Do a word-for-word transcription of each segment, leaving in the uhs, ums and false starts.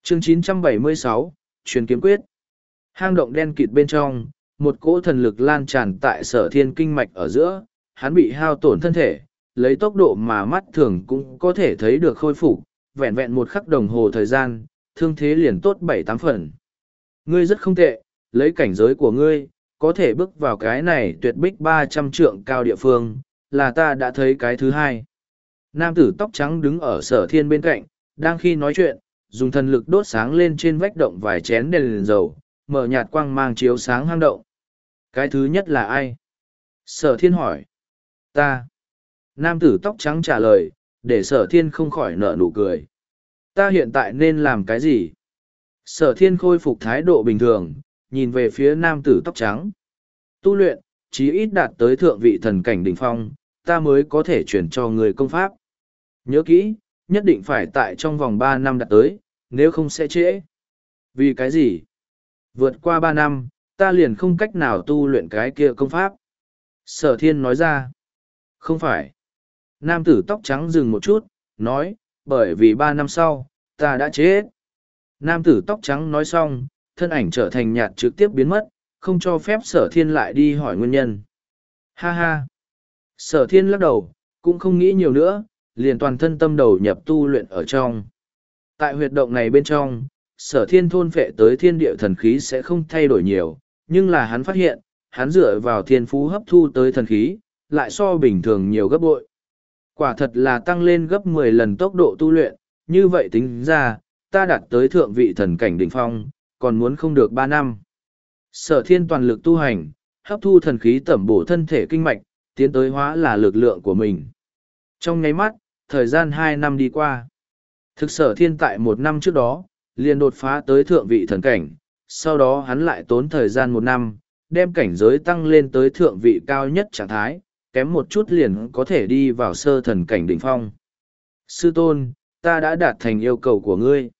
Chương chín trăm bảy mươi sáu, Truyền kiếm quyết. Hang động đen kịt bên trong, một cỗ thần lực lan tràn tại sở thiên kinh mạch ở giữa, hắn bị hao tổn thân thể, lấy tốc độ mà mắt thường cũng có thể thấy được khôi phục, vẹn vẹn một khắc đồng hồ thời gian, thương thế liền tốt bảy tám phần. Ngươi rất không tệ, lấy cảnh giới của ngươi, có thể bước vào cái này tuyệt bích ba trăm trượng cao địa phương, là ta đã thấy cái thứ hai. Nam tử tóc trắng đứng ở sở thiên bên cạnh, đang khi nói chuyện, dùng thần lực đốt sáng lên trên vách động vài chén đèn, đèn dầu, mở nhạt quang mang chiếu sáng hang động. Cái thứ nhất là ai? Sở thiên hỏi. Ta. Nam tử tóc trắng trả lời, để sở thiên không khỏi nở nụ cười. Ta hiện tại nên làm cái gì? Sở thiên khôi phục thái độ bình thường, nhìn về phía nam tử tóc trắng. Tu luyện, chí ít đạt tới thượng vị thần cảnh đỉnh phong, ta mới có thể chuyển cho người công pháp. Nhớ kỹ, nhất định phải tại trong vòng ba năm đạt tới, nếu không sẽ trễ. Vì cái gì? Vượt qua ba năm, ta liền không cách nào tu luyện cái kia công pháp. Sở thiên nói ra. Không phải. Nam tử tóc trắng dừng một chút, nói, bởi vì ba năm sau, ta đã chết. Nam tử tóc trắng nói xong, thân ảnh trở thành nhạt trực tiếp biến mất, không cho phép sở thiên lại đi hỏi nguyên nhân. Ha ha. Sở thiên lắc đầu, cũng không nghĩ nhiều nữa, liền toàn thân tâm đầu nhập tu luyện ở trong. Tại huyệt động này bên trong, sở thiên thôn phệ tới thiên địa thần khí sẽ không thay đổi nhiều, nhưng là hắn phát hiện, hắn dựa vào thiên phú hấp thu tới thần khí, lại so bình thường nhiều gấp bội. Quả thật là tăng lên gấp mười lần tốc độ tu luyện, như vậy tính ra, ta đạt tới thượng vị thần cảnh đỉnh phong, còn muốn không được ba năm. Sở thiên toàn lực tu hành, hấp thu thần khí tẩm bổ thân thể kinh mạch, tiến tới hóa là lực lượng của mình. Trong nháy mắt, thời gian hai năm đi qua. Thực sở thiên tại một năm trước đó, liền đột phá tới thượng vị thần cảnh, sau đó hắn lại tốn thời gian một năm, đem cảnh giới tăng lên tới thượng vị cao nhất trạng thái, kém một chút liền có thể đi vào sơ thần cảnh đỉnh phong. Sư tôn, ta đã đạt thành yêu cầu của ngươi.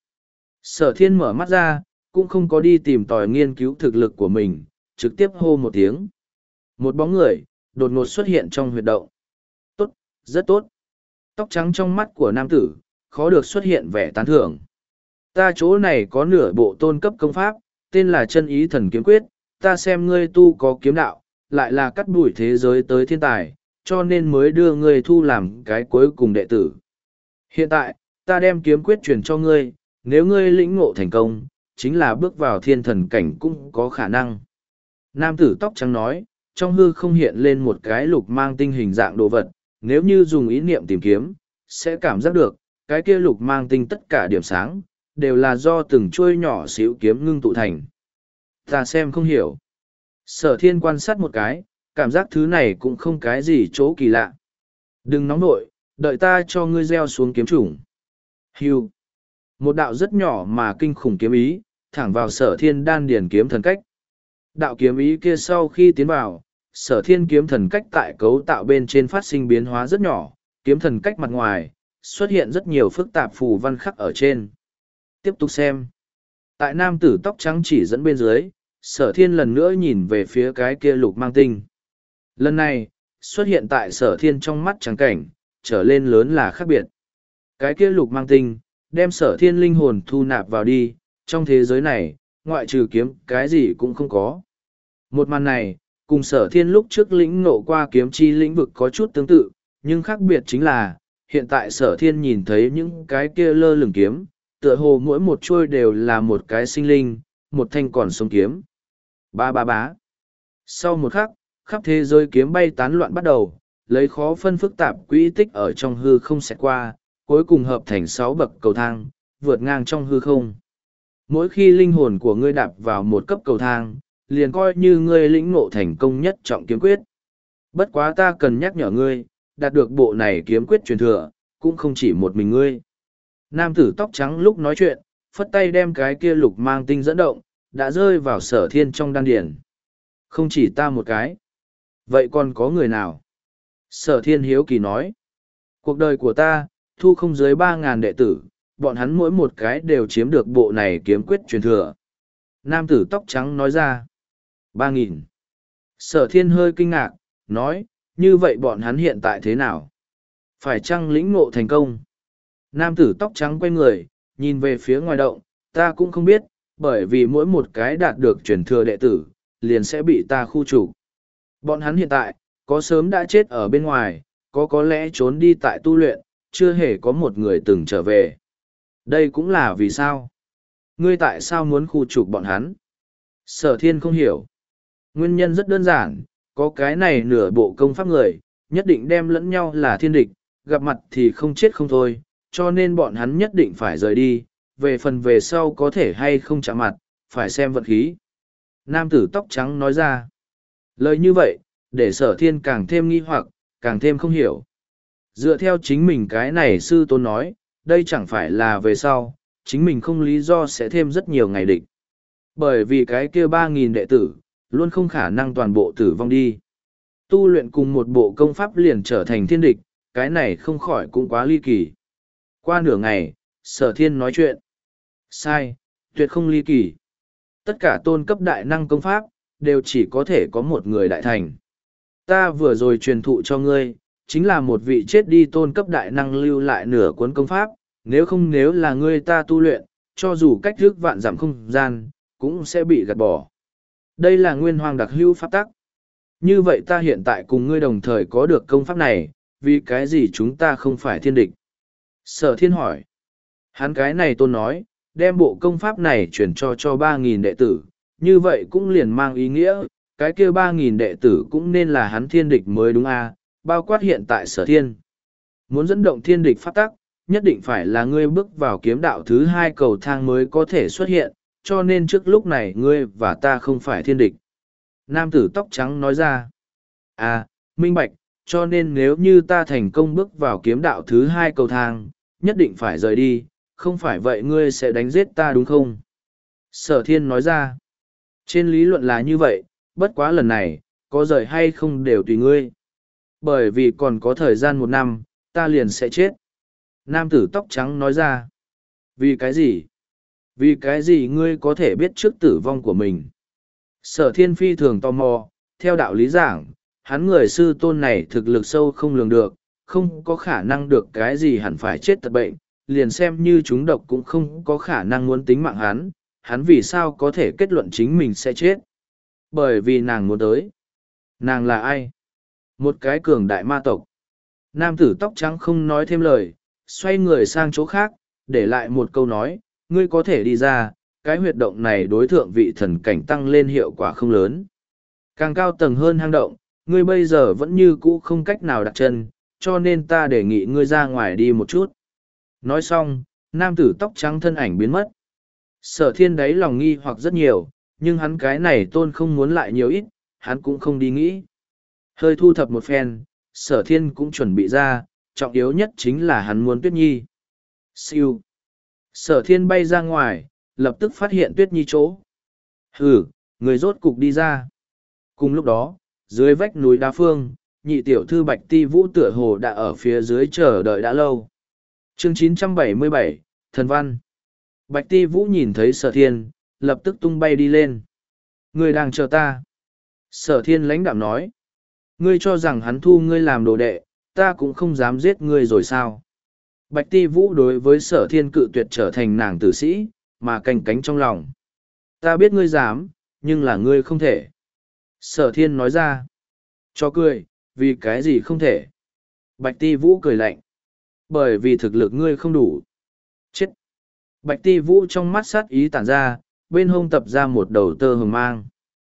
Sở thiên mở mắt ra, cũng không có đi tìm tòi nghiên cứu thực lực của mình, trực tiếp hô một tiếng. Một bóng người, đột ngột xuất hiện trong huyệt động. Tốt, rất tốt. Tóc trắng trong mắt của nam tử, khó được xuất hiện vẻ tán thưởng. Ta chỗ này có nửa bộ tôn cấp công pháp, tên là chân ý thần kiếm quyết, ta xem ngươi tu có kiếm đạo, lại là cắt đuổi thế giới tới thiên tài, cho nên mới đưa ngươi thu làm cái cuối cùng đệ tử. Hiện tại, ta đem kiếm quyết truyền cho ngươi, nếu ngươi lĩnh ngộ thành công, chính là bước vào thiên thần cảnh cũng có khả năng. Nam tử tóc trắng nói, trong hư không hiện lên một cái lục mang tinh hình dạng đồ vật, nếu như dùng ý niệm tìm kiếm, sẽ cảm giác được, cái kia lục mang tinh tất cả điểm sáng, đều là do từng chuôi nhỏ xíu kiếm ngưng tụ thành. Ta xem không hiểu. Sở thiên quan sát một cái, cảm giác thứ này cũng không cái gì chỗ kỳ lạ. Đừng nóng nội, đợi ta cho ngươi gieo xuống kiếm chủng. Hưu. Một đạo rất nhỏ mà kinh khủng kiếm ý, thẳng vào sở thiên đan điển kiếm thần cách. Đạo kiếm ý kia sau khi tiến vào, sở thiên kiếm thần cách tại cấu tạo bên trên phát sinh biến hóa rất nhỏ, kiếm thần cách mặt ngoài, xuất hiện rất nhiều phức tạp phù văn khắc ở trên. Tiếp tục xem. Tại nam tử tóc trắng chỉ dẫn bên dưới, sở thiên lần nữa nhìn về phía cái kia lục mang tinh. Lần này, xuất hiện tại sở thiên trong mắt trắng cảnh, trở lên lớn là khác biệt. Cái kia lục mang tinh, đem sở thiên linh hồn thu nạp vào đi, trong thế giới này, ngoại trừ kiếm, cái gì cũng không có. Một màn này, cùng sở thiên lúc trước lĩnh ngộ qua kiếm chi lĩnh vực có chút tương tự, nhưng khác biệt chính là, hiện tại sở thiên nhìn thấy những cái kia lơ lửng kiếm, tựa hồ mỗi một chuôi đều là một cái sinh linh, một thanh còn sống kiếm. Ba ba bá. Sau một khắc, khắp thế giới kiếm bay tán loạn bắt đầu, lấy khó phân phức tạp quỹ tích ở trong hư không xẹt qua, cuối cùng hợp thành sáu bậc cầu thang, vượt ngang trong hư không. Mỗi khi linh hồn của ngươi đạp vào một cấp cầu thang, liền coi như ngươi lĩnh ngộ thành công nhất trọng kiếm quyết. Bất quá ta cần nhắc nhở ngươi, đạt được bộ này kiếm quyết truyền thừa, cũng không chỉ một mình ngươi. Nam tử tóc trắng lúc nói chuyện, phất tay đem cái kia lục mang tinh dẫn động, đã rơi vào sở thiên trong đan điển. Không chỉ ta một cái. Vậy còn có người nào? Sở thiên hiếu kỳ nói. Cuộc đời của ta, thu không dưới ba ngàn đệ tử, bọn hắn mỗi một cái đều chiếm được bộ này kiếm quyết truyền thừa. Nam tử tóc trắng nói ra. Ba nghìn. Sở thiên hơi kinh ngạc, nói, như vậy bọn hắn hiện tại thế nào? Phải chăng lĩnh ngộ thành công? Nam tử tóc trắng quay người, nhìn về phía ngoài động, Ta cũng không biết, bởi vì mỗi một cái đạt được truyền thừa đệ tử, liền sẽ bị ta khu trục. Bọn hắn hiện tại, có sớm đã chết ở bên ngoài, có có lẽ trốn đi tại tu luyện, chưa hề có một người từng trở về. Đây cũng là vì sao? Ngươi tại sao muốn khu trục bọn hắn? Sở thiên không hiểu. Nguyên nhân rất đơn giản, có cái này nửa bộ công pháp người, nhất định đem lẫn nhau là thiên địch, gặp mặt thì không chết không thôi, cho nên bọn hắn nhất định phải rời đi, về phần về sau có thể hay không chạm mặt, phải xem vận khí. Nam tử tóc trắng nói ra. Lời như vậy, để sở thiên càng thêm nghi hoặc, càng thêm không hiểu. Dựa theo chính mình cái này sư tôn nói, đây chẳng phải là về sau, chính mình không lý do sẽ thêm rất nhiều ngày địch. Bởi vì cái kia ba nghìn đệ tử, luôn không khả năng toàn bộ tử vong đi. Tu luyện cùng một bộ công pháp liền trở thành thiên địch, cái này không khỏi cũng quá ly kỳ. Qua nửa ngày, sở thiên nói chuyện. Sai, tuyệt không ly kỳ. Tất cả tôn cấp đại năng công pháp, đều chỉ có thể có một người đại thành. Ta vừa rồi truyền thụ cho ngươi, chính là một vị chết đi tôn cấp đại năng lưu lại nửa cuốn công pháp, nếu không nếu là ngươi ta tu luyện, cho dù cách thức vạn giảm không gian, cũng sẽ bị gạt bỏ. Đây là nguyên hoàng đặc hữu pháp tắc. Như vậy ta hiện tại cùng ngươi đồng thời có được công pháp này, vì cái gì chúng ta không phải thiên địch? Sở thiên hỏi. Hắn cái này tôn nói, đem bộ công pháp này chuyển cho cho ba nghìn đệ tử, như vậy cũng liền mang ý nghĩa, cái kia ba nghìn đệ tử cũng nên là hắn thiên địch mới đúng a, bao quát hiện tại sở thiên. Muốn dẫn động thiên địch pháp tắc, nhất định phải là ngươi bước vào kiếm đạo thứ hai cầu thang mới có thể xuất hiện, cho nên trước lúc này ngươi và ta không phải thiên địch. Nam tử tóc trắng nói ra. À, minh bạch, cho nên nếu như ta thành công bước vào kiếm đạo thứ hai cầu thang, nhất định phải rời đi, không phải vậy ngươi sẽ đánh giết ta đúng không? Sở thiên nói ra. Trên lý luận là như vậy, bất quá lần này, có rời hay không đều tùy ngươi. Bởi vì còn có thời gian một năm, ta liền sẽ chết. Nam tử tóc trắng nói ra. Vì cái gì? Vì cái gì ngươi có thể biết trước tử vong của mình? Sở thiên phi thường tò mò, theo đạo lý giảng, hắn người sư tôn này thực lực sâu không lường được, không có khả năng được cái gì hẳn phải chết tật bệnh, liền xem như chúng độc cũng không có khả năng muốn tính mạng hắn, hắn vì sao có thể kết luận chính mình sẽ chết? Bởi vì nàng muốn tới. Nàng là ai? Một cái cường đại ma tộc. Nam tử tóc trắng không nói thêm lời, xoay người sang chỗ khác, để lại một câu nói, ngươi có thể đi ra, cái huyệt động này đối thượng vị thần cảnh tăng lên hiệu quả không lớn. Càng cao tầng hơn hang động, ngươi bây giờ vẫn như cũ không cách nào đặt chân, cho nên ta đề nghị ngươi ra ngoài đi một chút. Nói xong, nam tử tóc trắng thân ảnh biến mất. Sở thiên đáy lòng nghi hoặc rất nhiều, nhưng hắn cái này tôn không muốn lại nhiều ít, hắn cũng không đi nghĩ. Hơi thu thập một phen, sở thiên cũng chuẩn bị ra, trọng yếu nhất chính là hắn muốn Tuyết Nhi. Siêu. Sở thiên bay ra ngoài, lập tức phát hiện Tuyết Nhi chỗ. Hừ, người rốt cục đi ra. Cùng lúc đó, dưới vách núi đá phương, nhị tiểu thư Bạch Ti Vũ tựa hồ đã ở phía dưới chờ đợi đã lâu. Chương chín trăm bảy mươi bảy, Thần Văn. Bạch Ti Vũ nhìn thấy sở thiên, lập tức tung bay đi lên. Ngươi đang chờ ta. Sở thiên lãnh đạm nói. Ngươi cho rằng hắn thu ngươi làm đồ đệ, ta cũng không dám giết ngươi rồi sao. Bạch Ti Vũ đối với sở thiên cự tuyệt trở thành nàng tử sĩ, mà canh cánh trong lòng. Ta biết ngươi dám, nhưng là ngươi không thể. Sở thiên nói ra. Cho cười, vì cái gì không thể. Bạch Ti Vũ cười lạnh. Bởi vì thực lực ngươi không đủ. Chết. Bạch Ti Vũ trong mắt sát ý tản ra, bên hông tập ra một đầu tơ hồng mang.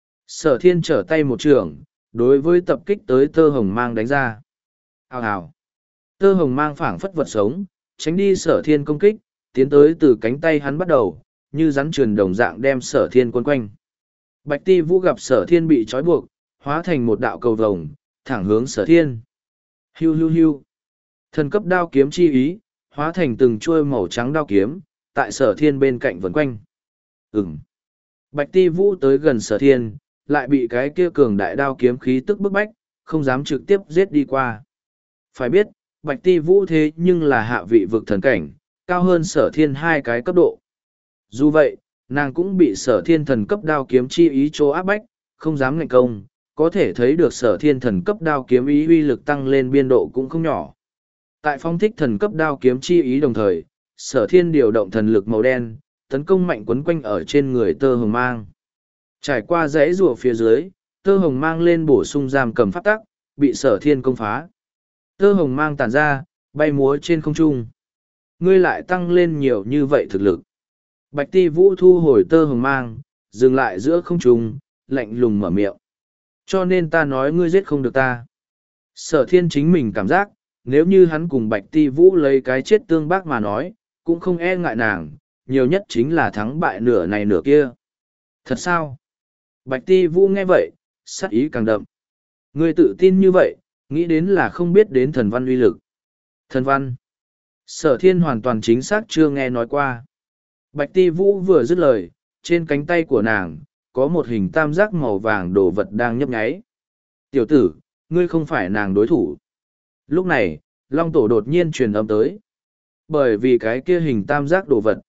Sở thiên trở tay một trường, đối với tập kích tới tơ hồng mang đánh ra. Hào hào. Tơ hồng mang phảng phất vật sống, tránh đi sở thiên công kích, tiến tới từ cánh tay hắn bắt đầu, như rắn truyền đồng dạng đem sở thiên quấn quanh. Bạch Ti Vũ gặp sở thiên bị trói buộc, hóa thành một đạo cầu vồng, thẳng hướng sở thiên. Hiu hiu hiu. Thần cấp đao kiếm chi ý, hóa thành từng chuôi màu trắng đao kiếm, tại sở thiên bên cạnh vần quanh. Ừm. Bạch Ti Vũ tới gần sở thiên, lại bị cái kia cường đại đao kiếm khí tức bức bách, không dám trực tiếp giết đi qua. Phải biết, Bạch Ti Vũ thế nhưng là hạ vị vực thần cảnh, cao hơn sở thiên hai cái cấp độ. Dù vậy, nàng cũng bị sở thiên thần cấp đao kiếm chi ý chỗ áp bách, không dám ngạnh công, có thể thấy được sở thiên thần cấp đao kiếm ý uy lực tăng lên biên độ cũng không nhỏ. Tại phong thích thần cấp đao kiếm chi ý đồng thời, sở thiên điều động thần lực màu đen, tấn công mạnh quấn quanh ở trên người tơ hồng mang. Trải qua dãy rùa phía dưới, tơ hồng mang lên bổ sung giam cầm pháp tắc, bị sở thiên công phá. Tơ hồng mang tàn ra, bay múa trên không trung. Ngươi lại tăng lên nhiều như vậy thực lực. Bạch Ti Vũ thu hồi tơ hồng mang, dừng lại giữa không trung, lạnh lùng mở miệng. Cho nên ta nói ngươi giết không được ta. Sở thiên chính mình cảm giác, nếu như hắn cùng Bạch Ti Vũ lấy cái chết tương bác mà nói, cũng không e ngại nàng, nhiều nhất chính là thắng bại nửa này nửa kia. Thật sao? Bạch Ti Vũ nghe vậy, sắc ý càng đậm. Ngươi tự tin như vậy, nghĩ đến là không biết đến thần văn uy lực. Thần văn. Sở thiên hoàn toàn chính xác chưa nghe nói qua. Bạch Ti Vũ vừa dứt lời, trên cánh tay của nàng, có một hình tam giác màu vàng đồ vật đang nhấp nháy. Tiểu tử, ngươi không phải nàng đối thủ. Lúc này, Long Tổ đột nhiên truyền âm tới. Bởi vì cái kia hình tam giác đồ vật.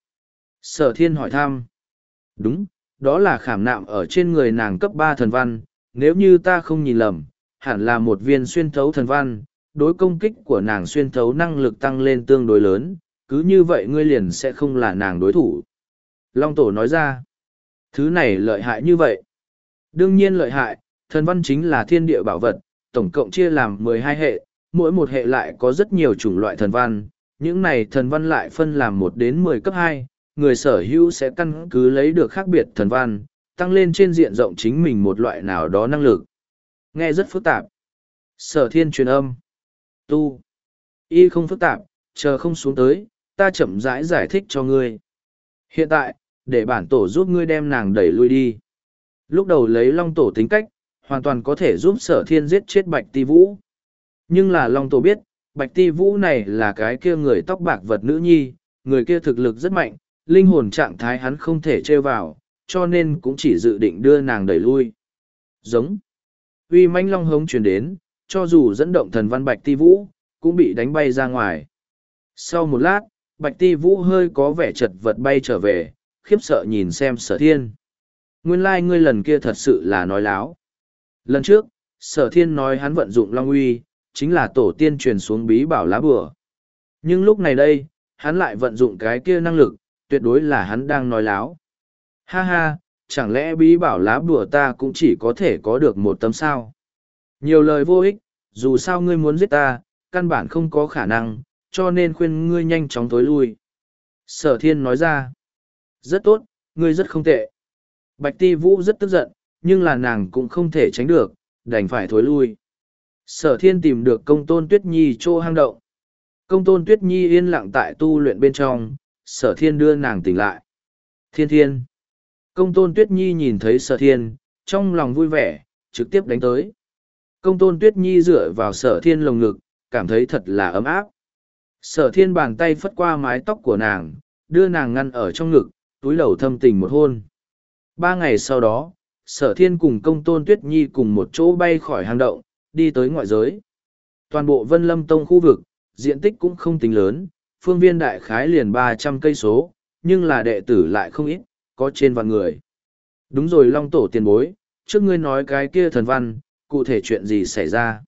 Sở thiên hỏi thăm. Đúng, đó là khảm nạm ở trên người nàng cấp ba thần văn. Nếu như ta không nhìn lầm, hẳn là một viên xuyên thấu thần văn. Đối công kích của nàng xuyên thấu năng lực tăng lên tương đối lớn. Cứ như vậy ngươi liền sẽ không là nàng đối thủ. Long Tổ nói ra. Thứ này lợi hại như vậy. Đương nhiên lợi hại, thần văn chính là thiên địa bảo vật, tổng cộng chia làm mười hai hệ, mỗi một hệ lại có rất nhiều chủng loại thần văn. Những này thần văn lại phân làm một đến mười cấp hai, người sở hữu sẽ căn cứ lấy được khác biệt thần văn, tăng lên trên diện rộng chính mình một loại nào đó năng lực. Nghe rất phức tạp. Sở thiên truyền âm. Tu. Y không phức tạp, chờ không xuống tới, ta chậm rãi giải, giải thích cho ngươi. Hiện tại, để bản tổ giúp ngươi đem nàng đẩy lui đi. Lúc đầu lấy Long Tổ tính cách, hoàn toàn có thể giúp sở thiên giết chết Bạch Ti Vũ. Nhưng là Long Tổ biết, Bạch Ti Vũ này là cái kia người tóc bạc vật nữ nhi, người kia thực lực rất mạnh, linh hồn trạng thái hắn không thể trêu vào, cho nên cũng chỉ dự định đưa nàng đẩy lui. Giống. Uy mãnh long hống truyền đến, cho dù dẫn động thần văn Bạch Ti Vũ, cũng bị đánh bay ra ngoài. Sau một lát, Bạch Ti Vũ hơi có vẻ chật vật bay trở về, khiếp sợ nhìn xem sở thiên. Nguyên lai like ngươi lần kia thật sự là nói láo. Lần trước, sở thiên nói hắn vận dụng long uy, chính là tổ tiên truyền xuống bí bảo lá bùa. Nhưng lúc này đây, hắn lại vận dụng cái kia năng lực, tuyệt đối là hắn đang nói láo. Ha ha, chẳng lẽ bí bảo lá bùa ta cũng chỉ có thể có được một tấm sao? Nhiều lời vô ích, dù sao ngươi muốn giết ta, căn bản không có khả năng, cho nên khuyên ngươi nhanh chóng tối lui. Sở thiên nói ra. Rất tốt, ngươi rất không tệ. Bạch Ti Vũ rất tức giận, nhưng là nàng cũng không thể tránh được, đành phải thối lui. Sở thiên tìm được công tôn Tuyết Nhi chỗ hang động. Công tôn Tuyết Nhi yên lặng tại tu luyện bên trong, sở thiên đưa nàng tỉnh lại. Thiên thiên. Công tôn Tuyết Nhi nhìn thấy sở thiên, trong lòng vui vẻ, trực tiếp đánh tới. Công tôn Tuyết Nhi dựa vào sở thiên lồng ngực, cảm thấy thật là ấm áp. Sở thiên bàn tay phất qua mái tóc của nàng, đưa nàng ngăn ở trong ngực, túi đầu thâm tình một hôn. Ba ngày sau đó, sở thiên cùng công tôn Tuyết Nhi cùng một chỗ bay khỏi hang động, đi tới ngoại giới. Toàn bộ Vân Lâm Tông khu vực, diện tích cũng không tính lớn, phương viên đại khái liền ba trăm cây số, nhưng là đệ tử lại không ít, có trên vạn người. Đúng rồi Long Tổ tiền bối, trước ngươi nói cái kia thần văn, cụ thể chuyện gì xảy ra?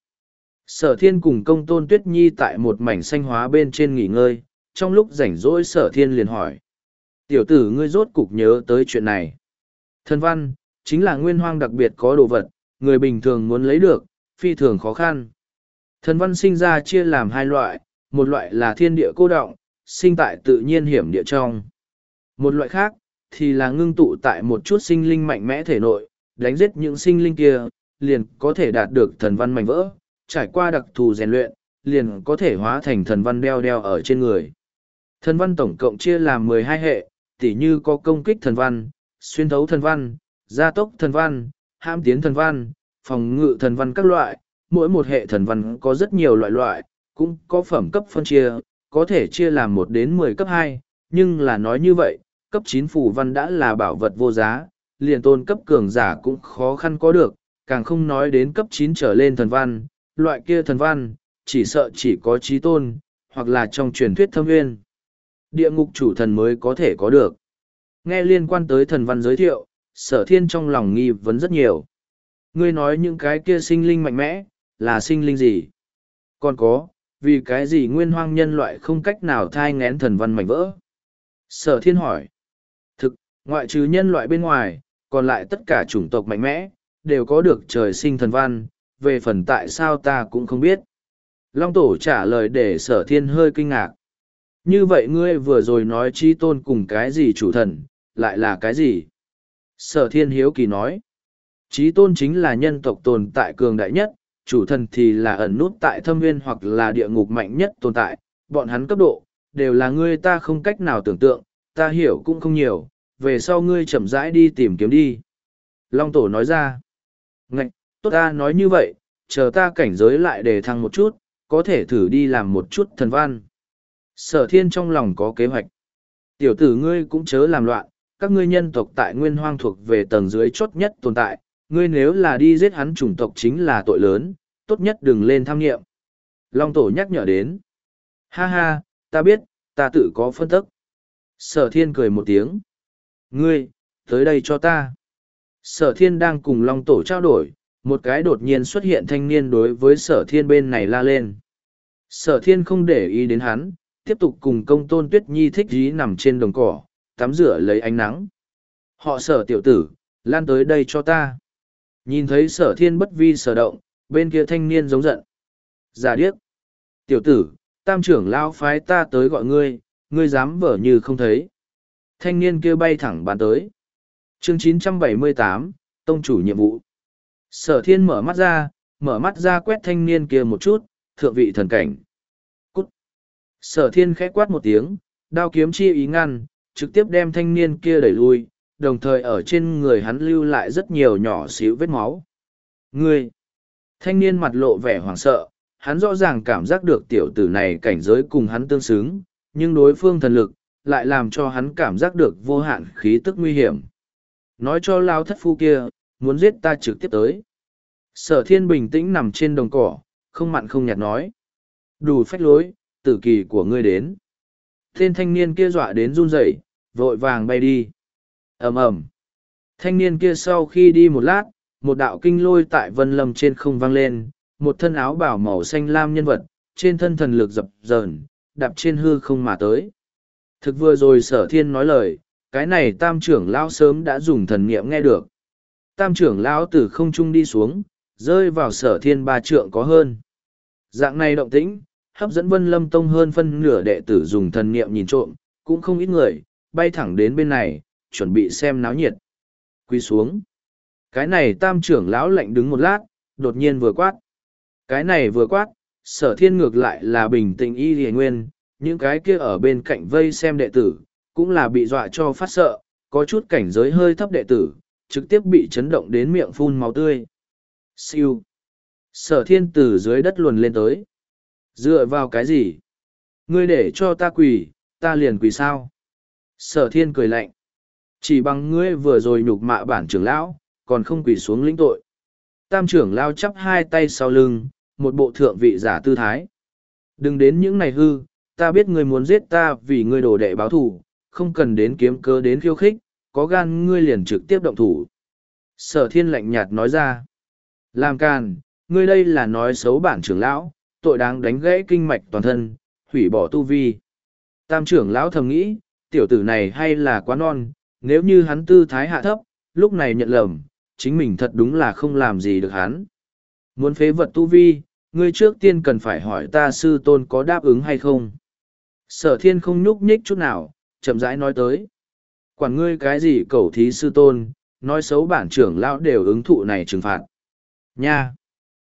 Sở thiên cùng công tôn Tuyết Nhi tại một mảnh xanh hóa bên trên nghỉ ngơi, trong lúc rảnh rỗi sở thiên liền hỏi. Tiểu tử ngươi rốt cục nhớ tới chuyện này. Thần văn, chính là nguyên hoang đặc biệt có đồ vật, người bình thường muốn lấy được, phi thường khó khăn. Thần văn sinh ra chia làm hai loại, một loại là thiên địa cô động, sinh tại tự nhiên hiểm địa trong. Một loại khác, thì là ngưng tụ tại một chút sinh linh mạnh mẽ thể nội, đánh giết những sinh linh kia, liền có thể đạt được thần văn mảnh vỡ, trải qua đặc thù rèn luyện, liền có thể hóa thành thần văn đeo đeo ở trên người. Thần văn tổng cộng chia làm mười hai hệ, tỉ như có công kích thần văn, xuyên thấu thần văn, gia tốc thần văn, hãm tiến thần văn, phòng ngự thần văn các loại. Mỗi một hệ thần văn có rất nhiều loại loại, cũng có phẩm cấp phân chia, có thể chia làm một đến mười cấp hai, nhưng là nói như vậy, cấp chín phù văn đã là bảo vật vô giá, liền tôn cấp cường giả cũng khó khăn có được, càng không nói đến cấp chín trở lên thần văn, loại kia thần văn, chỉ sợ chỉ có trí tôn, hoặc là trong truyền thuyết thâm nguyên. Địa ngục chủ thần mới có thể có được. Nghe liên quan tới thần văn giới thiệu, sở thiên trong lòng nghi vấn rất nhiều. Ngươi nói những cái kia sinh linh mạnh mẽ, là sinh linh gì? Còn có, vì cái gì nguyên hoang nhân loại không cách nào thai ngén thần văn mảnh vỡ? Sở thiên hỏi. Ngoại trừ nhân loại bên ngoài, còn lại tất cả chủng tộc mạnh mẽ, đều có được trời sinh thần văn, về phần tại sao ta cũng không biết. Long Tổ trả lời để Sở Thiên hơi kinh ngạc. Như vậy ngươi vừa rồi nói chi tôn cùng cái gì chủ thần, lại là cái gì? Sở Thiên hiếu kỳ nói. Chí tôn chính là nhân tộc tồn tại cường đại nhất, chủ thần thì là ẩn nút tại thâm nguyên hoặc là địa ngục mạnh nhất tồn tại, bọn hắn cấp độ, đều là ngươi ta không cách nào tưởng tượng, ta hiểu cũng không nhiều, về sau ngươi chậm rãi đi tìm kiếm đi. Long Tổ nói ra. Ngạch, tốt ta nói như vậy, chờ ta cảnh giới lại để thăng một chút, có thể thử đi làm một chút thần văn. Sở Thiên trong lòng có kế hoạch. Tiểu tử ngươi cũng chớ làm loạn, các ngươi nhân tộc tại nguyên hoang thuộc về tầng dưới chốt nhất tồn tại, ngươi nếu là đi giết hắn chủng tộc chính là tội lớn, tốt nhất đừng lên tham nghiệm. Long Tổ nhắc nhở đến. Ha ha, ta biết, ta tự có phân tức. Sở Thiên cười một tiếng. Ngươi, tới đây cho ta. Sở Thiên đang cùng Long Tổ trao đổi, một cái đột nhiên xuất hiện thanh niên đối với Sở Thiên bên này la lên. Sở Thiên không để ý đến hắn, tiếp tục cùng công tôn Tuyết Nhi thích dí nằm trên đồng cỏ, tắm rửa lấy ánh nắng. Họ Sở tiểu tử, lan tới đây cho ta. Nhìn thấy Sở Thiên bất vi sở động, bên kia thanh niên giống giận. Giả điếc. Tiểu tử, tam trưởng lao phái ta tới gọi ngươi, ngươi dám vở như không thấy. Thanh niên kia bay thẳng bàn tới. Chương chín trăm bảy mươi tám, Tông chủ nhiệm vụ. Sở Thiên mở mắt ra, mở mắt ra quét thanh niên kia một chút, thượng vị thần cảnh. Cút. Sở Thiên khẽ quát một tiếng, đao kiếm chi ý ngăn, trực tiếp đem thanh niên kia đẩy lui, đồng thời ở trên người hắn lưu lại rất nhiều nhỏ xíu vết máu. Ngươi! Thanh niên mặt lộ vẻ hoảng sợ, hắn rõ ràng cảm giác được tiểu tử này cảnh giới cùng hắn tương xứng, nhưng đối phương thần lực, lại làm cho hắn cảm giác được vô hạn khí tức nguy hiểm. Nói cho lao thất phu kia, muốn giết ta trực tiếp tới. Sở Thiên bình tĩnh nằm trên đồng cỏ, không mặn không nhạt nói. Đủ phách lối, tử kỳ của ngươi đến. Tên thanh niên kia dọa đến run rẩy, vội vàng bay đi. Ầm ầm. Thanh niên kia sau khi đi một lát, một đạo kinh lôi tại vân lâm trên không vang lên, một thân áo bảo màu xanh lam nhân vật, trên thân thần lực dập dờn, đạp trên hư không mà tới. Thực vừa rồi Sở Thiên nói lời, cái này tam trưởng lão sớm đã dùng thần niệm nghe được. Tam trưởng lão từ không trung đi xuống, rơi vào Sở Thiên ba trượng có hơn. Dạng này động tĩnh, hấp dẫn Vân Lâm Tông hơn phân nửa đệ tử dùng thần niệm nhìn trộm, cũng không ít người, bay thẳng đến bên này, chuẩn bị xem náo nhiệt. Quy xuống. Cái này tam trưởng lão lạnh đứng một lát, đột nhiên vừa quát. Cái này vừa quát, Sở Thiên ngược lại là bình tĩnh y hề nguyên, những cái kia ở bên cạnh vây xem đệ tử, cũng là bị dọa cho phát sợ, có chút cảnh giới hơi thấp đệ tử, trực tiếp bị chấn động đến miệng phun máu tươi. Siêu. Sở Thiên từ dưới đất luồn lên tới. Dựa vào cái gì? Ngươi để cho ta quỳ, ta liền quỳ sao? Sở Thiên cười lạnh. Chỉ bằng ngươi vừa rồi nhục mạ bản trưởng lão, còn không quỳ xuống lĩnh tội. Tam trưởng lão chắp hai tay sau lưng, một bộ thượng vị giả tư thái. Đừng đến những này hư, ta biết ngươi muốn giết ta vì ngươi đổ đệ báo thủ, không cần đến kiếm cơ đến khiêu khích, có gan ngươi liền trực tiếp động thủ. Sở Thiên lạnh nhạt nói ra. Làm càn, ngươi đây là nói xấu bản trưởng lão, tội đáng đánh gãy kinh mạch toàn thân, hủy bỏ tu vi. Tam trưởng lão thầm nghĩ, tiểu tử này hay là quá non, nếu như hắn tư thái hạ thấp, lúc này nhận lầm, chính mình thật đúng là không làm gì được hắn. Muốn phế vật tu vi, ngươi trước tiên cần phải hỏi ta sư tôn có đáp ứng hay không. Sở Thiên không nhúc nhích chút nào, chậm rãi nói tới. Quản ngươi cái gì cẩu thí sư tôn, nói xấu bản trưởng lão đều ứng thụ này trừng phạt. Nha!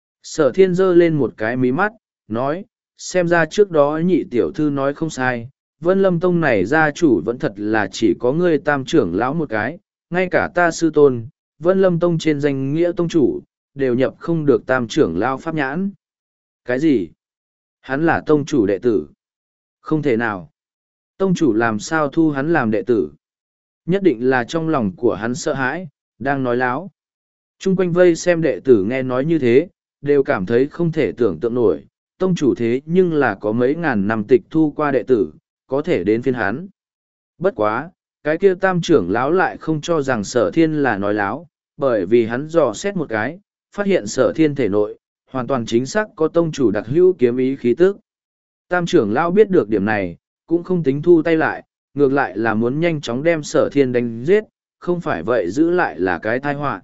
Sở Thiên giơ lên một cái mí mắt, nói, xem ra trước đó nhị tiểu thư nói không sai, Vân Lâm Tông này gia chủ vẫn thật là chỉ có ngươi tam trưởng lão một cái, ngay cả ta sư tôn, Vân Lâm Tông trên danh nghĩa tông chủ, đều nhập không được tam trưởng lão pháp nhãn. Cái gì? Hắn là tông chủ đệ tử? Không thể nào. Tông chủ làm sao thu hắn làm đệ tử? Nhất định là trong lòng của hắn sợ hãi, đang nói láo. Trung quanh vây xem đệ tử nghe nói như thế, đều cảm thấy không thể tưởng tượng nổi, tông chủ thế nhưng là có mấy ngàn năm tịch thu qua đệ tử, có thể đến phiên hắn. Bất quá, cái kia tam trưởng lão lại không cho rằng Sở Thiên là nói láo, bởi vì hắn dò xét một cái, phát hiện Sở Thiên thể nội, hoàn toàn chính xác có tông chủ đặc hữu kiếm ý khí tức. Tam trưởng lão biết được điểm này, cũng không tính thu tay lại, ngược lại là muốn nhanh chóng đem sở thiên đánh giết, không phải vậy giữ lại là cái tai họa.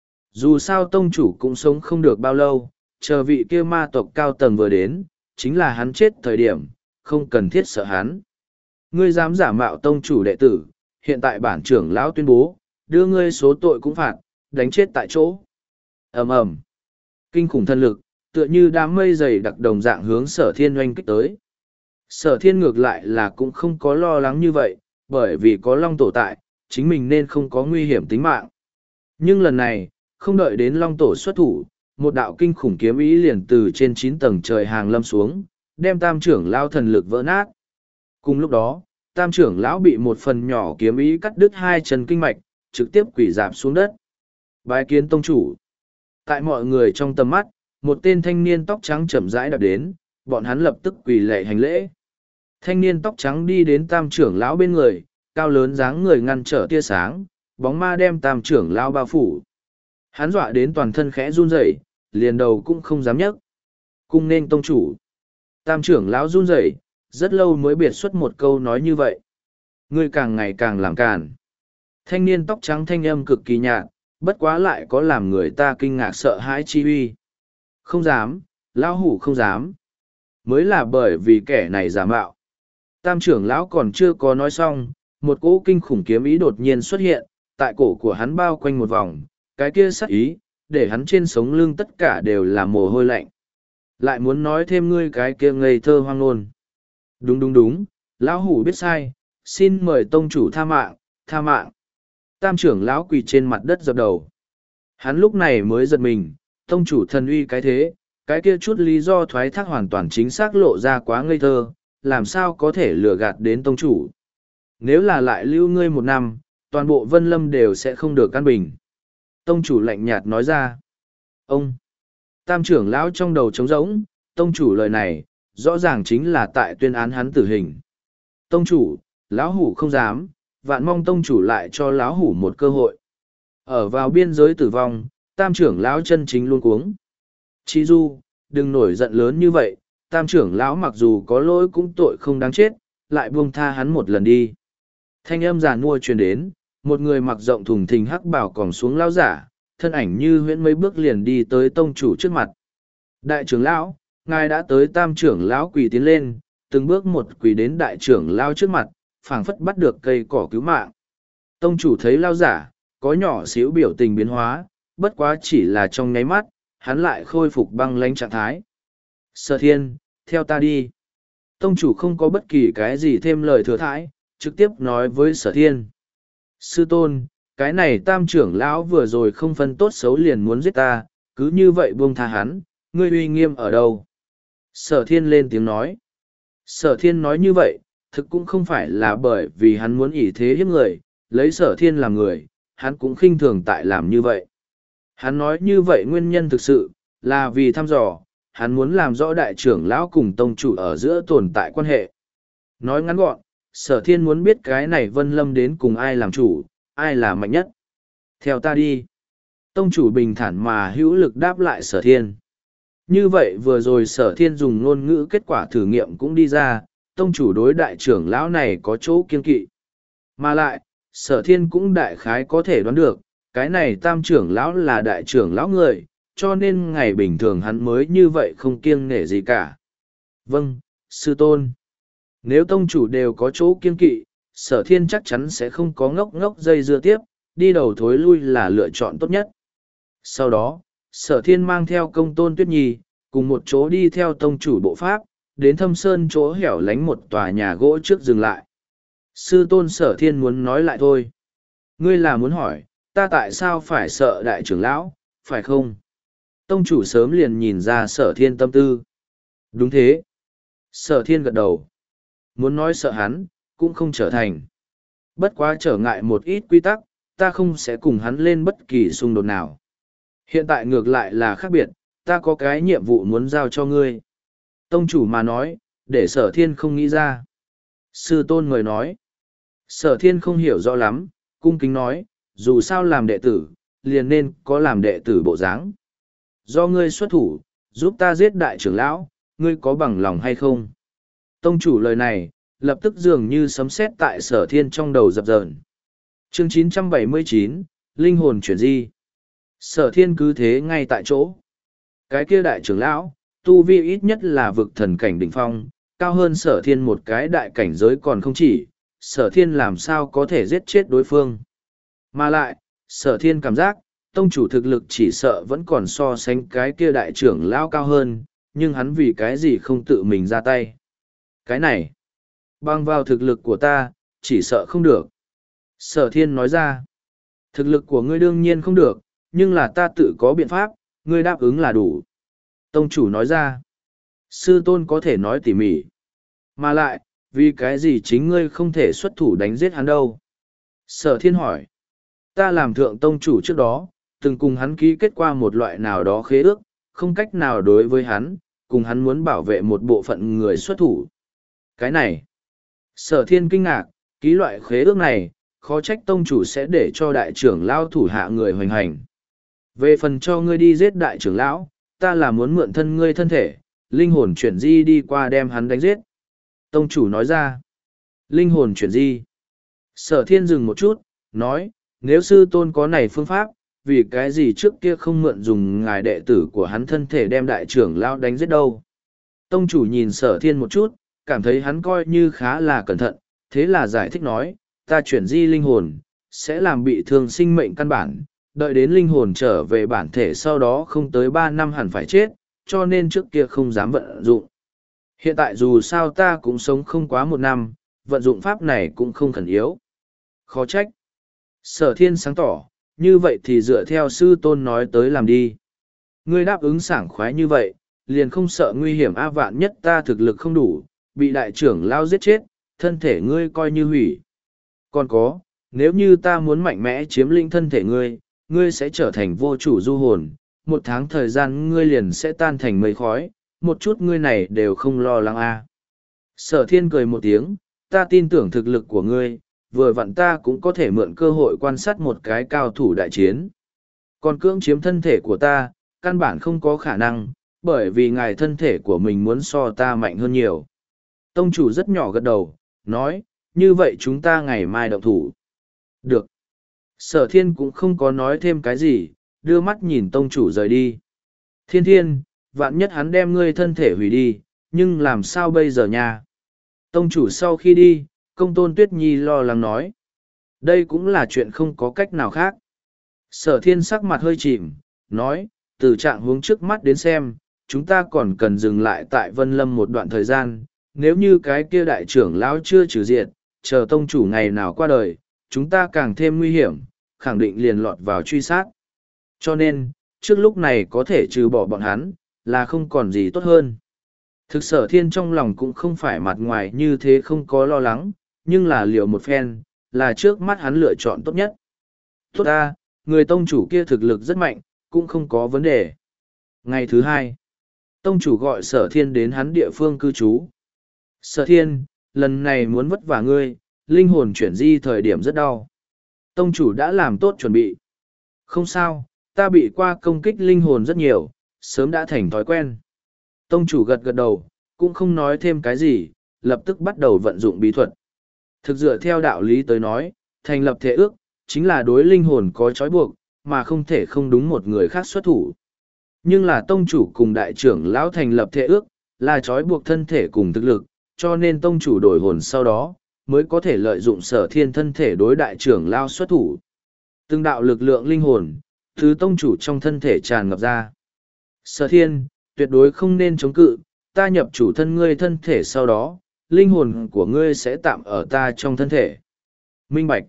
Dù sao tông chủ cũng sống không được bao lâu, chờ vị kia ma tộc cao tầng vừa đến, chính là hắn chết thời điểm, không cần thiết sợ hắn. Ngươi dám giả mạo tông chủ đệ tử, hiện tại bản trưởng lão tuyên bố, đưa ngươi số tội cũng phạt, đánh chết tại chỗ. Ầm ầm. Kinh khủng thân lực, tựa như đám mây dày đặc đồng dạng hướng sở thiên oanh kích tới. Sở thiên ngược lại là cũng không có lo lắng như vậy, bởi vì có long tổ tại, chính mình nên không có nguy hiểm tính mạng. Nhưng lần này, không đợi đến long tổ xuất thủ, một đạo kinh khủng kiếm ý liền từ trên chín tầng trời hàng lâm xuống, đem tam trưởng lao thần lực vỡ nát. Cùng lúc đó, tam trưởng lão bị một phần nhỏ kiếm ý cắt đứt hai chân kinh mạch, trực tiếp quỷ dạp xuống đất. Bái kiến tông chủ. Tại mọi người trong tầm mắt, một tên thanh niên tóc trắng chậm rãi đạp đến, bọn hắn lập tức quỳ lệ hành lễ. Thanh niên tóc trắng đi đến tam trưởng lão bên người, cao lớn dáng người ngăn trở tia sáng, bóng ma đem tam trưởng lão bao phủ. Hắn dọa đến toàn thân khẽ run rẩy, liền đầu cũng không dám nhấc. Cung nên tông chủ. Tam trưởng lão run rẩy, rất lâu mới biệt xuất một câu nói như vậy. Ngươi càng ngày càng làm càn. Thanh niên tóc trắng thanh âm cực kỳ nhạt, bất quá lại có làm người ta kinh ngạc sợ hãi chi uy. Không dám, lão hủ không dám. Mới là bởi vì kẻ này giả mạo. Tam trưởng lão còn chưa có nói xong, một cỗ kinh khủng kiếm ý đột nhiên xuất hiện, tại cổ của hắn bao quanh một vòng, cái kia sắc ý, để hắn trên sống lưng tất cả đều là mồ hôi lạnh. Lại muốn nói thêm ngươi cái kia ngây thơ hoang ngôn. Đúng đúng đúng, lão hủ biết sai, xin mời tông chủ tha mạng, tha mạng. Tam trưởng lão quỳ trên mặt đất dập đầu. Hắn lúc này mới giật mình, tông chủ thần uy cái thế, cái kia chút lý do thoái thác hoàn toàn chính xác lộ ra quá ngây thơ, làm sao có thể lừa gạt đến tông chủ. Nếu là lại lưu ngươi một năm, toàn bộ Vân Lâm đều sẽ không được căn bình. Tông chủ lạnh nhạt nói ra. Ông! Tam trưởng lão trong đầu trống rỗng, tông chủ lời này, rõ ràng chính là tại tuyên án hắn tử hình. Tông chủ, lão hủ không dám, vạn mong tông chủ lại cho lão hủ một cơ hội. Ở vào biên giới tử vong, tam trưởng lão chân chính luôn cuống. Chi du, đừng nổi giận lớn như vậy, tam trưởng lão mặc dù có lỗi cũng tội không đáng chết, lại buông tha hắn một lần đi. Thanh âm giàn mua truyền đến, một người mặc rộng thùng thình hắc bảo còn xuống lão giả, thân ảnh như huyễn mấy bước liền đi tới tông chủ trước mặt. Đại trưởng lão, ngài đã tới tam trưởng lão quỳ tiến lên, từng bước một quỳ đến đại trưởng lão trước mặt, phảng phất bắt được cây cỏ cứu mạng. Tông chủ thấy lão giả, có nhỏ xíu biểu tình biến hóa, bất quá chỉ là trong nháy mắt, hắn lại khôi phục băng lãnh trạng thái. Sở thiên, theo ta đi. Tông chủ không có bất kỳ cái gì thêm lời thừa thãi, trực tiếp nói với sở thiên. Sư tôn, cái này tam trưởng lão vừa rồi không phân tốt xấu liền muốn giết ta, cứ như vậy buông tha hắn, ngươi uy nghiêm ở đâu? Sở thiên lên tiếng nói. Sở thiên nói như vậy, thực cũng không phải là bởi vì hắn muốn ỷ thế hiếp người, lấy sở thiên làm người, hắn cũng khinh thường tại làm như vậy. Hắn nói như vậy nguyên nhân thực sự, là vì thăm dò, hắn muốn làm rõ đại trưởng lão cùng tông chủ ở giữa tồn tại quan hệ. Nói ngắn gọn, sở thiên muốn biết cái này Vân Lâm đến cùng ai làm chủ, ai là mạnh nhất. Theo ta đi. Tông chủ bình thản mà hữu lực đáp lại sở thiên. Như vậy vừa rồi sở thiên dùng ngôn ngữ kết quả thử nghiệm cũng đi ra, tông chủ đối đại trưởng lão này có chỗ kiên kỵ. Mà lại, sở thiên cũng đại khái có thể đoán được, cái này tam trưởng lão là đại trưởng lão người, cho nên ngày bình thường hắn mới như vậy không kiêng nể gì cả. Vâng, sư tôn. Nếu tông chủ đều có chỗ kiêng kỵ, sở thiên chắc chắn sẽ không có ngốc ngốc dây dưa tiếp, đi đầu thối lui là lựa chọn tốt nhất. Sau đó, sở thiên mang theo công tôn tuyết nhi, cùng một chỗ đi theo tông chủ bộ pháp, đến thâm sơn chỗ hẻo lánh một tòa nhà gỗ trước dừng lại. Sư tôn sở thiên muốn nói lại thôi. Ngươi là muốn hỏi, ta tại sao phải sợ đại trưởng lão, phải không? Tông chủ sớm liền nhìn ra sở thiên tâm tư. Đúng thế. Sở thiên gật đầu. Muốn nói sợ hắn, cũng không trở thành. Bất quá trở ngại một ít quy tắc, ta không sẽ cùng hắn lên bất kỳ xung đột nào. Hiện tại ngược lại là khác biệt, ta có cái nhiệm vụ muốn giao cho ngươi. Tông chủ mà nói, để sở thiên không nghĩ ra. Sư tôn người nói. Sở thiên không hiểu rõ lắm, cung kính nói, dù sao làm đệ tử, liền nên có làm đệ tử bộ dáng. Do ngươi xuất thủ, giúp ta giết đại trưởng lão, ngươi có bằng lòng hay không? Tông chủ lời này, lập tức dường như sấm sét tại sở thiên trong đầu dập dờn. Chương chín trăm bảy mươi chín, Linh hồn chuyển di. Sở thiên cứ thế ngay tại chỗ. Cái kia đại trưởng lão, tu vi ít nhất là vực thần cảnh đỉnh phong, cao hơn sở thiên một cái đại cảnh giới còn không chỉ, sở thiên làm sao có thể giết chết đối phương. Mà lại, sở thiên cảm giác, tông chủ thực lực chỉ sợ vẫn còn so sánh cái kia đại trưởng lão cao hơn, nhưng hắn vì cái gì không tự mình ra tay. Cái này, bằng vào thực lực của ta, chỉ sợ không được. Sở thiên nói ra, thực lực của ngươi đương nhiên không được, nhưng là ta tự có biện pháp, ngươi đáp ứng là đủ. Tông chủ nói ra, sư tôn có thể nói tỉ mỉ. Mà lại, vì cái gì chính ngươi không thể xuất thủ đánh giết hắn đâu? Sở thiên hỏi, ta làm thượng tông chủ trước đó, từng cùng hắn ký kết qua một loại nào đó khế ước, không cách nào đối với hắn, cùng hắn muốn bảo vệ một bộ phận người xuất thủ. Cái này, sở thiên kinh ngạc, ký loại khế ước này, khó trách tông chủ sẽ để cho đại trưởng lão thủ hạ người hoành hành. Về phần cho ngươi đi giết đại trưởng lão, ta là muốn mượn thân ngươi thân thể, linh hồn chuyển di đi qua đem hắn đánh giết. Tông chủ nói ra, linh hồn chuyển di. Sở thiên dừng một chút, nói, nếu sư tôn có này phương pháp, vì cái gì trước kia không mượn dùng ngài đệ tử của hắn thân thể đem đại trưởng lão đánh giết đâu. Tông chủ nhìn sở thiên một chút, cảm thấy hắn coi như khá là cẩn thận, thế là giải thích nói, ta chuyển di linh hồn, sẽ làm bị thương sinh mệnh căn bản, đợi đến linh hồn trở về bản thể sau đó không tới ba năm hẳn phải chết, cho nên trước kia không dám vận dụng. Hiện tại dù sao ta cũng sống không quá một năm, vận dụng pháp này cũng không khẩn yếu. Khó trách. Sở thiên sáng tỏ, như vậy thì dựa theo sư tôn nói tới làm đi. Ngươi đáp ứng sảng khoái như vậy, liền không sợ nguy hiểm a vạn nhất ta thực lực không đủ, bị đại trưởng lao giết chết, thân thể ngươi coi như hủy. Còn có, nếu như ta muốn mạnh mẽ chiếm lĩnh thân thể ngươi, ngươi sẽ trở thành vô chủ du hồn, một tháng thời gian ngươi liền sẽ tan thành mây khói, một chút ngươi này đều không lo lắng a. Sở thiên cười một tiếng, ta tin tưởng thực lực của ngươi, vừa vặn ta cũng có thể mượn cơ hội quan sát một cái cao thủ đại chiến. Còn cưỡng chiếm thân thể của ta, căn bản không có khả năng, bởi vì ngài thân thể của mình muốn so ta mạnh hơn nhiều. Tông chủ rất nhỏ gật đầu, nói, như vậy chúng ta ngày mai động thủ. Được. Sở thiên cũng không có nói thêm cái gì, đưa mắt nhìn tông chủ rời đi. Thiên thiên, vạn nhất hắn đem ngươi thân thể hủy đi, nhưng làm sao bây giờ nha? Tông chủ sau khi đi, công tôn tuyết nhi lo lắng nói. Đây cũng là chuyện không có cách nào khác. Sở thiên sắc mặt hơi chìm, nói, từ trạng hướng trước mắt đến xem, chúng ta còn cần dừng lại tại Vân Lâm một đoạn thời gian. Nếu như cái kia đại trưởng lão chưa trừ diệt, chờ tông chủ ngày nào qua đời, chúng ta càng thêm nguy hiểm, khẳng định liền lọt vào truy sát. Cho nên, trước lúc này có thể trừ bỏ bọn hắn, là không còn gì tốt hơn. Thực sở thiên trong lòng cũng không phải mặt ngoài như thế không có lo lắng, nhưng là liều một phen, là trước mắt hắn lựa chọn tốt nhất. Tốt ta, người tông chủ kia thực lực rất mạnh, cũng không có vấn đề. Ngày thứ hai, tông chủ gọi sở thiên đến hắn địa phương cư trú. Sở thiên, lần này muốn vất vả ngươi, linh hồn chuyển di thời điểm rất đau. Tông chủ đã làm tốt chuẩn bị. Không sao, ta bị qua công kích linh hồn rất nhiều, sớm đã thành thói quen. Tông chủ gật gật đầu, cũng không nói thêm cái gì, lập tức bắt đầu vận dụng bí thuật. Thực dựa theo đạo lý tới nói, thành lập thể ước, chính là đối linh hồn có trói buộc, mà không thể không đúng một người khác xuất thủ. Nhưng là tông chủ cùng đại trưởng lão thành lập thể ước, là trói buộc thân thể cùng thực lực, cho nên tông chủ đổi hồn sau đó, mới có thể lợi dụng sở thiên thân thể đối đại trưởng lão xuất thủ. Từng đạo lực lượng linh hồn, thứ tông chủ trong thân thể tràn ngập ra. Sở thiên, tuyệt đối không nên chống cự, ta nhập chủ thân ngươi thân thể sau đó, linh hồn của ngươi sẽ tạm ở ta trong thân thể. Minh bạch.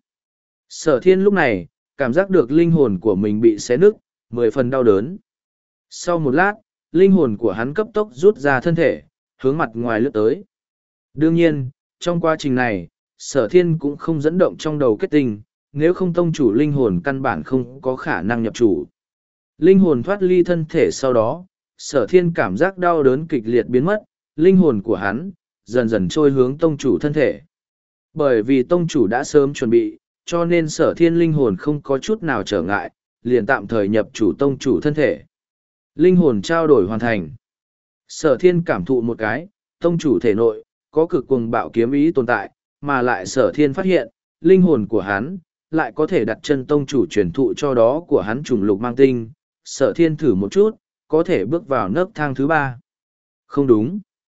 Sở thiên lúc này, cảm giác được linh hồn của mình bị xé nứt, mười phần đau đớn. Sau một lát, linh hồn của hắn cấp tốc rút ra thân thể, hướng mặt ngoài lướt tới. Đương nhiên, trong quá trình này, sở thiên cũng không dẫn động trong đầu kết tinh, nếu không tông chủ linh hồn căn bản không có khả năng nhập chủ. Linh hồn thoát ly thân thể sau đó, sở thiên cảm giác đau đớn kịch liệt biến mất, linh hồn của hắn, dần dần trôi hướng tông chủ thân thể. Bởi vì tông chủ đã sớm chuẩn bị, cho nên sở thiên linh hồn không có chút nào trở ngại, liền tạm thời nhập chủ tông chủ thân thể. Linh hồn trao đổi hoàn thành. Sở thiên cảm thụ một cái, tông chủ thể nội, có cực cuồng bạo kiếm ý tồn tại, mà lại sở thiên phát hiện, linh hồn của hắn, lại có thể đặt chân tông chủ truyền thụ cho đó của hắn trùng lục mang tinh, sở thiên thử một chút, có thể bước vào nấc thang thứ ba. Không đúng.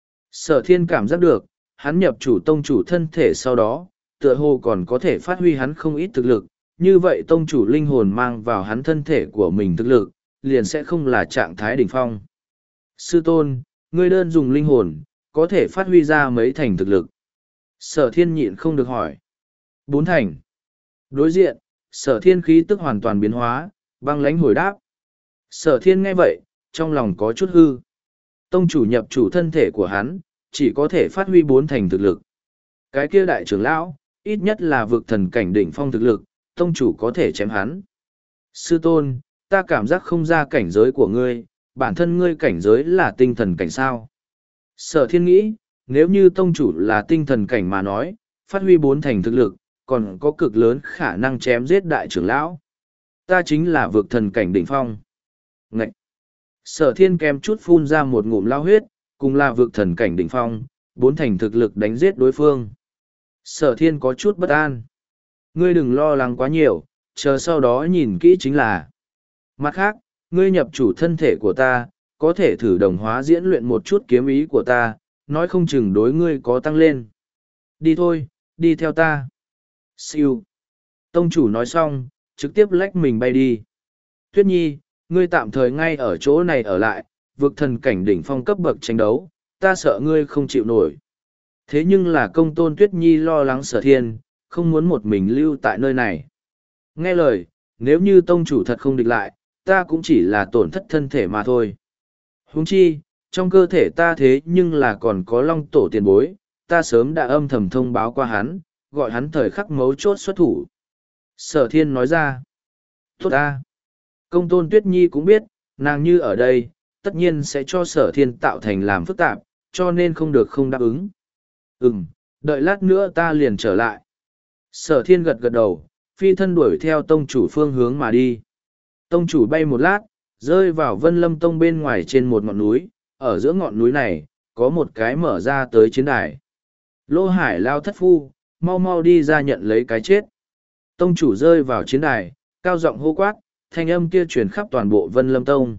Sở thiên cảm giác được, hắn nhập chủ tông chủ thân thể sau đó, tựa hồ còn có thể phát huy hắn không ít thực lực, như vậy tông chủ linh hồn mang vào hắn thân thể của mình thực lực, liền sẽ không là trạng thái đỉnh phong. Sư tôn, ngươi đơn dùng linh hồn, có thể phát huy ra mấy thành thực lực. Sở thiên nhịn không được hỏi. Bốn thành. Đối diện, sở thiên khí tức hoàn toàn biến hóa, băng lãnh hồi đáp. Sở thiên nghe vậy, trong lòng có chút hư. Tông chủ nhập chủ thân thể của hắn, chỉ có thể phát huy bốn thành thực lực. Cái kia đại trưởng lão, ít nhất là vực thần cảnh đỉnh phong thực lực, tông chủ có thể chém hắn. Sư tôn, ta cảm giác không ra cảnh giới của ngươi, bản thân ngươi cảnh giới là tinh thần cảnh sao. Sở thiên nghĩ, nếu như tông chủ là tinh thần cảnh mà nói, phát huy bốn thành thực lực, còn có cực lớn khả năng chém giết đại trưởng lão. Ta chính là vực thần cảnh đỉnh phong. Ngậy! Sở thiên kèm chút phun ra một ngụm lao huyết, cùng là vực thần cảnh đỉnh phong, bốn thành thực lực đánh giết đối phương. Sở thiên có chút bất an. Ngươi đừng lo lắng quá nhiều, chờ sau đó nhìn kỹ chính là. Mặt khác, ngươi nhập chủ thân thể của ta, có thể thử đồng hóa diễn luyện một chút kiếm ý của ta, nói không chừng đối ngươi có tăng lên. Đi thôi, đi theo ta. Siêu. Tông chủ nói xong, trực tiếp lách mình bay đi. Tuyết Nhi, ngươi tạm thời ngay ở chỗ này ở lại, vực thần cảnh đỉnh phong cấp bậc tranh đấu, ta sợ ngươi không chịu nổi. Thế nhưng là công tôn Tuyết Nhi lo lắng sở thiên, không muốn một mình lưu tại nơi này. Nghe lời, nếu như tông chủ thật không địch lại, ta cũng chỉ là tổn thất thân thể mà thôi. Huống chi, trong cơ thể ta thế nhưng là còn có long tổ tiền bối, ta sớm đã âm thầm thông báo qua hắn, gọi hắn thời khắc mấu chốt xuất thủ. Sở thiên nói ra. Tốt ta. Công tôn Tuyết Nhi cũng biết, nàng như ở đây, tất nhiên sẽ cho sở thiên tạo thành làm phức tạp, cho nên không được không đáp ứng. Ừm, đợi lát nữa ta liền trở lại. Sở thiên gật gật đầu, phi thân đuổi theo tông chủ phương hướng mà đi. Tông chủ bay một lát, rơi vào Vân Lâm Tông bên ngoài trên một ngọn núi, ở giữa ngọn núi này, có một cái mở ra tới chiến đài. Lô Hải lao thất phu, mau mau đi ra nhận lấy cái chết. Tông chủ rơi vào chiến đài, cao giọng hô quát, thanh âm kia truyền khắp toàn bộ Vân Lâm Tông.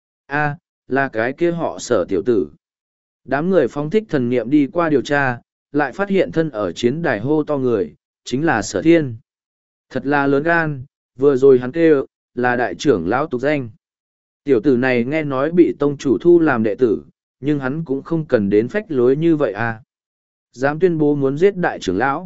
A, là cái kia họ sở tiểu tử. Đám người phóng thích thần niệm đi qua điều tra, lại phát hiện thân ở chiến đài hô to người, chính là sở thiên. Thật là lớn gan, vừa rồi hắn kêu, là đại trưởng lão tục danh. Tiểu tử này nghe nói bị tông chủ thu làm đệ tử, nhưng hắn cũng không cần đến phách lối như vậy à. Dám tuyên bố muốn giết đại trưởng lão.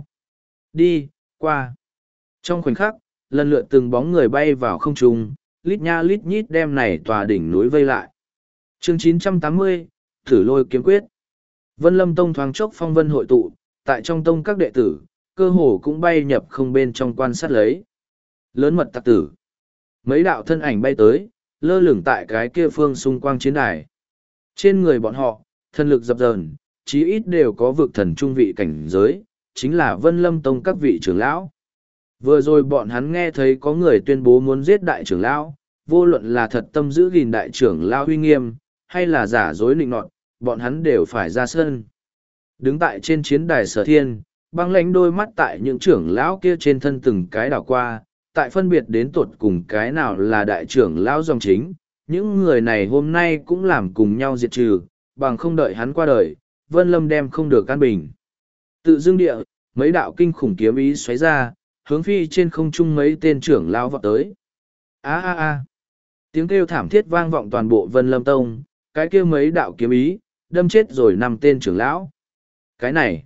Đi, qua. Trong khoảnh khắc, lần lượt từng bóng người bay vào không trung, lít nha lít nhít đem này tòa đỉnh núi vây lại. Chương chín trăm tám mươi, Thử Lôi Kiếm Quyết. Vân Lâm Tông thoáng chốc phong vân hội tụ, tại trong tông các đệ tử, cơ hồ cũng bay nhập không bên trong quan sát lấy. Lớn mật tặc tử. Mấy đạo thân ảnh bay tới, lơ lửng tại cái kia phương xung quanh chiến đài. Trên người bọn họ, thần lực dập dờn, chí ít đều có vực thần trung vị cảnh giới, chính là Vân Lâm Tông các vị trưởng lão. Vừa rồi bọn hắn nghe thấy có người tuyên bố muốn giết đại trưởng lão, vô luận là thật tâm giữ gìn đại trưởng lão uy nghiêm, hay là giả dối nịnh nọt, bọn hắn đều phải ra sân. Đứng tại trên chiến đài sở thiên, băng lãnh đôi mắt tại những trưởng lão kia trên thân từng cái đảo qua, tại phân biệt đến tột cùng cái nào là đại trưởng lão dòng chính, những người này hôm nay cũng làm cùng nhau diệt trừ, bằng không đợi hắn qua đời, Vân Lâm đem không được an bình. Tự dưng địa, mấy đạo kinh khủng kiếm ý xoáy ra, hướng phi trên không trung mấy tên trưởng lão vọt tới. A a a. Tiếng kêu thảm thiết vang vọng toàn bộ Vân Lâm Tông, cái kêu mấy đạo kiếm ý, đâm chết rồi năm tên trưởng lão. Cái này,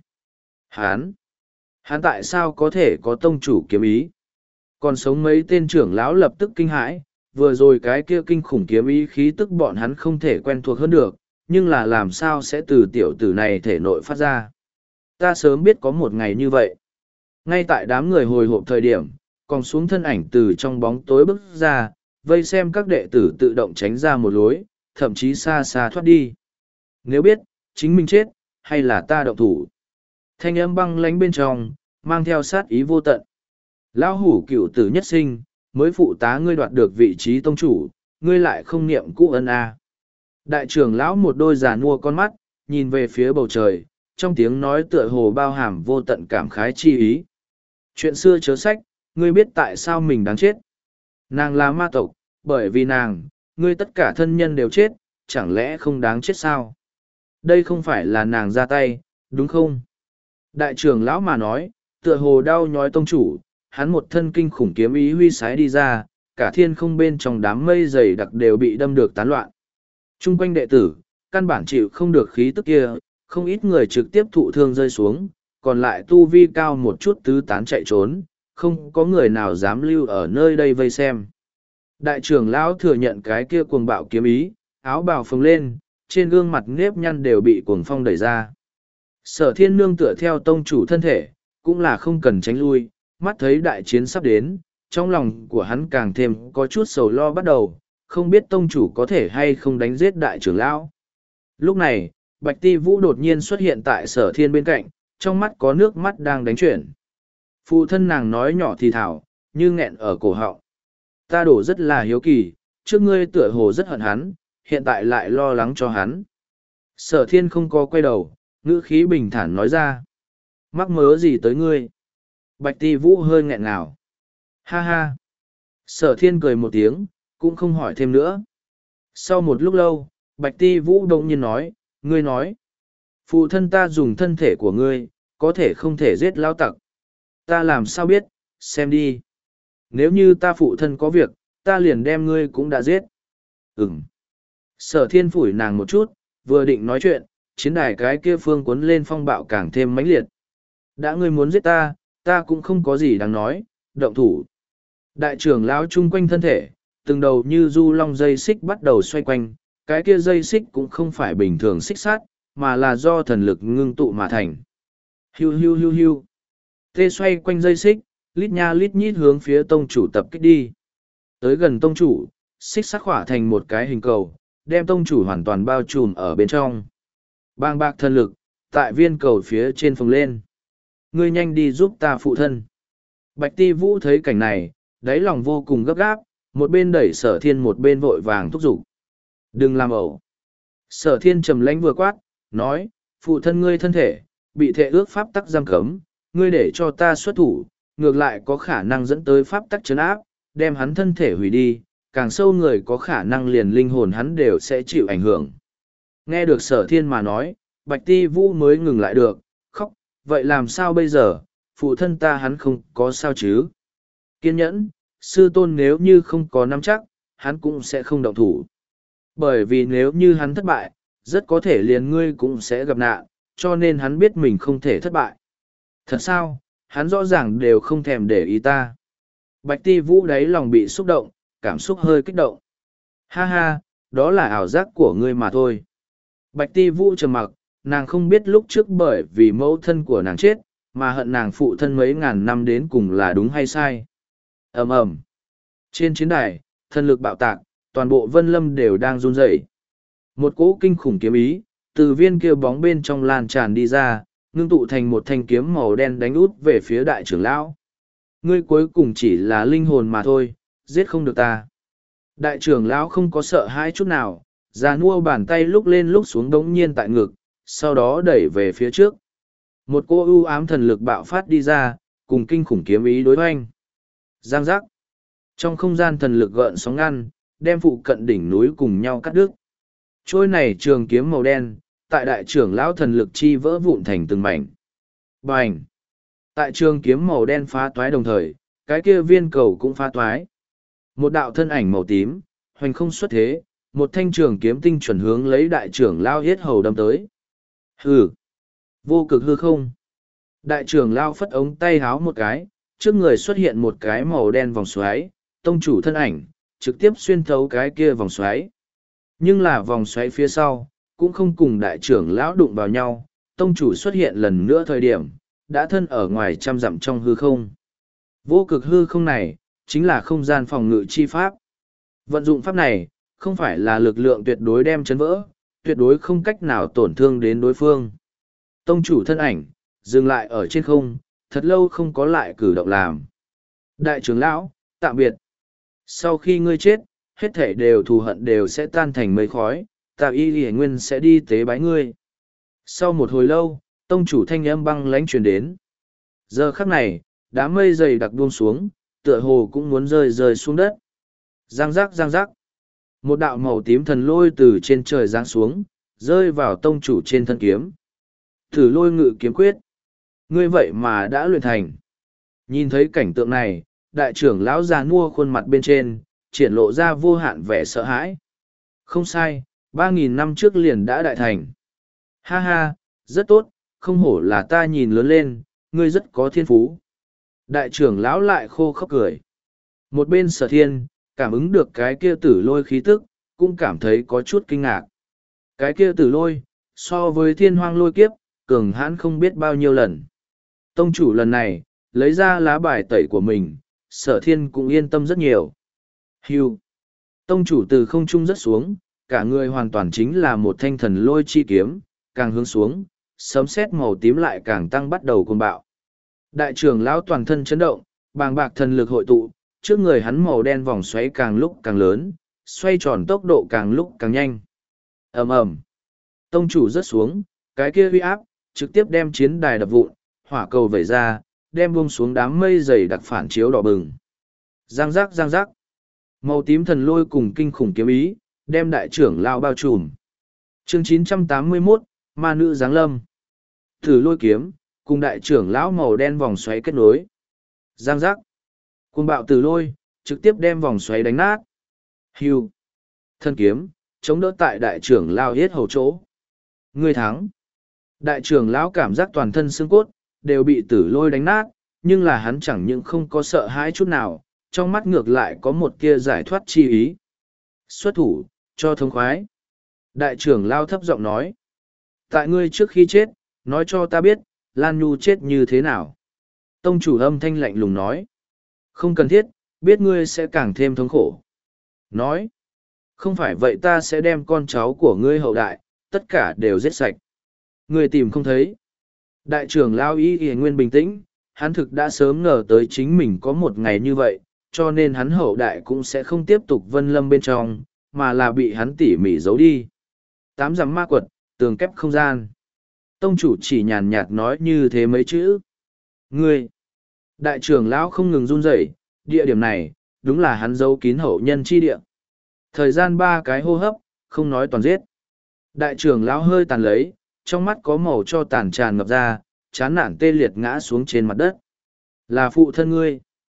hắn, hắn tại sao có thể có tông chủ kiếm ý? Còn sống mấy tên trưởng lão lập tức kinh hãi, vừa rồi cái kia kinh khủng kiếm ý khí tức bọn hắn không thể quen thuộc hơn được, nhưng là làm sao sẽ từ tiểu tử này thể nội phát ra. Ta sớm biết có một ngày như vậy. Ngay tại đám người hồi hộp thời điểm, còn xuống thân ảnh từ trong bóng tối bước ra, vây xem các đệ tử tự động tránh ra một lối, thậm chí xa xa thoát đi. Nếu biết, chính mình chết, hay là ta động thủ. Thanh âm băng lánh bên trong, mang theo sát ý vô tận. Lão hủ cựu tử nhất sinh, mới phụ tá ngươi đoạt được vị trí tông chủ, ngươi lại không niệm cũ ân a. Đại trưởng lão một đôi già nua con mắt, nhìn về phía bầu trời, trong tiếng nói tựa hồ bao hàm vô tận cảm khái chi ý. Chuyện xưa chớ sách, ngươi biết tại sao mình đáng chết. Nàng là ma tộc, bởi vì nàng, ngươi tất cả thân nhân đều chết, chẳng lẽ không đáng chết sao? Đây không phải là nàng ra tay, đúng không? Đại trưởng lão mà nói, tựa hồ đau nhói tông chủ, hắn một thân kinh khủng kiếm ý huy sái đi ra, cả thiên không bên trong đám mây dày đặc đều bị đâm được tán loạn. Trung quanh đệ tử, căn bản chịu không được khí tức kia, không ít người trực tiếp thụ thương rơi xuống, còn lại tu vi cao một chút tứ tán chạy trốn, không có người nào dám lưu ở nơi đây vây xem. Đại trưởng lão thừa nhận cái kia cuồng bạo kiếm ý, áo bào phồng lên, trên gương mặt nếp nhăn đều bị cuồng phong đẩy ra. Sở thiên nương tựa theo tông chủ thân thể, cũng là không cần tránh lui, mắt thấy đại chiến sắp đến, trong lòng của hắn càng thêm có chút sầu lo bắt đầu, không biết tông chủ có thể hay không đánh giết đại trưởng lão. Lúc này, Bạch Ti Vũ đột nhiên xuất hiện tại sở thiên bên cạnh, trong mắt có nước mắt đang đánh chuyển. Phụ thân nàng nói nhỏ thì thảo, như nghẹn ở cổ họng. Ta đổ rất là hiếu kỳ, trước ngươi tựa hồ rất hận hắn, hiện tại lại lo lắng cho hắn. Sở thiên không có quay đầu, ngữ khí bình thản nói ra. Mắc mớ gì tới ngươi? Bạch Ti Vũ hơi nghẹn ngào. Ha ha. Sở thiên cười một tiếng, cũng không hỏi thêm nữa. Sau một lúc lâu, Bạch Ti Vũ đông nhiên nói, ngươi nói. Phụ thân ta dùng thân thể của ngươi, có thể không thể giết lao tặc. Ta làm sao biết, xem đi. Nếu như ta phụ thân có việc, ta liền đem ngươi cũng đã giết. Ừm. Sở thiên phủi nàng một chút, vừa định nói chuyện, chiến đài cái kia phương cuốn lên phong bạo càng thêm mãnh liệt. Đã ngươi muốn giết ta, ta cũng không có gì đáng nói, động thủ. Đại trưởng lão chung quanh thân thể, từng đầu như du long dây xích bắt đầu xoay quanh, cái kia dây xích cũng không phải bình thường xích sát, mà là do thần lực ngưng tụ mà thành. Hiu hiu hiu hiu. Tê xoay quanh dây xích, lít nha lít nhít hướng phía tông chủ tập kích đi. Tới gần tông chủ, xích sắc khỏa thành một cái hình cầu, đem tông chủ hoàn toàn bao trùm ở bên trong. Bang bạc thần lực, tại viên cầu phía trên phồng lên. Ngươi nhanh đi giúp ta phụ thân. Bạch Ti Vũ thấy cảnh này, đáy lòng vô cùng gấp gáp, một bên đẩy sở thiên một bên vội vàng thúc giục. Đừng làm ẩu. Sở thiên trầm lãnh vừa quát, nói, phụ thân ngươi thân thể, bị thệ ước pháp tắc giam cấm, ngươi để cho ta xuất thủ, ngược lại có khả năng dẫn tới pháp tắc chấn áp, đem hắn thân thể hủy đi, càng sâu người có khả năng liền linh hồn hắn đều sẽ chịu ảnh hưởng. Nghe được sở thiên mà nói, Bạch Ti Vũ mới ngừng lại được, khóc, vậy làm sao bây giờ, phụ thân ta hắn không có sao chứ. Kiên nhẫn, sư tôn nếu như không có nắm chắc, hắn cũng sẽ không động thủ. Bởi vì nếu như hắn thất bại, rất có thể liền ngươi cũng sẽ gặp nạn, cho nên hắn biết mình không thể thất bại. Thật sao, hắn rõ ràng đều không thèm để ý ta. Bạch Ti Vũ đáy lòng bị xúc động, cảm xúc hơi kích động. Ha ha, đó là ảo giác của ngươi mà thôi. Bạch Ti Vũ trầm mặc, nàng không biết lúc trước bởi vì mẫu thân của nàng chết, mà hận nàng phụ thân mấy ngàn năm đến cùng là đúng hay sai. Ầm ầm. Trên chiến đài, thần lực bạo tạc, toàn bộ Vân Lâm đều đang run rẩy. Một cỗ kinh khủng kiếm ý, từ viên kia bóng bên trong lan tràn đi ra, ngưng tụ thành một thanh kiếm màu đen đánh út về phía đại trưởng lão. Ngươi cuối cùng chỉ là linh hồn mà thôi, giết không được ta. Đại trưởng lão không có sợ hãi chút nào, già nua bàn tay lúc lên lúc xuống đống nhiên tại ngực, sau đó đẩy về phía trước. Một cô ưu ám thần lực bạo phát đi ra, cùng kinh khủng kiếm ý đối hoanh. Giang giác. Trong không gian thần lực gợn sóng ngăn, đem phụ cận đỉnh núi cùng nhau cắt đứt. Trôi này trường kiếm màu đen, tại đại trưởng lão thần lực chi vỡ vụn thành từng mảnh. Bành! Tại trường kiếm màu đen phá toái đồng thời, cái kia viên cầu cũng phá toái. Một đạo thân ảnh màu tím, hoành không xuất thế, một thanh trường kiếm tinh chuẩn hướng lấy đại trưởng lão hết hầu đâm tới. Hừ! Vô cực hư không? Đại trưởng lão phất ống tay háo một cái, trước người xuất hiện một cái màu đen vòng xoáy, tông chủ thân ảnh, trực tiếp xuyên thấu cái kia vòng xoáy. Nhưng là vòng xoáy phía sau, cũng không cùng đại trưởng lão đụng vào nhau, tông chủ xuất hiện lần nữa thời điểm, đã thân ở ngoài trăm dặm trong hư không. Vô cực hư không này, chính là không gian phòng ngự chi pháp. Vận dụng pháp này, không phải là lực lượng tuyệt đối đem chấn vỡ, tuyệt đối không cách nào tổn thương đến đối phương. Tông chủ thân ảnh, dừng lại ở trên không, thật lâu không có lại cử động làm. Đại trưởng lão, tạm biệt. Sau khi ngươi chết, hết thể đều thù hận đều sẽ tan thành mây khói, ta y lì nguyên sẽ đi tế bái ngươi. Sau một hồi lâu, Tông chủ thanh âm băng lãnh truyền đến. Giờ khắc này, đám mây dày đặc buông xuống, tựa hồ cũng muốn rơi rơi xuống đất. Giang giác giang giác. Một đạo màu tím thần lôi từ trên trời giáng xuống, rơi vào tông chủ trên thân kiếm. Thử lôi ngự kiếm quyết. Ngươi vậy mà đã luyện thành. Nhìn thấy cảnh tượng này, đại trưởng lão già nua khuôn mặt bên trên, triển lộ ra vô hạn vẻ sợ hãi. Không sai, ba nghìn năm trước liền đã đại thành. Ha ha, rất tốt, không hổ là ta nhìn lớn lên, ngươi rất có thiên phú. Đại trưởng lão lại khô khóc cười. Một bên Sở Thiên, cảm ứng được cái kia tử lôi khí tức, cũng cảm thấy có chút kinh ngạc. Cái kia tử lôi, so với thiên hoang lôi kiếp, cường hãn không biết bao nhiêu lần. Tông chủ lần này, lấy ra lá bài tẩy của mình, Sở Thiên cũng yên tâm rất nhiều. Hưu. Tông chủ từ không trung rất xuống, cả người hoàn toàn chính là một thanh thần lôi chi kiếm, càng hướng xuống, sấm sét màu tím lại càng tăng bắt đầu cuồng bạo. Đại trưởng lão toàn thân chấn động, bàng bạc thần lực hội tụ, trước người hắn màu đen vòng xoáy càng lúc càng lớn, xoay tròn tốc độ càng lúc càng nhanh. Ầm ầm. Tông chủ rớt xuống, cái kia uy áp trực tiếp đem chiến đài đập vụn, hỏa cầu vẩy ra, đem buông xuống đám mây dày đặc phản chiếu đỏ bừng. Giang giác giang giác. Màu tím thần lôi cùng kinh khủng kiếm ý, đem đại trưởng lão bao trùm. Chương chín trăm tám mươi mốt, Ma nữ giáng lâm. Thử lôi kiếm, cùng đại trưởng lão màu đen vòng xoáy kết nối. Giang giác. Cuồng bạo tử lôi, trực tiếp đem vòng xoáy đánh nát. Hưu. Thân kiếm, chống đỡ tại đại trưởng lão hết hầu chỗ. Ngươi thắng. Đại trưởng lão cảm giác toàn thân xương cốt, đều bị tử lôi đánh nát, nhưng là hắn chẳng những không có sợ hãi chút nào, trong mắt ngược lại có một tia giải thoát chi ý. Xuất thủ, cho thống khoái. Đại trưởng lão thấp giọng nói. Tại ngươi trước khi chết, nói cho ta biết, Lan Nhu chết như thế nào. Tông chủ âm thanh lạnh lùng nói. Không cần thiết, biết ngươi sẽ càng thêm thống khổ. Nói. Không phải vậy ta sẽ đem con cháu của ngươi hậu đại, tất cả đều giết sạch. Ngươi tìm không thấy. Đại trưởng Lao Y Y Nguyên bình tĩnh, hắn thực đã sớm ngờ tới chính mình có một ngày như vậy, cho nên hắn hậu đại cũng sẽ không tiếp tục vân lâm bên trong, mà là bị hắn tỉ mỉ giấu đi. Tám dặm ma quật, tường kép không gian. Tông chủ chỉ nhàn nhạt nói như thế mấy chữ. Ngươi! Đại trưởng lão không ngừng run rẩy, địa điểm này, đúng là hắn giấu kín hậu nhân chi địa. Thời gian ba cái hô hấp, không nói toàn giết. Đại trưởng lão hơi tàn lấy, trong mắt có màu cho tàn tràn ngập ra, chán nản tê liệt ngã xuống trên mặt đất. Là phụ thân ngươi.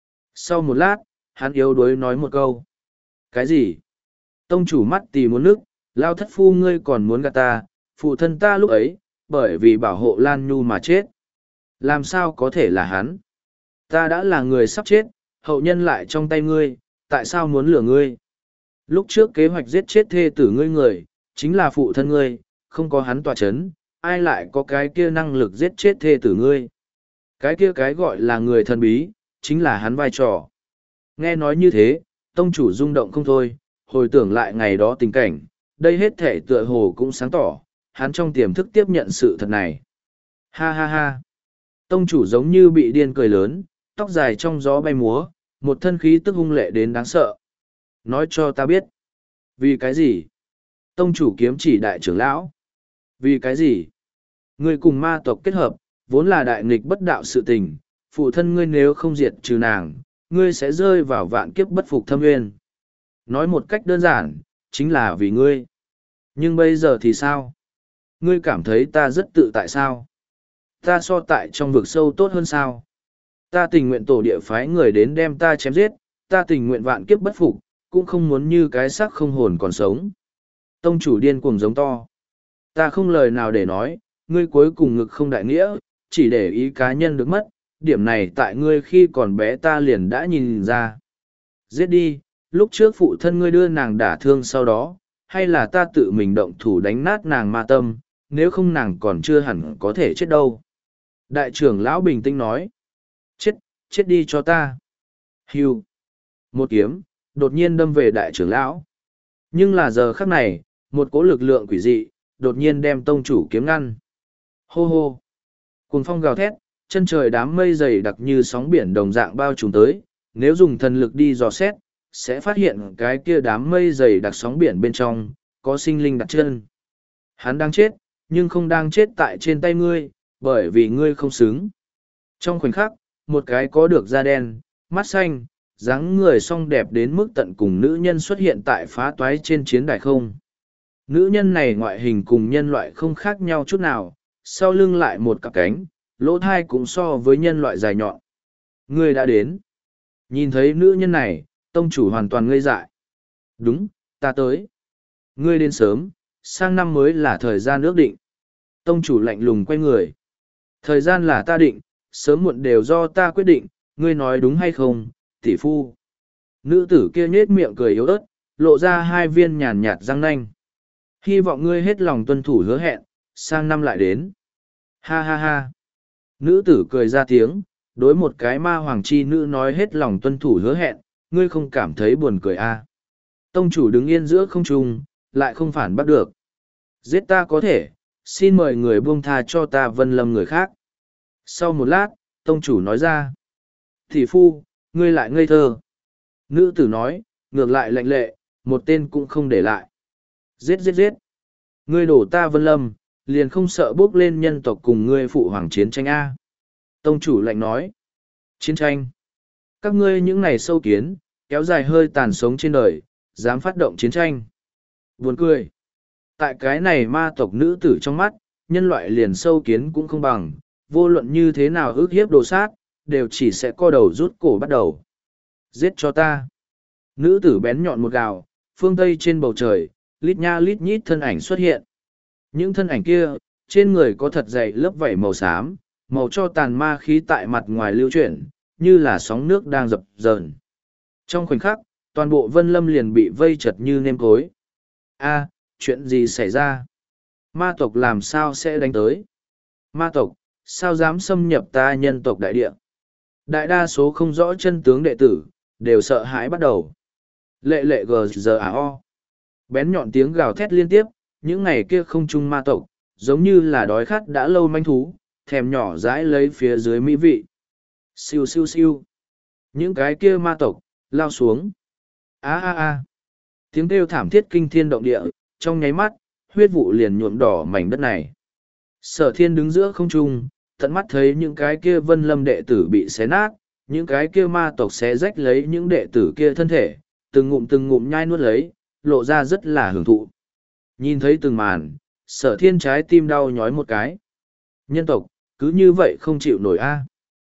Sau một lát, hắn yếu đuối nói một câu. Cái gì? Tông chủ mắt tì muốn nước, lao thất phu ngươi còn muốn gạt ta, phụ thân ta lúc ấy, bởi vì bảo hộ Lan Nhu mà chết. Làm sao có thể là hắn? Ta đã là người sắp chết, hậu nhân lại trong tay ngươi, tại sao muốn lừa ngươi? Lúc trước kế hoạch giết chết thê tử ngươi người, chính là phụ thân ngươi, không có hắn tỏa chấn, ai lại có cái kia năng lực giết chết thê tử ngươi? Cái kia cái gọi là người thần bí, chính là hắn vai trò. Nghe nói như thế, tông chủ rung động không thôi, hồi tưởng lại ngày đó tình cảnh, đây hết thể tựa hồ cũng sáng tỏ, hắn trong tiềm thức tiếp nhận sự thật này. Ha ha ha. Tông chủ giống như bị điên cười lớn, tóc dài trong gió bay múa, một thân khí tức hung lệ đến đáng sợ. Nói cho ta biết. Vì cái gì? Tông chủ kiếm chỉ đại trưởng lão. Vì cái gì? Ngươi cùng ma tộc kết hợp, vốn là đại nghịch bất đạo sự tình, phụ thân ngươi nếu không diệt trừ nàng, ngươi sẽ rơi vào vạn kiếp bất phục thâm nguyên. Nói một cách đơn giản, chính là vì ngươi. Nhưng bây giờ thì sao? Ngươi cảm thấy ta rất tự tại sao? Ta so tại trong vực sâu tốt hơn sao? Ta tình nguyện tổ địa phái người đến đem ta chém giết, ta tình nguyện vạn kiếp bất phục, cũng không muốn như cái xác không hồn còn sống. Tông chủ điên cuồng giống to. Ta không lời nào để nói, ngươi cuối cùng ngực không đại nghĩa, chỉ để ý cá nhân được mất, điểm này tại ngươi khi còn bé ta liền đã nhìn ra. Giết đi, lúc trước phụ thân ngươi đưa nàng đả thương sau đó, hay là ta tự mình động thủ đánh nát nàng ma tâm, nếu không nàng còn chưa hẳn có thể chết đâu. Đại trưởng lão bình tĩnh nói. Chết, chết đi cho ta. Hưu. Một kiếm, đột nhiên đâm về đại trưởng lão. Nhưng là giờ khắc này, một cỗ lực lượng quỷ dị, đột nhiên đem tông chủ kiếm ngăn. Hô hô. Cuồng phong gào thét, chân trời đám mây dày đặc như sóng biển đồng dạng bao trùm tới, nếu dùng thần lực đi dò xét, sẽ phát hiện cái kia đám mây dày đặc sóng biển bên trong, có sinh linh đặt chân. Hắn đang chết, nhưng không đang chết tại trên tay ngươi, Bởi vì ngươi không xứng. Trong khoảnh khắc, một cái có được da đen, mắt xanh, dáng người song đẹp đến mức tận cùng nữ nhân xuất hiện tại phá toái trên chiến đài không. Nữ nhân này ngoại hình cùng nhân loại không khác nhau chút nào, sau lưng lại một cặp cánh, lỗ thai cũng so với nhân loại dài nhọn. Ngươi đã đến. Nhìn thấy nữ nhân này, tông chủ hoàn toàn ngây dại. Đúng, ta tới. Ngươi đến sớm, sang năm mới là thời gian ước định. Tông chủ lạnh lùng quay người. Thời gian là ta định, sớm muộn đều do ta quyết định, ngươi nói đúng hay không, tỷ phu. Nữ tử kia nhết miệng cười yếu ớt, lộ ra hai viên nhàn nhạt răng nanh. Hy vọng ngươi hết lòng tuân thủ hứa hẹn, sang năm lại đến. Ha ha ha. Nữ tử cười ra tiếng, đối một cái ma hoàng chi nữ nói hết lòng tuân thủ hứa hẹn, ngươi không cảm thấy buồn cười à. Tông chủ đứng yên giữa không trung, lại không phản bắt được. Giết ta có thể, xin mời người buông tha cho ta Vân Lâm người khác. Sau một lát, tông chủ nói ra. Thị phu, ngươi lại ngây thơ. Nữ tử nói, ngược lại lạnh lệ, một tên cũng không để lại. Giết giết giết. Ngươi đổ ta Vân Lâm, liền không sợ bước lên nhân tộc cùng ngươi phụ hoàng chiến tranh A. Tông chủ lạnh nói. Chiến tranh. Các ngươi những ngày sâu kiến, kéo dài hơi tàn sống trên đời, dám phát động chiến tranh. Buồn cười. Tại cái này ma tộc nữ tử trong mắt, nhân loại liền sâu kiến cũng không bằng, vô luận như thế nào ước hiếp đồ sát, đều chỉ sẽ co đầu rút cổ bắt đầu. Giết cho ta. Nữ tử bén nhọn một gào, phương Tây trên bầu trời, lít nha lít nhít thân ảnh xuất hiện. Những thân ảnh kia, trên người có thật dày lớp vảy màu xám, màu cho tàn ma khí tại mặt ngoài lưu chuyển, như là sóng nước đang dập dờn. Trong khoảnh khắc, toàn bộ Vân Lâm liền bị vây chật như nêm cối. A, chuyện gì xảy ra? Ma tộc làm sao sẽ đánh tới? Ma tộc, sao dám xâm nhập ta nhân tộc đại địa? Đại đa số không rõ chân tướng đệ tử, đều sợ hãi bắt đầu. Lệ lệ gờ giờ à o. Bén nhọn tiếng gào thét liên tiếp, những ngày kia không chung ma tộc, giống như là đói khát đã lâu manh thú, thèm nhỏ dãi lấy phía dưới mỹ vị. Siêu siêu siêu. Những cái kia ma tộc, lao xuống. A a a. Tiếng kêu thảm thiết kinh thiên động địa, trong nháy mắt, huyết vụ liền nhuộm đỏ mảnh đất này. Sở thiên đứng giữa không trung, tận mắt thấy những cái kia Vân Lâm đệ tử bị xé nát, những cái kia ma tộc xé rách lấy những đệ tử kia thân thể, từng ngụm từng ngụm nhai nuốt lấy, lộ ra rất là hưởng thụ. Nhìn thấy từng màn, sở thiên trái tim đau nhói một cái. Nhân tộc, cứ như vậy không chịu nổi a.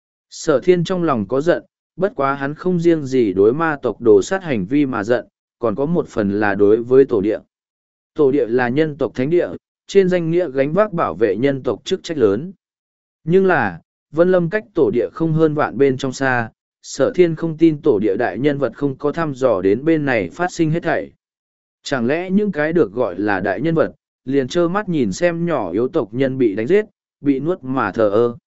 Sở thiên trong lòng có giận, bất quá hắn không riêng gì đối ma tộc đồ sát hành vi mà giận, còn có một phần là đối với tổ địa. Tổ địa là nhân tộc thánh địa, trên danh nghĩa gánh vác bảo vệ nhân tộc chức trách lớn. Nhưng là, Vân Lâm cách tổ địa không hơn vạn bên trong xa, sở thiên không tin tổ địa đại nhân vật không có thăm dò đến bên này phát sinh hết thảy. Chẳng lẽ những cái được gọi là đại nhân vật, liền trơ mắt nhìn xem nhỏ yếu tộc nhân bị đánh giết, bị nuốt mà thờ ơ.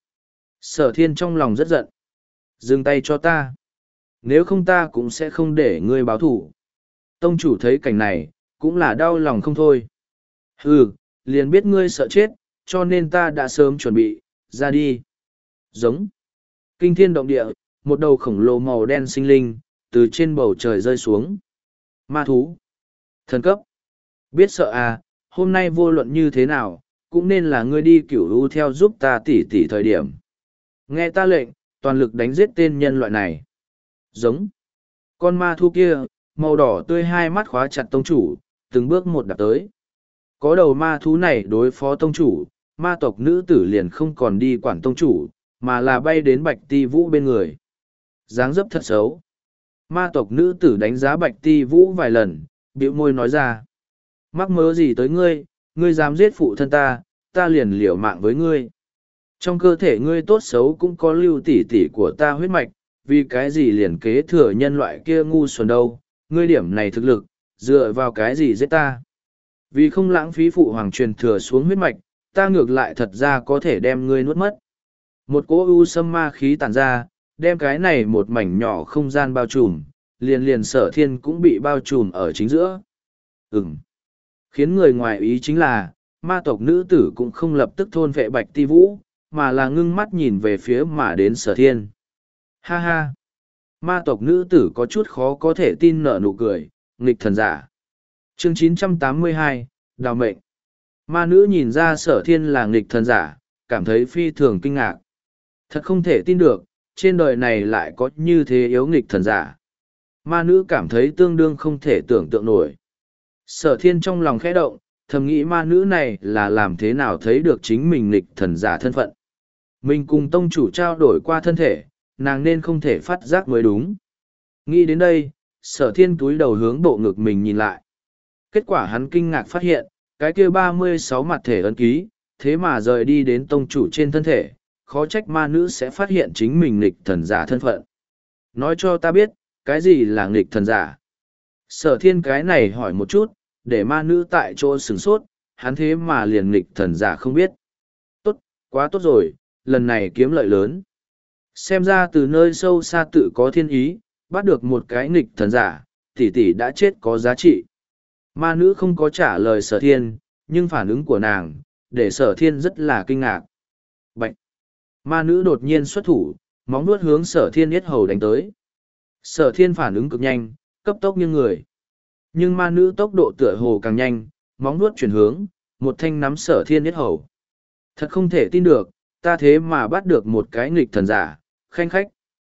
Sở thiên trong lòng rất giận. Dừng tay cho ta. Nếu không ta cũng sẽ không để ngươi báo thủ. Tông chủ thấy cảnh này, cũng là đau lòng không thôi. Ừ, liền biết ngươi sợ chết, cho nên ta đã sớm chuẩn bị, ra đi. Giống. Kinh thiên động địa, một đầu khổng lồ màu đen sinh linh, từ trên bầu trời rơi xuống. Ma thú. Thần cấp. Biết sợ à, hôm nay vô luận như thế nào, cũng nên là ngươi đi cửu u theo giúp ta tỉ tỉ thời điểm. Nghe ta lệnh, toàn lực đánh giết tên nhân loại này. Giống. Con ma thú kia, màu đỏ tươi hai mắt khóa chặt tông chủ, từng bước một đạp tới. Có đầu ma thú này đối phó tông chủ, ma tộc nữ tử liền không còn đi quản tông chủ, mà là bay đến Bạch Ti Vũ bên người. Dáng dấp thật xấu. Ma tộc nữ tử đánh giá Bạch Ti Vũ vài lần, bĩu môi nói ra. Mắc mớ gì tới ngươi, ngươi dám giết phụ thân ta, ta liền liều mạng với ngươi. Trong cơ thể ngươi tốt xấu cũng có lưu tỉ tỉ của ta huyết mạch, vì cái gì liền kế thừa nhân loại kia ngu xuẩn đâu, ngươi điểm này thực lực, dựa vào cái gì giết ta. Vì không lãng phí phụ hoàng truyền thừa xuống huyết mạch, ta ngược lại thật ra có thể đem ngươi nuốt mất. Một cỗ u sâm ma khí tàn ra, đem cái này một mảnh nhỏ không gian bao trùm, liền liền sở thiên cũng bị bao trùm ở chính giữa. Ừm. Khiến người ngoài ý chính là, ma tộc nữ tử cũng không lập tức thôn vệ Bạch Ti Vũ, mà là ngưng mắt nhìn về phía mà đến sở thiên. Ha ha! Ma tộc nữ tử có chút khó có thể tin nở nụ cười, nghịch thần giả. Chương chín trăm tám mươi hai, Đào mệnh. Ma nữ nhìn ra sở thiên là nghịch thần giả, cảm thấy phi thường kinh ngạc. Thật không thể tin được, trên đời này lại có như thế yếu nghịch thần giả. Ma nữ cảm thấy tương đương không thể tưởng tượng nổi. Sở thiên trong lòng khẽ động, thầm nghĩ ma nữ này là làm thế nào thấy được chính mình nghịch thần giả thân phận. Mình cùng tông chủ trao đổi qua thân thể, nàng nên không thể phát giác mới đúng. Nghĩ đến đây, sở thiên túi đầu hướng bộ ngực mình nhìn lại. Kết quả hắn kinh ngạc phát hiện, cái kia ba mươi sáu mặt thể ấn ký, thế mà rời đi đến tông chủ trên thân thể, khó trách ma nữ sẽ phát hiện chính mình nghịch thần giả thân phận. Nói cho ta biết, cái gì là nghịch thần giả? Sở thiên cái này hỏi một chút, để ma nữ tại chỗ sửng sốt, hắn thế mà liền nghịch thần giả không biết. Tốt, quá tốt rồi, lần này kiếm lợi lớn. Xem ra từ nơi sâu xa tự có thiên ý, bắt được một cái nghịch thần giả, tỷ tỷ đã chết có giá trị. Ma nữ không có trả lời sở thiên, nhưng phản ứng của nàng, để sở thiên rất là kinh ngạc. Bạch! Ma nữ đột nhiên xuất thủ, móng nuốt hướng sở thiên yết hầu đánh tới. Sở thiên phản ứng cực nhanh, cấp tốc như người. Nhưng ma nữ tốc độ tựa hồ càng nhanh, móng nuốt chuyển hướng, một thanh nắm sở thiên yết hầu. Thật không thể tin được, ta thế mà bắt được một cái nghịch thần giả, khanh khách.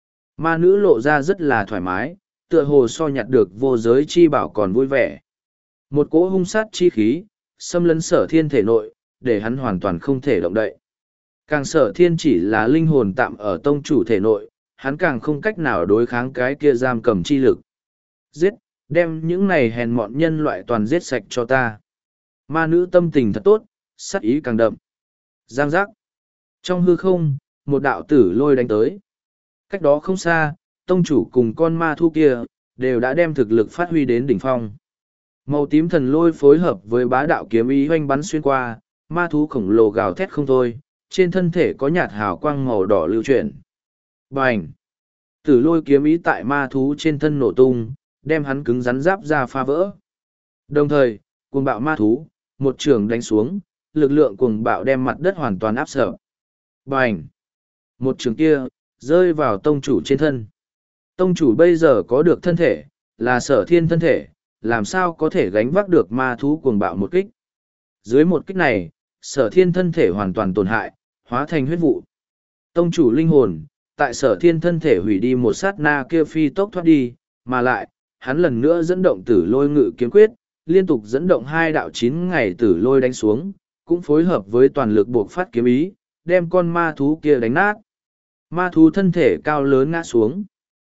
Ma nữ lộ ra rất là thoải mái, tựa hồ so nhặt được vô giới chi bảo còn vui vẻ. Một cỗ hung sát chi khí, xâm lấn sở thiên thể nội, để hắn hoàn toàn không thể động đậy. Càng sở thiên chỉ là linh hồn tạm ở tông chủ thể nội, hắn càng không cách nào đối kháng cái kia giam cầm chi lực. Giết, đem những này hèn mọn nhân loại toàn giết sạch cho ta. Ma nữ tâm tình thật tốt, sát ý càng đậm. Giang giác. Trong hư không, một đạo tử lôi đánh tới. Cách đó không xa, tông chủ cùng con ma thu kia, đều đã đem thực lực phát huy đến đỉnh phong. Màu tím thần lôi phối hợp với bá đạo kiếm ý hoanh bắn xuyên qua, ma thú khổng lồ gào thét không thôi, trên thân thể có nhạt hào quang màu đỏ lưu chuyển. Bành! Tử lôi kiếm ý tại ma thú trên thân nổ tung, đem hắn cứng rắn giáp ra phá vỡ. Đồng thời, cuồng bạo ma thú, một trường đánh xuống, lực lượng cuồng bạo đem mặt đất hoàn toàn áp sợ. Bành! Một trường kia, rơi vào tông chủ trên thân. Tông chủ bây giờ có được thân thể, là sở thiên thân thể, làm sao có thể gánh vác được ma thú cuồng bạo một kích. Dưới một kích này, sở thiên thân thể hoàn toàn tổn hại, hóa thành huyết vụ. Tông chủ linh hồn, tại sở thiên thân thể hủy đi một sát na kia phi tốc thoát đi, mà lại, hắn lần nữa dẫn động tử lôi ngự kiếm quyết, liên tục dẫn động hai đạo chín ngày tử lôi đánh xuống, cũng phối hợp với toàn lực buộc phát kiếm ý, đem con ma thú kia đánh nát. Ma thú thân thể cao lớn ngã xuống.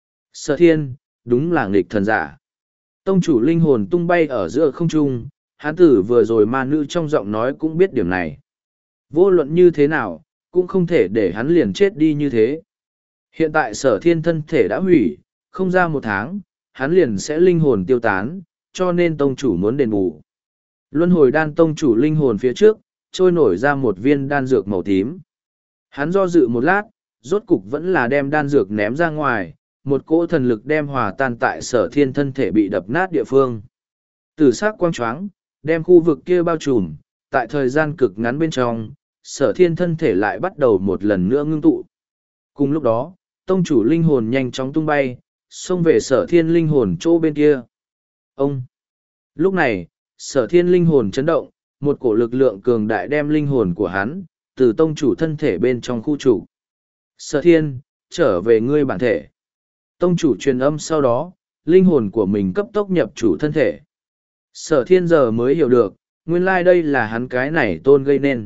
Sở thiên, đúng là nghịch thần giả. Tông chủ linh hồn tung bay ở giữa không trung, hán tử vừa rồi ma nữ trong giọng nói cũng biết điểm này. Vô luận như thế nào, cũng không thể để hắn liền chết đi như thế. Hiện tại sở thiên thân thể đã hủy, không ra một tháng, hắn liền sẽ linh hồn tiêu tán, cho nên tông chủ muốn đền bù. Luân hồi đan tông chủ linh hồn phía trước, trôi nổi ra một viên đan dược màu tím. Hắn do dự một lát, rốt cục vẫn là đem đan dược ném ra ngoài, một cỗ thần lực đem hòa tan tại sở thiên thân thể bị đập nát địa phương. Tử sắc quang choáng, đem khu vực kia bao trùm, tại thời gian cực ngắn bên trong, sở thiên thân thể lại bắt đầu một lần nữa ngưng tụ. Cùng lúc đó, tông chủ linh hồn nhanh chóng tung bay, xông về sở thiên linh hồn chỗ bên kia. Ông! Lúc này, sở thiên linh hồn chấn động, một cổ lực lượng cường đại đem linh hồn của hắn, từ tông chủ thân thể bên trong khu chủ. Sở thiên, trở về ngươi bản thể. Tông chủ truyền âm sau đó, linh hồn của mình cấp tốc nhập chủ thân thể. Sở thiên giờ mới hiểu được, nguyên lai đây là hắn cái này tôn gây nên.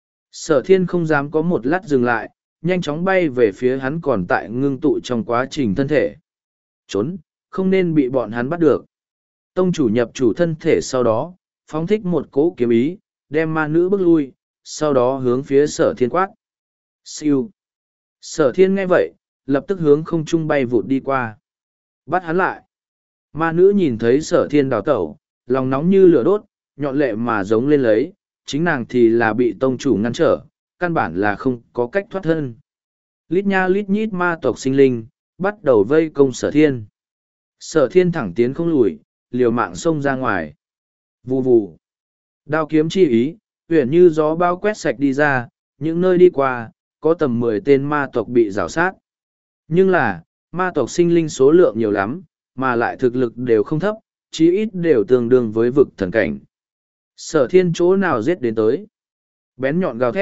Sở thiên không dám có một lát dừng lại, nhanh chóng bay về phía hắn còn tại ngưng tụ trong quá trình thân thể. Trốn, không nên bị bọn hắn bắt được. Tông chủ nhập chủ thân thể sau đó, phóng thích một cỗ kiếm ý, đem ma nữ bước lui, sau đó hướng phía sở thiên quát. Siêu. Sở thiên nghe vậy, lập tức hướng không trung bay vụt đi qua. Bắt hắn lại. Ma nữ nhìn thấy sở thiên đào tẩu, lòng nóng như lửa đốt, nhọn lệ mà giống lên lấy, chính nàng thì là bị tông chủ ngăn trở, căn bản là không có cách thoát thân. Lít nha lít nhít ma tộc sinh linh, bắt đầu vây công sở thiên. Sở thiên thẳng tiến không lùi, liều mạng xông ra ngoài. Vù vù. Đao kiếm chi ý, huyền như gió bao quét sạch đi ra, những nơi đi qua, có tầm mười tên ma tộc bị rào sát. Nhưng là, ma tộc sinh linh số lượng nhiều lắm, mà lại thực lực đều không thấp, chí ít đều tương đương với vực thần cảnh. Sở thiên chỗ nào giết đến tới. Bén nhọn gào thét,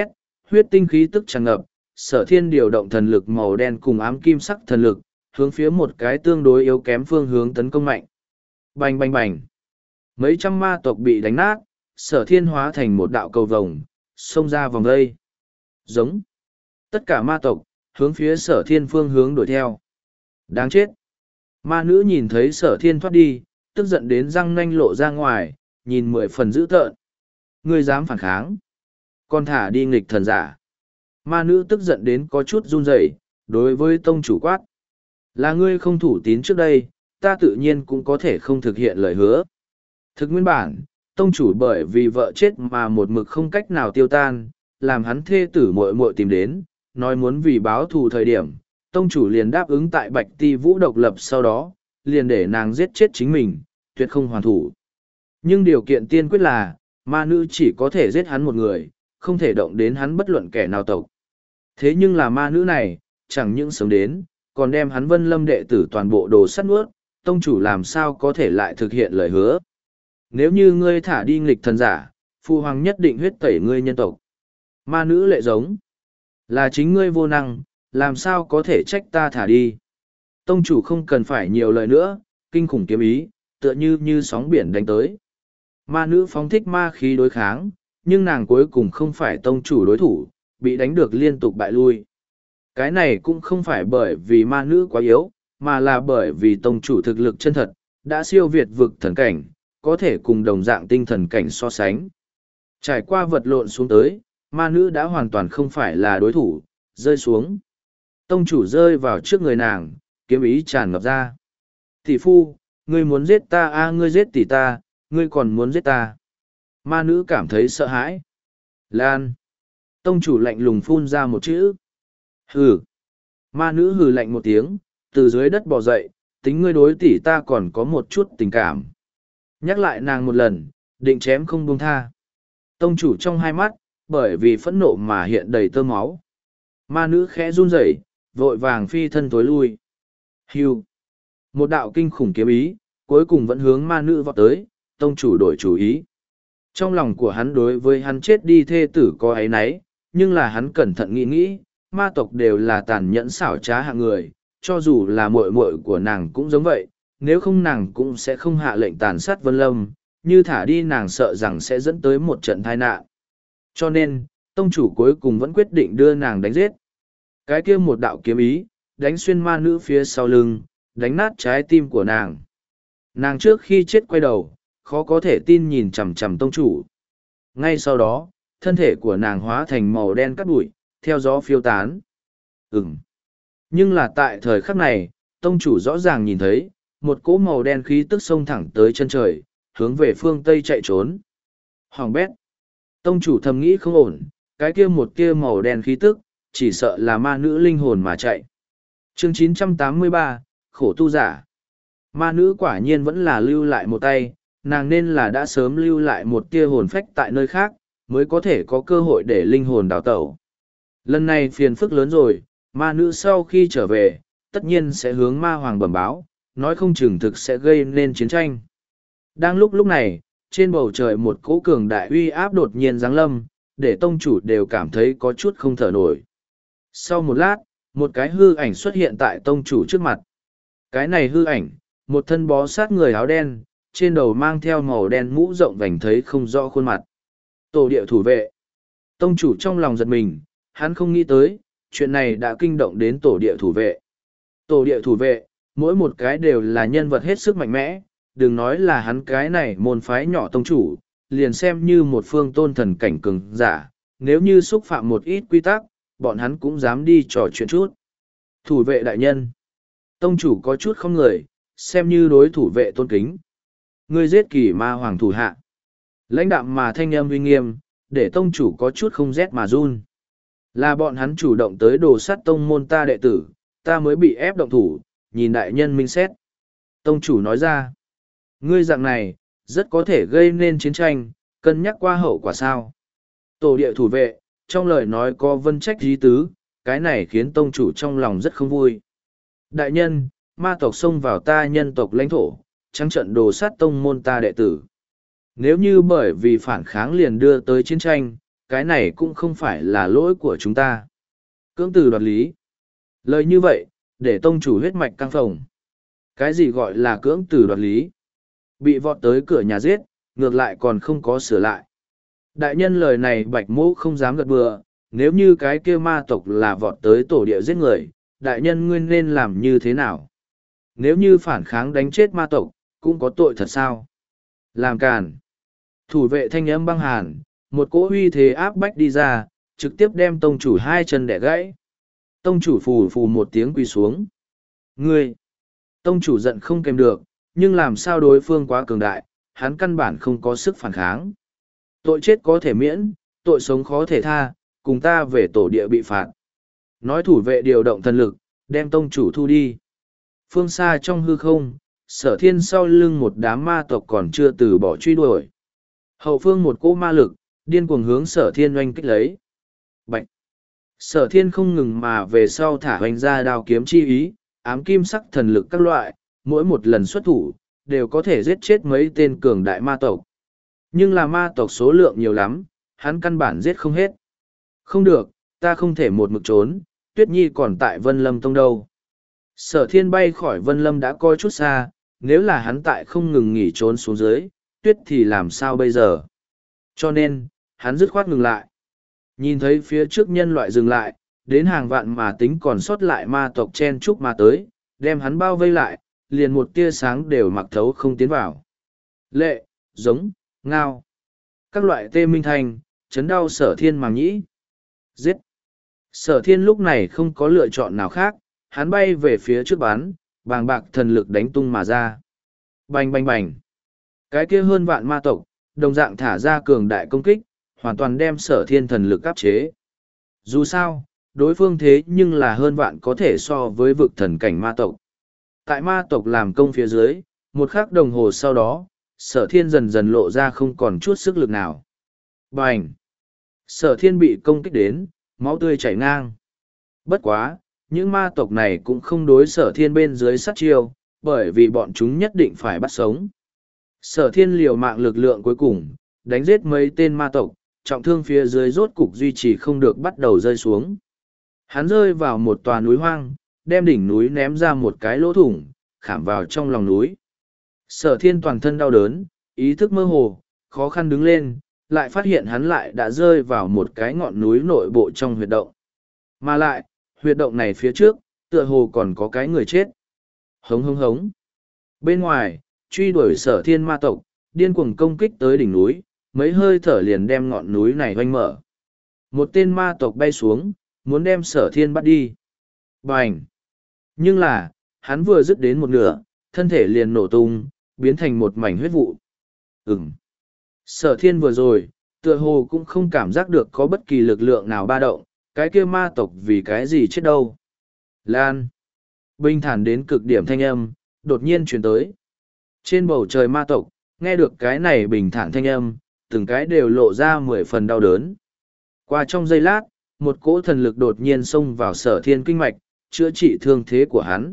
huyết tinh khí tức tràn ngập, Sở Thiên điều động thần lực màu đen cùng ám kim sắc thần lực, hướng phía một cái tương đối yếu kém phương hướng tấn công mạnh. Bành bành bành. Mấy trăm ma tộc bị đánh nát, Sở Thiên hóa thành một đạo cầu vồng, xông ra vòng đây. Giống. Tất cả ma tộc, hướng phía Sở Thiên phương hướng đuổi theo. Đáng chết. Ma nữ nhìn thấy Sở Thiên thoát đi, tức giận đến răng nanh lộ ra ngoài, nhìn mười phần dữ tợn. Ngươi dám phản kháng. Còn thả đi nghịch thần giả. Ma nữ tức giận đến có chút run rẩy, đối với tông chủ quát. Là ngươi không thủ tín trước đây, ta tự nhiên cũng có thể không thực hiện lời hứa. Thực nguyên bản, tông chủ bởi vì vợ chết mà một mực không cách nào tiêu tan, làm hắn thê tử muội muội tìm đến, nói muốn vì báo thù thời điểm, tông chủ liền đáp ứng tại Bạch Ti Vũ độc lập sau đó, liền để nàng giết chết chính mình, tuyệt không hoàn thủ. Nhưng điều kiện tiên quyết là, ma nữ chỉ có thể giết hắn một người, không thể động đến hắn bất luận kẻ nào tộc. Thế nhưng là ma nữ này, chẳng những sống đến, còn đem hắn Vân Lâm đệ tử toàn bộ đồ sắt nuốt, tông chủ làm sao có thể lại thực hiện lời hứa. Nếu như ngươi thả đi nghịch thần giả, Phu Hoàng nhất định huyết tẩy ngươi nhân tộc. Ma nữ lệ giống. Là chính ngươi vô năng, làm sao có thể trách ta thả đi. Tông chủ không cần phải nhiều lời nữa, kinh khủng kiếm ý, tựa như như sóng biển đánh tới. Ma nữ phóng thích ma khí đối kháng, nhưng nàng cuối cùng không phải tông chủ đối thủ, bị đánh được liên tục bại lui. Cái này cũng không phải bởi vì ma nữ quá yếu, mà là bởi vì tông chủ thực lực chân thật, đã siêu việt vực thần cảnh, có thể cùng đồng dạng tinh thần cảnh so sánh. Trải qua vật lộn xuống tới, ma nữ đã hoàn toàn không phải là đối thủ, rơi xuống. Tông chủ rơi vào trước người nàng, kiếm ý tràn ngập ra. Tỷ phu, ngươi muốn giết ta a à, ngươi giết tỷ ta, ngươi còn muốn giết ta. Ma nữ cảm thấy sợ hãi. Lan. Tông chủ lạnh lùng phun ra một chữ. Hừ. Ma nữ hừ lạnh một tiếng, từ dưới đất bò dậy, tính ngươi đối tỷ ta còn có một chút tình cảm. Nhắc lại nàng một lần, định chém không buông tha. Tông chủ trong hai mắt, bởi vì phẫn nộ mà hiện đầy tơ máu. Ma nữ khẽ run rẩy, vội vàng phi thân tối lui. Hưu. Một đạo kinh khủng kiếm ý, cuối cùng vẫn hướng ma nữ vọt tới, tông chủ đổi chủ ý. Trong lòng của hắn đối với hắn chết đi thê tử có áy náy, nhưng là hắn cẩn thận nghĩ nghĩ, ma tộc đều là tàn nhẫn xảo trá hạng người, cho dù là muội muội của nàng cũng giống vậy, nếu không nàng cũng sẽ không hạ lệnh tàn sát Vân Lâm, như thả đi nàng sợ rằng sẽ dẫn tới một trận tai nạn. Cho nên, tông chủ cuối cùng vẫn quyết định đưa nàng đánh giết. Cái kia một đạo kiếm ý, đánh xuyên ma nữ phía sau lưng, đánh nát trái tim của nàng. Nàng trước khi chết quay đầu, khó có thể tin nhìn chằm chằm tông chủ. Ngay sau đó, thân thể của nàng hóa thành màu đen cắt bụi, theo gió phiêu tán. Ừm. Nhưng là tại thời khắc này, tông chủ rõ ràng nhìn thấy, một cỗ màu đen khí tức xông thẳng tới chân trời, hướng về phương Tây chạy trốn. Hoàng bét. Tông chủ thầm nghĩ không ổn, cái kia một kia màu đen khí tức, chỉ sợ là ma nữ linh hồn mà chạy. Chương chín trăm tám mươi ba, khổ tu giả. Ma nữ quả nhiên vẫn là lưu lại một tay, nàng nên là đã sớm lưu lại một tia hồn phách tại nơi khác, mới có thể có cơ hội để linh hồn đào tẩu. Lần này phiền phức lớn rồi, ma nữ sau khi trở về, tất nhiên sẽ hướng ma hoàng bẩm báo, nói không chừng thực sẽ gây nên chiến tranh. Đang lúc lúc này, trên bầu trời một cỗ cường đại uy áp đột nhiên giáng lâm, để tông chủ đều cảm thấy có chút không thở nổi. Sau một lát, một cái hư ảnh xuất hiện tại tông chủ trước mặt. Cái này hư ảnh, một thân bó sát người áo đen, trên đầu mang theo màu đen mũ rộng vành thấy không rõ khuôn mặt. Tổ địa thủ vệ. Tông chủ trong lòng giật mình, hắn không nghĩ tới, chuyện này đã kinh động đến tổ địa thủ vệ. Tổ địa thủ vệ, mỗi một cái đều là nhân vật hết sức mạnh mẽ, đừng nói là hắn cái này môn phái nhỏ tông chủ, liền xem như một phương tôn thần cảnh cường giả, nếu như xúc phạm một ít quy tắc, bọn hắn cũng dám đi trò chuyện chút. Thủ vệ đại nhân. Tông chủ có chút không người, xem như đối thủ vệ tôn kính. Ngươi giết kỳ ma hoàng thủ hạ. Lãnh đạm mà thanh âm uy nghiêm, để tông chủ có chút không rét mà run. Là bọn hắn chủ động tới đồ sát tông môn ta đệ tử, ta mới bị ép động thủ, nhìn đại nhân minh xét. Tông chủ nói ra, ngươi dạng này, rất có thể gây nên chiến tranh, cân nhắc qua hậu quả sao. Tổ địa thủ vệ, trong lời nói có vân trách dí tứ, cái này khiến tông chủ trong lòng rất không vui. Đại nhân, ma tộc xông vào ta nhân tộc lãnh thổ, trắng trận đồ sát tông môn ta đệ tử. Nếu như bởi vì phản kháng liền đưa tới chiến tranh, cái này cũng không phải là lỗi của chúng ta. Cưỡng từ đoạt lý. Lời như vậy, để tông chủ huyết mạch căng phồng. Cái gì gọi là cưỡng từ đoạt lý? Bị vọt tới cửa nhà giết, ngược lại còn không có sửa lại. Đại nhân lời này bạch mỗ không dám gật bừa, nếu như cái kia ma tộc là vọt tới tổ địa giết người, đại nhân nguyên nên làm như thế nào? Nếu như phản kháng đánh chết ma tộc, cũng có tội thật sao? Làm càn. Thủ vệ thanh âm băng hàn, một cỗ huy thế áp bách đi ra, trực tiếp đem tông chủ hai chân đẻ gãy. Tông chủ phù phù một tiếng quỳ xuống. Ngươi! Tông chủ giận không kèm được, nhưng làm sao đối phương quá cường đại, hắn căn bản không có sức phản kháng. Tội chết có thể miễn, tội sống khó thể tha, cùng ta về tổ địa bị phạt. Nói thủ vệ điều động thần lực, đem tông chủ thu đi. Phương xa trong hư không, sở thiên sau lưng một đám ma tộc còn chưa từ bỏ truy đuổi. Hậu phương một cỗ ma lực, điên cuồng hướng sở thiên oanh kích lấy. Bạch! Sở thiên không ngừng mà về sau thả hoành ra đao kiếm chi ý, ám kim sắc thần lực các loại, mỗi một lần xuất thủ, đều có thể giết chết mấy tên cường đại ma tộc. Nhưng là ma tộc số lượng nhiều lắm, hắn căn bản giết không hết. Không được, ta không thể một mực trốn, Tuyết Nhi còn tại Vân Lâm Tông đâu. Sở thiên bay khỏi Vân Lâm đã coi chút xa, nếu là hắn tại không ngừng nghỉ trốn xuống dưới, Tuyết thì làm sao bây giờ? Cho nên, hắn dứt khoát ngừng lại. Nhìn thấy phía trước nhân loại dừng lại, đến hàng vạn mà tính còn sót lại ma tộc chen chúc mà tới, đem hắn bao vây lại, liền một tia sáng đều mặc thấu không tiến vào. Lệ, giống, ngao. Các loại tê minh thanh, chấn đau sở thiên màng nhĩ. Giết. Sở thiên lúc này không có lựa chọn nào khác, hắn bay về phía trước bán, bàng bạc thần lực đánh tung mà ra. Bành bành bành. Cái kia hơn vạn ma tộc, đồng dạng thả ra cường đại công kích, hoàn toàn đem sở thiên thần lực áp chế. Dù sao, đối phương thế nhưng là hơn vạn có thể so với vực thần cảnh ma tộc. Tại ma tộc làm công phía dưới, một khắc đồng hồ sau đó, sở thiên dần dần lộ ra không còn chút sức lực nào. Bành! Sở thiên bị công kích đến, máu tươi chảy ngang. Bất quá, những ma tộc này cũng không đối sở thiên bên dưới sát chiêu, bởi vì bọn chúng nhất định phải bắt sống. Sở thiên liều mạng lực lượng cuối cùng, đánh giết mấy tên ma tộc, trọng thương phía dưới rốt cục duy trì không được bắt đầu rơi xuống. Hắn rơi vào một tòa núi hoang, đem đỉnh núi ném ra một cái lỗ thủng, khảm vào trong lòng núi. Sở thiên toàn thân đau đớn, ý thức mơ hồ, khó khăn đứng lên, lại phát hiện hắn lại đã rơi vào một cái ngọn núi nội bộ trong huyệt động. Mà lại, huyệt động này phía trước, tựa hồ còn có cái người chết. Hống hống hống. Bên ngoài, truy đuổi sở thiên ma tộc, điên cuồng công kích tới đỉnh núi, mấy hơi thở liền đem ngọn núi này hoanh mở. Một tên ma tộc bay xuống, muốn đem sở thiên bắt đi. Bành! Nhưng là, hắn vừa dứt đến một nửa, thân thể liền nổ tung, biến thành một mảnh huyết vụ. Ừm! Sở thiên vừa rồi, tựa hồ cũng không cảm giác được có bất kỳ lực lượng nào ba động, cái kia ma tộc vì cái gì chết đâu. Lan! Bình thản đến cực điểm thanh âm, đột nhiên truyền tới. Trên bầu trời ma tộc, nghe được cái này bình thản thanh âm, từng cái đều lộ ra mười phần đau đớn. Qua trong giây lát, một cỗ thần lực đột nhiên xông vào sở thiên kinh mạch, chữa trị thương thế của hắn.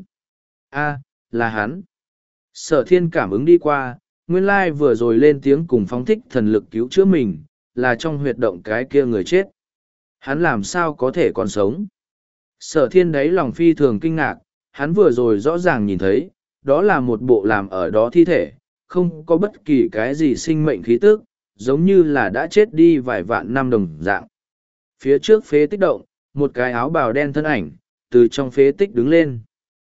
A, là hắn. Sở thiên cảm ứng đi qua, nguyên lai vừa rồi lên tiếng cùng phóng thích thần lực cứu chữa mình, là trong huyệt động cái kia người chết. Hắn làm sao có thể còn sống? Sở thiên đáy lòng phi thường kinh ngạc, hắn vừa rồi rõ ràng nhìn thấy, đó là một bộ làm ở đó thi thể, không có bất kỳ cái gì sinh mệnh khí tức, giống như là đã chết đi vài vạn năm đồng dạng. Phía trước phế tích động, một cái áo bào đen thân ảnh, từ trong phế tích đứng lên.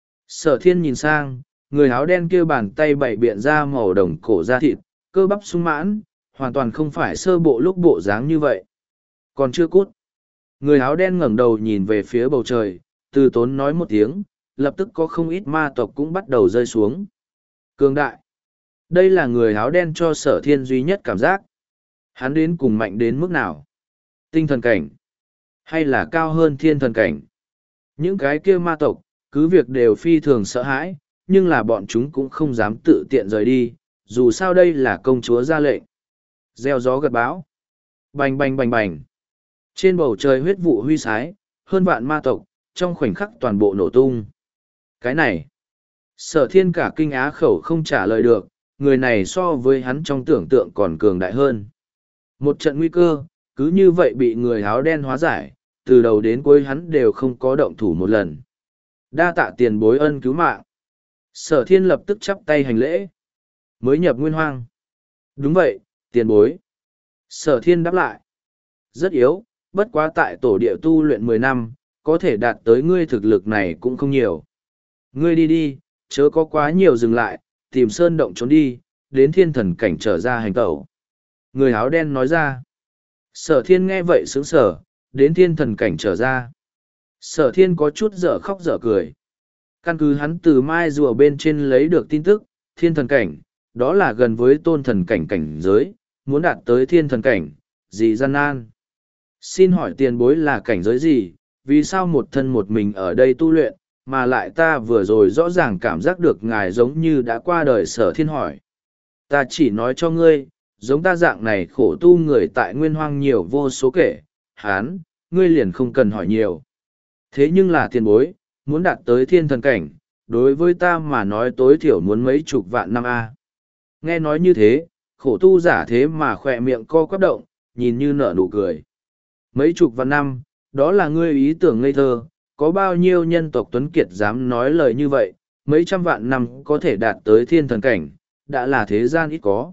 Sở thiên nhìn sang, người áo đen kia bàn tay bảy biện ra màu đồng cổ da thịt, cơ bắp sung mãn, hoàn toàn không phải sơ bộ lúc bộ dáng như vậy. Còn chưa cút. Người áo đen ngẩng đầu nhìn về phía bầu trời, từ tốn nói một tiếng, lập tức có không ít ma tộc cũng bắt đầu rơi xuống. Cường đại. Đây là người áo đen cho sở thiên duy nhất cảm giác. Hắn đến cùng mạnh đến mức nào? Tinh thần cảnh. Hay là cao hơn thiên thần cảnh? Những cái kia ma tộc, cứ việc đều phi thường sợ hãi, nhưng là bọn chúng cũng không dám tự tiện rời đi, dù sao đây là công chúa ra lệnh. Gieo gió gặt bão. Bành bành bành bành. Trên bầu trời huyết vụ huy sái, hơn vạn ma tộc, trong khoảnh khắc toàn bộ nổ tung. Cái này, sở thiên cả kinh á khẩu không trả lời được, người này so với hắn trong tưởng tượng còn cường đại hơn. Một trận nguy cơ, Cứ như vậy bị người áo đen hóa giải, từ đầu đến cuối hắn đều không có động thủ một lần. Đa tạ tiền bối ân cứu mạng. Sở thiên lập tức chắp tay hành lễ. Mới nhập nguyên hoang. Đúng vậy, tiền bối. Sở thiên đáp lại. Rất yếu, bất quá tại tổ địa tu luyện mười năm, có thể đạt tới ngươi thực lực này cũng không nhiều. Ngươi đi đi, chớ có quá nhiều dừng lại, tìm sơn động trốn đi, đến thiên thần cảnh trở ra hành tẩu. Người áo đen nói ra. Sở thiên nghe vậy sướng sở, đến thiên thần cảnh trở ra. Sở thiên có chút dở khóc dở cười. Căn cứ hắn từ mai rùa bên trên lấy được tin tức, thiên thần cảnh, đó là gần với tôn thần cảnh cảnh giới, muốn đạt tới thiên thần cảnh, gì gian nan. Xin hỏi tiền bối là cảnh giới gì, vì sao một thân một mình ở đây tu luyện, mà lại ta vừa rồi rõ ràng cảm giác được ngài giống như đã qua đời. Sở thiên hỏi. Ta chỉ nói cho ngươi, giống ta dạng này khổ tu người tại nguyên hoang nhiều vô số kể, hán, ngươi liền không cần hỏi nhiều. Thế nhưng là tiền bối, muốn đạt tới thiên thần cảnh, đối với ta mà nói tối thiểu muốn mấy chục vạn năm a. Nghe nói như thế, khổ tu giả thế mà khỏe miệng co quắp động, nhìn như nở nụ cười. Mấy chục vạn năm, đó là ngươi ý tưởng ngây thơ, có bao nhiêu nhân tộc tuấn kiệt dám nói lời như vậy, mấy trăm vạn năm có thể đạt tới thiên thần cảnh, đã là thế gian ít có.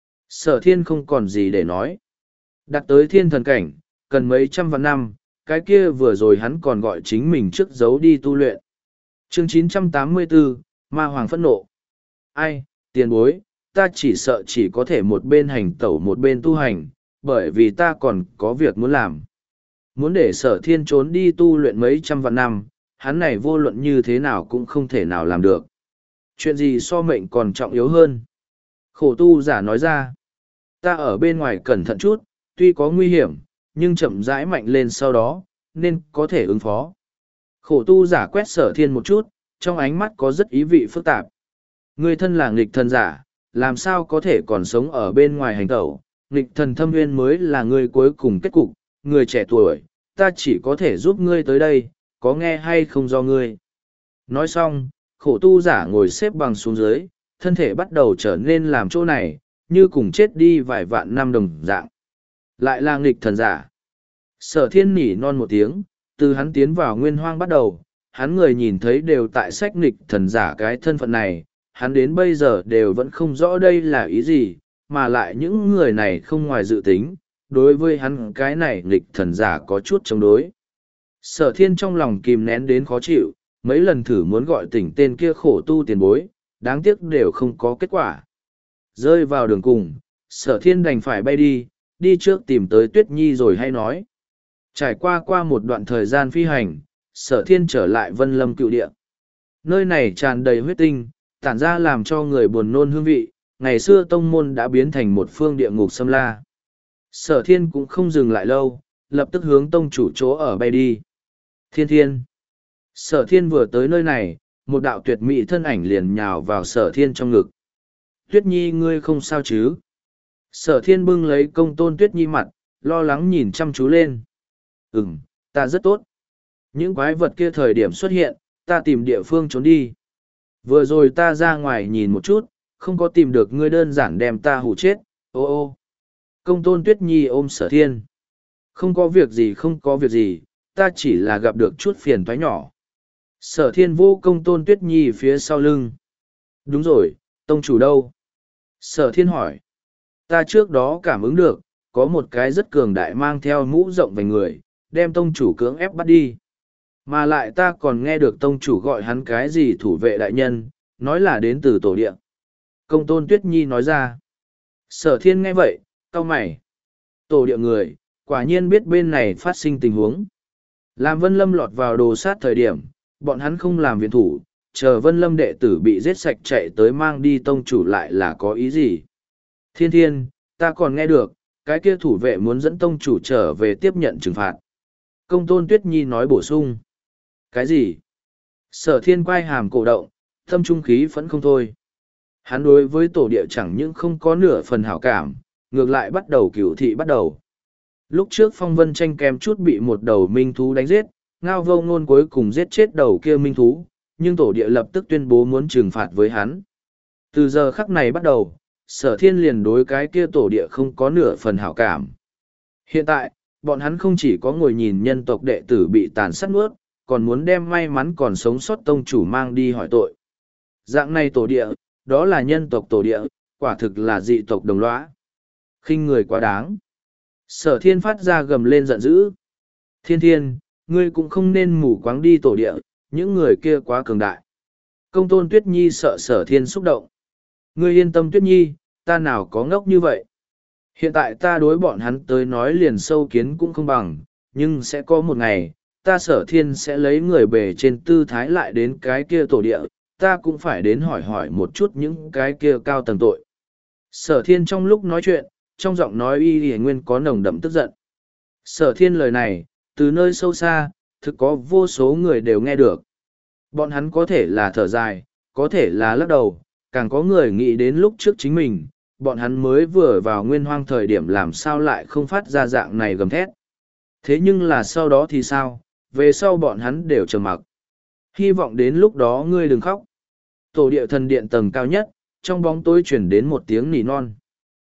Sở thiên không còn gì để nói. Đạt tới thiên thần cảnh, cần mấy trăm vạn năm, cái kia vừa rồi hắn còn gọi chính mình trước giấu đi tu luyện. Chương chín trăm tám mươi bốn, Ma Hoàng phẫn nộ. Ai, tiền bối, ta chỉ sợ chỉ có thể một bên hành tẩu một bên tu hành, bởi vì ta còn có việc muốn làm. Muốn để sở thiên trốn đi tu luyện mấy trăm vạn năm, hắn này vô luận như thế nào cũng không thể nào làm được. Chuyện gì so mệnh còn trọng yếu hơn? Khổ tu giả nói ra. Ta ở bên ngoài cẩn thận chút, tuy có nguy hiểm, nhưng chậm rãi mạnh lên sau đó, nên có thể ứng phó. Khổ tu giả quét sở thiên một chút, trong ánh mắt có rất ý vị phức tạp. Người thân là nghịch thần giả, làm sao có thể còn sống ở bên ngoài hành tẩu, nghịch thần thâm nguyên mới là người cuối cùng kết cục, người trẻ tuổi, ta chỉ có thể giúp ngươi tới đây, có nghe hay không do ngươi. Nói xong, khổ tu giả ngồi xếp bằng xuống dưới, thân thể bắt đầu trở nên làm chỗ này, như cùng chết đi vài vạn năm đồng dạng. Lại là nghịch thần giả. Sở thiên nỉ non một tiếng, từ hắn tiến vào nguyên hoang bắt đầu, hắn người nhìn thấy đều tại sách nghịch thần giả cái thân phận này, hắn đến bây giờ đều vẫn không rõ đây là ý gì, mà lại những người này không ngoài dự tính, đối với hắn cái này nghịch thần giả có chút chống đối. Sở thiên trong lòng kìm nén đến khó chịu, mấy lần thử muốn gọi tỉnh tên kia khổ tu tiền bối, đáng tiếc đều không có kết quả. Rơi vào đường cùng, sở thiên đành phải bay đi, đi trước tìm tới Tuyết Nhi rồi hay nói. Trải qua qua một đoạn thời gian phi hành, sở thiên trở lại Vân Lâm cựu địa. Nơi này tràn đầy huyết tinh, tản ra làm cho người buồn nôn hương vị, ngày xưa tông môn đã biến thành một phương địa ngục xâm la. Sở thiên cũng không dừng lại lâu, lập tức hướng tông chủ chỗ ở bay đi. Thiên thiên. Sở thiên vừa tới nơi này, một đạo tuyệt mỹ thân ảnh liền nhào vào sở thiên trong ngực. Tuyết Nhi ngươi không sao chứ? Sở thiên bưng lấy công tôn Tuyết Nhi mặt, lo lắng nhìn chăm chú lên. Ừm, ta rất tốt. Những quái vật kia thời điểm xuất hiện, ta tìm địa phương trốn đi. Vừa rồi ta ra ngoài nhìn một chút, không có tìm được ngươi đơn giản đem ta hù chết, ô ô. Công tôn Tuyết Nhi ôm sở thiên. Không có việc gì không có việc gì, ta chỉ là gặp được chút phiền toái nhỏ. Sở thiên vô công tôn Tuyết Nhi phía sau lưng. Đúng rồi, tông chủ đâu? Sở thiên hỏi. Ta trước đó cảm ứng được, có một cái rất cường đại mang theo mũ rộng về người, đem tông chủ cưỡng ép bắt đi. Mà lại ta còn nghe được tông chủ gọi hắn cái gì thủ vệ đại nhân, nói là đến từ tổ địa. Công tôn Tuyết Nhi nói ra. Sở thiên nghe vậy, cau mày. Tổ địa người, quả nhiên biết bên này phát sinh tình huống. Làm Vân Lâm lọt vào đồ sát thời điểm, bọn hắn không làm viện thủ, chờ Vân Lâm đệ tử bị giết sạch chạy tới mang đi tông chủ lại là có ý gì. Thiên thiên, ta còn nghe được, cái kia thủ vệ muốn dẫn tông chủ trở về tiếp nhận trừng phạt. Công tôn Tuyết Nhi nói bổ sung. Cái gì? Sở thiên quay hàm cổ động, thâm trung khí vẫn không thôi. Hắn đối với tổ địa chẳng những không có nửa phần hảo cảm, ngược lại bắt đầu cửu thị bắt đầu. Lúc trước phong vân tranh kém chút bị một đầu minh thú đánh giết, ngao vô ngôn cuối cùng giết chết đầu kia minh thú, nhưng tổ địa lập tức tuyên bố muốn trừng phạt với hắn. Từ giờ khắc này bắt đầu, sở thiên liền đối cái kia tổ địa không có nửa phần hảo cảm. Hiện tại, Bọn hắn không chỉ có ngồi nhìn nhân tộc đệ tử bị tàn sát nuốt, còn muốn đem may mắn còn sống sót tông chủ mang đi hỏi tội. Dạng này tổ địa, đó là nhân tộc tổ địa, quả thực là dị tộc đồng lõa. Khinh người quá đáng. Sở thiên phát ra gầm lên giận dữ. Thiên thiên, ngươi cũng không nên mù quáng đi tổ địa, những người kia quá cường đại. Công tôn Tuyết Nhi sợ sở thiên xúc động. Ngươi yên tâm Tuyết Nhi, ta nào có ngốc như vậy. Hiện tại ta đối bọn hắn tới nói liền sâu kiến cũng không bằng, nhưng sẽ có một ngày, ta sở thiên sẽ lấy người bề trên tư thái lại đến cái kia tổ địa, ta cũng phải đến hỏi hỏi một chút những cái kia cao tầng tội. Sở thiên trong lúc nói chuyện, trong giọng nói y y nguyên có nồng đậm tức giận. Sở thiên lời này, từ nơi sâu xa, thực có vô số người đều nghe được. Bọn hắn có thể là thở dài, có thể là lắc đầu, càng có người nghĩ đến lúc trước chính mình, bọn hắn mới vừa vào nguyên hoang thời điểm làm sao lại không phát ra dạng này gầm thét. Thế nhưng là sau đó thì sao, về sau bọn hắn đều trầm mặc. Hy vọng đến lúc đó ngươi đừng khóc. Tổ địa thần điện tầng cao nhất, trong bóng tối chuyển đến một tiếng nỉ non.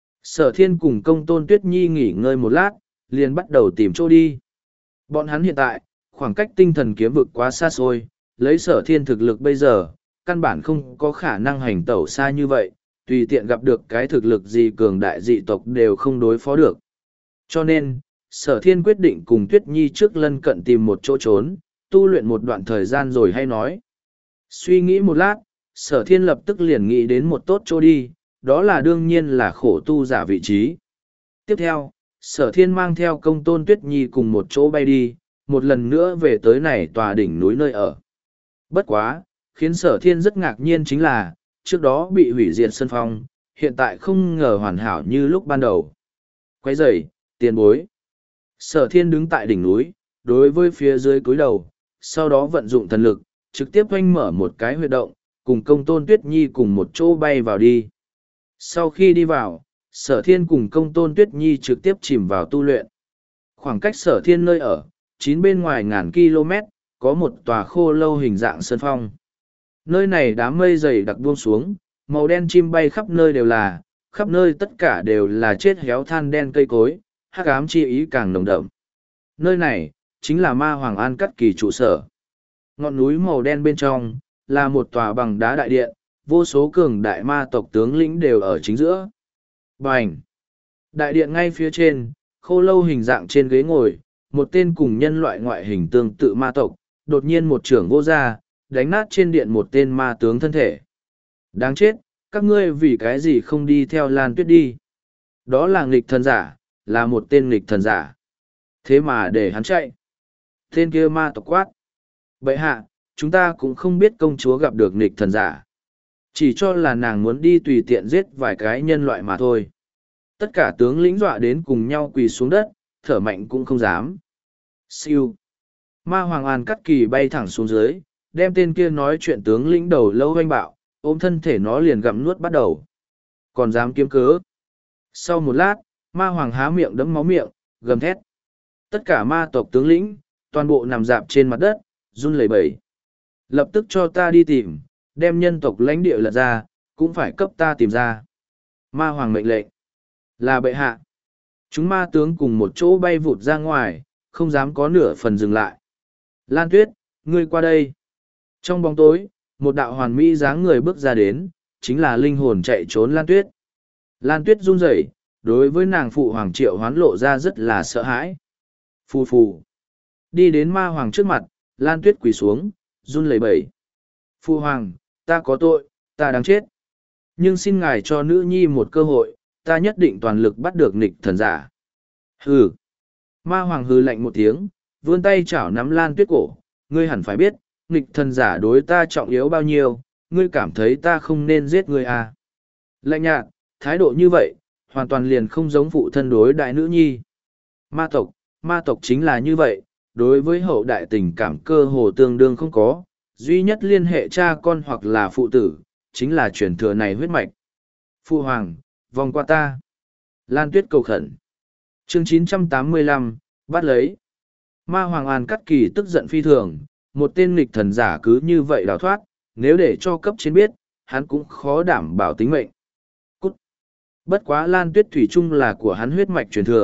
Sở thiên cùng công tôn Tuyết Nhi nghỉ ngơi một lát, liền bắt đầu tìm chỗ đi. Bọn hắn hiện tại, khoảng cách tinh thần kiếm vực quá xa xôi, lấy sở thiên thực lực bây giờ, căn bản không có khả năng hành tẩu xa như vậy, tùy tiện gặp được cái thực lực gì cường đại dị tộc đều không đối phó được. Cho nên, sở thiên quyết định cùng Tuyết Nhi trước lân cận tìm một chỗ trốn, tu luyện một đoạn thời gian rồi hay nói. Suy nghĩ một lát, sở thiên lập tức liền nghĩ đến một tốt chỗ đi, đó là đương nhiên là khổ tu giả vị trí. Tiếp theo, sở thiên mang theo công tôn Tuyết Nhi cùng một chỗ bay đi, một lần nữa về tới này tòa đỉnh núi nơi ở. Bất quá, khiến sở thiên rất ngạc nhiên chính là, trước đó bị hủy diệt sân phong, hiện tại không ngờ hoàn hảo như lúc ban đầu. Quay dậy, tiền bối. Sở thiên đứng tại đỉnh núi, đối với phía dưới cúi đầu, sau đó vận dụng thần lực, trực tiếp oanh mở một cái huyệt động, cùng công tôn Tuyết Nhi cùng một chỗ bay vào đi. Sau khi đi vào, sở thiên cùng công tôn Tuyết Nhi trực tiếp chìm vào tu luyện. Khoảng cách sở thiên nơi ở, chín bên ngoài ngàn km, có một tòa khô lâu hình dạng sơn phong. Nơi này đám mây dày đặc buông xuống, màu đen chim bay khắp nơi đều là, khắp nơi tất cả đều là chết héo than đen cây cối, hắc ám chi ý càng nồng đậm. Nơi này, chính là ma Hoàng An Cắt Kỳ trụ sở. Ngọn núi màu đen bên trong, là một tòa bằng đá đại điện, vô số cường đại ma tộc tướng lĩnh đều ở chính giữa. Bành! Đại điện ngay phía trên, khô lâu hình dạng trên ghế ngồi, một tên cùng nhân loại ngoại hình tương tự ma tộc, đột nhiên một trưởng vô ra, đánh nát trên điện một tên ma tướng thân thể. Đáng chết, các ngươi vì cái gì không đi theo Lan Tuyết đi? Đó là nghịch thần giả, là một tên nghịch thần giả. Thế mà để hắn chạy. Tên kia ma tộc quát. Bậy hạ, chúng ta cũng không biết công chúa gặp được nghịch thần giả. Chỉ cho là nàng muốn đi tùy tiện giết vài cái nhân loại mà thôi. Tất cả tướng lĩnh dọa đến cùng nhau quỳ xuống đất, thở mạnh cũng không dám. Siêu. Ma Hoàng An Cắt Kỳ bay thẳng xuống dưới, đem tên kia nói chuyện tướng lĩnh đầu lâu oanh bạo, ôm thân thể nó liền gặm nuốt bắt đầu. Còn dám kiếm cớ. Sau một lát, ma hoàng há miệng đẫm máu miệng, gầm thét. Tất cả ma tộc tướng lĩnh, toàn bộ nằm dạp trên mặt đất, run lẩy bẩy. Lập tức cho ta đi tìm, đem nhân tộc lãnh địa lật ra, cũng phải cấp ta tìm ra. Ma hoàng mệnh lệnh. Là bệ hạ. Chúng ma tướng cùng một chỗ bay vụt ra ngoài, không dám có nửa phần dừng lại. Lan Tuyết, ngươi qua đây. Trong bóng tối, một đạo hoàn mỹ dáng người bước ra đến, chính là linh hồn chạy trốn Lan Tuyết. Lan Tuyết run rẩy, đối với nàng phụ hoàng triệu hoán lộ ra rất là sợ hãi. Phù phù. Đi đến ma hoàng trước mặt, Lan Tuyết quỳ xuống, run lẩy bẩy. Phụ hoàng, ta có tội, ta đáng chết. Nhưng xin ngài cho nữ nhi một cơ hội, ta nhất định toàn lực bắt được nghịch thần giả. Hừ. Ma hoàng hừ lạnh một tiếng, vươn tay chảo nắm Lan Tuyết cổ. Ngươi hẳn phải biết, nghịch thần giả đối ta trọng yếu bao nhiêu, ngươi cảm thấy ta không nên giết ngươi à. Lạnh nhạt, thái độ như vậy, hoàn toàn liền không giống phụ thân đối đại nữ nhi. Ma tộc, ma tộc chính là như vậy, đối với hậu đại tình cảm cơ hồ tương đương không có, duy nhất liên hệ cha con hoặc là phụ tử, chính là truyền thừa này huyết mạch. Phụ hoàng, vòng qua ta. Lan Tuyết cầu khẩn. Chương chín trăm tám mươi lăm, bắt lấy. Ma Hoàng An Cắt Kỳ tức giận phi thường, một tên nghịch thần giả cứ như vậy đào thoát, nếu để cho cấp trên biết, hắn cũng khó đảm bảo tính mệnh. Cút. Bất quá Lan Tuyết thủy chung là của hắn huyết mạch truyền thừa,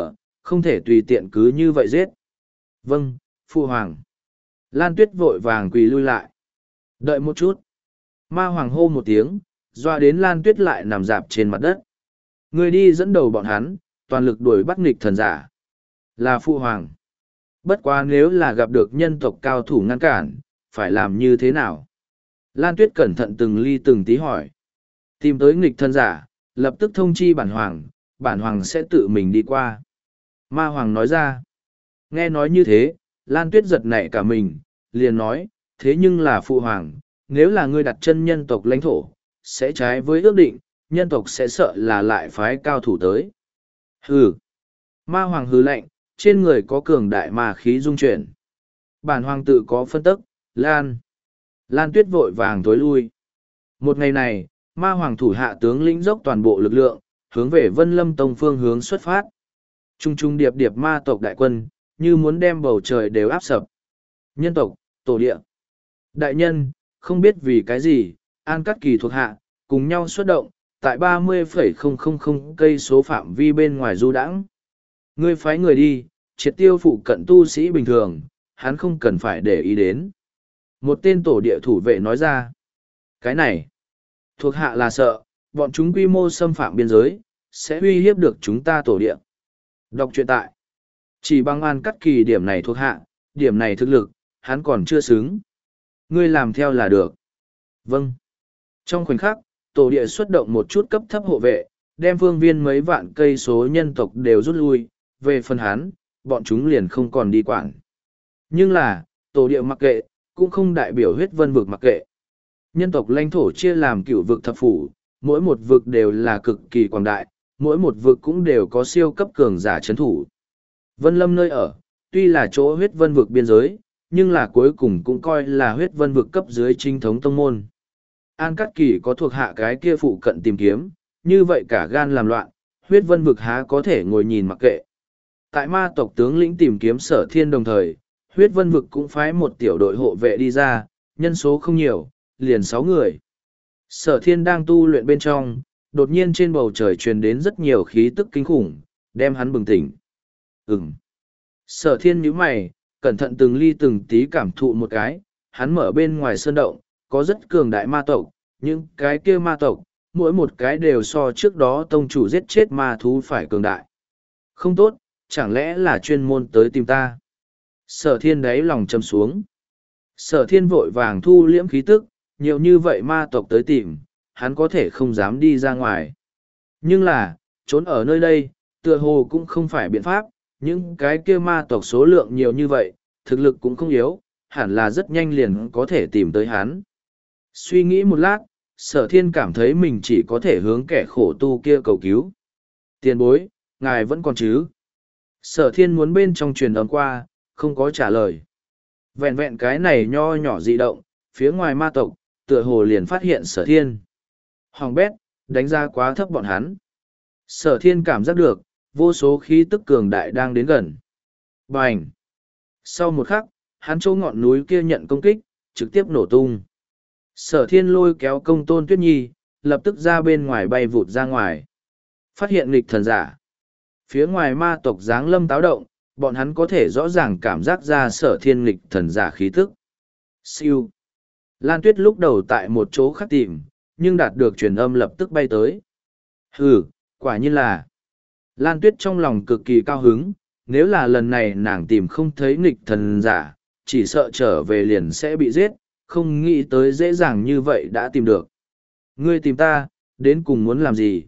không thể tùy tiện cứ như vậy giết. Vâng, Phụ Hoàng. Lan Tuyết vội vàng quỳ lui lại. Đợi một chút. Ma Hoàng hô một tiếng, doa đến Lan Tuyết lại nằm dạp trên mặt đất. Người đi dẫn đầu bọn hắn, toàn lực đuổi bắt nghịch thần giả. Là Phụ Hoàng. Bất quá nếu là gặp được nhân tộc cao thủ ngăn cản, phải làm như thế nào? Lan Tuyết cẩn thận từng ly từng tí hỏi. Tìm tới nghịch thần giả, lập tức thông chi bản Hoàng, bản Hoàng sẽ tự mình đi qua. Ma Hoàng nói ra. Nghe nói như thế, Lan Tuyết giật nảy cả mình, liền nói, thế nhưng là Phụ Hoàng, nếu là ngươi đặt chân nhân tộc lãnh thổ, sẽ trái với ước định, nhân tộc sẽ sợ là lại phái cao thủ tới. Hừ. Ma Hoàng hừ lạnh, trên người có cường đại ma khí dung chuyển. Bản Hoàng tự có phân tức, Lan. Lan Tuyết vội vàng tối lui. Một ngày này, Ma Hoàng thủ hạ tướng lĩnh dốc toàn bộ lực lượng, hướng về Vân Lâm Tông phương hướng xuất phát. Trung trung điệp điệp ma tộc đại quân, như muốn đem bầu trời đều áp sập. Nhân tộc, tổ địa. Đại nhân, không biết vì cái gì, An Cát Kỳ thuộc hạ, cùng nhau xuất động, tại ba mươi phẩy không không không cây số phạm vi bên ngoài du đãng. Ngươi phái người đi, triệt tiêu phụ cận tu sĩ bình thường, hắn không cần phải để ý đến. Một tên tổ địa thủ vệ nói ra. Cái này, thuộc hạ là sợ, bọn chúng quy mô xâm phạm biên giới, sẽ uy hiếp được chúng ta tổ địa. Đọc truyện tại. Chỉ bằng An Cát Kỳ điểm này thuộc hạ, điểm này thực lực, hắn còn chưa xứng. Ngươi làm theo là được. Vâng. Trong khoảnh khắc, tổ địa xuất động một chút cấp thấp hộ vệ, đem phương viên mấy vạn cây số nhân tộc đều rút lui, về phần hắn, bọn chúng liền không còn đi quản. Nhưng là, tổ địa mặc kệ, cũng không đại biểu huyết vân vực mặc kệ. Nhân tộc lãnh thổ chia làm cửu vực thập phủ, mỗi một vực đều là cực kỳ quảng đại, mỗi một vực cũng đều có siêu cấp cường giả chấn thủ. Vân Lâm nơi ở, tuy là chỗ huyết vân vực biên giới, nhưng là cuối cùng cũng coi là huyết vân vực cấp dưới chính thống tông môn. An Cát Kỳ có thuộc hạ cái kia phụ cận tìm kiếm, như vậy cả gan làm loạn, huyết vân vực há có thể ngồi nhìn mặc kệ. Tại ma tộc tướng lĩnh tìm kiếm Sở Thiên đồng thời, huyết vân vực cũng phái một tiểu đội hộ vệ đi ra, nhân số không nhiều, liền sáu người. Sở Thiên đang tu luyện bên trong, đột nhiên trên bầu trời truyền đến rất nhiều khí tức kinh khủng, đem hắn bừng tỉnh. Ừm. Sở Thiên nhíu mày, cẩn thận từng ly từng tí cảm thụ một cái, hắn mở bên ngoài sơn động, có rất cường đại ma tộc, những cái kia ma tộc, mỗi một cái đều so trước đó tông chủ giết chết ma thú phải cường đại. Không tốt, chẳng lẽ là chuyên môn tới tìm ta? Sở Thiên đáy lòng châm xuống. Sở Thiên vội vàng thu liễm khí tức, nhiều như vậy ma tộc tới tìm, hắn có thể không dám đi ra ngoài. Nhưng là, trốn ở nơi đây, tựa hồ cũng không phải biện pháp, những cái kia ma tộc số lượng nhiều như vậy, thực lực cũng không yếu, hẳn là rất nhanh liền có thể tìm tới hắn. Suy nghĩ một lát, Sở Thiên cảm thấy mình chỉ có thể hướng kẻ khổ tu kia cầu cứu. Tiền bối, ngài vẫn còn chứ? Sở Thiên muốn bên trong truyền âm qua, không có trả lời. Vẹn vẹn cái này nho nhỏ dị động, phía ngoài ma tộc, tựa hồ liền phát hiện Sở Thiên. Hoàng bét, đánh ra quá thấp bọn hắn. Sở Thiên cảm giác được, vô số khí tức cường đại đang đến gần. Bành! Sau một khắc, hắn chỗ ngọn núi kia nhận công kích, trực tiếp nổ tung. Sở Thiên lôi kéo Công Tôn Tuyết Nhi, lập tức ra bên ngoài bay vụt ra ngoài. Phát hiện nghịch thần giả. Phía ngoài ma tộc giáng lâm táo động, bọn hắn có thể rõ ràng cảm giác ra Sở Thiên nghịch thần giả khí tức. Siêu. Lan Tuyết lúc đầu tại một chỗ khác tìm, nhưng đạt được truyền âm lập tức bay tới. Hừ, quả nhiên là. Lan Tuyết trong lòng cực kỳ cao hứng, nếu là lần này nàng tìm không thấy nghịch thần giả, chỉ sợ trở về liền sẽ bị giết, không nghĩ tới dễ dàng như vậy đã tìm được. Ngươi tìm ta, đến cùng muốn làm gì?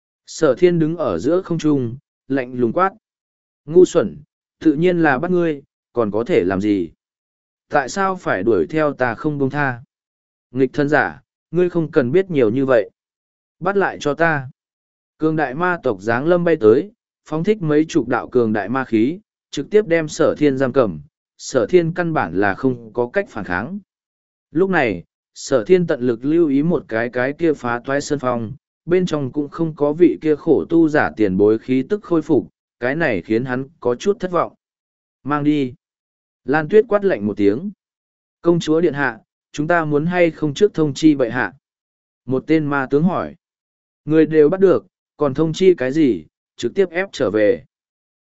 Sở Thiên đứng ở giữa không trung, lạnh lùng quát. Ngu xuẩn, tự nhiên là bắt ngươi, còn có thể làm gì? Tại sao phải đuổi theo ta không buông tha? Nghịch thần giả, ngươi không cần biết nhiều như vậy. Bắt lại cho ta. Cường đại ma tộc giáng lâm bay tới, phóng thích mấy chục đạo cường đại ma khí, trực tiếp đem Sở Thiên giam cầm. Sở Thiên căn bản là không có cách phản kháng. Lúc này, Sở Thiên tận lực lưu ý một cái cái kia phá toái sơn phong, bên trong cũng không có vị kia khổ tu giả tiền bối khí tức khôi phục, cái này khiến hắn có chút thất vọng. Mang đi. Lan Tuyết quát lạnh một tiếng. Công chúa điện hạ, chúng ta muốn hay không trước thông chi bệ hạ? Một tên ma tướng hỏi. Người đều bắt được, còn thông chi cái gì, trực tiếp ép trở về.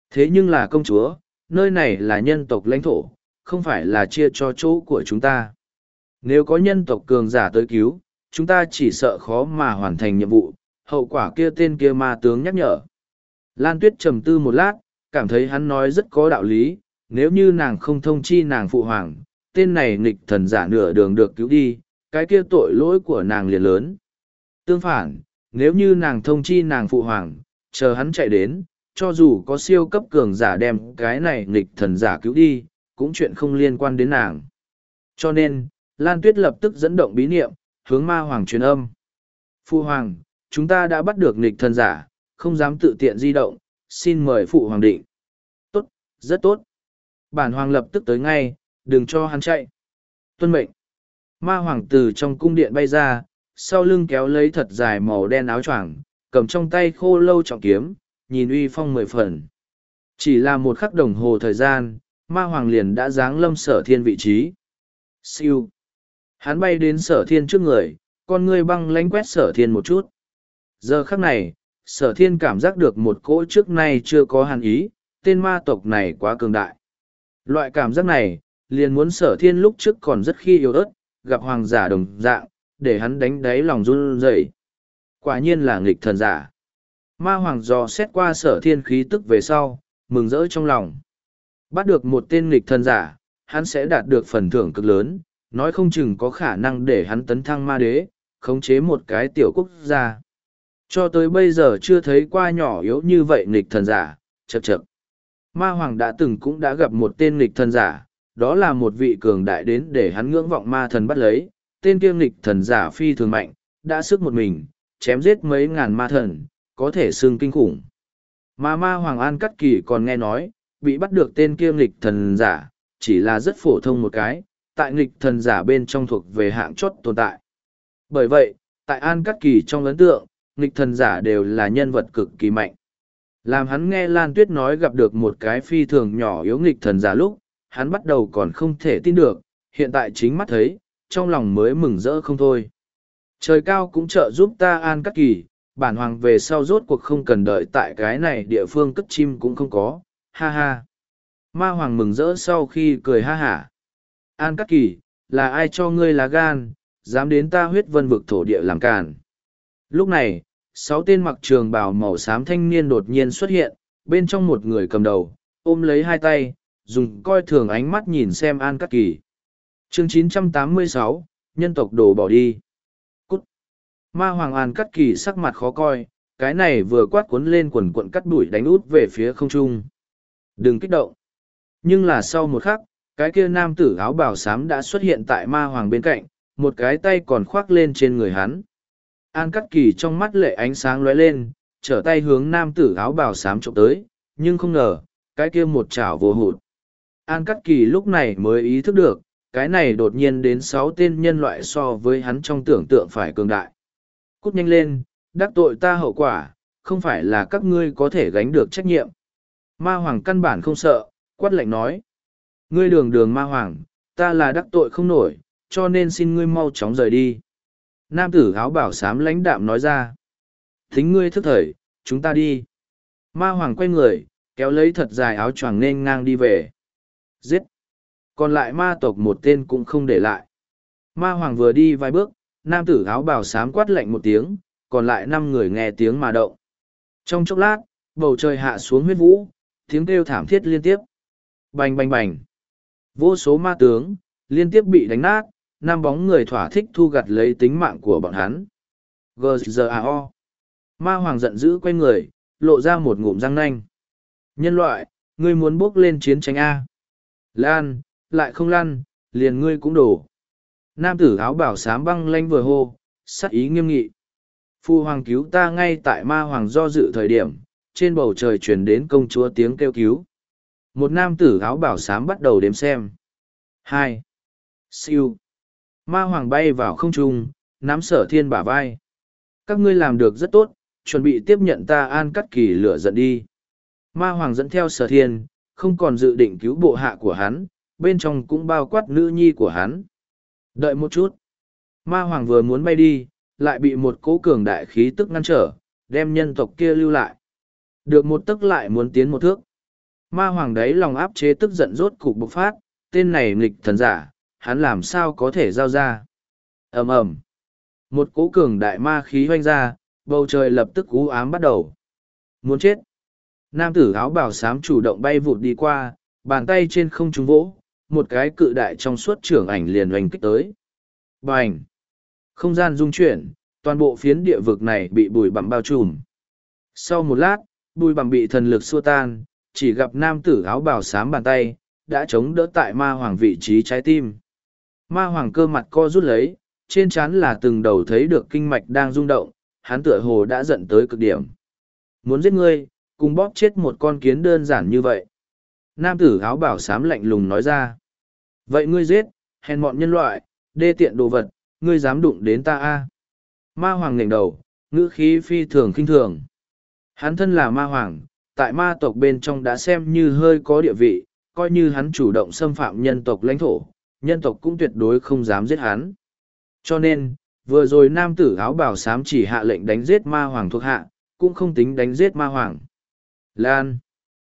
Thế nhưng là công chúa, nơi này là nhân tộc lãnh thổ, không phải là chia cho chỗ của chúng ta. Nếu có nhân tộc cường giả tới cứu, chúng ta chỉ sợ khó mà hoàn thành nhiệm vụ, hậu quả kia tên kia ma tướng nhắc nhở. Lan Tuyết trầm tư một lát, cảm thấy hắn nói rất có đạo lý, nếu như nàng không thông chi nàng phụ hoàng, tên này nghịch thần giả nửa đường được cứu đi, cái kia tội lỗi của nàng liền lớn. Tương phản, nếu như nàng thông chi nàng phụ hoàng, chờ hắn chạy đến, cho dù có siêu cấp cường giả đem cái này nghịch thần giả cứu đi, cũng chuyện không liên quan đến nàng. Cho nên, Lan Tuyết lập tức dẫn động bí niệm, hướng ma hoàng truyền âm. Phụ hoàng, chúng ta đã bắt được nghịch thần giả, không dám tự tiện di động, xin mời phụ hoàng định. Tốt, rất tốt. Bản hoàng lập tức tới ngay, đừng cho hắn chạy. Tuân mệnh. Ma hoàng từ trong cung điện bay ra, sau lưng kéo lấy thật dài màu đen áo choàng, cầm trong tay khô lâu trọng kiếm, nhìn uy phong mười phần. Chỉ là một khắc đồng hồ thời gian, ma hoàng liền đã giáng lâm sở thiên vị trí. Siêu. Hắn bay đến sở thiên trước người, con ngươi băng lánh quét sở thiên một chút. Giờ khắc này, sở thiên cảm giác được một cỗ trước nay chưa có hàn ý, tên ma tộc này quá cường đại. Loại cảm giác này, liền muốn sở thiên lúc trước còn rất khi yếu ớt, gặp hoàng giả đồng dạng, để hắn đánh đáy lòng run rẩy. Quả nhiên là nghịch thần giả. Ma hoàng dò xét qua sở thiên khí tức về sau, mừng rỡ trong lòng. Bắt được một tên nghịch thần giả, hắn sẽ đạt được phần thưởng cực lớn, nói không chừng có khả năng để hắn tấn thăng ma đế, khống chế một cái tiểu quốc gia. Cho tới bây giờ chưa thấy qua nhỏ yếu như vậy nghịch thần giả, chậc chậc. Ma hoàng đã từng cũng đã gặp một tên nghịch thần giả, đó là một vị cường đại đến để hắn ngưỡng vọng ma thần bắt lấy, tên kiêm nghịch thần giả phi thường mạnh, đã sức một mình, chém giết mấy ngàn ma thần, có thể xưng kinh khủng. Mà ma hoàng An Cắt Kỳ còn nghe nói, bị bắt được tên kiêm nghịch thần giả, chỉ là rất phổ thông một cái, tại nghịch thần giả bên trong thuộc về hạng chót tồn tại. Bởi vậy, tại An Cắt Kỳ trong ấn tượng, nghịch thần giả đều là nhân vật cực kỳ mạnh. Làm hắn nghe Lan Tuyết nói gặp được một cái phi thường nhỏ yếu nghịch thần giả lúc, hắn bắt đầu còn không thể tin được, hiện tại chính mắt thấy, trong lòng mới mừng rỡ không thôi. Trời cao cũng trợ giúp ta An Cắt Kỳ, bản hoàng về sau rốt cuộc không cần đợi tại cái này địa phương cất chim cũng không có, ha ha. Ma hoàng mừng rỡ sau khi cười ha hả. An Cắt Kỳ, là ai cho ngươi lá gan, dám đến ta huyết vân vực thổ địa làm càn. Lúc này, sáu tên mặc trường bào màu xám thanh niên đột nhiên xuất hiện, bên trong một người cầm đầu, ôm lấy hai tay, dùng coi thường ánh mắt nhìn xem An Cắt Kỳ. Chương chín trăm tám mươi sáu, nhân tộc đổ bỏ đi. Cút. Ma hoàng An Cắt Kỳ sắc mặt khó coi, cái này vừa quát cuốn lên quần quận cắt đuổi đánh út về phía không trung. Đừng kích động. Nhưng là sau một khắc, cái kia nam tử áo bào xám đã xuất hiện tại ma hoàng bên cạnh, một cái tay còn khoác lên trên người hắn. An Cắt Kỳ trong mắt lệ ánh sáng lóe lên, trở tay hướng nam tử áo bào xám trộm tới, nhưng không ngờ, cái kia một chảo vô hụt. An Cắt Kỳ lúc này mới ý thức được, cái này đột nhiên đến sáu tên nhân loại so với hắn trong tưởng tượng phải cường đại. Cút nhanh lên, đắc tội ta hậu quả, không phải là các ngươi có thể gánh được trách nhiệm. Ma hoàng căn bản không sợ, quát lạnh nói. Ngươi đường đường ma hoàng, ta là đắc tội không nổi, cho nên xin ngươi mau chóng rời đi. Nam tử áo bảo xám lãnh đạm nói ra. Thính ngươi thức thời, chúng ta đi. Ma hoàng quay người, kéo lấy thật dài áo choàng nên ngang đi về. Giết. Còn lại ma tộc một tên cũng không để lại. Ma hoàng vừa đi vài bước, nam tử áo bào xám quát lạnh một tiếng, còn lại năm người nghe tiếng mà động. Trong chốc lát, bầu trời hạ xuống huyết vũ, tiếng kêu thảm thiết liên tiếp. Bành bành bành. Vô số ma tướng, liên tiếp bị đánh nát, năm bóng người thỏa thích thu gặt lấy tính mạng của bọn hắn. giê giê a o. Ma hoàng giận dữ quay người, lộ ra một ngụm răng nanh. Nhân loại, ngươi muốn bước lên chiến tranh A. Lan, lại không lăn, liền ngươi cũng đổ. Nam tử áo bảo xám băng lanh vừa hô, sắc ý nghiêm nghị. Phu hoàng cứu ta ngay tại ma hoàng do dự thời điểm, trên bầu trời truyền đến công chúa tiếng kêu cứu. Một nam tử áo bảo xám bắt đầu đếm xem. Hai. Siêu. Ma hoàng bay vào không trung, nắm sở thiên bả vai. Các ngươi làm được rất tốt, chuẩn bị tiếp nhận ta An Cắt Kỳ lửa giận đi. Ma hoàng dẫn theo sở thiên, không còn dự định cứu bộ hạ của hắn, bên trong cũng bao quát nữ nhi của hắn. Đợi một chút. Ma hoàng vừa muốn bay đi, lại bị một cỗ cường đại khí tức ngăn trở, đem nhân tộc kia lưu lại. Được một tức lại muốn tiến một thước. Ma hoàng đấy lòng áp chế tức giận rốt cục bộc phát, tên này nghịch thần giả, hắn làm sao có thể giao ra. ầm ầm Một cỗ cường đại ma khí hoanh ra, bầu trời lập tức u ám bắt đầu. Muốn chết. Nam tử áo bào xám chủ động bay vụt đi qua, bàn tay trên không trung vỗ, một cái cự đại trong suốt trưởng ảnh liền hoành kích tới. Bành! Không gian rung chuyển, toàn bộ phiến địa vực này bị bụi bặm bao trùm. Sau một lát, bụi bặm bị thần lực xua tan, chỉ gặp nam tử áo bào xám bàn tay, đã chống đỡ tại ma hoàng vị trí trái tim. Ma hoàng cơ mặt co rút lấy, trên trán là từng đầu thấy được kinh mạch đang rung động, hắn tựa hồ đã giận tới cực điểm. Muốn giết ngươi, cùng bóp chết một con kiến đơn giản như vậy. Nam tử áo bảo xám lạnh lùng nói ra. Vậy ngươi giết, hèn mọn nhân loại, đê tiện đồ vật, ngươi dám đụng đến ta a? Ma hoàng ngẩng đầu, ngữ khí phi thường khinh thường. Hắn thân là ma hoàng, tại ma tộc bên trong đã xem như hơi có địa vị, coi như hắn chủ động xâm phạm nhân tộc lãnh thổ, nhân tộc cũng tuyệt đối không dám giết hắn. Cho nên, vừa rồi nam tử áo bào xám chỉ hạ lệnh đánh giết ma hoàng thuộc hạ, cũng không tính đánh giết ma hoàng. Lan!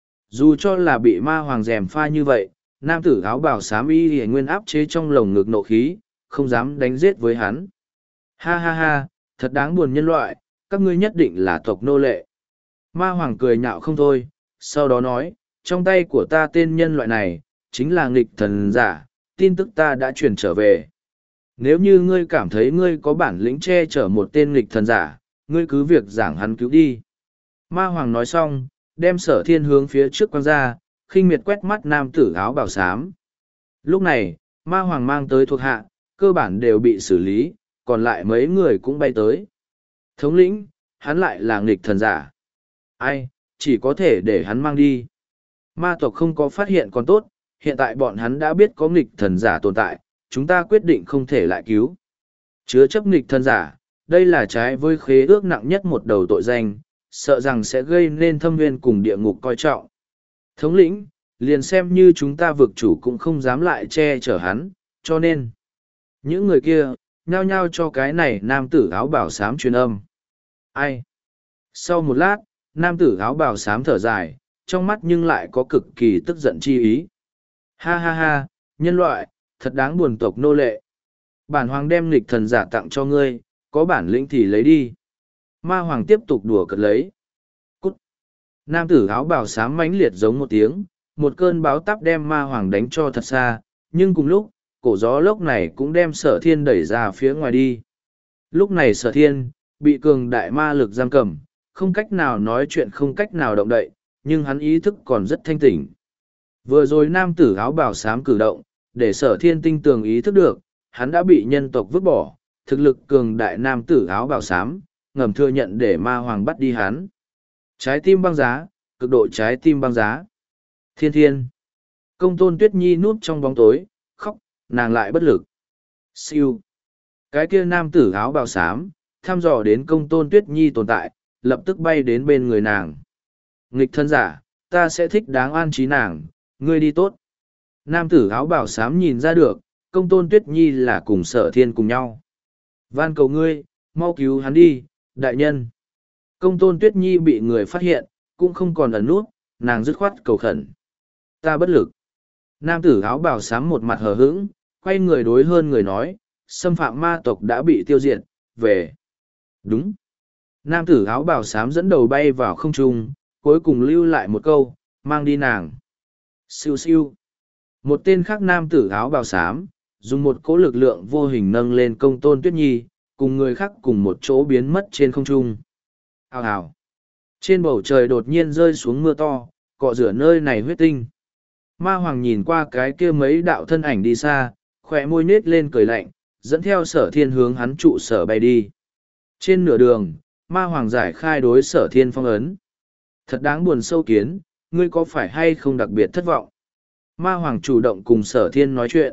Dù cho là bị ma hoàng rèm pha như vậy, nam tử áo bào xám y thì nguyên áp chế trong lồng ngực nộ khí, không dám đánh giết với hắn. Ha ha ha, thật đáng buồn nhân loại, các ngươi nhất định là tộc nô lệ. Ma hoàng cười nhạo không thôi, sau đó nói, trong tay của ta tên nhân loại này, chính là nghịch thần giả, tin tức ta đã truyền trở về. Nếu như ngươi cảm thấy ngươi có bản lĩnh che chở một tên nghịch thần giả, ngươi cứ việc giảng hắn cứu đi. Ma hoàng nói xong, đem sở thiên hướng phía trước quăng ra, khinh miệt quét mắt nam tử áo bào xám. Lúc này, ma hoàng mang tới thuộc hạ, cơ bản đều bị xử lý, còn lại mấy người cũng bay tới. Thống lĩnh, hắn lại là nghịch thần giả. Ai, chỉ có thể để hắn mang đi. Ma tộc không có phát hiện còn tốt, hiện tại bọn hắn đã biết có nghịch thần giả tồn tại, chúng ta quyết định không thể lại cứu. Chứa chấp nghịch thần giả, đây là trái với khế ước nặng nhất một đầu tội danh, sợ rằng sẽ gây nên thâm nguyên cùng địa ngục coi trọng. Thống lĩnh, liền xem như chúng ta vực chủ cũng không dám lại che chở hắn, cho nên những người kia, nhao nhao cho cái này nam tử áo bảo xám truyền âm. Ai? Sau một lát, nam tử áo bào xám thở dài, trong mắt nhưng lại có cực kỳ tức giận chi ý. Ha ha ha, nhân loại, thật đáng buồn tộc nô lệ. Bản hoàng đem nghịch thần giả tặng cho ngươi, có bản lĩnh thì lấy đi. Ma hoàng tiếp tục đùa cợt lấy. Cút. Nam tử áo bào xám mãnh liệt giống một tiếng, một cơn báo táp đem ma hoàng đánh cho thật xa, nhưng cùng lúc, cổ gió lốc này cũng đem sở thiên đẩy ra phía ngoài đi. Lúc này sở thiên, bị cường đại ma lực giam cầm, không cách nào nói chuyện không cách nào động đậy, nhưng hắn ý thức còn rất thanh tỉnh. Vừa rồi nam tử áo bào xám cử động, để sở thiên tinh tường ý thức được, hắn đã bị nhân tộc vứt bỏ, thực lực cường đại nam tử áo bào xám, ngầm thừa nhận để ma hoàng bắt đi hắn. Trái tim băng giá, cực độ trái tim băng giá. Thiên thiên. Công tôn tuyết nhi núp trong bóng tối, khóc, nàng lại bất lực. Siêu. Cái kia nam tử áo bào xám, thăm dò đến công tôn tuyết nhi tồn tại, lập tức bay đến bên người nàng. Nghịch thân giả, ta sẽ thích đáng an trí nàng, ngươi đi tốt. Nam tử áo bảo xám nhìn ra được, công tôn tuyết nhi là cùng sở thiên cùng nhau. Van cầu ngươi, mau cứu hắn đi, đại nhân. Công tôn tuyết nhi bị người phát hiện, cũng không còn ẩn nút, nàng dứt khoát cầu khẩn. Ta bất lực. Nam tử áo bảo xám một mặt hờ hững, quay người đối hơn người nói, xâm phạm ma tộc đã bị tiêu diệt, về. Đúng. Nam tử áo bào xám dẫn đầu bay vào không trung, cuối cùng lưu lại một câu, mang đi nàng. Siêu siêu. Một tên khác nam tử áo bào xám, dùng một cỗ lực lượng vô hình nâng lên công tôn tuyết nhi, cùng người khác cùng một chỗ biến mất trên không trung. Hào hào. Trên bầu trời đột nhiên rơi xuống mưa to, cọ rửa nơi này huyết tinh. Ma hoàng nhìn qua cái kia mấy đạo thân ảnh đi xa, khỏe môi nết lên cười lạnh, dẫn theo sở thiên hướng hắn trụ sở bay đi. Trên nửa đường, ma hoàng giải khai đối sở thiên phong ấn. Thật đáng buồn sâu kiến, ngươi có phải hay không đặc biệt thất vọng? Ma hoàng chủ động cùng sở thiên nói chuyện.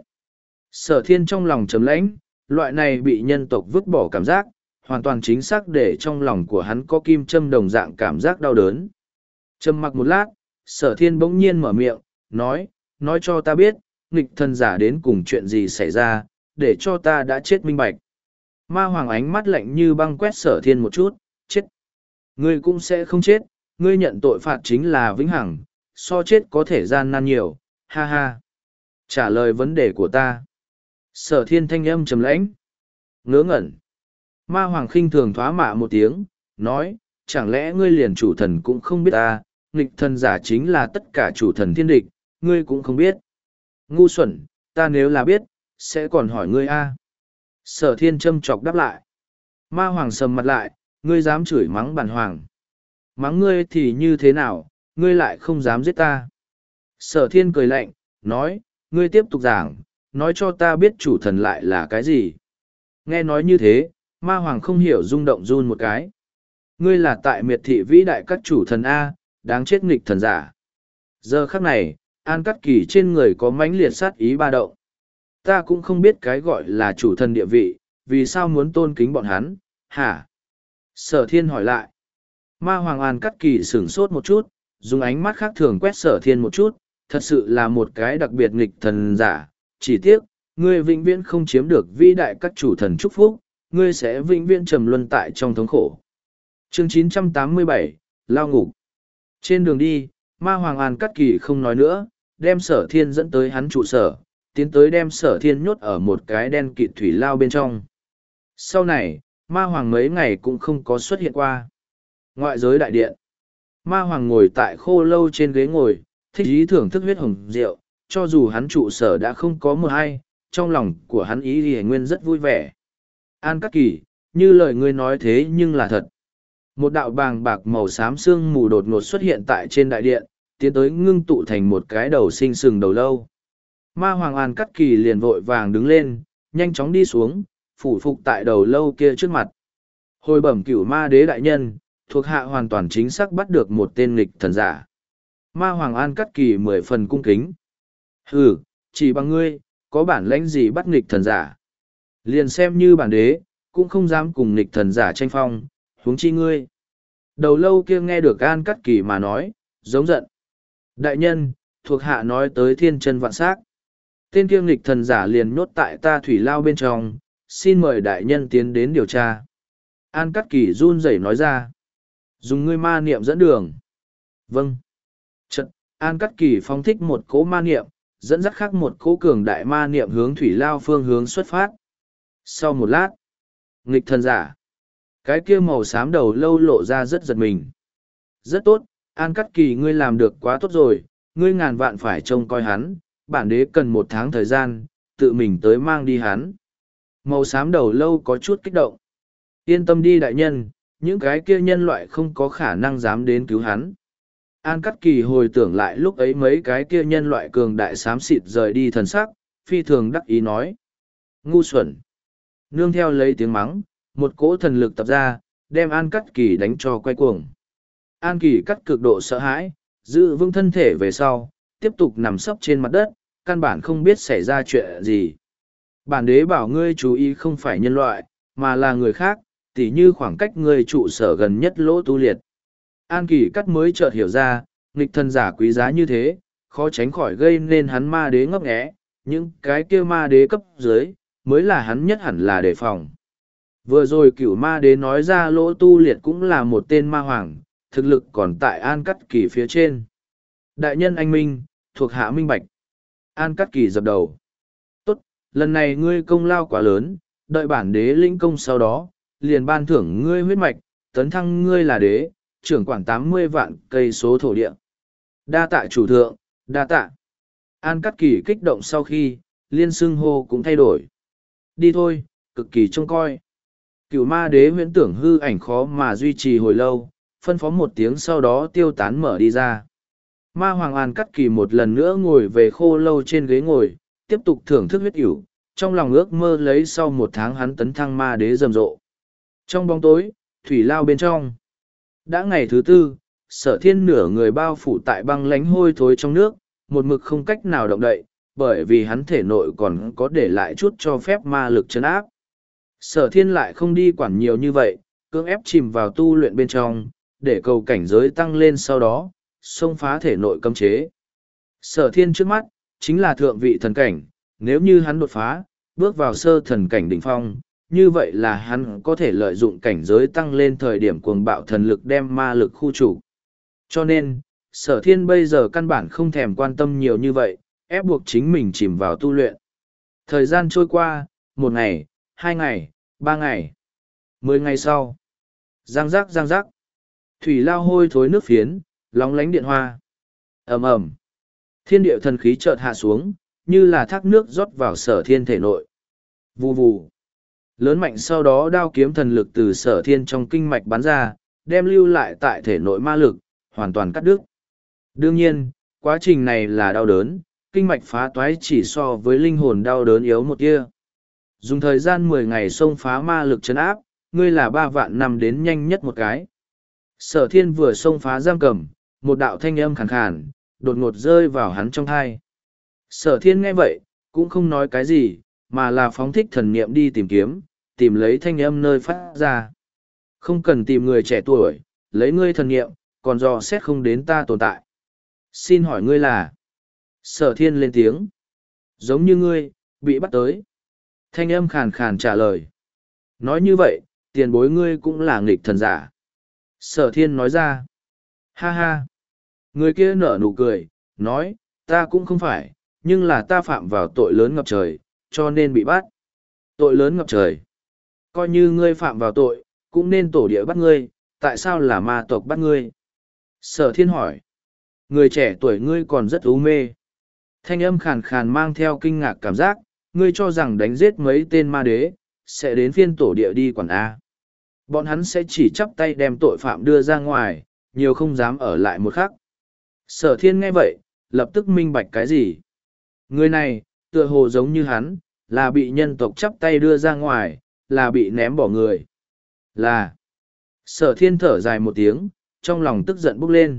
Sở thiên trong lòng trầm lãnh, loại này bị nhân tộc vứt bỏ cảm giác, hoàn toàn chính xác để trong lòng của hắn có kim châm đồng dạng cảm giác đau đớn. Trầm mặc một lát, sở thiên bỗng nhiên mở miệng, nói, nói cho ta biết, nghịch thần giả đến cùng chuyện gì xảy ra, để cho ta đã chết minh bạch. Ma hoàng ánh mắt lạnh như băng quét sở thiên một chút, chết. Ngươi cũng sẽ không chết, ngươi nhận tội phạt chính là vĩnh hằng, so chết có thể gian nan nhiều, ha ha. Trả lời vấn đề của ta. Sở thiên thanh âm trầm lãnh. Ngớ ngẩn. Ma hoàng khinh thường thoá mạ một tiếng, nói, chẳng lẽ ngươi liền chủ thần cũng không biết ta, nghịch thần giả chính là tất cả chủ thần thiên địch, ngươi cũng không biết. Ngu xuẩn, ta nếu là biết, sẽ còn hỏi ngươi a. Sở thiên châm chọc đáp lại. Ma hoàng sầm mặt lại, ngươi dám chửi mắng bản hoàng. Mắng ngươi thì như thế nào, ngươi lại không dám giết ta. Sở thiên cười lạnh, nói, ngươi tiếp tục giảng, nói cho ta biết chủ thần lại là cái gì. Nghe nói như thế, ma hoàng không hiểu rung động run một cái. Ngươi là tại miệt thị vĩ đại các chủ thần A, đáng chết nghịch thần giả. Giờ khắc này, An Cắt Kỳ trên người có mãnh liệt sát ý ba động. Ta cũng không biết cái gọi là chủ thần địa vị, vì sao muốn tôn kính bọn hắn, hả? Sở thiên hỏi lại. Ma hoàng An Cắt Kỳ sửng sốt một chút, dùng ánh mắt khác thường quét sở thiên một chút, thật sự là một cái đặc biệt nghịch thần giả, chỉ tiếc, ngươi vĩnh viễn không chiếm được vĩ đại các chủ thần chúc phúc, ngươi sẽ vĩnh viễn trầm luân tại trong thống khổ. Chương chín trăm tám mươi bảy, Lao Ngục. Trên đường đi, ma hoàng An Cắt Kỳ không nói nữa, đem sở thiên dẫn tới hắn trụ sở, tiến tới đem sở thiên nhốt ở một cái đen kịt thủy lao bên trong. Sau này, ma hoàng mấy ngày cũng không có xuất hiện qua. Ngoại giới đại điện. Ma hoàng ngồi tại khô lâu trên ghế ngồi, thích ý thưởng thức huyết hồng rượu, cho dù hắn trụ sở đã không có một ai, trong lòng của hắn ý thì nguyên rất vui vẻ. An Cắt Kỳ, như lời ngươi nói thế nhưng là thật. Một đạo bàng bạc màu xám sương mù đột ngột xuất hiện tại trên đại điện, tiến tới ngưng tụ thành một cái đầu xinh sừng đầu lâu. Ma hoàng An Cắt Kỳ liền vội vàng đứng lên, nhanh chóng đi xuống, phủ phục tại đầu lâu kia trước mặt. Hồi bẩm cửu ma đế đại nhân, thuộc hạ hoàn toàn chính xác bắt được một tên nghịch thần giả. Ma hoàng An Cắt Kỳ mười phần cung kính. Hừ, chỉ bằng ngươi, có bản lãnh gì bắt nghịch thần giả. Liền xem như bản đế, cũng không dám cùng nghịch thần giả tranh phong, huống chi ngươi. Đầu lâu kia nghe được An Cắt Kỳ mà nói, giống giận. Đại nhân, thuộc hạ nói tới thiên chân vạn sắc. Tên kia nghịch thần giả liền nhốt tại ta thủy lao bên trong, xin mời đại nhân tiến đến điều tra. An Cắt Kỳ run rẩy nói ra. Dùng ngươi ma niệm dẫn đường. Vâng. Chật, An Cắt Kỳ phóng thích một cỗ ma niệm, dẫn dắt khác một cỗ cường đại ma niệm hướng thủy lao phương hướng xuất phát. Sau một lát, nghịch thần giả. Cái kia màu xám đầu lâu lộ ra rất giật mình. Rất tốt, An Cắt Kỳ ngươi làm được quá tốt rồi, ngươi ngàn vạn phải trông coi hắn, bản đế cần một tháng thời gian, tự mình tới mang đi hắn. Màu xám đầu lâu có chút kích động. Yên tâm đi đại nhân, những cái kia nhân loại không có khả năng dám đến cứu hắn. An Cắt Kỳ hồi tưởng lại lúc ấy mấy cái kia nhân loại cường đại xám xịt rời đi thần sắc, phi thường đắc ý nói. Ngu xuẩn. Nương theo lấy tiếng mắng, một cỗ thần lực tập ra, đem An Cắt Kỳ đánh cho quay cuồng. An Kỳ cắt cực độ sợ hãi, giữ vững thân thể về sau, tiếp tục nằm sấp trên mặt đất, căn bản không biết xảy ra chuyện gì. Bản đế bảo ngươi chú ý không phải nhân loại, mà là người khác, tỉ như khoảng cách ngươi trụ sở gần nhất lỗ tu liệt. An Kỳ cắt mới chợt hiểu ra, nghịch thần giả quý giá như thế, khó tránh khỏi gây nên hắn ma đế ngấp nghé, những cái kia ma đế cấp dưới, mới là hắn nhất hẳn là đề phòng. Vừa rồi cửu ma đế nói ra lỗ tu liệt cũng là một tên ma hoàng, thực lực còn tại An Cắt Kỳ phía trên. Đại nhân anh minh, thuộc hạ minh bạch. An Cắt Kỳ dập đầu. Tốt, lần này ngươi công lao quá lớn, đợi bản đế lĩnh công sau đó, liền ban thưởng ngươi huyết mạch, tấn thăng ngươi là đế, trưởng quản tám mươi vạn cây số thổ địa. Đa tạ chủ thượng, đa tạ. An Cắt Kỳ kích động sau khi, liên xưng hô cũng thay đổi. Đi thôi, cực kỳ trông coi. Cửu ma đế huyễn tưởng hư ảnh khó mà duy trì hồi lâu, phân phó một tiếng sau đó tiêu tán mở đi ra. Ma hoàng An Cắt Kỳ một lần nữa ngồi về khô lâu trên ghế ngồi, tiếp tục thưởng thức huyết ỉu, trong lòng ước mơ lấy sau một tháng hắn tấn thăng ma đế rầm rộ. Trong bóng tối, thủy lao bên trong. Đã ngày thứ tư, sở thiên nửa người bao phủ tại băng lánh hôi thối trong nước, một mực không cách nào động đậy, bởi vì hắn thể nội còn có để lại chút cho phép ma lực chấn áp. Sở thiên lại không đi quản nhiều như vậy, cưỡng ép chìm vào tu luyện bên trong, để cầu cảnh giới tăng lên sau đó, xông phá thể nội cấm chế. Sở thiên trước mắt, chính là thượng vị thần cảnh, nếu như hắn đột phá, bước vào sơ thần cảnh đỉnh phong, như vậy là hắn có thể lợi dụng cảnh giới tăng lên thời điểm cuồng bạo thần lực đem ma lực khu trục. Cho nên, Sở thiên bây giờ căn bản không thèm quan tâm nhiều như vậy, ép buộc chính mình chìm vào tu luyện. Thời gian trôi qua, một ngày, hai ngày, ba ngày, mười ngày sau. Giang giác giang giác. Thủy lao hôi thối nước phiến, lóng lánh điện hoa. ầm ầm, thiên địa thần khí chợt hạ xuống, như là thác nước rót vào sở thiên thể nội. Vù vù. Lớn mạnh sau đó đao kiếm thần lực từ sở thiên trong kinh mạch bắn ra, đem lưu lại tại thể nội ma lực, hoàn toàn cắt đứt. Đương nhiên, quá trình này là đau đớn, kinh mạch phá toái chỉ so với linh hồn đau đớn yếu một tia. Dùng thời gian mười ngày xông phá ma lực chấn áp, ngươi là ba vạn năm đến nhanh nhất một cái. Sở thiên vừa xông phá giam cầm, một đạo thanh âm khàn khàn, đột ngột rơi vào hắn trong thai. Sở thiên nghe vậy, cũng không nói cái gì, mà là phóng thích thần niệm đi tìm kiếm, tìm lấy thanh âm nơi phát ra. Không cần tìm người trẻ tuổi, lấy ngươi thần niệm, còn dò xét không đến ta tồn tại. Xin hỏi ngươi là? Sở thiên lên tiếng. Giống như ngươi, bị bắt tới. Thanh âm khàn khàn trả lời. Nói như vậy, tiền bối ngươi cũng là nghịch thần giả. Sở thiên nói ra. Ha ha. Người kia nở nụ cười, nói, ta cũng không phải, nhưng là ta phạm vào tội lớn ngập trời, cho nên bị bắt. Tội lớn ngập trời. Coi như ngươi phạm vào tội, cũng nên tổ địa bắt ngươi, tại sao là ma tộc bắt ngươi? Sở thiên hỏi. Người trẻ tuổi ngươi còn rất u mê. Thanh âm khàn khàn mang theo kinh ngạc cảm giác, ngươi cho rằng đánh giết mấy tên ma đế, sẽ đến phiên tổ địa đi quản A. Bọn hắn sẽ chỉ chắp tay đem tội phạm đưa ra ngoài, nhiều không dám ở lại một khắc. Sở thiên nghe vậy, lập tức minh bạch cái gì? Người này, tựa hồ giống như hắn, là bị nhân tộc chắp tay đưa ra ngoài, là bị ném bỏ người. Là. Sở thiên thở dài một tiếng, trong lòng tức giận bốc lên.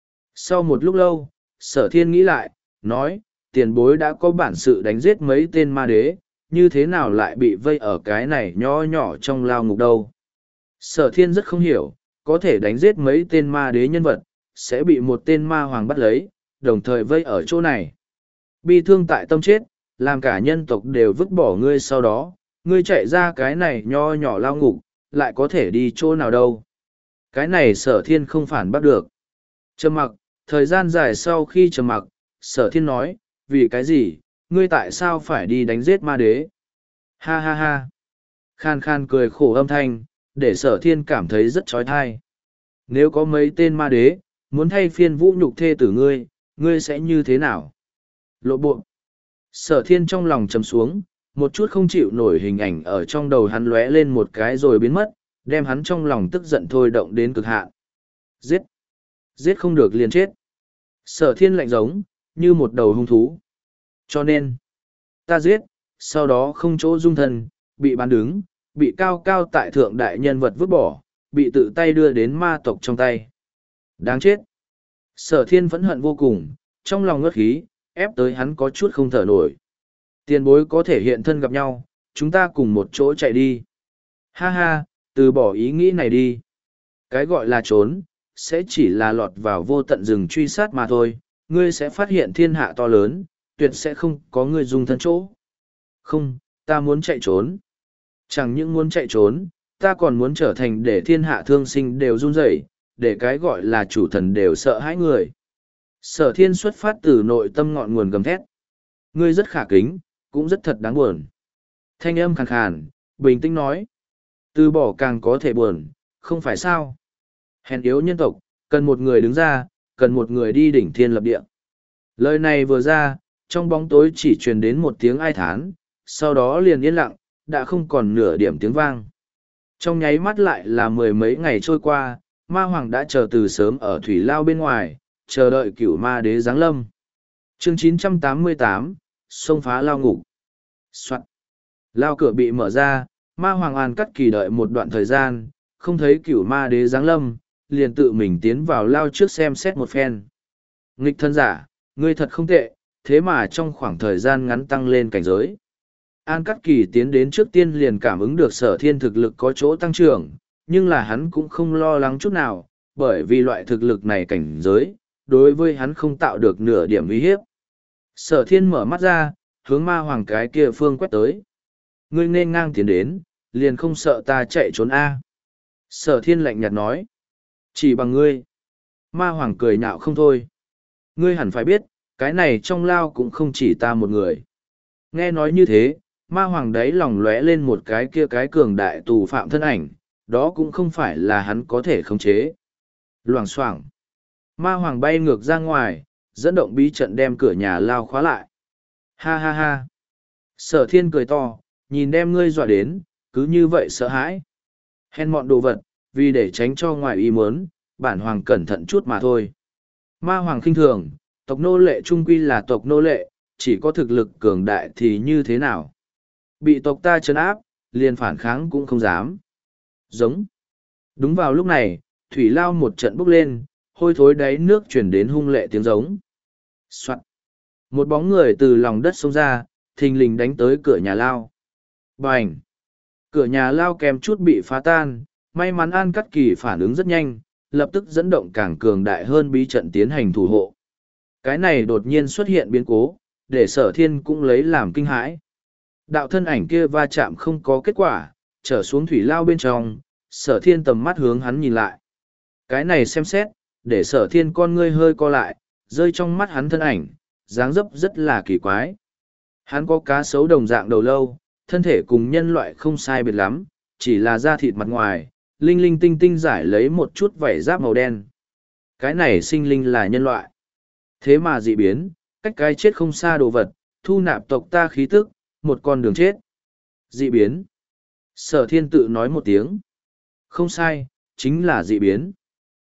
Sau một lúc lâu, sở thiên nghĩ lại, nói, tiền bối đã có bản sự đánh giết mấy tên ma đế, như thế nào lại bị vây ở cái này nho nhỏ trong lao ngục đâu. Sở thiên rất không hiểu, có thể đánh giết mấy tên ma đế nhân vật, sẽ bị một tên ma hoàng bắt lấy, đồng thời vây ở chỗ này. Bi thương tại tâm chết, làm cả nhân tộc đều vứt bỏ ngươi sau đó, ngươi chạy ra cái này nho nhỏ lao ngục, lại có thể đi chỗ nào đâu. Cái này sở thiên không phản bắt được. Trầm mặc, thời gian dài sau khi trầm mặc, sở thiên nói, vì cái gì, ngươi tại sao phải đi đánh giết ma đế? Ha ha ha. Khan khan cười khổ âm thanh, để sở thiên cảm thấy rất trói thai. Nếu có mấy tên ma đế, muốn thay phiên vũ nhục thê tử ngươi, ngươi sẽ như thế nào? Lộ bộ. Sở thiên trong lòng trầm xuống, một chút không chịu nổi hình ảnh ở trong đầu hắn lóe lên một cái rồi biến mất, đem hắn trong lòng tức giận thôi động đến cực hạn. Giết! Giết không được liền chết. Sở thiên lạnh giống, như một đầu hung thú. Cho nên, ta giết, sau đó không chỗ dung thân, bị bán đứng, bị cao cao tại thượng đại nhân vật vứt bỏ, bị tự tay đưa đến ma tộc trong tay. Đáng chết! Sở thiên phẫn hận vô cùng, trong lòng ngất khí, ép tới hắn có chút không thở nổi. Tiền bối có thể hiện thân gặp nhau, chúng ta cùng một chỗ chạy đi. Ha ha, từ bỏ ý nghĩ này đi. Cái gọi là trốn, sẽ chỉ là lọt vào vô tận rừng truy sát mà thôi, ngươi sẽ phát hiện thiên hạ to lớn, tuyệt sẽ không có người dùng thân chỗ. Không, ta muốn chạy trốn. Chẳng những muốn chạy trốn, ta còn muốn trở thành để thiên hạ thương sinh đều run rẩy, để cái gọi là chủ thần đều sợ hãi người. Sở thiên xuất phát từ nội tâm ngọn nguồn gầm thét. Ngươi rất khả kính, cũng rất thật đáng buồn. Thanh âm khàn khàn, bình tĩnh nói. Từ bỏ càng có thể buồn, không phải sao. Hèn yếu nhân tộc, cần một người đứng ra, cần một người đi đỉnh thiên lập địa. Lời này vừa ra, trong bóng tối chỉ truyền đến một tiếng ai thán, sau đó liền yên lặng, đã không còn nửa điểm tiếng vang. Trong nháy mắt lại là mười mấy ngày trôi qua, ma hoàng đã chờ từ sớm ở thủy lao bên ngoài, chờ đợi cửu ma đế giáng lâm. Chương chín trăm tám mươi tám, xông phá lao ngục. Soạn. Lao cửa bị mở ra, ma hoàng an cắt kỳ đợi một đoạn thời gian, không thấy cửu ma đế giáng lâm, liền tự mình tiến vào lao trước xem xét một phen. Nghịch thân giả, ngươi thật không tệ, thế mà trong khoảng thời gian ngắn tăng lên cảnh giới. An Cắt Kỳ tiến đến trước tiên liền cảm ứng được sở thiên thực lực có chỗ tăng trưởng, nhưng là hắn cũng không lo lắng chút nào, bởi vì loại thực lực này cảnh giới, đối với hắn không tạo được nửa điểm uy hiếp. Sở thiên mở mắt ra, hướng ma hoàng cái kia phương quét tới. Ngươi nên ngang tiến đến, liền không sợ ta chạy trốn A. Sở thiên lạnh nhạt nói. Chỉ bằng ngươi. Ma Hoàng cười nhạo không thôi. Ngươi hẳn phải biết, cái này trong lao cũng không chỉ ta một người. Nghe nói như thế, Ma Hoàng đấy lòng lóe lên một cái kia cái cường đại tù phạm thân ảnh, đó cũng không phải là hắn có thể khống chế. Loảng xoảng. Ma Hoàng bay ngược ra ngoài, dẫn động bí trận đem cửa nhà lao khóa lại. Ha ha ha. Sở thiên cười to, nhìn đem ngươi dọa đến, cứ như vậy sợ hãi. Hèn mọn đồ vật, vì để tránh cho ngoài ý muốn, bản hoàng cẩn thận chút mà thôi. Ma Hoàng khinh thường, tộc nô lệ trung quy là tộc nô lệ, chỉ có thực lực cường đại thì như thế nào? Bị tộc ta trấn áp, liền phản kháng cũng không dám. Giống. Đúng vào lúc này, thủy lao một trận bốc lên, hôi thối đáy nước chuyển đến hung lệ tiếng giống. Soạn. Một bóng người từ lòng đất xông ra, thình lình đánh tới cửa nhà lao. Bành. Cửa nhà lao kèm chút bị phá tan, may mắn An Cắt Kỳ phản ứng rất nhanh, lập tức dẫn động càng cường đại hơn bí trận tiến hành thủ hộ. Cái này đột nhiên xuất hiện biến cố, để sở thiên cũng lấy làm kinh hãi. Đạo thân ảnh kia va chạm không có kết quả, trở xuống thủy lao bên trong, sở thiên tầm mắt hướng hắn nhìn lại. Cái này xem xét, để sở thiên con ngươi hơi co lại, rơi trong mắt hắn thân ảnh, dáng dấp rất là kỳ quái. Hắn có cá sấu đồng dạng đầu lâu, thân thể cùng nhân loại không sai biệt lắm, chỉ là da thịt mặt ngoài, linh linh tinh tinh giải lấy một chút vảy giáp màu đen. Cái này sinh linh là nhân loại. Thế mà dị biến, cách cái chết không xa đồ vật, thu nạp tộc ta khí tức, một con đường chết. Dị biến. Sở thiên tự nói một tiếng. Không sai, chính là dị biến.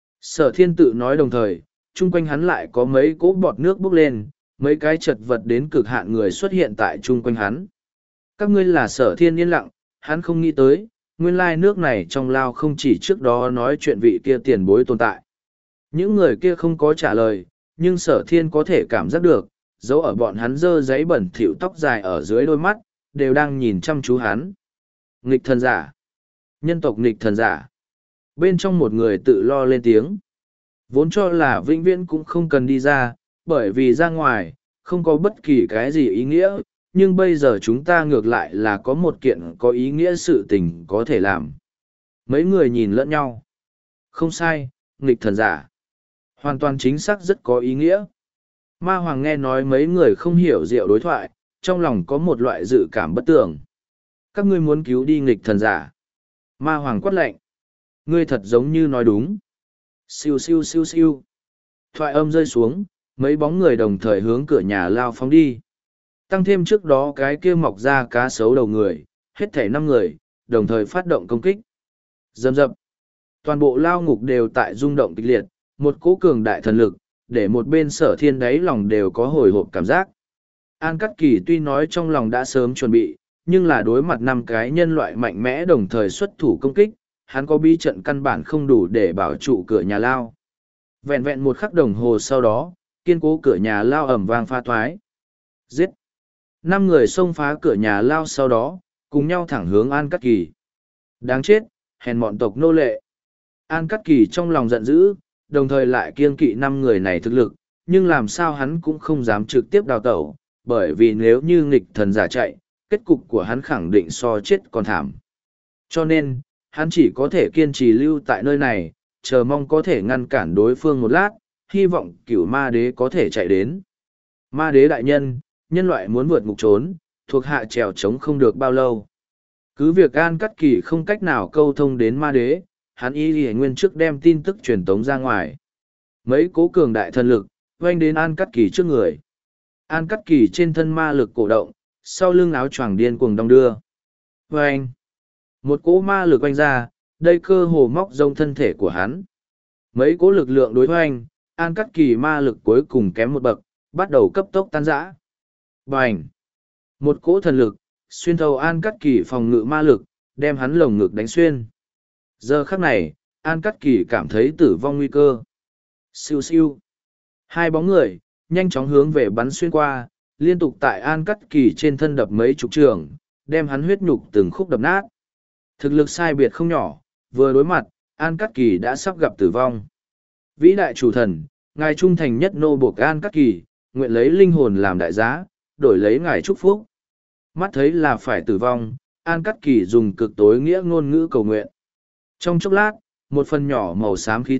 Sở thiên tự nói đồng thời, chung quanh hắn lại có mấy cỗ bọt nước bốc lên, mấy cái chật vật đến cực hạn người xuất hiện tại chung quanh hắn. Các ngươi là sở thiên yên lặng, hắn không nghĩ tới, nguyên lai nước này trong lao không chỉ trước đó nói chuyện vị kia tiền bối tồn tại. Những người kia không có trả lời, nhưng sở thiên có thể cảm giác được, dấu ở bọn hắn dơ giấy bẩn thỉu tóc dài ở dưới đôi mắt, đều đang nhìn chăm chú hắn. Nghịch thần giả. Nhân tộc nghịch thần giả. Bên trong một người tự lo lên tiếng. Vốn cho là vĩnh viễn cũng không cần đi ra, bởi vì ra ngoài, không có bất kỳ cái gì ý nghĩa, nhưng bây giờ chúng ta ngược lại là có một kiện có ý nghĩa sự tình có thể làm. Mấy người nhìn lẫn nhau. Không sai, nghịch thần giả. Hoàn toàn chính xác rất có ý nghĩa. Ma Hoàng nghe nói mấy người không hiểu diệu đối thoại, trong lòng có một loại dự cảm bất tường. Các ngươi muốn cứu đi nghịch thần giả. Ma Hoàng quát lệnh. Ngươi thật giống như nói đúng. Siêu siêu siêu siêu. Thoại âm rơi xuống, mấy bóng người đồng thời hướng cửa nhà lao phóng đi. Tăng thêm trước đó cái kia mọc ra cá sấu đầu người, hết thảy năm người, đồng thời phát động công kích. Dầm dập. Toàn bộ lao ngục đều tại rung động kịch liệt, một cỗ cường đại thần lực, để một bên sở thiên đáy lòng đều có hồi hộp cảm giác. An Cắt Kỳ tuy nói trong lòng đã sớm chuẩn bị, nhưng là đối mặt năm cái nhân loại mạnh mẽ đồng thời xuất thủ công kích, hắn có bí trận căn bản không đủ để bảo trụ cửa nhà lao. Vẹn vẹn một khắc đồng hồ sau đó, kiên cố cửa nhà lao ầm vang pha thoái. Giết! Năm người xông phá cửa nhà lao sau đó, cùng nhau thẳng hướng An Cắt Kỳ. Đáng chết, hèn mọn tộc nô lệ. An Cắt Kỳ trong lòng giận dữ, đồng thời lại kiêng kỵ năm người này thực lực, nhưng làm sao hắn cũng không dám trực tiếp đào tẩu, bởi vì nếu như nghịch thần giả chạy, kết cục của hắn khẳng định so chết còn thảm. Cho nên, hắn chỉ có thể kiên trì lưu tại nơi này, chờ mong có thể ngăn cản đối phương một lát, hy vọng cửu ma đế có thể chạy đến. Ma đế đại nhân, nhân loại muốn vượt ngục trốn, thuộc hạ trèo trống không được bao lâu. Cứ việc An Cắt Kỳ không cách nào câu thông đến ma đế, hắn y lì nguyên trước đem tin tức truyền tống ra ngoài. Mấy cố cường đại thần lực, oanh đến An Cắt Kỳ trước người. An Cắt Kỳ trên thân ma lực cổ động, sau lưng áo choàng điên cuồng đong đưa. Oanh! Một cỗ ma lực oanh ra, đây cơ hồ móc rông thân thể của hắn. Mấy cỗ lực lượng đối oanh, An Cắt Kỳ ma lực cuối cùng kém một bậc, bắt đầu cấp tốc tan rã. Bành! Một cỗ thần lực, xuyên thấu An Cắt Kỳ phòng ngự ma lực, đem hắn lồng ngực đánh xuyên. Giờ khắc này, An Cắt Kỳ cảm thấy tử vong nguy cơ. Siêu siêu. Hai bóng người, nhanh chóng hướng về bắn xuyên qua, liên tục tại An Cắt Kỳ trên thân đập mấy chục trường, đem hắn huyết nhục từng khúc đập nát. Thực lực sai biệt không nhỏ, vừa đối mặt, An Cắt Kỳ đã sắp gặp tử vong. Vĩ đại chủ thần, ngài trung thành nhất nô buộc An Cắt Kỳ, nguyện lấy linh hồn làm đại giá, đổi lấy ngài chúc phúc. Mắt thấy là phải tử vong, An Cắt Kỳ dùng cực tối nghĩa ngôn ngữ cầu nguyện. Trong chốc lát, một phần nhỏ màu xám khí tức,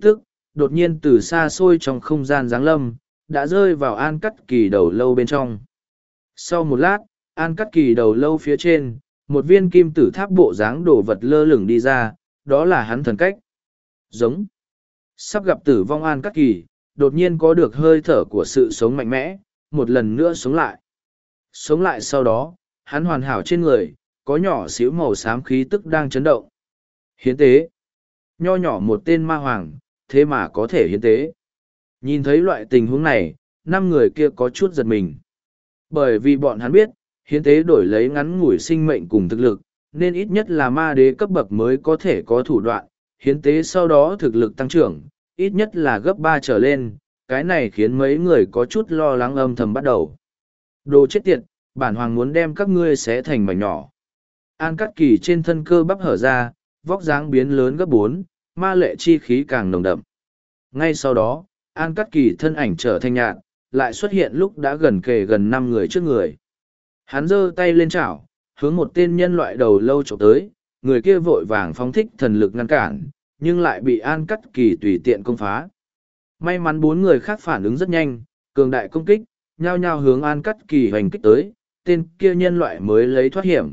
đột nhiên từ xa xôi trong không gian giáng lâm, đã rơi vào An Cắt Kỳ đầu lâu bên trong. Sau một lát, An Cắt Kỳ đầu lâu phía trên, một viên kim tử tháp bộ dáng đồ vật lơ lửng đi ra, đó là hắn thần cách. Giống. Sắp gặp tử vong An Cắt Kỳ, đột nhiên có được hơi thở của sự sống mạnh mẽ, một lần nữa sống lại. Sống lại sau đó, hắn hoàn hảo trên người, có nhỏ xíu màu xám khí tức đang chấn động. Hiến tế. Nho nhỏ một tên ma hoàng, thế mà có thể hiến tế. Nhìn thấy loại tình huống này, năm người kia có chút giật mình. Bởi vì bọn hắn biết, hiến tế đổi lấy ngắn ngủi sinh mệnh cùng thực lực, nên ít nhất là ma đế cấp bậc mới có thể có thủ đoạn. Hiến tế sau đó thực lực tăng trưởng, ít nhất là gấp ba trở lên, cái này khiến mấy người có chút lo lắng âm thầm bắt đầu. Đồ chết tiệt, bản hoàng muốn đem các ngươi xé thành mảnh nhỏ. An Cắt Kỳ trên thân cơ bắp hở ra, vóc dáng biến lớn gấp bốn, ma lệ chi khí càng nồng đậm. Ngay sau đó, An Cắt Kỳ thân ảnh trở thành nhạt, lại xuất hiện lúc đã gần kề gần năm người trước người. Hắn giơ tay lên chảo, hướng một tên nhân loại đầu lâu chụp tới, người kia vội vàng phóng thích thần lực ngăn cản, nhưng lại bị An Cắt Kỳ tùy tiện công phá. May mắn bốn người khác phản ứng rất nhanh, cường đại công kích, nhao nhao hướng An Cắt Kỳ hoành kích tới, tên kia nhân loại mới lấy thoát hiểm.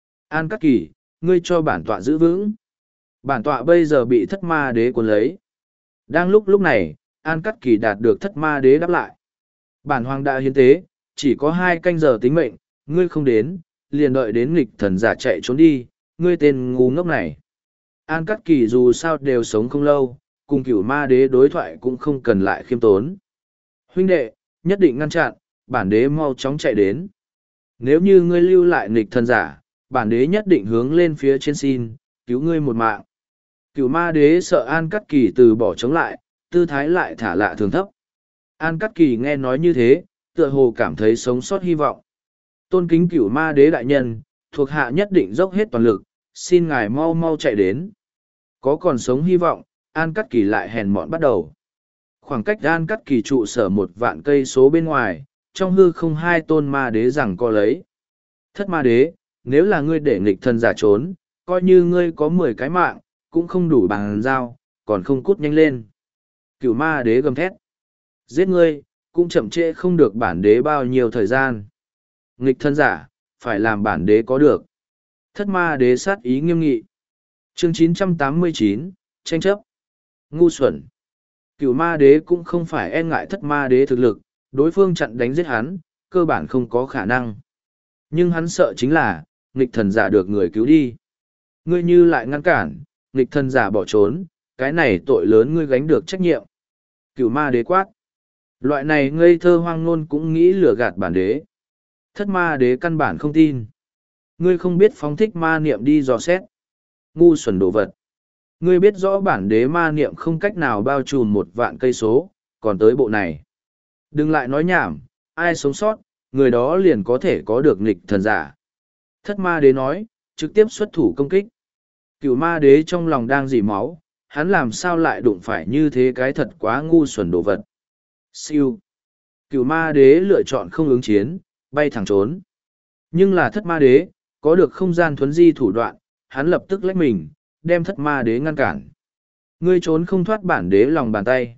An Cắt Kỳ, ngươi cho bản tọa giữ vững. Bản tọa bây giờ bị thất ma đế cuốn lấy. Đang lúc lúc này, An Cắt Kỳ đạt được thất ma đế đáp lại. Bản hoàng đã hiến tế, chỉ có hai canh giờ tính mệnh, ngươi không đến, liền đợi đến nghịch thần giả chạy trốn đi, ngươi tên ngu ngốc này. An Cắt Kỳ dù sao đều sống không lâu, cùng cửu ma đế đối thoại cũng không cần lại khiêm tốn. Huynh đệ, nhất định ngăn chặn, bản đế mau chóng chạy đến. Nếu như ngươi lưu lại nghịch thần giả, bản đế nhất định hướng lên phía trên xin, cứu ngươi một mạng. Cửu ma đế sợ An Cắt Kỳ từ bỏ chống lại, tư thái lại thả lạ thường thấp. An Cắt Kỳ nghe nói như thế, tựa hồ cảm thấy sống sót hy vọng. Tôn kính cửu ma đế đại nhân, thuộc hạ nhất định dốc hết toàn lực, xin ngài mau mau chạy đến. Có còn sống hy vọng, An Cắt Kỳ lại hèn mọn bắt đầu. Khoảng cách An Cắt Kỳ trụ sở một vạn cây số bên ngoài, trong hư không hai tôn ma đế rằng co lấy. Thất ma đế, nếu là ngươi để nghịch thần giả trốn, coi như ngươi có mười cái mạng, cũng không đủ bằng dao, còn không cút nhanh lên. Cửu ma đế gầm thét. Giết ngươi, cũng chậm trễ không được bản đế bao nhiêu thời gian. Nghịch thần giả, phải làm bản đế có được. Thất ma đế sát ý nghiêm nghị. Chương chín trăm tám mươi chín, tranh chấp. Ngu xuẩn. Cửu ma đế cũng không phải e ngại thất ma đế thực lực, đối phương chặn đánh giết hắn, cơ bản không có khả năng. Nhưng hắn sợ chính là, nghịch thần giả được người cứu đi. Ngươi như lại ngăn cản, nghịch thần giả bỏ trốn, cái này tội lớn ngươi gánh được trách nhiệm. Cửu ma đế quát. Loại này ngây thơ hoang ngôn cũng nghĩ lừa gạt bản đế. Thất ma đế căn bản không tin. Ngươi không biết phóng thích ma niệm đi dò xét. Ngu xuẩn đồ vật. Ngươi biết rõ bản đế ma niệm không cách nào bao trùm một vạn cây số, còn tới bộ này. Đừng lại nói nhảm, ai sống sót, người đó liền có thể có được nghịch thần giả. Thất ma đế nói, trực tiếp xuất thủ công kích. Cửu ma đế trong lòng đang dỉ máu, hắn làm sao lại đụng phải như thế cái thật quá ngu xuẩn đồ vật. Siêu. Cửu ma đế lựa chọn không ứng chiến, bay thẳng trốn. Nhưng là thất ma đế, có được không gian thuấn di thủ đoạn, hắn lập tức lách mình, đem thất ma đế ngăn cản. Ngươi trốn không thoát bản đế lòng bàn tay.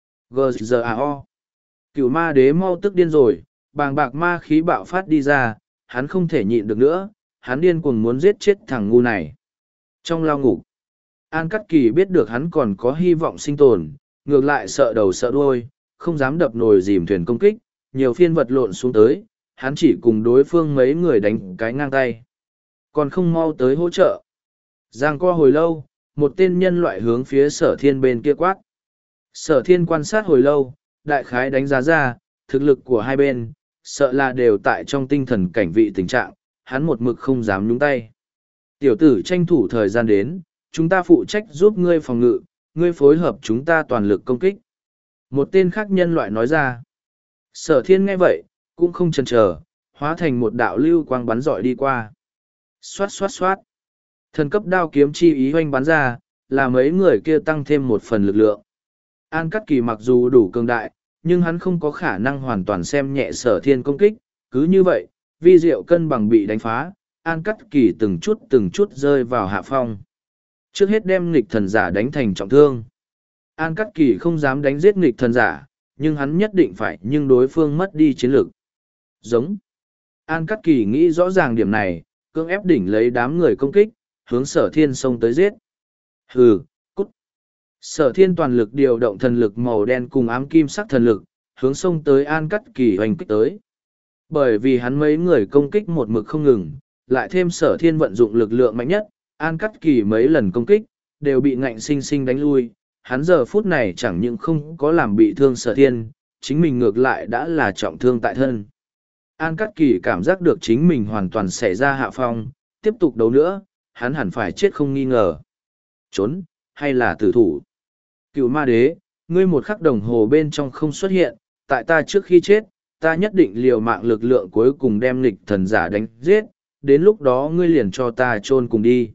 G G A O. Cửu ma đế mau tức điên rồi, bàng bạc ma khí bạo phát đi ra, hắn không thể nhịn được nữa, hắn điên cuồng muốn giết chết thằng ngu này. Trong lao ngục, An Cắt Kỳ biết được hắn còn có hy vọng sinh tồn, ngược lại sợ đầu sợ đuôi, không dám đập nồi dìm thuyền công kích, nhiều phiên vật lộn xuống tới, hắn chỉ cùng đối phương mấy người đánh cái ngang tay. Còn không mau tới hỗ trợ. Giang co hồi lâu, một tên nhân loại hướng phía sở thiên bên kia quát. Sở thiên quan sát hồi lâu, đại khái đánh giá ra, thực lực của hai bên, sợ là đều tại trong tinh thần cảnh vị tình trạng, hắn một mực không dám nhúng tay. Tiểu tử tranh thủ thời gian đến, chúng ta phụ trách giúp ngươi phòng ngự, ngươi phối hợp chúng ta toàn lực công kích. Một tên khác nhân loại nói ra. Sở thiên nghe vậy, cũng không chần chờ, hóa thành một đạo lưu quang bắn rọi đi qua. Xoát xoát xoát. Thần cấp đao kiếm chi ý hoanh bắn ra, là mấy người kia tăng thêm một phần lực lượng. An Cắt Kỳ mặc dù đủ cường đại, nhưng hắn không có khả năng hoàn toàn xem nhẹ sở thiên công kích, cứ như vậy, vi diệu cân bằng bị đánh phá, An Cắt Kỳ từng chút từng chút rơi vào hạ phong. Trước hết đem nghịch thần giả đánh thành trọng thương. An Cắt Kỳ không dám đánh giết nghịch thần giả, nhưng hắn nhất định phải nhưng đối phương mất đi chiến lược. Giống. An Cắt Kỳ nghĩ rõ ràng điểm này, cưỡng ép đỉnh lấy đám người công kích, hướng Sở Thiên xông tới giết. Hừ, cút. Sở Thiên toàn lực điều động thần lực màu đen cùng ám kim sắc thần lực, hướng xông tới An Cắt Kỳ hoành kích tới. Bởi vì hắn mấy người công kích một mực không ngừng, lại thêm Sở Thiên vận dụng lực lượng mạnh nhất, An Cắt Kỳ mấy lần công kích, đều bị ngạnh sinh sinh đánh lui. Hắn giờ phút này chẳng những không có làm bị thương Sở Thiên, chính mình ngược lại đã là trọng thương tại thân. An Cắt Kỳ cảm giác được chính mình hoàn toàn xảy ra hạ phong, tiếp tục đấu nữa, hắn hẳn phải chết không nghi ngờ. Trốn, hay là tử thủ? Cựu ma đế, ngươi một khắc đồng hồ bên trong không xuất hiện, tại ta trước khi chết, ta nhất định liều mạng lực lượng cuối cùng đem nghịch thần giả đánh giết, đến lúc đó ngươi liền cho ta chôn cùng đi.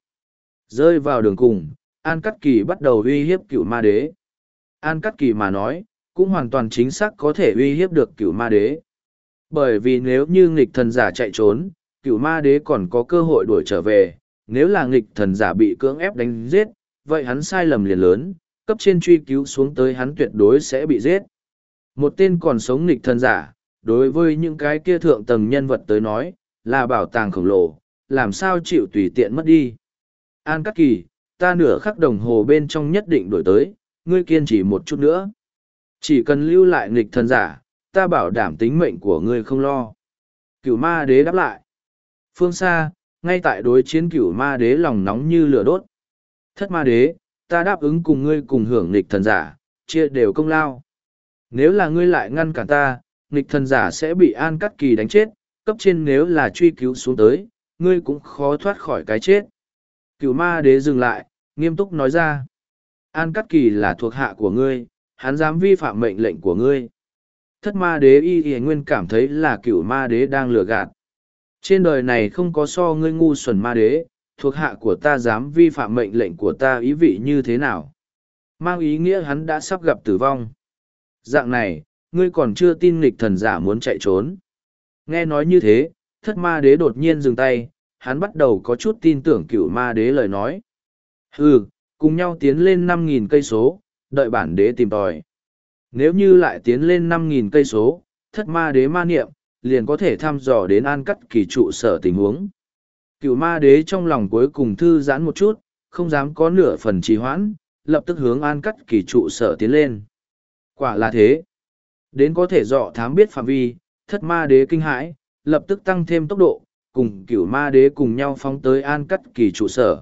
Rơi vào đường cùng, An Cắt Kỳ bắt đầu uy hiếp cựu ma đế. An Cắt Kỳ mà nói, cũng hoàn toàn chính xác có thể uy hiếp được cựu ma đế. Bởi vì nếu như nghịch thần giả chạy trốn, cựu ma đế còn có cơ hội đuổi trở về. Nếu là nghịch thần giả bị cưỡng ép đánh giết, vậy hắn sai lầm liền lớn, cấp trên truy cứu xuống tới hắn tuyệt đối sẽ bị giết. Một tên còn sống nghịch thần giả, đối với những cái kia thượng tầng nhân vật tới nói, là bảo tàng khổng lồ, làm sao chịu tùy tiện mất đi. An Cắt Kỳ, ta nửa khắc đồng hồ bên trong nhất định đổi tới, ngươi kiên trì một chút nữa. Chỉ cần lưu lại nghịch thần giả, ta bảo đảm tính mệnh của ngươi không lo. Cửu ma đế đáp lại. Phương xa, ngay tại đối chiến cửu ma đế lòng nóng như lửa đốt. Thất ma đế, ta đáp ứng cùng ngươi cùng hưởng nghịch thần giả, chia đều công lao. Nếu là ngươi lại ngăn cản ta, nghịch thần giả sẽ bị An Cắt Kỳ đánh chết, cấp trên nếu là truy cứu xuống tới, ngươi cũng khó thoát khỏi cái chết. Cửu ma đế dừng lại, nghiêm túc nói ra. An Cắt Kỳ là thuộc hạ của ngươi, hắn dám vi phạm mệnh lệnh của ngươi. Thất ma đế y y nguyên cảm thấy là cửu ma đế đang lừa gạt. Trên đời này không có so ngươi ngu xuẩn ma đế, thuộc hạ của ta dám vi phạm mệnh lệnh của ta ý vị như thế nào. Mang ý nghĩa hắn đã sắp gặp tử vong. Dạng này, ngươi còn chưa tin nghịch thần giả muốn chạy trốn. Nghe nói như thế, thất ma đế đột nhiên dừng tay, hắn bắt đầu có chút tin tưởng cửu ma đế lời nói. Hừ, cùng nhau tiến lên năm nghìn cây số, đợi bản đế tìm tòi. Nếu như lại tiến lên năm nghìn cây số, thất ma đế ma niệm, liền có thể thăm dò đến An Cắt Kỳ trụ sở tình huống. Cửu ma đế trong lòng cuối cùng thư giãn một chút, không dám có nửa phần trì hoãn, lập tức hướng An Cắt Kỳ trụ sở tiến lên. Quả là thế. Đến có thể dọ thám biết phạm vi, thất ma đế kinh hãi, lập tức tăng thêm tốc độ, cùng cửu ma đế cùng nhau phóng tới An Cắt Kỳ trụ sở.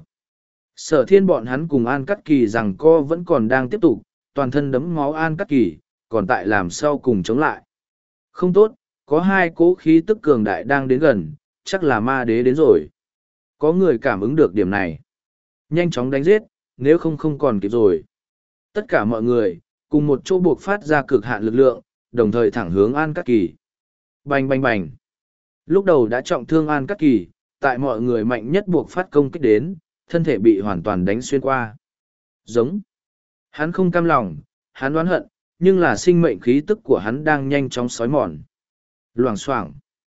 Sở Thiên bọn hắn cùng An Cắt Kỳ rằng co vẫn còn đang tiếp tục, toàn thân đấm máu An Cắt Kỳ, còn tại làm sau cùng chống lại. Không tốt, có hai cỗ khí tức cường đại đang đến gần, chắc là ma đế đến rồi. Có người cảm ứng được điểm này. Nhanh chóng đánh giết, nếu không không còn kịp rồi. Tất cả mọi người, cùng một chỗ buộc phát ra cực hạn lực lượng, đồng thời thẳng hướng An Cắt Kỳ. Bành bành bành. Lúc đầu đã trọng thương An Cắt Kỳ, tại mọi người mạnh nhất buộc phát công kích đến, thân thể bị hoàn toàn đánh xuyên qua. Giống. Hắn không cam lòng, hắn oán hận, nhưng là sinh mệnh khí tức của hắn đang nhanh chóng xói mòn. Loảng xoảng.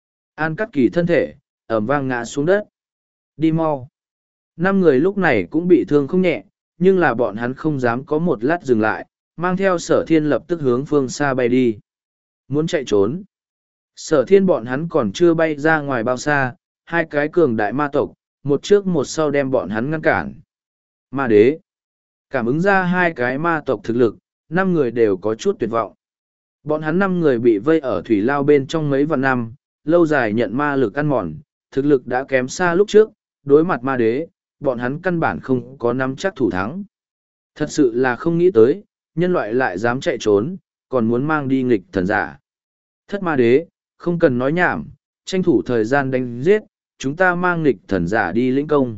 An Cắt Kỳ thân thể, ầm vang ngã xuống đất. Đi mau. Năm người lúc này cũng bị thương không nhẹ, nhưng là bọn hắn không dám có một lát dừng lại, mang theo Sở Thiên lập tức hướng phương xa bay đi. Muốn chạy trốn. Sở Thiên bọn hắn còn chưa bay ra ngoài bao xa, hai cái cường đại ma tộc, một trước một sau đem bọn hắn ngăn cản. Ma đế. Cảm ứng ra hai cái ma tộc thực lực, năm người đều có chút tuyệt vọng. Bọn hắn năm người bị vây ở thủy lao bên trong mấy vạn năm, lâu dài nhận ma lực ăn mòn, thực lực đã kém xa lúc trước, đối mặt ma đế, bọn hắn căn bản không có nắm chắc thủ thắng. Thật sự là không nghĩ tới, nhân loại lại dám chạy trốn, còn muốn mang đi nghịch thần giả. Thất ma đế, không cần nói nhảm, tranh thủ thời gian đánh giết, chúng ta mang nghịch thần giả đi lĩnh công.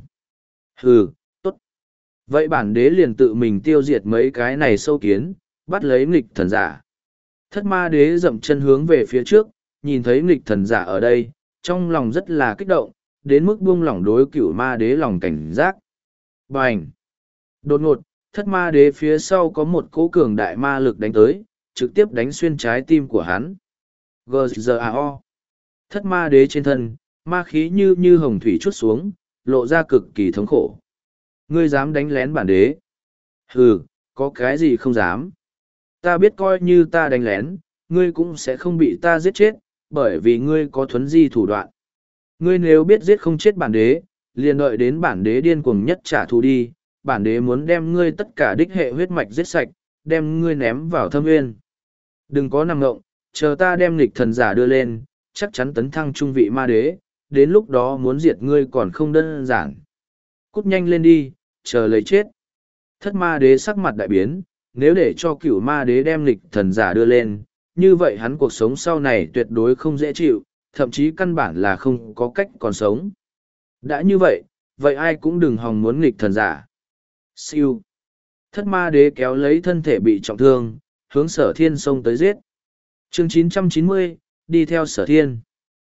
Hừ, tốt. Vậy bản đế liền tự mình tiêu diệt mấy cái này sâu kiến, bắt lấy nghịch thần giả. Thất ma đế dậm chân hướng về phía trước, nhìn thấy nghịch thần giả ở đây, trong lòng rất là kích động, đến mức buông lỏng đối cửu ma đế lòng cảnh giác. Bành! Đột ngột, thất ma đế phía sau có một cỗ cường đại ma lực đánh tới, trực tiếp đánh xuyên trái tim của hắn. giê giê a o. Thất ma đế trên thân, ma khí như như hồng thủy chút xuống, lộ ra cực kỳ thống khổ. Ngươi dám đánh lén bản đế? Hừ, Có cái gì không dám? Ta biết coi như ta đánh lén, ngươi cũng sẽ không bị ta giết chết, bởi vì ngươi có thuấn di thủ đoạn. Ngươi nếu biết giết không chết bản đế, liền đợi đến bản đế điên cuồng nhất trả thù đi, bản đế muốn đem ngươi tất cả đích hệ huyết mạch giết sạch, đem ngươi ném vào thâm nguyên. Đừng có nằm ngộng, chờ ta đem nghịch thần giả đưa lên, chắc chắn tấn thăng trung vị ma đế, đến lúc đó muốn diệt ngươi còn không đơn giản. Cút nhanh lên đi, chờ lấy chết. Thất ma đế sắc mặt đại biến, nếu để cho cửu ma đế đem nghịch thần giả đưa lên, như vậy hắn cuộc sống sau này tuyệt đối không dễ chịu, thậm chí căn bản là không có cách còn sống. Đã như vậy, vậy ai cũng đừng hòng muốn nghịch thần giả. Siêu. Thất ma đế kéo lấy thân thể bị trọng thương, hướng sở thiên xông tới giết. chương chín trăm chín mươi, đi theo sở thiên.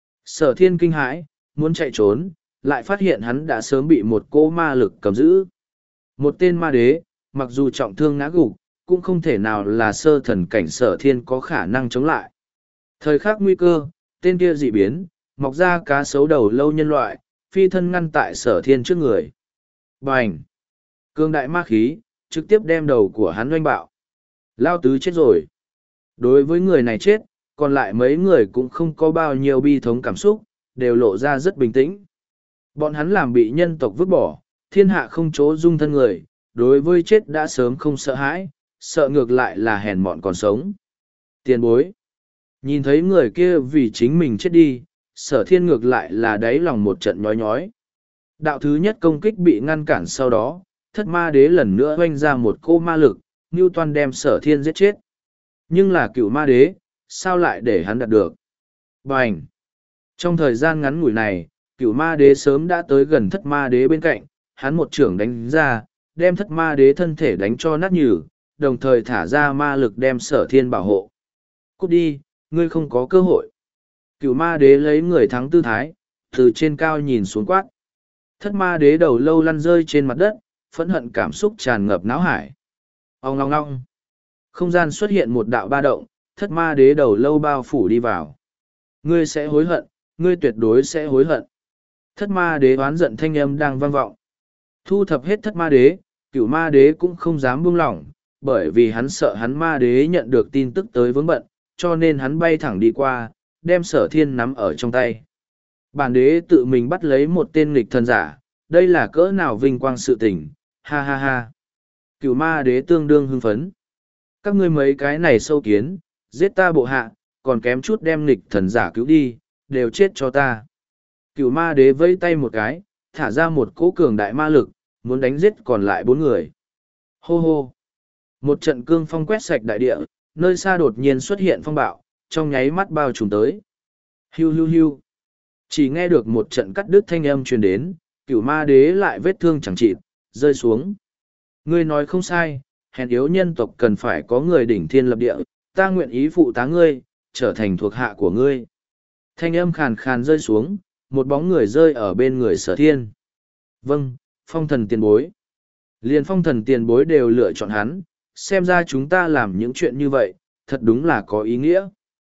Sở thiên kinh hãi, muốn chạy trốn, lại phát hiện hắn đã sớm bị một cỗ ma lực cầm giữ. Một tên ma đế, mặc dù trọng thương ngã gục, cũng không thể nào là sơ thần cảnh sở thiên có khả năng chống lại. Thời khắc nguy cơ, tên kia dị biến, mọc ra cá sấu đầu lâu nhân loại, phi thân ngăn tại sở thiên trước người. Bành! Cương đại ma khí, trực tiếp đem đầu của hắn oanh bạo. Lao tứ chết rồi. Đối với người này chết, còn lại mấy người cũng không có bao nhiêu bi thống cảm xúc, đều lộ ra rất bình tĩnh. Bọn hắn làm bị nhân tộc vứt bỏ, thiên hạ không chỗ dung thân người, đối với chết đã sớm không sợ hãi, sợ ngược lại là hèn mọn còn sống. Tiền bối. Nhìn thấy người kia vì chính mình chết đi, sở thiên ngược lại là đáy lòng một trận nhói nhói. Đạo thứ nhất công kích bị ngăn cản sau đó, thất ma đế lần nữa oanh ra một cô ma lực, Ngưu Toan đem sở thiên giết chết. Nhưng là cựu ma đế, sao lại để hắn đạt được? Bành! Trong thời gian ngắn ngủi này, cựu ma đế sớm đã tới gần thất ma đế bên cạnh, hắn một trưởng đánh ra, đem thất ma đế thân thể đánh cho nát nhừ, đồng thời thả ra ma lực đem sở thiên bảo hộ. Cút đi, ngươi không có cơ hội. Cựu ma đế lấy người thắng tư thái, từ trên cao nhìn xuống quát. Thất ma đế đầu lâu lăn rơi trên mặt đất, phẫn hận cảm xúc tràn ngập náo hải. Ông ngong ngong. Không gian xuất hiện một đạo ba động, thất ma đế đầu lâu bao phủ đi vào. Ngươi sẽ hối hận, ngươi tuyệt đối sẽ hối hận. Thất ma đế oán giận thanh âm đang vang vọng. Thu thập hết thất ma đế, cửu ma đế cũng không dám buông lỏng, bởi vì hắn sợ hắn ma đế nhận được tin tức tới vướng bận, cho nên hắn bay thẳng đi qua, đem sở thiên nắm ở trong tay. Bản đế tự mình bắt lấy một tên nghịch thần giả, đây là cỡ nào vinh quang sự tình, ha ha ha. Cửu ma đế tương đương hưng phấn. Các ngươi mấy cái này sâu kiến, giết ta bộ hạ, còn kém chút đem nghịch thần giả cứu đi, đều chết cho ta. Cửu ma đế vây tay một cái, thả ra một cỗ cường đại ma lực, muốn đánh giết còn lại bốn người. Hô hô! Một trận cương phong quét sạch đại địa, nơi xa đột nhiên xuất hiện phong bạo, trong nháy mắt bao trùm tới. Hiu hiu hiu! Chỉ nghe được một trận cắt đứt thanh âm truyền đến, cửu ma đế lại vết thương chẳng chịt, rơi xuống. Ngươi nói không sai, hèn yếu nhân tộc cần phải có người đỉnh thiên lập địa, ta nguyện ý phụ tá ngươi, trở thành thuộc hạ của ngươi. Thanh âm khàn khàn rơi xuống, một bóng người rơi ở bên người sở thiên. Vâng, phong thần tiền bối. Liền phong thần tiền bối đều lựa chọn hắn, xem ra chúng ta làm những chuyện như vậy, thật đúng là có ý nghĩa.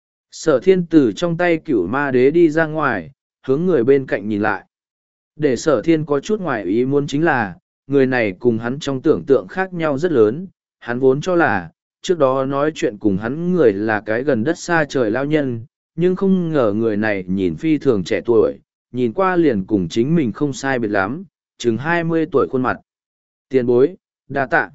Sở thiên từ trong tay cửu ma đế đi ra ngoài, hướng người bên cạnh nhìn lại. Để sở thiên có chút ngoài ý muốn chính là, người này cùng hắn trong tưởng tượng khác nhau rất lớn, hắn vốn cho là, trước đó nói chuyện cùng hắn người là cái gần đất xa trời lao nhân, nhưng không ngờ người này nhìn phi thường trẻ tuổi, nhìn qua liền cùng chính mình không sai biệt lắm, chừng hai mươi tuổi khuôn mặt. Tiền bối, đa tạ.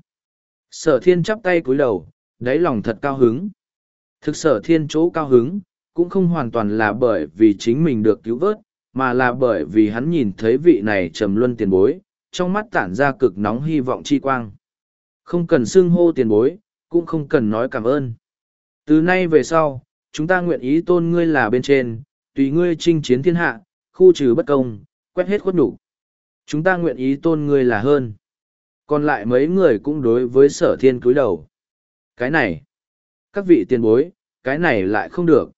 Sở thiên chắp tay cúi đầu, đáy lòng thật cao hứng. Thực sở thiên chỗ cao hứng, cũng không hoàn toàn là bởi vì chính mình được cứu vớt, mà là bởi vì hắn nhìn thấy vị này trầm luân tiền bối, trong mắt tản ra cực nóng hy vọng chi quang. Không cần xưng hô tiền bối, cũng không cần nói cảm ơn. Từ nay về sau, chúng ta nguyện ý tôn ngươi là bên trên, tùy ngươi chinh chiến thiên hạ, khu trừ bất công, quét hết khuất nhục. Chúng ta nguyện ý tôn ngươi là hơn. Còn lại mấy người cũng đối với sở thiên cúi đầu. Cái này, các vị tiền bối, cái này lại không được.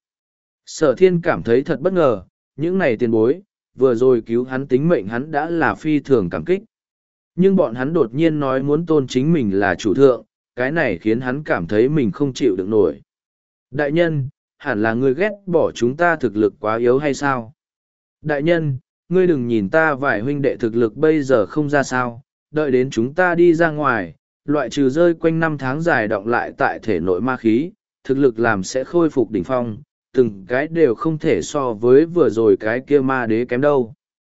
Sở thiên cảm thấy thật bất ngờ, những này tiền bối, vừa rồi cứu hắn tính mệnh hắn đã là phi thường cảm kích. Nhưng bọn hắn đột nhiên nói muốn tôn chính mình là chủ thượng, cái này khiến hắn cảm thấy mình không chịu được nổi. Đại nhân, hẳn là ngươi ghét bỏ chúng ta thực lực quá yếu hay sao? Đại nhân, ngươi đừng nhìn ta vài huynh đệ thực lực bây giờ không ra sao, đợi đến chúng ta đi ra ngoài, loại trừ rơi quanh năm tháng dài đọng lại tại thể nội ma khí, thực lực làm sẽ khôi phục đỉnh phong, từng cái đều không thể so với vừa rồi cái kia ma đế kém đâu.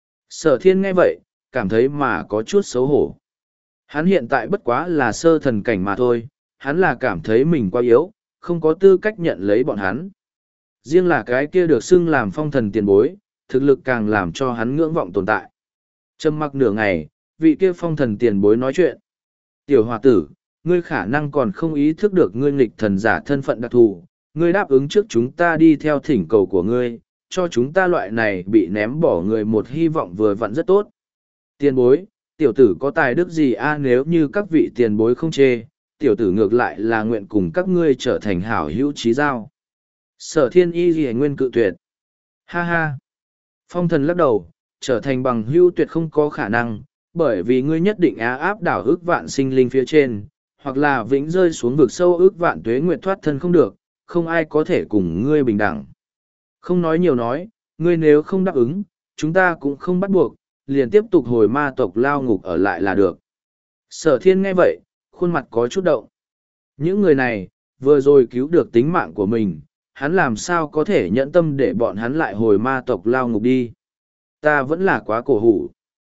Sở thiên nghe vậy, cảm thấy mà có chút xấu hổ. Hắn hiện tại bất quá là sơ thần cảnh mà thôi, hắn là cảm thấy mình quá yếu, không có tư cách nhận lấy bọn hắn. Riêng là cái kia được xưng làm phong thần tiền bối, thực lực càng làm cho hắn ngưỡng vọng tồn tại. Trầm mặc nửa ngày, vị kia phong thần tiền bối nói chuyện. Tiểu hòa tử, ngươi khả năng còn không ý thức được ngươi nghịch thần giả thân phận đặc thù, ngươi đáp ứng trước chúng ta đi theo thỉnh cầu của ngươi, cho chúng ta loại này bị ném bỏ người một hy vọng vừa vặn rất tốt. Tiền bối, tiểu tử có tài đức gì a nếu như các vị tiền bối không chê, tiểu tử ngược lại là nguyện cùng các ngươi trở thành hảo hữu trí giao. Sở thiên y gì nguyên cự tuyệt. Ha ha. Phong thần lắc đầu, trở thành bằng hữu tuyệt không có khả năng, bởi vì ngươi nhất định á áp đảo ước vạn sinh linh phía trên, hoặc là vĩnh rơi xuống vực sâu ước vạn tuế nguyệt thoát thân không được, không ai có thể cùng ngươi bình đẳng. Không nói nhiều nói, ngươi nếu không đáp ứng, chúng ta cũng không bắt buộc, liền tiếp tục hồi ma tộc lao ngục ở lại là được. Sở thiên nghe vậy, khuôn mặt có chút động. Những người này, vừa rồi cứu được tính mạng của mình, hắn làm sao có thể nhẫn tâm để bọn hắn lại hồi ma tộc lao ngục đi. Ta vẫn là quá cổ hủ.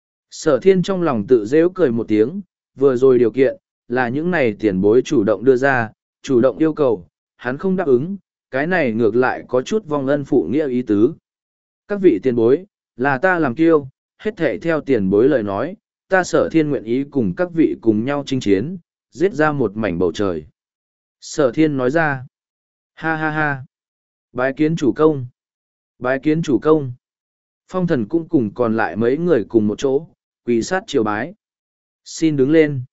Sở thiên trong lòng tự dễu cười một tiếng, vừa rồi điều kiện, là những này tiền bối chủ động đưa ra, chủ động yêu cầu, hắn không đáp ứng, cái này ngược lại có chút vong ân phụ nghĩa ý tứ. Các vị tiền bối, là ta làm kiêu, hết thể theo tiền bối lời nói, ta sở thiên nguyện ý cùng các vị cùng nhau chinh chiến, giết ra một mảnh bầu trời. Sở thiên nói ra, ha ha ha, bái kiến chủ công, bái kiến chủ công. Phong thần cũng cùng còn lại mấy người cùng một chỗ, quỳ sát triều bái. Xin đứng lên.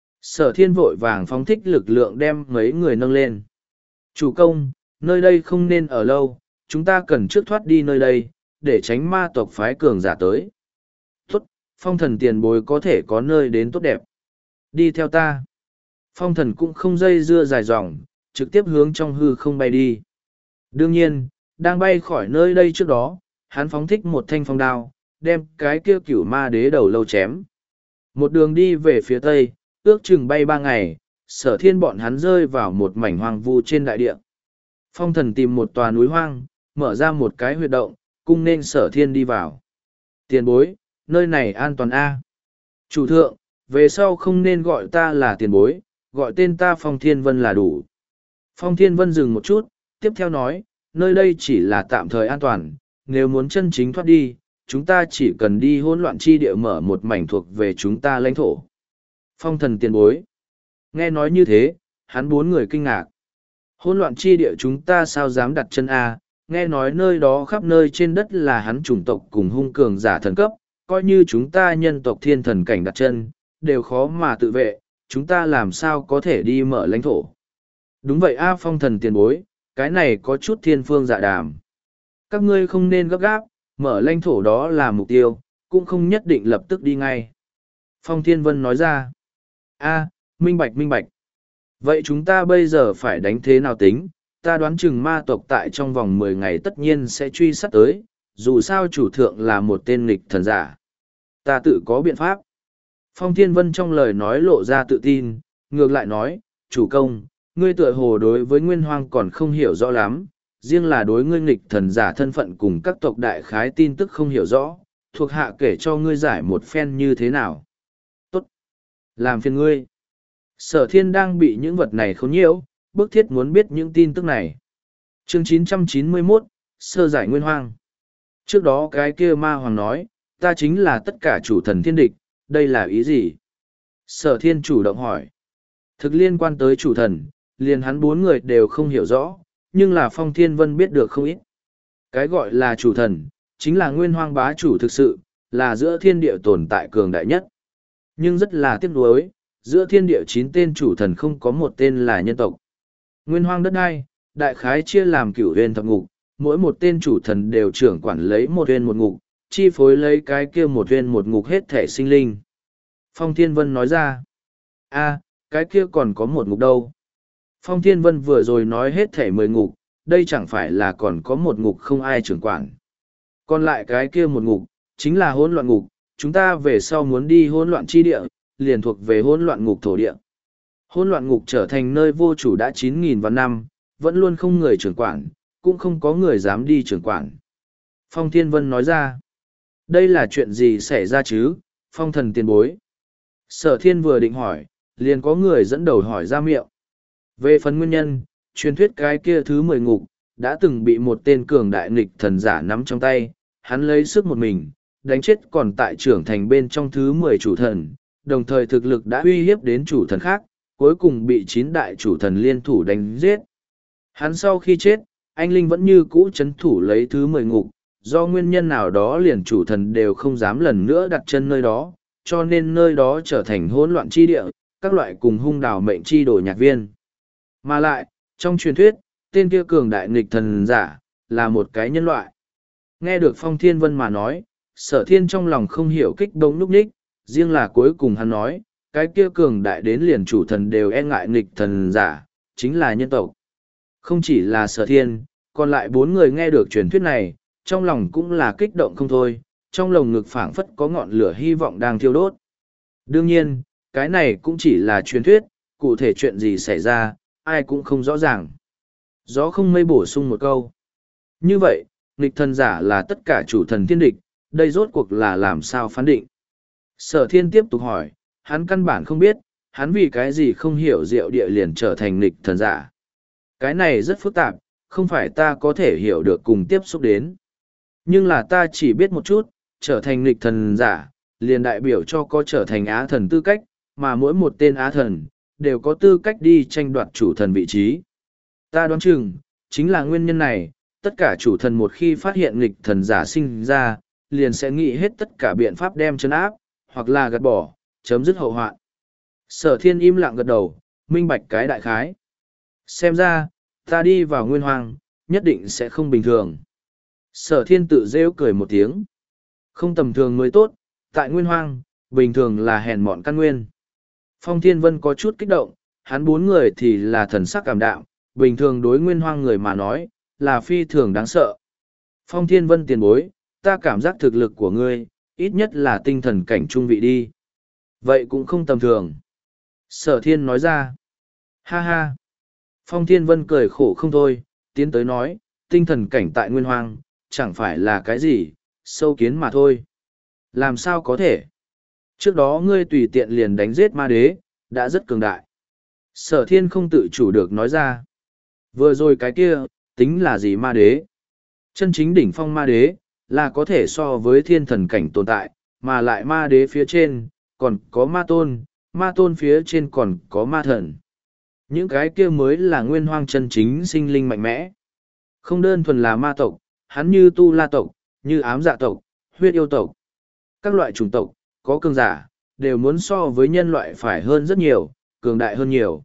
Sở thiên vội vàng phóng thích lực lượng đem mấy người nâng lên. Chủ công, nơi đây không nên ở lâu, chúng ta cần trước thoát đi nơi đây, để tránh ma tộc phái cường giả tới. Tốt, phong thần tiền bối có thể có nơi đến tốt đẹp. Đi theo ta. Phong thần cũng không dây dưa dài dòng, trực tiếp hướng trong hư không bay đi. Đương nhiên, đang bay khỏi nơi đây trước đó, hắn phóng thích một thanh phong đao, đem cái kia cửu ma đế đầu lâu chém. Một đường đi về phía tây, ước chừng bay ba ngày, sở thiên bọn hắn rơi vào một mảnh hoang vu trên đại địa. Phong thần tìm một tòa núi hoang, mở ra một cái huyệt động, cung nên sở thiên đi vào. Tiền bối, nơi này an toàn a. Chủ thượng, về sau không nên gọi ta là tiền bối, gọi tên ta Phong Thiên Vân là đủ. Phong Thiên Vân dừng một chút, tiếp theo nói, nơi đây chỉ là tạm thời an toàn, nếu muốn chân chính thoát đi, chúng ta chỉ cần đi hỗn loạn chi địa mở một mảnh thuộc về chúng ta lãnh thổ. Phong thần tiền bối. Nghe nói như thế, hắn bốn người kinh ngạc. Hỗn loạn chi địa chúng ta sao dám đặt chân A, nghe nói nơi đó khắp nơi trên đất là hắn chủng tộc cùng hung cường giả thần cấp, coi như chúng ta nhân tộc thiên thần cảnh đặt chân, đều khó mà tự vệ, chúng ta làm sao có thể đi mở lãnh thổ. Đúng vậy A phong thần tiền bối, cái này có chút thiên phương dạ đàm. Các ngươi không nên gấp gáp, mở lãnh thổ đó là mục tiêu, cũng không nhất định lập tức đi ngay. Phong Thiên Vân nói ra, a minh bạch minh bạch. Vậy chúng ta bây giờ phải đánh thế nào tính, ta đoán chừng ma tộc tại trong vòng mười ngày tất nhiên sẽ truy sát tới, dù sao chủ thượng là một tên nghịch thần giả. Ta tự có biện pháp. Phong Thiên Vân trong lời nói lộ ra tự tin, ngược lại nói, chủ công, ngươi tựa hồ đối với Nguyên Hoang còn không hiểu rõ lắm, riêng là đối ngươi nghịch thần giả thân phận cùng các tộc đại khái tin tức không hiểu rõ, thuộc hạ kể cho ngươi giải một phen như thế nào. Tốt. Làm phiền ngươi. Sở thiên đang bị những vật này khốn nhiễu, bức thiết muốn biết những tin tức này. Chương chín trăm chín mươi mốt, Sơ giải Nguyên Hoang. Trước đó cái kia ma hoàng nói, ta chính là tất cả chủ thần thiên địch, đây là ý gì? Sở thiên chủ động hỏi. Thực liên quan tới chủ thần, liền hắn bốn người đều không hiểu rõ, nhưng là Phong Thiên Vân biết được không ít. Cái gọi là chủ thần, chính là Nguyên Hoang bá chủ thực sự, là giữa thiên địa tồn tại cường đại nhất. Nhưng rất là tiếc nuối, giữa thiên địa chín tên chủ thần không có một tên là nhân tộc. Nguyên Hoang đất đai, đại khái chia làm cửu huyền thập ngục, mỗi một tên chủ thần đều trưởng quản lấy một huyền một ngục, chi phối lấy cái kia một huyền một ngục hết thể sinh linh. Phong Thiên Vân nói ra, a cái kia còn có một ngục đâu. Phong Thiên Vân vừa rồi nói hết thể mười ngục, đây chẳng phải là còn có một ngục không ai trưởng quản. Còn lại cái kia một ngục, chính là hỗn loạn ngục, chúng ta về sau muốn đi hỗn loạn chi địa, liền thuộc về hỗn loạn ngục thổ địa. Hỗn loạn ngục trở thành nơi vô chủ đã chín nghìn vạn năm, vẫn luôn không người trưởng quản, cũng không có người dám đi trưởng quản. Phong Thiên Vân nói ra, đây là chuyện gì xảy ra chứ, phong thần tiền bối. Sở thiên vừa định hỏi, liền có người dẫn đầu hỏi ra miệng. Về phần nguyên nhân, truyền thuyết cái kia thứ mười ngục, đã từng bị một tên cường đại nghịch thần giả nắm trong tay, hắn lấy sức một mình, đánh chết còn tại trưởng thành bên trong thứ mười chủ thần, đồng thời thực lực đã uy hiếp đến chủ thần khác, cuối cùng bị chín đại chủ thần liên thủ đánh giết. Hắn sau khi chết, anh Linh vẫn như cũ chấn thủ lấy thứ mười ngục, do nguyên nhân nào đó liền chủ thần đều không dám lần nữa đặt chân nơi đó, cho nên nơi đó trở thành hỗn loạn chi địa, các loại cùng hung đào mệnh chi đồ nhạc viên. Mà lại, trong truyền thuyết, tên kia cường đại nghịch thần giả, là một cái nhân loại. Nghe được Phong Thiên Vân mà nói, sở thiên trong lòng không hiểu kích động núp ních, riêng là cuối cùng hắn nói, cái kia cường đại đến liền chủ thần đều e ngại nghịch thần giả, chính là nhân tộc. Không chỉ là sở thiên, còn lại bốn người nghe được truyền thuyết này, trong lòng cũng là kích động không thôi, trong lồng ngực phảng phất có ngọn lửa hy vọng đang thiêu đốt. Đương nhiên, cái này cũng chỉ là truyền thuyết, cụ thể chuyện gì xảy ra, ai cũng không rõ ràng. Gió không mây bổ sung một câu. Như vậy, nghịch thần giả là tất cả chủ thần thiên địch, đây rốt cuộc là làm sao phán định. Sở thiên tiếp tục hỏi, hắn căn bản không biết, hắn vì cái gì không hiểu diệu địa liền trở thành nghịch thần giả. Cái này rất phức tạp, không phải ta có thể hiểu được cùng tiếp xúc đến. Nhưng là ta chỉ biết một chút, trở thành nghịch thần giả, liền đại biểu cho có trở thành á thần tư cách, mà mỗi một tên á thần, đều có tư cách đi tranh đoạt chủ thần vị trí. Ta đoán chừng, chính là nguyên nhân này, tất cả chủ thần một khi phát hiện nghịch thần giả sinh ra, liền sẽ nghĩ hết tất cả biện pháp đem trấn áp, hoặc là gạt bỏ, chấm dứt hậu hoạn. Sở thiên im lặng gật đầu, minh bạch cái đại khái. Xem ra, ta đi vào nguyên hoang, nhất định sẽ không bình thường. Sở thiên tự rêu cười một tiếng. Không tầm thường mới tốt, tại nguyên hoang, bình thường là hèn mọn căn nguyên. Phong Thiên Vân có chút kích động, hắn bốn người thì là thần sắc cảm đạm, bình thường đối nguyên hoang người mà nói, là phi thường đáng sợ. Phong Thiên Vân tiền bối, ta cảm giác thực lực của ngươi, ít nhất là tinh thần cảnh trung vị đi. Vậy cũng không tầm thường. Sở thiên nói ra. Ha ha. Phong Thiên Vân cười khổ không thôi, tiến tới nói, tinh thần cảnh tại nguyên hoang, chẳng phải là cái gì, sâu kiến mà thôi. Làm sao có thể? Trước đó ngươi tùy tiện liền đánh giết ma đế, đã rất cường đại. Sở thiên không tự chủ được nói ra. Vừa rồi cái kia, tính là gì ma đế? Chân chính đỉnh phong ma đế, là có thể so với thiên thần cảnh tồn tại, mà lại ma đế phía trên, còn có ma tôn, ma tôn phía trên còn có ma thần. Những cái kia mới là nguyên hoang chân chính sinh linh mạnh mẽ. Không đơn thuần là ma tộc, hắn như tu la tộc, như ám dạ tộc, huyết yêu tộc. Các loại chủng tộc, có cường giả, đều muốn so với nhân loại phải hơn rất nhiều, cường đại hơn nhiều.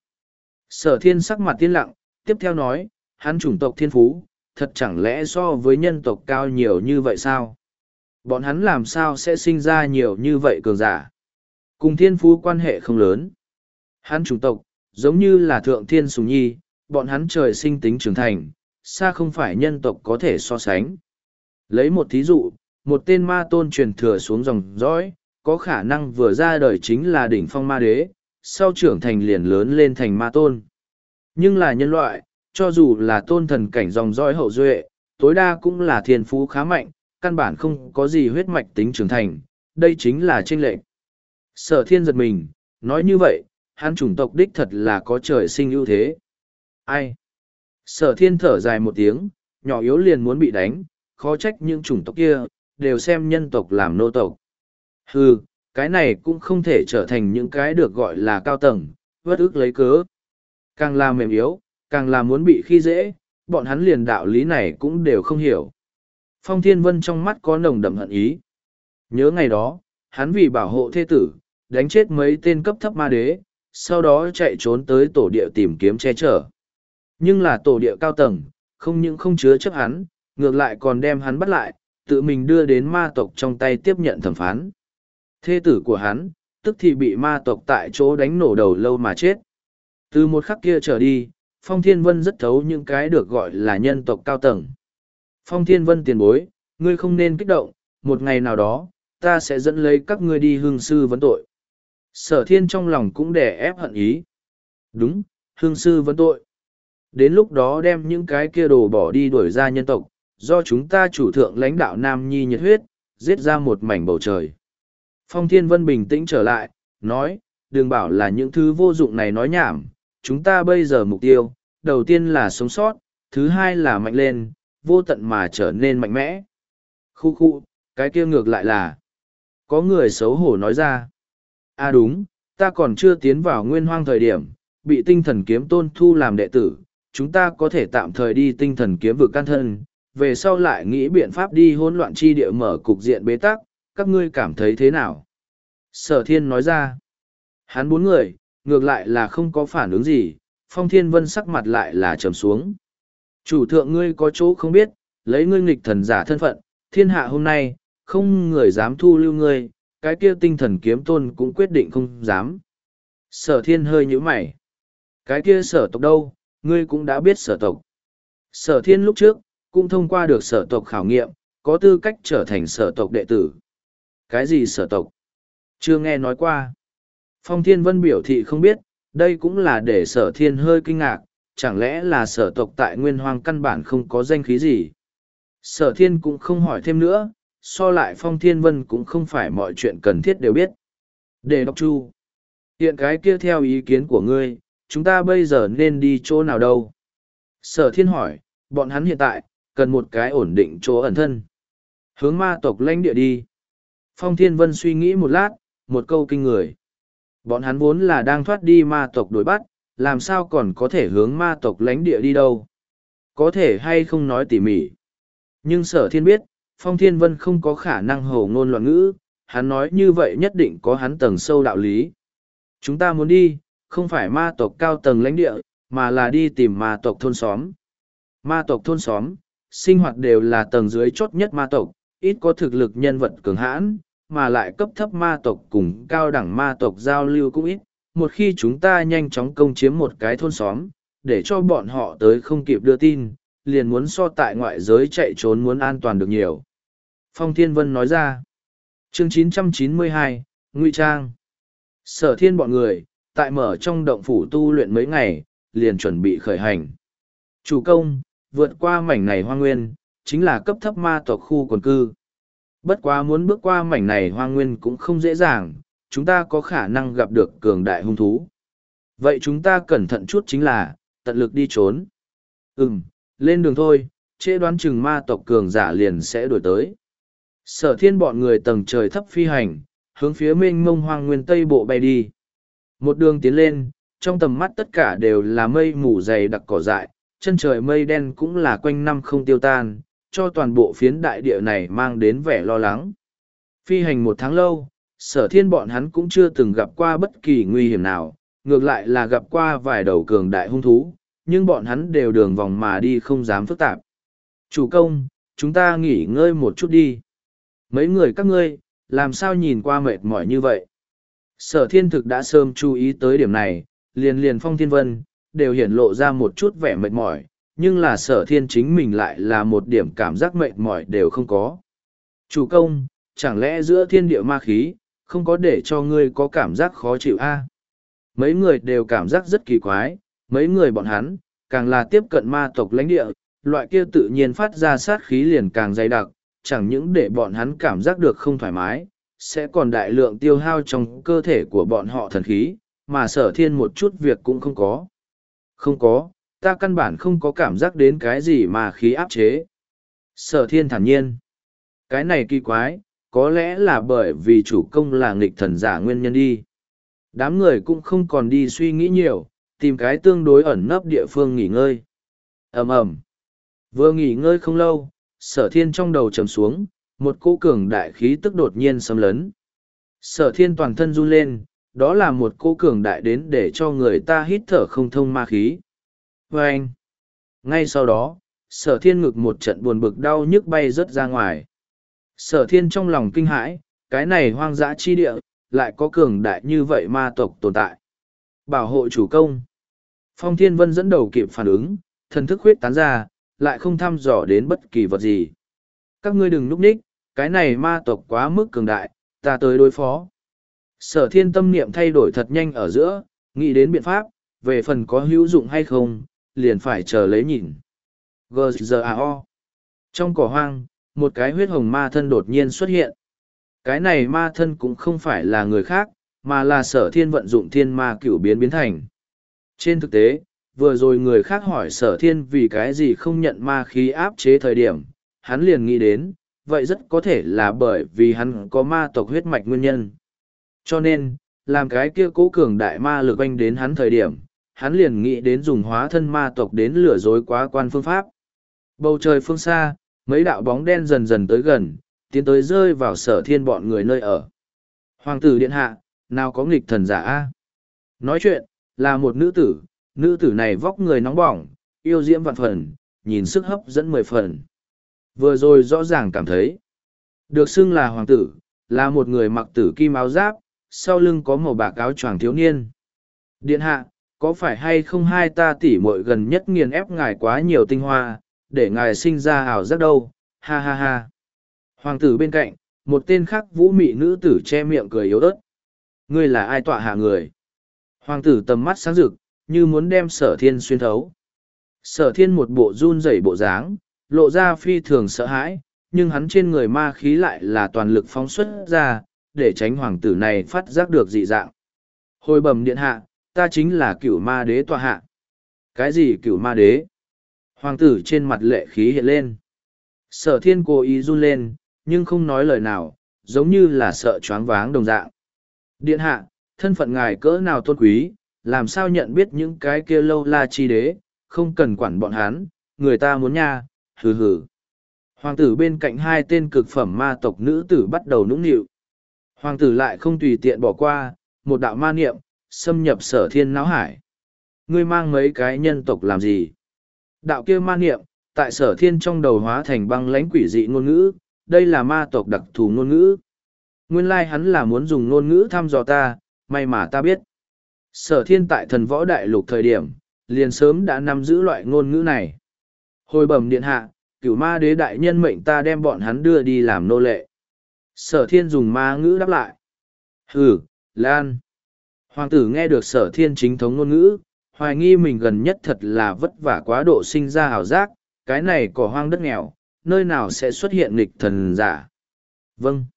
Sở thiên sắc mặt tiên lặng, tiếp theo nói, hắn chủng tộc thiên phú, thật chẳng lẽ so với nhân tộc cao nhiều như vậy sao? Bọn hắn làm sao sẽ sinh ra nhiều như vậy cường giả? Cùng thiên phú quan hệ không lớn. Hắn chủng tộc, giống như là thượng thiên sùng nhi, bọn hắn trời sinh tính trưởng thành, xa không phải nhân tộc có thể so sánh. Lấy một thí dụ, một tên ma tôn truyền thừa xuống dòng dõi, có khả năng vừa ra đời chính là đỉnh phong ma đế, sau trưởng thành liền lớn lên thành ma tôn. Nhưng là nhân loại, cho dù là tôn thần cảnh dòng dõi hậu duệ, tối đa cũng là thiên phú khá mạnh, căn bản không có gì huyết mạch tính trưởng thành, đây chính là chênh lệch. Sở thiên giật mình, nói như vậy, hắn chủng tộc đích thật là có trời sinh ưu thế. Ai? Sở thiên thở dài một tiếng, nhỏ yếu liền muốn bị đánh, khó trách những chủng tộc kia, đều xem nhân tộc làm nô tộc. Hừ, cái này cũng không thể trở thành những cái được gọi là cao tầng, vất ức lấy cớ. Càng là mềm yếu, càng là muốn bị khi dễ, bọn hắn liền đạo lý này cũng đều không hiểu. Phong Thiên Vân trong mắt có nồng đậm hận ý. Nhớ ngày đó, hắn vì bảo hộ thê tử, đánh chết mấy tên cấp thấp ma đế, sau đó chạy trốn tới tổ địa tìm kiếm che chở. Nhưng là tổ địa cao tầng, không những không chứa chấp hắn, ngược lại còn đem hắn bắt lại, tự mình đưa đến ma tộc trong tay tiếp nhận thẩm phán. Thê tử của hắn, tức thì bị ma tộc tại chỗ đánh nổ đầu lâu mà chết. Từ một khắc kia trở đi, Phong Thiên Vân rất thấu những cái được gọi là nhân tộc cao tầng. Phong Thiên Vân tiền bối, ngươi không nên kích động, một ngày nào đó, ta sẽ dẫn lấy các ngươi đi hương sư vấn tội. Sở thiên trong lòng cũng đè ép hận ý. Đúng, hương sư vấn tội. Đến lúc đó đem những cái kia đồ bỏ đi đuổi ra nhân tộc, do chúng ta chủ thượng lãnh đạo Nam Nhi nhiệt huyết, giết ra một mảnh bầu trời. Phong Thiên Vân bình tĩnh trở lại, nói, đừng bảo là những thứ vô dụng này nói nhảm, chúng ta bây giờ mục tiêu, đầu tiên là sống sót, thứ hai là mạnh lên, vô tận mà trở nên mạnh mẽ. Khu khu, cái kia ngược lại là, có người xấu hổ nói ra. À đúng, ta còn chưa tiến vào nguyên hoang thời điểm, bị tinh thần kiếm tôn thu làm đệ tử, chúng ta có thể tạm thời đi tinh thần kiếm vực can thân, về sau lại nghĩ biện pháp đi hỗn loạn chi địa mở cục diện bế tắc, các ngươi cảm thấy thế nào? Sở thiên nói ra, hắn bốn người, ngược lại là không có phản ứng gì, Phong Thiên Vân sắc mặt lại là trầm xuống. Chủ thượng ngươi có chỗ không biết, lấy ngươi nghịch thần giả thân phận, thiên hạ hôm nay, không người dám thu lưu ngươi, cái kia tinh thần kiếm tôn cũng quyết định không dám. Sở thiên hơi nhíu mày. Cái kia sở tộc đâu, ngươi cũng đã biết sở tộc. Sở thiên lúc trước, cũng thông qua được sở tộc khảo nghiệm, có tư cách trở thành sở tộc đệ tử. Cái gì sở tộc? Chưa nghe nói qua. Phong Thiên Vân biểu thị không biết, đây cũng là để sở thiên hơi kinh ngạc, chẳng lẽ là sở tộc tại nguyên hoang căn bản không có danh khí gì. Sở thiên cũng không hỏi thêm nữa, so lại Phong Thiên Vân cũng không phải mọi chuyện cần thiết đều biết. Để đọc chu. Hiện cái kia theo ý kiến của ngươi, chúng ta bây giờ nên đi chỗ nào đâu? Sở thiên hỏi, bọn hắn hiện tại, cần một cái ổn định chỗ ẩn thân. Hướng ma tộc lãnh địa đi. Phong Thiên Vân suy nghĩ một lát, một câu kinh người. Bọn hắn vốn là đang thoát đi ma tộc đuổi bắt, làm sao còn có thể hướng ma tộc lãnh địa đi đâu? Có thể hay không nói tỉ mỉ. Nhưng sở thiên biết, Phong Thiên Vân không có khả năng hồ ngôn loạn ngữ, hắn nói như vậy nhất định có hắn tầng sâu đạo lý. Chúng ta muốn đi, không phải ma tộc cao tầng lãnh địa, mà là đi tìm ma tộc thôn xóm. Ma tộc thôn xóm, sinh hoạt đều là tầng dưới chốt nhất ma tộc, ít có thực lực nhân vật cường hãn, mà lại cấp thấp ma tộc cùng cao đẳng ma tộc giao lưu cũng ít. Một khi chúng ta nhanh chóng công chiếm một cái thôn xóm, để cho bọn họ tới không kịp đưa tin, liền muốn so tại ngoại giới chạy trốn muốn an toàn được nhiều. Phong Thiên Vân nói ra. Chương chín trăm chín mươi hai, Ngụy Trang. Sở thiên bọn người, tại mở trong động phủ tu luyện mấy ngày, liền chuẩn bị khởi hành. Chủ công, vượt qua mảnh này hoang nguyên, chính là cấp thấp ma tộc khu quần cư. Bất quá muốn bước qua mảnh này hoang nguyên cũng không dễ dàng, chúng ta có khả năng gặp được cường đại hung thú. Vậy chúng ta cẩn thận chút chính là, tận lực đi trốn. Ừm, lên đường thôi, trễ đoán chừng ma tộc cường giả liền sẽ đuổi tới. Sở thiên bọn người tầng trời thấp phi hành, hướng phía mênh mông hoang nguyên tây bộ bay đi. Một đường tiến lên, trong tầm mắt tất cả đều là mây mù dày đặc cỏ dại, chân trời mây đen cũng là quanh năm không tiêu tan, cho toàn bộ phiến đại địa này mang đến vẻ lo lắng. Phi hành một tháng lâu, sở thiên bọn hắn cũng chưa từng gặp qua bất kỳ nguy hiểm nào, ngược lại là gặp qua vài đầu cường đại hung thú, nhưng bọn hắn đều đường vòng mà đi không dám phức tạp. Chủ công, chúng ta nghỉ ngơi một chút đi. Mấy người các ngươi, làm sao nhìn qua mệt mỏi như vậy? Sở thiên thực đã sớm chú ý tới điểm này, liền liền Phong Thiên Vân, đều hiển lộ ra một chút vẻ mệt mỏi, nhưng là sở thiên chính mình lại là một điểm cảm giác mệt mỏi đều không có. Chủ công, chẳng lẽ giữa thiên địa ma khí, không có để cho ngươi có cảm giác khó chịu a? Mấy người đều cảm giác rất kỳ quái, mấy người bọn hắn, càng là tiếp cận ma tộc lãnh địa, loại kia tự nhiên phát ra sát khí liền càng dày đặc, chẳng những để bọn hắn cảm giác được không thoải mái, sẽ còn đại lượng tiêu hao trong cơ thể của bọn họ thần khí, mà sở thiên một chút việc cũng không có. Không có, ta căn bản không có cảm giác đến cái gì mà khí áp chế. Sở thiên thản nhiên. Cái này kỳ quái, có lẽ là bởi vì chủ công là nghịch thần giả nguyên nhân đi. Đám người cũng không còn đi suy nghĩ nhiều, tìm cái tương đối ẩn nấp địa phương nghỉ ngơi. ầm ầm Vừa nghỉ ngơi không lâu, sở thiên trong đầu trầm xuống, một cỗ cường đại khí tức đột nhiên xâm lấn. Sở thiên toàn thân run lên, đó là một cỗ cường đại đến để cho người ta hít thở không thông ma khí. Và anh, ngay sau đó, sở thiên ngực một trận buồn bực đau nhức bay rớt ra ngoài. Sở thiên trong lòng kinh hãi, cái này hoang dã chi địa, lại có cường đại như vậy ma tộc tồn tại. Bảo hộ chủ công. Phong Thiên Vân dẫn đầu kịp phản ứng, thần thức huyết tán ra, lại không thăm dò đến bất kỳ vật gì. Các ngươi đừng núp ních, cái này ma tộc quá mức cường đại, ta tới đối phó. Sở thiên tâm niệm thay đổi thật nhanh ở giữa, nghĩ đến biện pháp, về phần có hữu dụng hay không, liền phải chờ lấy nhìn. giê giê a o. Trong cỏ hoang, một cái huyết hồng ma thân đột nhiên xuất hiện. Cái này ma thân cũng không phải là người khác, mà là sở thiên vận dụng thiên ma cửu biến biến thành. Trên thực tế, vừa rồi người khác hỏi sở thiên vì cái gì không nhận ma khí áp chế thời điểm, hắn liền nghĩ đến, vậy rất có thể là bởi vì hắn có ma tộc huyết mạch nguyên nhân. Cho nên, làm cái kia cố cường đại ma lực oanh đến hắn thời điểm, hắn liền nghĩ đến dùng hóa thân ma tộc đến lừa dối quá quan phương pháp. Bầu trời phương xa, mấy đạo bóng đen dần dần tới gần, tiến tới rơi vào sở thiên bọn người nơi ở. Hoàng tử điện hạ, nào có nghịch thần giả a? Nói chuyện, là một nữ tử, nữ tử này vóc người nóng bỏng, yêu diễm vạn phần, nhìn sức hấp dẫn mười phần. Vừa rồi rõ ràng cảm thấy, được xưng là hoàng tử, là một người mặc tử kim áo giáp, sau lưng có màu bạc áo choàng thiếu niên. Điện hạ, có phải hay không hai ta tỉ muội gần nhất nghiền ép ngài quá nhiều tinh hoa, để ngài sinh ra ảo giác đâu, ha ha ha. Hoàng tử bên cạnh, một tên khác vũ mị nữ tử che miệng cười yếu ớt. Ngươi là ai tọa hạ người? Hoàng tử tầm mắt sáng rực, như muốn đem sở thiên xuyên thấu. Sở thiên một bộ run rẩy bộ dáng, lộ ra phi thường sợ hãi, nhưng hắn trên người ma khí lại là toàn lực phóng xuất ra, để tránh hoàng tử này phát giác được dị dạng. Hồi bẩm điện hạ, ta chính là cửu ma đế tọa hạ. Cái gì cửu ma đế? Hoàng tử trên mặt lệ khí hiện lên. Sở thiên cố ý run lên, nhưng không nói lời nào, giống như là sợ choáng váng đồng dạng. Điện hạ, thân phận ngài cỡ nào tôn quý, làm sao nhận biết những cái kia lâu la chi đế, không cần quản bọn hắn, người ta muốn nha, hừ hừ. Hoàng tử bên cạnh hai tên cực phẩm ma tộc nữ tử bắt đầu nũng nịu. Hoàng tử lại không tùy tiện bỏ qua, một đạo ma niệm, xâm nhập sở thiên náo hải. Ngươi mang mấy cái nhân tộc làm gì? Đạo kia ma niệm, tại sở thiên trong đầu hóa thành băng lãnh quỷ dị ngôn ngữ, đây là ma tộc đặc thù ngôn ngữ. Nguyên lai hắn là muốn dùng ngôn ngữ thăm dò ta, may mà ta biết. Sở thiên tại thần võ đại lục thời điểm, liền sớm đã nắm giữ loại ngôn ngữ này. Hồi bẩm điện hạ, cửu ma đế đại nhân mệnh ta đem bọn hắn đưa đi làm nô lệ. Sở thiên dùng ma ngữ đáp lại. Hừ, Lan. Hoàng tử nghe được sở thiên chính thống ngôn ngữ, hoài nghi mình gần nhất thật là vất vả quá độ sinh ra hào giác, cái này cỏ hoang đất nghèo, nơi nào sẽ xuất hiện nghịch thần giả. Vâng.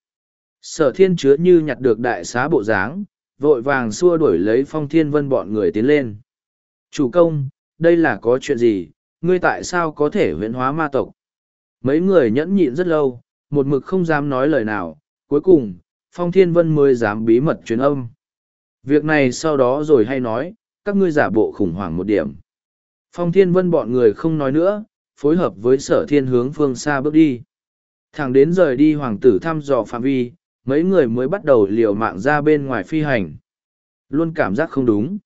Sở thiên chứa như nhặt được đại xá bộ dáng, vội vàng xua đuổi lấy Phong Thiên Vân bọn người tiến lên. Chủ công, đây là có chuyện gì, ngươi tại sao có thể huyễn hóa ma tộc? Mấy người nhẫn nhịn rất lâu, một mực không dám nói lời nào, cuối cùng, Phong Thiên Vân mới dám bí mật truyền âm. Việc này sau đó rồi hay nói, các ngươi giả bộ khủng hoảng một điểm. Phong Thiên Vân bọn người không nói nữa, phối hợp với sở thiên hướng phương xa bước đi. Thẳng đến rời đi hoàng tử thăm dò phạm vi, mấy người mới bắt đầu liều mạng ra bên ngoài phi hành. Luôn cảm giác không đúng.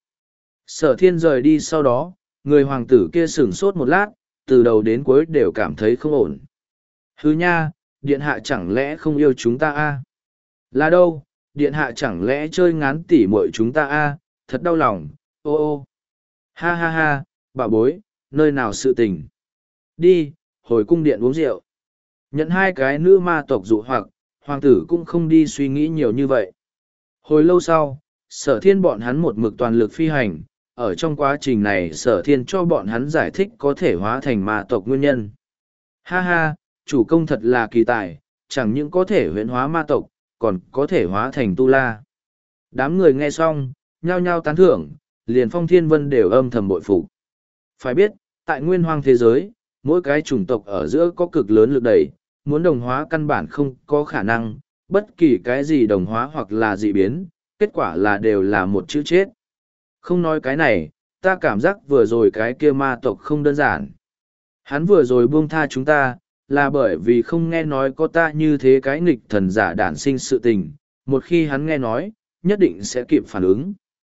Sở thiên rời đi sau đó, người hoàng tử kia sửng sốt một lát, từ đầu đến cuối đều cảm thấy không ổn. Hứ nha, điện hạ chẳng lẽ không yêu chúng ta a? Là đâu, điện hạ chẳng lẽ chơi ngán tỉ muội chúng ta a? Thật đau lòng, ô ô. Ha ha ha, bà bối, nơi nào sự tình. Đi, hồi cung điện uống rượu. Nhận hai cái nữ ma tộc dụ hoặc, hoàng tử cũng không đi suy nghĩ nhiều như vậy. Hồi lâu sau, sở thiên bọn hắn một mực toàn lực phi hành, ở trong quá trình này sở thiên cho bọn hắn giải thích có thể hóa thành ma tộc nguyên nhân. Ha ha, chủ công thật là kỳ tài, chẳng những có thể huyễn hóa ma tộc, còn có thể hóa thành tu la. Đám người nghe xong, nhao nhao tán thưởng, liền Phong Thiên Vân đều âm thầm bội phục. Phải biết, tại nguyên hoang thế giới, mỗi cái chủng tộc ở giữa có cực lớn lực đẩy, muốn đồng hóa căn bản không có khả năng, bất kỳ cái gì đồng hóa hoặc là dị biến, kết quả là đều là một chữ chết. Không nói cái này, ta cảm giác vừa rồi cái kia ma tộc không đơn giản. Hắn vừa rồi buông tha chúng ta, là bởi vì không nghe nói có ta như thế cái nghịch thần giả đản sinh sự tình, một khi hắn nghe nói, nhất định sẽ kịp phản ứng.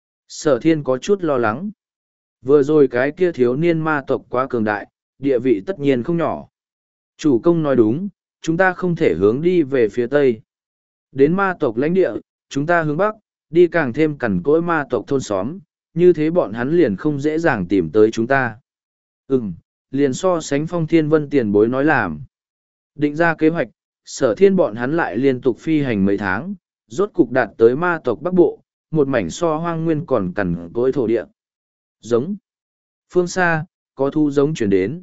Sở thiên có chút lo lắng. Vừa rồi cái kia thiếu niên ma tộc quá cường đại, địa vị tất nhiên không nhỏ. Chủ công nói đúng, chúng ta không thể hướng đi về phía tây. Đến ma tộc lãnh địa, chúng ta hướng bắc, đi càng thêm cằn cỗi ma tộc thôn xóm, như thế bọn hắn liền không dễ dàng tìm tới chúng ta. Ừm, liền so sánh Phong Thiên Vân tiền bối nói làm. Định ra kế hoạch, sở thiên bọn hắn lại liên tục phi hành mấy tháng, rốt cục đạt tới ma tộc Bắc Bộ, một mảnh so hoang nguyên còn cằn cỗi thổ địa. Giống. Phương xa, có thu giống chuyển đến.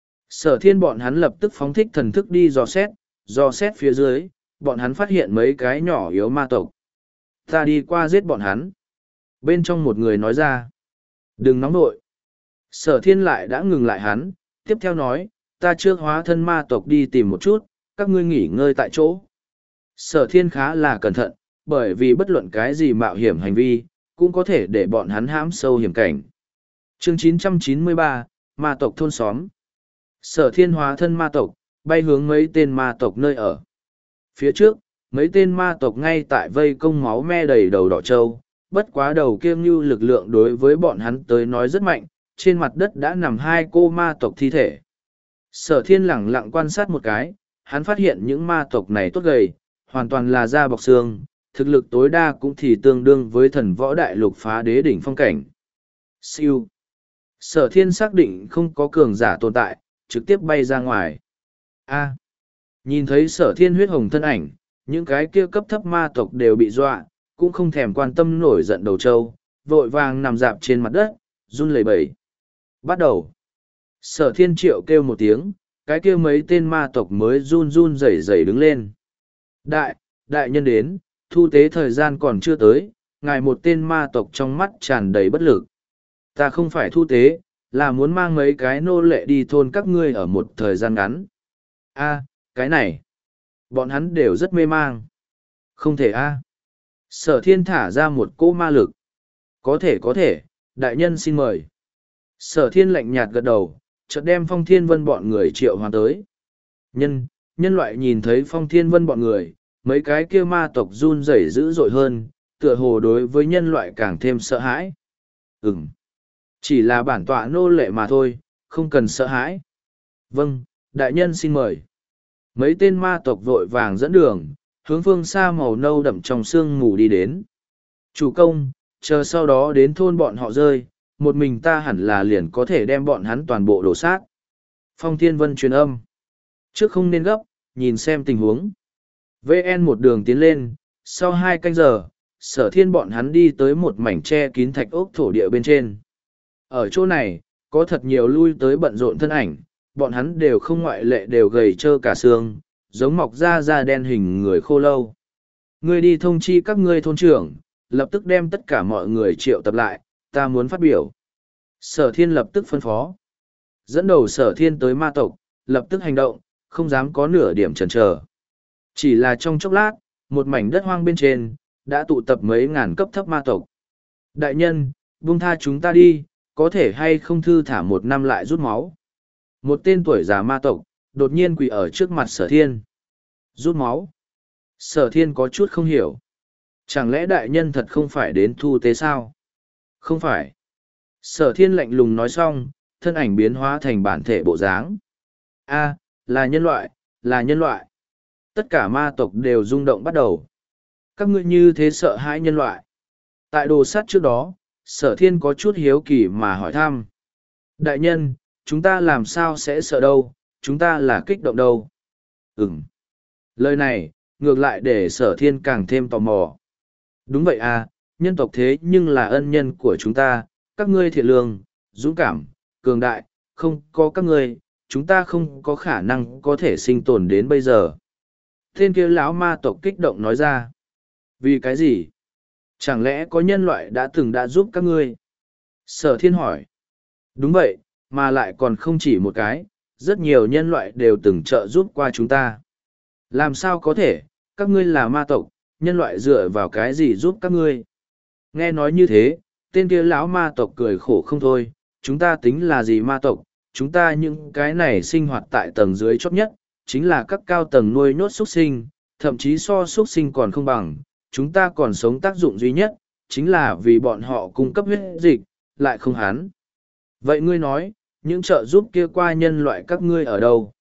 Sở thiên bọn hắn lập tức phóng thích thần thức đi dò xét, dò xét phía dưới, bọn hắn phát hiện mấy cái nhỏ yếu ma tộc. Ta đi qua giết bọn hắn. Bên trong một người nói ra. Đừng nóng nội. Sở thiên lại đã ngừng lại hắn, tiếp theo nói, ta trước hóa thân ma tộc đi tìm một chút, các ngươi nghỉ ngơi tại chỗ. Sở thiên khá là cẩn thận, bởi vì bất luận cái gì mạo hiểm hành vi, cũng có thể để bọn hắn hãm sâu hiểm cảnh. Chương chín trăm chín mươi ba, ma tộc thôn xóm. Sở thiên hóa thân ma tộc, bay hướng mấy tên ma tộc nơi ở. Phía trước, mấy tên ma tộc ngay tại vây công máu me đầy đầu đỏ trâu, bất quá đầu kiêng như lực lượng đối với bọn hắn tới nói rất mạnh, trên mặt đất đã nằm hai cô ma tộc thi thể. Sở thiên lẳng lặng quan sát một cái, hắn phát hiện những ma tộc này tốt gầy, hoàn toàn là da bọc xương, thực lực tối đa cũng thì tương đương với thần võ đại lục phá đế đỉnh phong cảnh. Siêu. Sở thiên xác định không có cường giả tồn tại, trực tiếp bay ra ngoài. A. Nhìn thấy sở thiên huyết hồng thân ảnh, những cái kia cấp thấp ma tộc đều bị dọa, cũng không thèm quan tâm nổi giận đầu trâu, vội vàng nằm dạp trên mặt đất, run lẩy bẩy. Bắt đầu. Sở thiên triệu kêu một tiếng, cái kia mấy tên ma tộc mới run run rẩy rẩy đứng lên. Đại, đại nhân đến, thu tế thời gian còn chưa tới, ngài một tên ma tộc trong mắt tràn đầy bất lực. Ta không phải thu tế, là muốn mang mấy cái nô lệ đi thôn các ngươi ở một thời gian ngắn. A, cái này. Bọn hắn đều rất mê mang. Không thể a. Sở thiên thả ra một cỗ ma lực. Có thể có thể, đại nhân xin mời. Sở thiên lạnh nhạt gật đầu, chợt đem Phong Thiên Vân bọn người triệu hoán tới. Nhân, nhân loại nhìn thấy Phong Thiên Vân bọn người, mấy cái kia ma tộc run rẩy dữ dội hơn, tựa hồ đối với nhân loại càng thêm sợ hãi. Ừm, chỉ là bản tọa nô lệ mà thôi, không cần sợ hãi. Vâng, đại nhân xin mời. Mấy tên ma tộc vội vàng dẫn đường, hướng phương xa màu nâu đậm trong sương mù đi đến. Chủ công, chờ sau đó đến thôn bọn họ rơi, một mình ta hẳn là liền có thể đem bọn hắn toàn bộ đổ sát. Phong Thiên Vân truyền âm. Trước không nên gấp, nhìn xem tình huống. vê en một đường tiến lên, sau hai canh giờ, sở thiên bọn hắn đi tới một mảnh tre kín thạch ốc thổ địa bên trên. Ở chỗ này, có thật nhiều lui tới bận rộn thân ảnh, bọn hắn đều không ngoại lệ đều gầy trơ cả xương, giống mọc da da đen hình người khô lâu. Ngươi đi thông chi các ngươi thôn trưởng, lập tức đem tất cả mọi người triệu tập lại, ta muốn phát biểu. Sở thiên lập tức phân phó. Dẫn đầu sở thiên tới ma tộc, lập tức hành động, không dám có nửa điểm chần chờ. Chỉ là trong chốc lát, một mảnh đất hoang bên trên, đã tụ tập mấy ngàn cấp thấp ma tộc. Đại nhân, buông tha chúng ta đi, có thể hay không thư thả một năm lại rút máu. Một tên tuổi già ma tộc, đột nhiên quỳ ở trước mặt sở thiên. Rút máu. Sở thiên có chút không hiểu. Chẳng lẽ đại nhân thật không phải đến thu tế sao? Không phải. Sở thiên lạnh lùng nói xong, thân ảnh biến hóa thành bản thể bộ dáng. A, là nhân loại, là nhân loại. Tất cả ma tộc đều rung động bắt đầu. Các ngươi như thế sợ hãi nhân loại. Tại đồ sắt trước đó, sở thiên có chút hiếu kỳ mà hỏi thăm. Đại nhân, chúng ta làm sao sẽ sợ đâu, chúng ta là kích động đâu. Ừm. Lời này, ngược lại để sở thiên càng thêm tò mò. Đúng vậy à, nhân tộc thế nhưng là ân nhân của chúng ta, các ngươi thiện lương, dũng cảm, cường đại, không có các ngươi, chúng ta không có khả năng có thể sinh tồn đến bây giờ. Tên kia lão ma tộc kích động nói ra. Vì cái gì? Chẳng lẽ có nhân loại đã từng đã giúp các ngươi? Sở thiên hỏi. Đúng vậy, mà lại còn không chỉ một cái, rất nhiều nhân loại đều từng trợ giúp qua chúng ta. Làm sao có thể, các ngươi là ma tộc, nhân loại dựa vào cái gì giúp các ngươi? Nghe nói như thế, tên kia lão ma tộc cười khổ không thôi, chúng ta tính là gì ma tộc, chúng ta những cái này sinh hoạt tại tầng dưới chót nhất, chính là các cao tầng nuôi nhốt xuất sinh, thậm chí so xuất sinh còn không bằng, chúng ta còn sống tác dụng duy nhất, chính là vì bọn họ cung cấp huyết dịch, lại không hắn. Vậy ngươi nói, những trợ giúp kia qua nhân loại các ngươi ở đâu?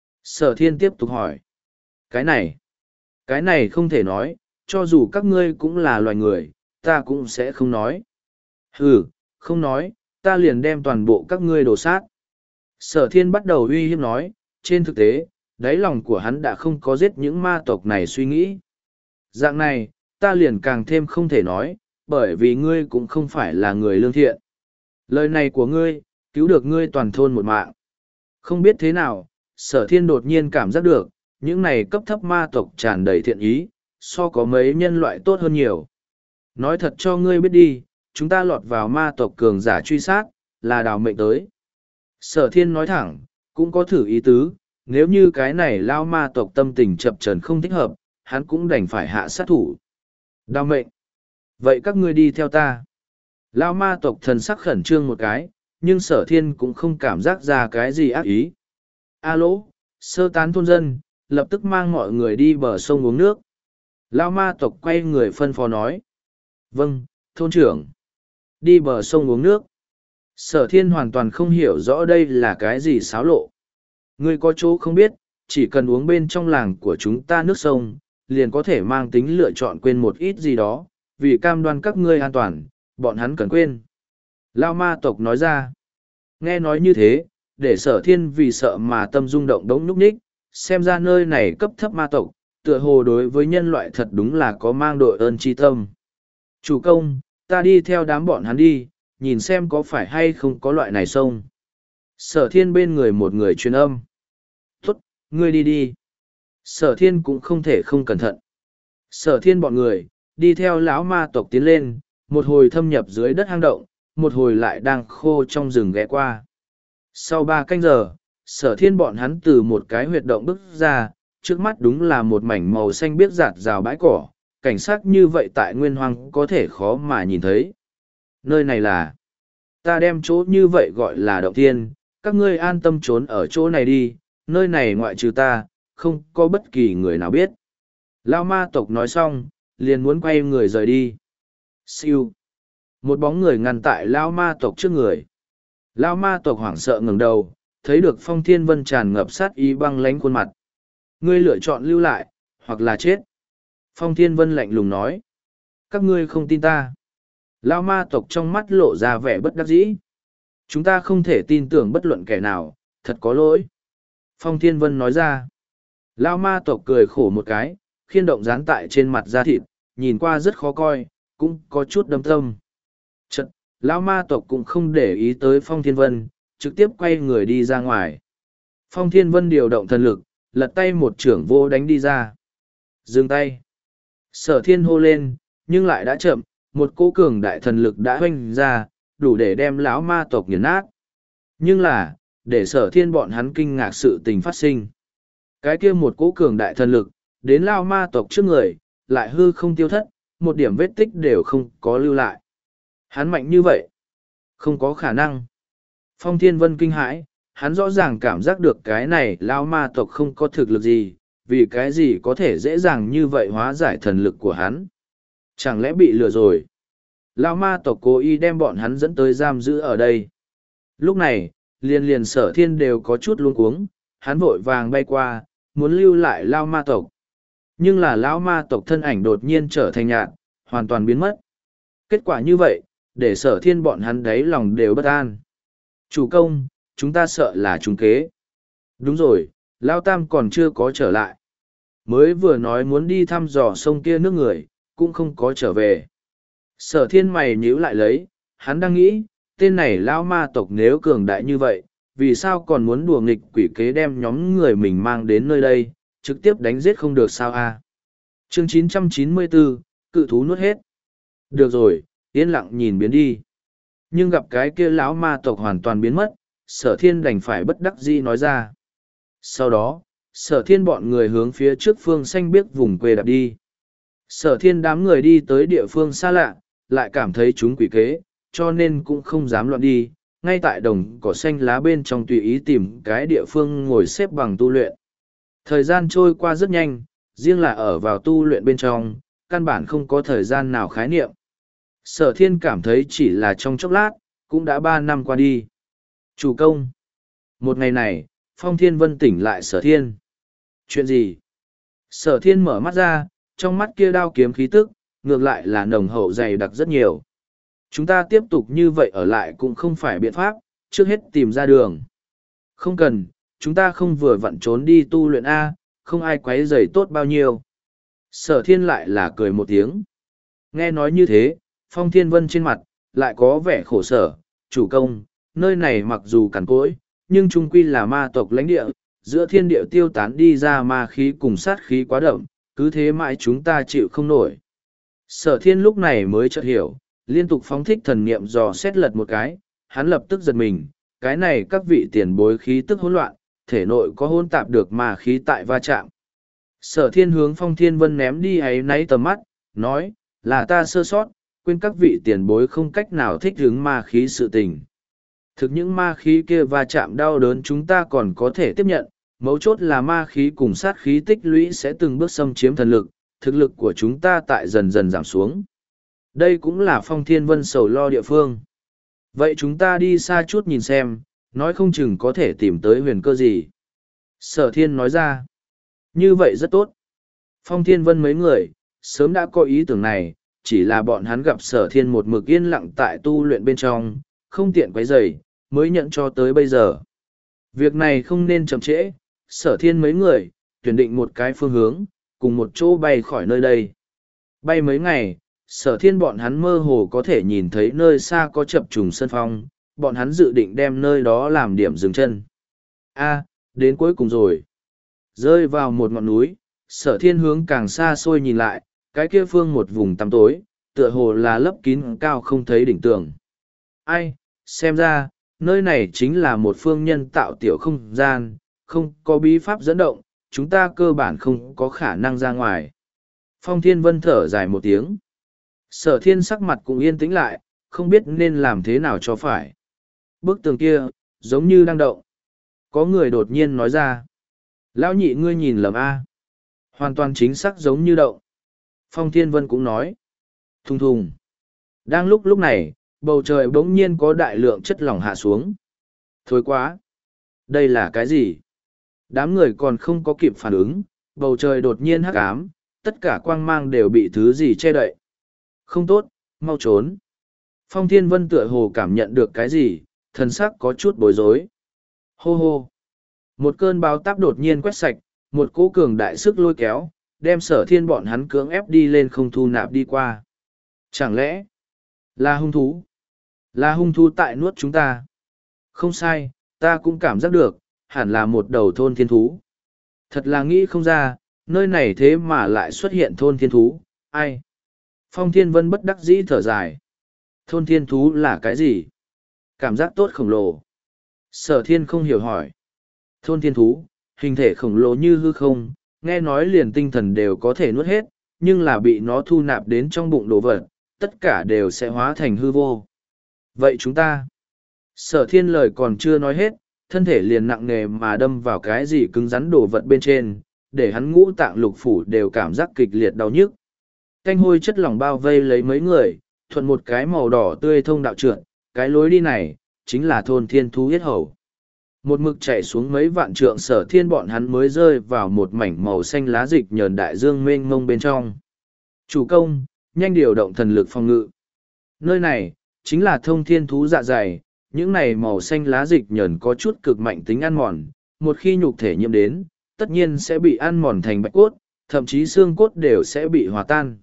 Sở thiên tiếp tục hỏi. Cái này, cái này không thể nói, cho dù các ngươi cũng là loài người, ta cũng sẽ không nói. Ừ, không nói, ta liền đem toàn bộ các ngươi đổ sát. Sở thiên bắt đầu uy hiếp nói, trên thực tế, đáy lòng của hắn đã không có giết những ma tộc này suy nghĩ. Dạng này, ta liền càng thêm không thể nói, bởi vì ngươi cũng không phải là người lương thiện. Lời này của ngươi, cứu được ngươi toàn thôn một mạng. Không biết thế nào, sở thiên đột nhiên cảm giác được, những này cấp thấp ma tộc tràn đầy thiện ý, so có mấy nhân loại tốt hơn nhiều. Nói thật cho ngươi biết đi, chúng ta lọt vào ma tộc cường giả truy sát, là đào mệnh tới. Sở thiên nói thẳng, cũng có thử ý tứ, nếu như cái này lao ma tộc tâm tình chập trần không thích hợp, hắn cũng đành phải hạ sát thủ. Đào mệnh. Vậy các ngươi đi theo ta. Lao ma tộc thần sắc khẩn trương một cái, nhưng sở thiên cũng không cảm giác ra cái gì ác ý. Alo, sơ tán thôn dân, lập tức mang mọi người đi bờ sông uống nước. Lao ma tộc quay người phân phó nói. Vâng, thôn trưởng. Đi bờ sông uống nước. Sở thiên hoàn toàn không hiểu rõ đây là cái gì xáo lộ. Ngươi có chỗ không biết, chỉ cần uống bên trong làng của chúng ta nước sông, liền có thể mang tính lựa chọn quên một ít gì đó, vì cam đoan các ngươi an toàn, bọn hắn cần quên. Lao ma tộc nói ra. Nghe nói như thế, để sở thiên vì sợ mà tâm rung động đống núp ních, xem ra nơi này cấp thấp ma tộc, tựa hồ đối với nhân loại thật đúng là có mang đội ơn tri tâm. Chủ công, ta đi theo đám bọn hắn đi, nhìn xem có phải hay không có loại này sông. Sở thiên bên người một người truyền âm. Tốt, ngươi đi đi. Sở thiên cũng không thể không cẩn thận. Sở thiên bọn người, đi theo lão ma tộc tiến lên, một hồi thâm nhập dưới đất hang động, một hồi lại đang khô trong rừng ghé qua. Sau ba canh giờ, sở thiên bọn hắn từ một cái huyệt động bước ra, trước mắt đúng là một mảnh màu xanh biếc rạt rào bãi cỏ, cảnh sát như vậy tại nguyên hoang có thể khó mà nhìn thấy. Nơi này là, ta đem chỗ như vậy gọi là động thiên, các ngươi an tâm trốn ở chỗ này đi, nơi này ngoại trừ ta, không có bất kỳ người nào biết. Lao ma tộc nói xong, liền muốn quay người rời đi. Siêu. Một bóng người ngăn tại Lao ma tộc trước người. Lao ma tộc hoảng sợ ngẩng đầu, thấy được Phong Thiên Vân tràn ngập sát ý băng lánh khuôn mặt. Ngươi lựa chọn lưu lại, hoặc là chết. Phong Thiên Vân lạnh lùng nói. Các ngươi không tin ta. Lao ma tộc trong mắt lộ ra vẻ bất đắc dĩ. Chúng ta không thể tin tưởng bất luận kẻ nào, thật có lỗi. Phong Thiên Vân nói ra. Lao ma tộc cười khổ một cái, khiên động dán tại trên mặt da thịt, nhìn qua rất khó coi, cũng có chút đâm tâm. Chật, Lao ma tộc cũng không để ý tới Phong Thiên Vân, trực tiếp quay người đi ra ngoài. Phong Thiên Vân điều động thần lực, lật tay một trưởng vô đánh đi ra. Dừng tay. Sở thiên hô lên, nhưng lại đã chậm, một cô cường đại thần lực đã hoanh ra, đủ để đem lão ma tộc nghiền nát. Nhưng là, để sở thiên bọn hắn kinh ngạc sự tình phát sinh. Cái kia một cỗ cường đại thần lực, đến lao ma tộc trước người, lại hư không tiêu thất, một điểm vết tích đều không có lưu lại. Hắn mạnh như vậy? Không có khả năng. Phong Thiên Vân kinh hãi, hắn rõ ràng cảm giác được cái này lao ma tộc không có thực lực gì, vì cái gì có thể dễ dàng như vậy hóa giải thần lực của hắn. Chẳng lẽ bị lừa rồi? Lao ma tộc cố ý đem bọn hắn dẫn tới giam giữ ở đây. Lúc này, liền liền sở thiên đều có chút luống cuống, hắn vội vàng bay qua, muốn lưu lại lao ma tộc. Nhưng là lão ma tộc thân ảnh đột nhiên trở thành nhạt, hoàn toàn biến mất. Kết quả như vậy, để sở thiên bọn hắn đáy lòng đều bất an. Chủ công, chúng ta sợ là trúng kế. Đúng rồi, Lao Tam còn chưa có trở lại. Mới vừa nói muốn đi thăm dò sông kia nước người, cũng không có trở về. Sở thiên mày nhíu lại lấy, hắn đang nghĩ, tên này Lao ma tộc nếu cường đại như vậy, vì sao còn muốn đùa nghịch quỷ kế đem nhóm người mình mang đến nơi đây, trực tiếp đánh giết không được sao a? Chương chín trăm chín mươi bốn, cự thú nuốt hết. Được rồi, yên lặng nhìn biến đi. Nhưng gặp cái kia lão ma tộc hoàn toàn biến mất, sở thiên đành phải bất đắc dĩ nói ra. Sau đó, sở thiên bọn người hướng phía trước phương xanh biếc vùng quê đạp đi. Sở thiên đám người đi tới địa phương xa lạ, lại cảm thấy chúng quỷ kế, cho nên cũng không dám loạn đi, ngay tại đồng cỏ xanh lá bên trong tùy ý tìm cái địa phương ngồi xếp bằng tu luyện. Thời gian trôi qua rất nhanh, riêng là ở vào tu luyện bên trong, căn bản không có thời gian nào khái niệm. Sở thiên cảm thấy chỉ là trong chốc lát, cũng đã ba năm qua đi. Chủ công. Một ngày này, Phong Thiên Vân tỉnh lại sở thiên. Chuyện gì? Sở thiên mở mắt ra, trong mắt kia đao kiếm khí tức, ngược lại là nồng hậu dày đặc rất nhiều. Chúng ta tiếp tục như vậy ở lại cũng không phải biện pháp, trước hết tìm ra đường. Không cần, chúng ta không vừa vặn trốn đi tu luyện A, không ai quấy rầy tốt bao nhiêu. Sở thiên lại là cười một tiếng. Nghe nói như thế, Phong Thiên Vân trên mặt, lại có vẻ khổ sở. Chủ công, nơi này mặc dù cằn cỗi, nhưng trung quy là ma tộc lãnh địa, giữa thiên địa tiêu tán đi ra ma khí cùng sát khí quá đậm, cứ thế mãi chúng ta chịu không nổi. Sở thiên lúc này mới chợt hiểu, liên tục phóng thích thần niệm dò xét lật một cái, hắn lập tức giật mình, cái này các vị tiền bối khí tức hỗn loạn, thể nội có hôn tạp được ma khí tại va chạm. Sở thiên hướng Phong Thiên Vân ném đi ấy náy tầm mắt, nói, là ta sơ sót, quên các vị tiền bối không cách nào thích ứng ma khí sự tình. Thực những ma khí kia va chạm đau đớn chúng ta còn có thể tiếp nhận, mấu chốt là ma khí cùng sát khí tích lũy sẽ từng bước xâm chiếm thần lực, thực lực của chúng ta tại dần dần giảm xuống. Đây cũng là Phong Thiên Vân sầu lo địa phương. Vậy chúng ta đi xa chút nhìn xem, nói không chừng có thể tìm tới huyền cơ gì. Sở thiên nói ra, như vậy rất tốt. Phong Thiên Vân mấy người, sớm đã có ý tưởng này, chỉ là bọn hắn gặp sở thiên một mực yên lặng tại tu luyện bên trong, không tiện quấy rầy, mới nhận cho tới bây giờ. Việc này không nên chậm trễ, sở thiên mấy người, tuyển định một cái phương hướng, cùng một chỗ bay khỏi nơi đây. Bay mấy ngày, sở thiên bọn hắn mơ hồ có thể nhìn thấy nơi xa có chập trùng sân phong, bọn hắn dự định đem nơi đó làm điểm dừng chân. A, đến cuối cùng rồi. Rơi vào một ngọn núi, sở thiên hướng càng xa xôi nhìn lại, cái kia phương một vùng tăm tối, tựa hồ là lấp kín cao không thấy đỉnh tường. Ai, xem ra, nơi này chính là một phương nhân tạo tiểu không gian, không có bí pháp dẫn động, chúng ta cơ bản không có khả năng ra ngoài. Phong Thiên Vân thở dài một tiếng. Sở thiên sắc mặt cũng yên tĩnh lại, không biết nên làm thế nào cho phải. Bức tường kia, giống như đang động. Có người đột nhiên nói ra. Lão nhị ngươi nhìn lầm A. Hoàn toàn chính xác giống như động. Phong Thiên Vân cũng nói. Thùng thùng. Đang lúc lúc này, bầu trời bỗng nhiên có đại lượng chất lỏng hạ xuống. Thối quá. Đây là cái gì? Đám người còn không có kịp phản ứng, bầu trời đột nhiên hắc ám, tất cả quang mang đều bị thứ gì che đậy. Không tốt, mau trốn. Phong Thiên Vân tựa hồ cảm nhận được cái gì, thần sắc có chút bối rối. Hô hô. Một cơn báo táp đột nhiên quét sạch, một cỗ cường đại sức lôi kéo, đem sở thiên bọn hắn cưỡng ép đi lên không thu nạp đi qua. Chẳng lẽ là hung thú? Là hung thú tại nuốt chúng ta? Không sai, ta cũng cảm giác được, hẳn là một đầu thôn thiên thú. Thật là nghĩ không ra, nơi này thế mà lại xuất hiện thôn thiên thú, ai? Phong Thiên Vân bất đắc dĩ thở dài. Thôn thiên thú là cái gì? Cảm giác tốt khổng lồ. Sở thiên không hiểu hỏi. Thôn thiên thú, hình thể khổng lồ như hư không, nghe nói liền tinh thần đều có thể nuốt hết, nhưng là bị nó thu nạp đến trong bụng đồ vật, tất cả đều sẽ hóa thành hư vô. Vậy chúng ta? Sở thiên lời còn chưa nói hết, thân thể liền nặng nề mà đâm vào cái gì cứng rắn đồ vật bên trên, để hắn ngũ tạng lục phủ đều cảm giác kịch liệt đau nhức. Canh hôi chất lỏng bao vây lấy mấy người, thuận một cái màu đỏ tươi thông đạo trượt, cái lối đi này, chính là thôn thiên thú yết hầu. Một mực chạy xuống mấy vạn trượng sở thiên bọn hắn mới rơi vào một mảnh màu xanh lá dịch nhờn đại dương mênh mông bên trong. Chủ công, nhanh điều động thần lực phòng ngự. Nơi này, chính là thông thiên thú dạ dày, những này màu xanh lá dịch nhờn có chút cực mạnh tính ăn mòn, một khi nhục thể nhiễm đến, tất nhiên sẽ bị ăn mòn thành bạch cốt, thậm chí xương cốt đều sẽ bị hòa tan.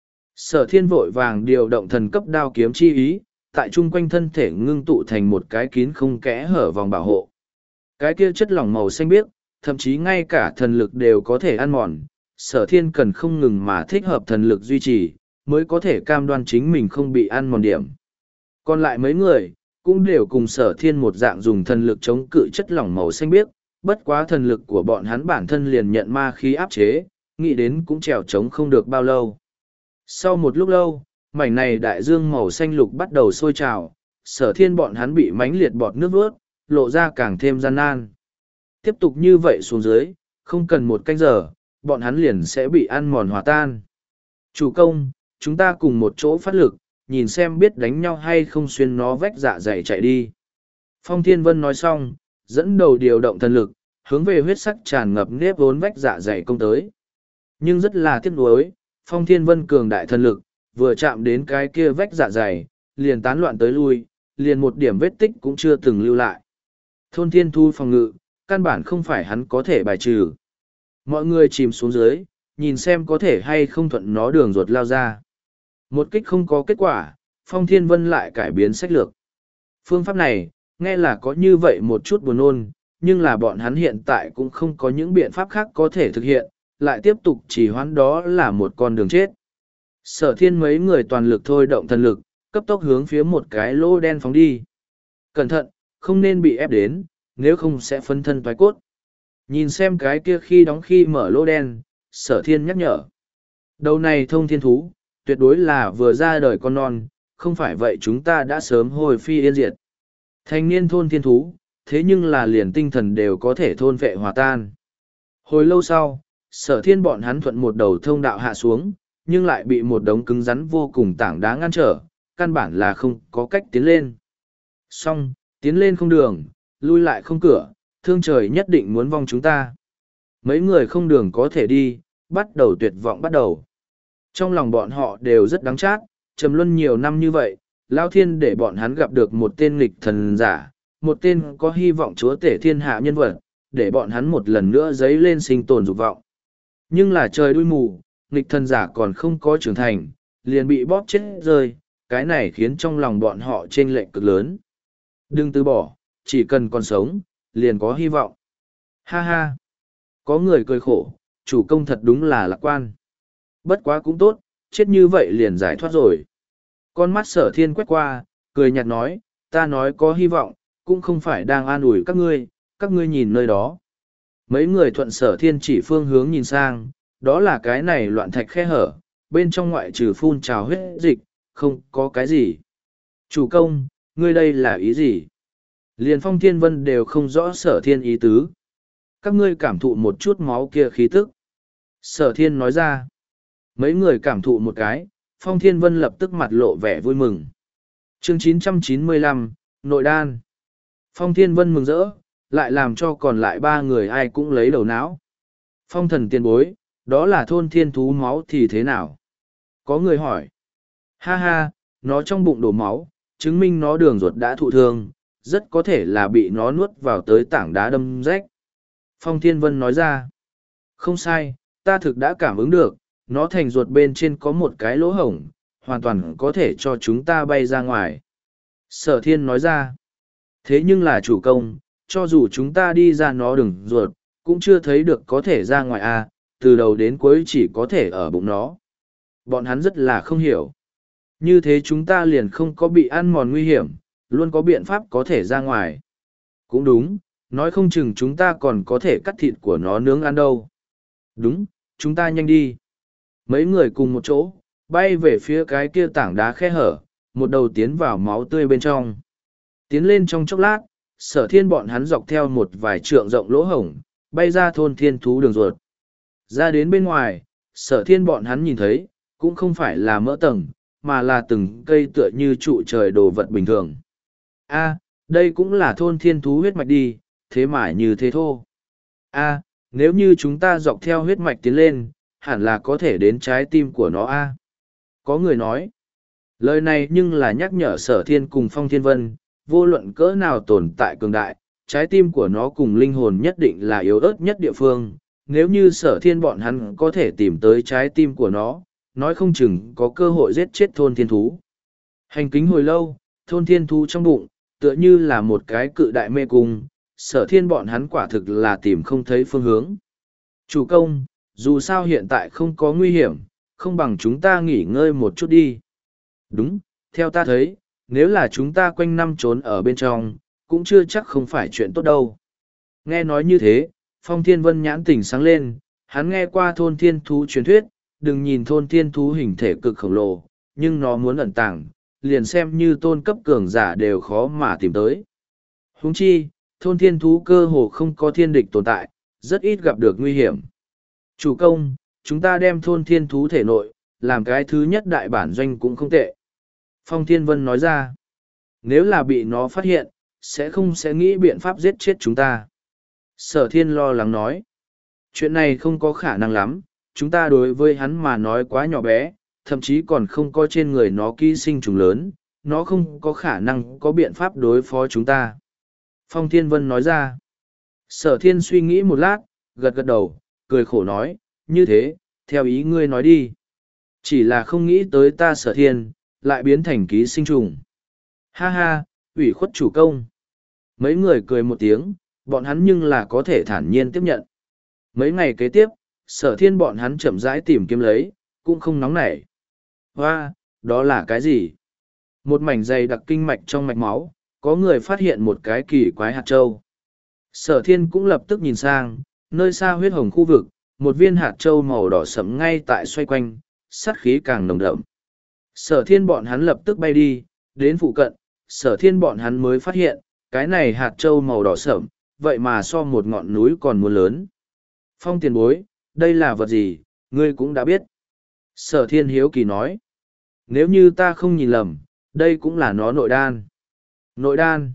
Sở thiên vội vàng điều động thần cấp đao kiếm chi ý, tại chung quanh thân thể ngưng tụ thành một cái kín không kẽ hở vòng bảo hộ. Cái kia chất lỏng màu xanh biếc, thậm chí ngay cả thần lực đều có thể ăn mòn, sở thiên cần không ngừng mà thích hợp thần lực duy trì, mới có thể cam đoan chính mình không bị ăn mòn điểm. Còn lại mấy người, cũng đều cùng sở thiên một dạng dùng thần lực chống cự chất lỏng màu xanh biếc, bất quá thần lực của bọn hắn bản thân liền nhận ma khí áp chế, nghĩ đến cũng trèo chống không được bao lâu. Sau một lúc lâu, mảnh này đại dương màu xanh lục bắt đầu sôi trào, sở thiên bọn hắn bị mánh liệt bọt nước vớt, lộ ra càng thêm gian nan. Tiếp tục như vậy xuống dưới, không cần một canh giờ, bọn hắn liền sẽ bị ăn mòn hòa tan. Chủ công, chúng ta cùng một chỗ phát lực, nhìn xem biết đánh nhau hay không xuyên nó vách dạ dày chạy đi. Phong Thiên Vân nói xong, dẫn đầu điều động thần lực, hướng về huyết sắc tràn ngập nếp vốn vách dạ dày công tới. Nhưng rất là tiếc nuối, Phong Thiên Vân cường đại thần lực, vừa chạm đến cái kia vách dạ dày, liền tán loạn tới lui, liền một điểm vết tích cũng chưa từng lưu lại. Thôn thiên thu phòng ngự, căn bản không phải hắn có thể bài trừ. Mọi người chìm xuống dưới, nhìn xem có thể hay không thuận nó đường ruột lao ra. Một kích không có kết quả, Phong Thiên Vân lại cải biến sách lược. Phương pháp này, nghe là có như vậy một chút buồn nôn, nhưng là bọn hắn hiện tại cũng không có những biện pháp khác có thể thực hiện, lại tiếp tục chỉ hoãn đó là một con đường chết. Sở thiên mấy người toàn lực thôi động thần lực, cấp tốc hướng phía một cái lỗ đen phóng đi. Cẩn thận, không nên bị ép đến, nếu không sẽ phân thân toái cốt. Nhìn xem cái kia khi đóng khi mở lỗ đen, sở thiên nhắc nhở. Đầu này thông thiên thú, tuyệt đối là vừa ra đời con non, không phải vậy chúng ta đã sớm hồi phi yên diệt. Thanh niên thôn thiên thú, thế nhưng là liền tinh thần đều có thể thôn vệ hòa tan. Hồi lâu sau, sở thiên bọn hắn thuận một đầu thông đạo hạ xuống, nhưng lại bị một đống cứng rắn vô cùng tảng đá ngăn trở, căn bản là không có cách tiến lên. Xong, tiến lên không đường, lui lại không cửa, thương trời nhất định muốn vong chúng ta. Mấy người không đường có thể đi, bắt đầu tuyệt vọng bắt đầu. Trong lòng bọn họ đều rất đáng chát, trầm luân nhiều năm như vậy, Lao Thiên để bọn hắn gặp được một tên nghịch thần giả, một tên có hy vọng chúa tể thiên hạ nhân vật, để bọn hắn một lần nữa dấy lên sinh tồn dục vọng. Nhưng là trời đuôi mù, nghịch thần giả còn không có trưởng thành, liền bị bóp chết rơi, cái này khiến trong lòng bọn họ chênh lệch cực lớn. Đừng từ bỏ, chỉ cần còn sống, liền có hy vọng. Ha ha! Có người cười khổ, chủ công thật đúng là lạc quan. Bất quá cũng tốt, chết như vậy liền giải thoát rồi. Con mắt sở thiên quét qua, cười nhạt nói, ta nói có hy vọng, cũng không phải đang an ủi các ngươi, các ngươi nhìn nơi đó. Mấy người thuận sở thiên chỉ phương hướng nhìn sang, đó là cái này loạn thạch khe hở, bên trong ngoại trừ phun trào huyết dịch, không có cái gì. Chủ công, ngươi đây là ý gì? Liền Phong Thiên Vân đều không rõ sở thiên ý tứ. Các ngươi cảm thụ một chút máu kia khí tức. Sở thiên nói ra. Mấy người cảm thụ một cái, Phong Thiên Vân lập tức mặt lộ vẻ vui mừng. Chương chín trăm chín mươi lăm, Nội Đan. Phong Thiên Vân mừng rỡ, lại làm cho còn lại ba người ai cũng lấy đầu não. Phong thần tiền bối, đó là thôn thiên thú máu thì thế nào? Có người hỏi. Ha ha, nó trong bụng đổ máu, chứng minh nó đường ruột đã thụ thương, rất có thể là bị nó nuốt vào tới tảng đá đâm rách. Phong Thiên Vân nói ra. Không sai, ta thực đã cảm ứng được, nó thành ruột bên trên có một cái lỗ hổng, hoàn toàn có thể cho chúng ta bay ra ngoài. Sở Thiên nói ra. Thế nhưng là chủ công, cho dù chúng ta đi ra nó đường ruột, cũng chưa thấy được có thể ra ngoài à, từ đầu đến cuối chỉ có thể ở bụng nó. Bọn hắn rất là không hiểu. Như thế chúng ta liền không có bị ăn mòn nguy hiểm, luôn có biện pháp có thể ra ngoài. Cũng đúng, nói không chừng chúng ta còn có thể cắt thịt của nó nướng ăn đâu. Đúng, chúng ta nhanh đi. Mấy người cùng một chỗ, bay về phía cái kia tảng đá khe hở, một đầu tiến vào máu tươi bên trong. Tiến lên trong chốc lát, sở thiên bọn hắn dọc theo một vài trượng rộng lỗ hổng, bay ra thôn thiên thú đường ruột. Ra đến bên ngoài, sở thiên bọn hắn nhìn thấy, cũng không phải là mỡ tầng, mà là từng cây tựa như trụ trời đồ vật bình thường. A, đây cũng là thôn thiên thú huyết mạch đi, thế mà như thế thô. A, nếu như chúng ta dọc theo huyết mạch tiến lên, hẳn là có thể đến trái tim của nó a. Có người nói, lời này nhưng là nhắc nhở sở thiên cùng Phong Thiên Vân, vô luận cỡ nào tồn tại cường đại, trái tim của nó cùng linh hồn nhất định là yếu ớt nhất địa phương. Nếu như sở thiên bọn hắn có thể tìm tới trái tim của nó, nói không chừng có cơ hội giết chết thôn thiên thú. Hành kính hồi lâu, thôn thiên thú trong bụng, tựa như là một cái cự đại mê cung, sở thiên bọn hắn quả thực là tìm không thấy phương hướng. Chủ công, dù sao hiện tại không có nguy hiểm, không bằng chúng ta nghỉ ngơi một chút đi. Đúng, theo ta thấy, nếu là chúng ta quanh năm trốn ở bên trong, cũng chưa chắc không phải chuyện tốt đâu. Nghe nói như thế, Phong Thiên Vân nhãn tỉnh sáng lên, hắn nghe qua thôn thiên thú truyền thuyết, đừng nhìn thôn thiên thú hình thể cực khổng lồ, nhưng nó muốn ẩn tàng, liền xem như tôn cấp cường giả đều khó mà tìm tới. Huống chi, thôn thiên thú cơ hồ không có thiên địch tồn tại, rất ít gặp được nguy hiểm. Chủ công, chúng ta đem thôn thiên thú thể nội, làm cái thứ nhất đại bản doanh cũng không tệ. Phong Thiên Vân nói ra, nếu là bị nó phát hiện, sẽ không sẽ nghĩ biện pháp giết chết chúng ta. Sở Thiên lo lắng nói, chuyện này không có khả năng lắm, chúng ta đối với hắn mà nói quá nhỏ bé, thậm chí còn không có trên người nó ký sinh trùng lớn, nó không có khả năng có biện pháp đối phó chúng ta. Phong Thiên Vân nói ra, Sở Thiên suy nghĩ một lát, gật gật đầu, cười khổ nói, như thế, theo ý ngươi nói đi. Chỉ là không nghĩ tới ta Sở Thiên, lại biến thành ký sinh trùng. Ha ha, Ủy khuất chủ công. Mấy người cười một tiếng, bọn hắn nhưng là có thể thản nhiên tiếp nhận. Mấy ngày kế tiếp, sở thiên bọn hắn chậm rãi tìm kiếm lấy, cũng không nóng nảy. Hoa, đó là cái gì? Một mảnh dày đặc kinh mạch trong mạch máu, có người phát hiện một cái kỳ quái hạt châu. Sở thiên cũng lập tức nhìn sang, nơi xa huyết hồng khu vực, một viên hạt châu màu đỏ sẫm ngay tại xoay quanh, sát khí càng nồng đậm. Sở thiên bọn hắn lập tức bay đi, đến phụ cận, sở thiên bọn hắn mới phát hiện, cái này hạt châu màu đỏ sẫm, vậy mà so một ngọn núi còn muốn lớn. Phong tiền bối, đây là vật gì, ngươi cũng đã biết. Sở thiên hiếu kỳ nói. Nếu như ta không nhìn lầm, đây cũng là nó nội đan. Nội đan.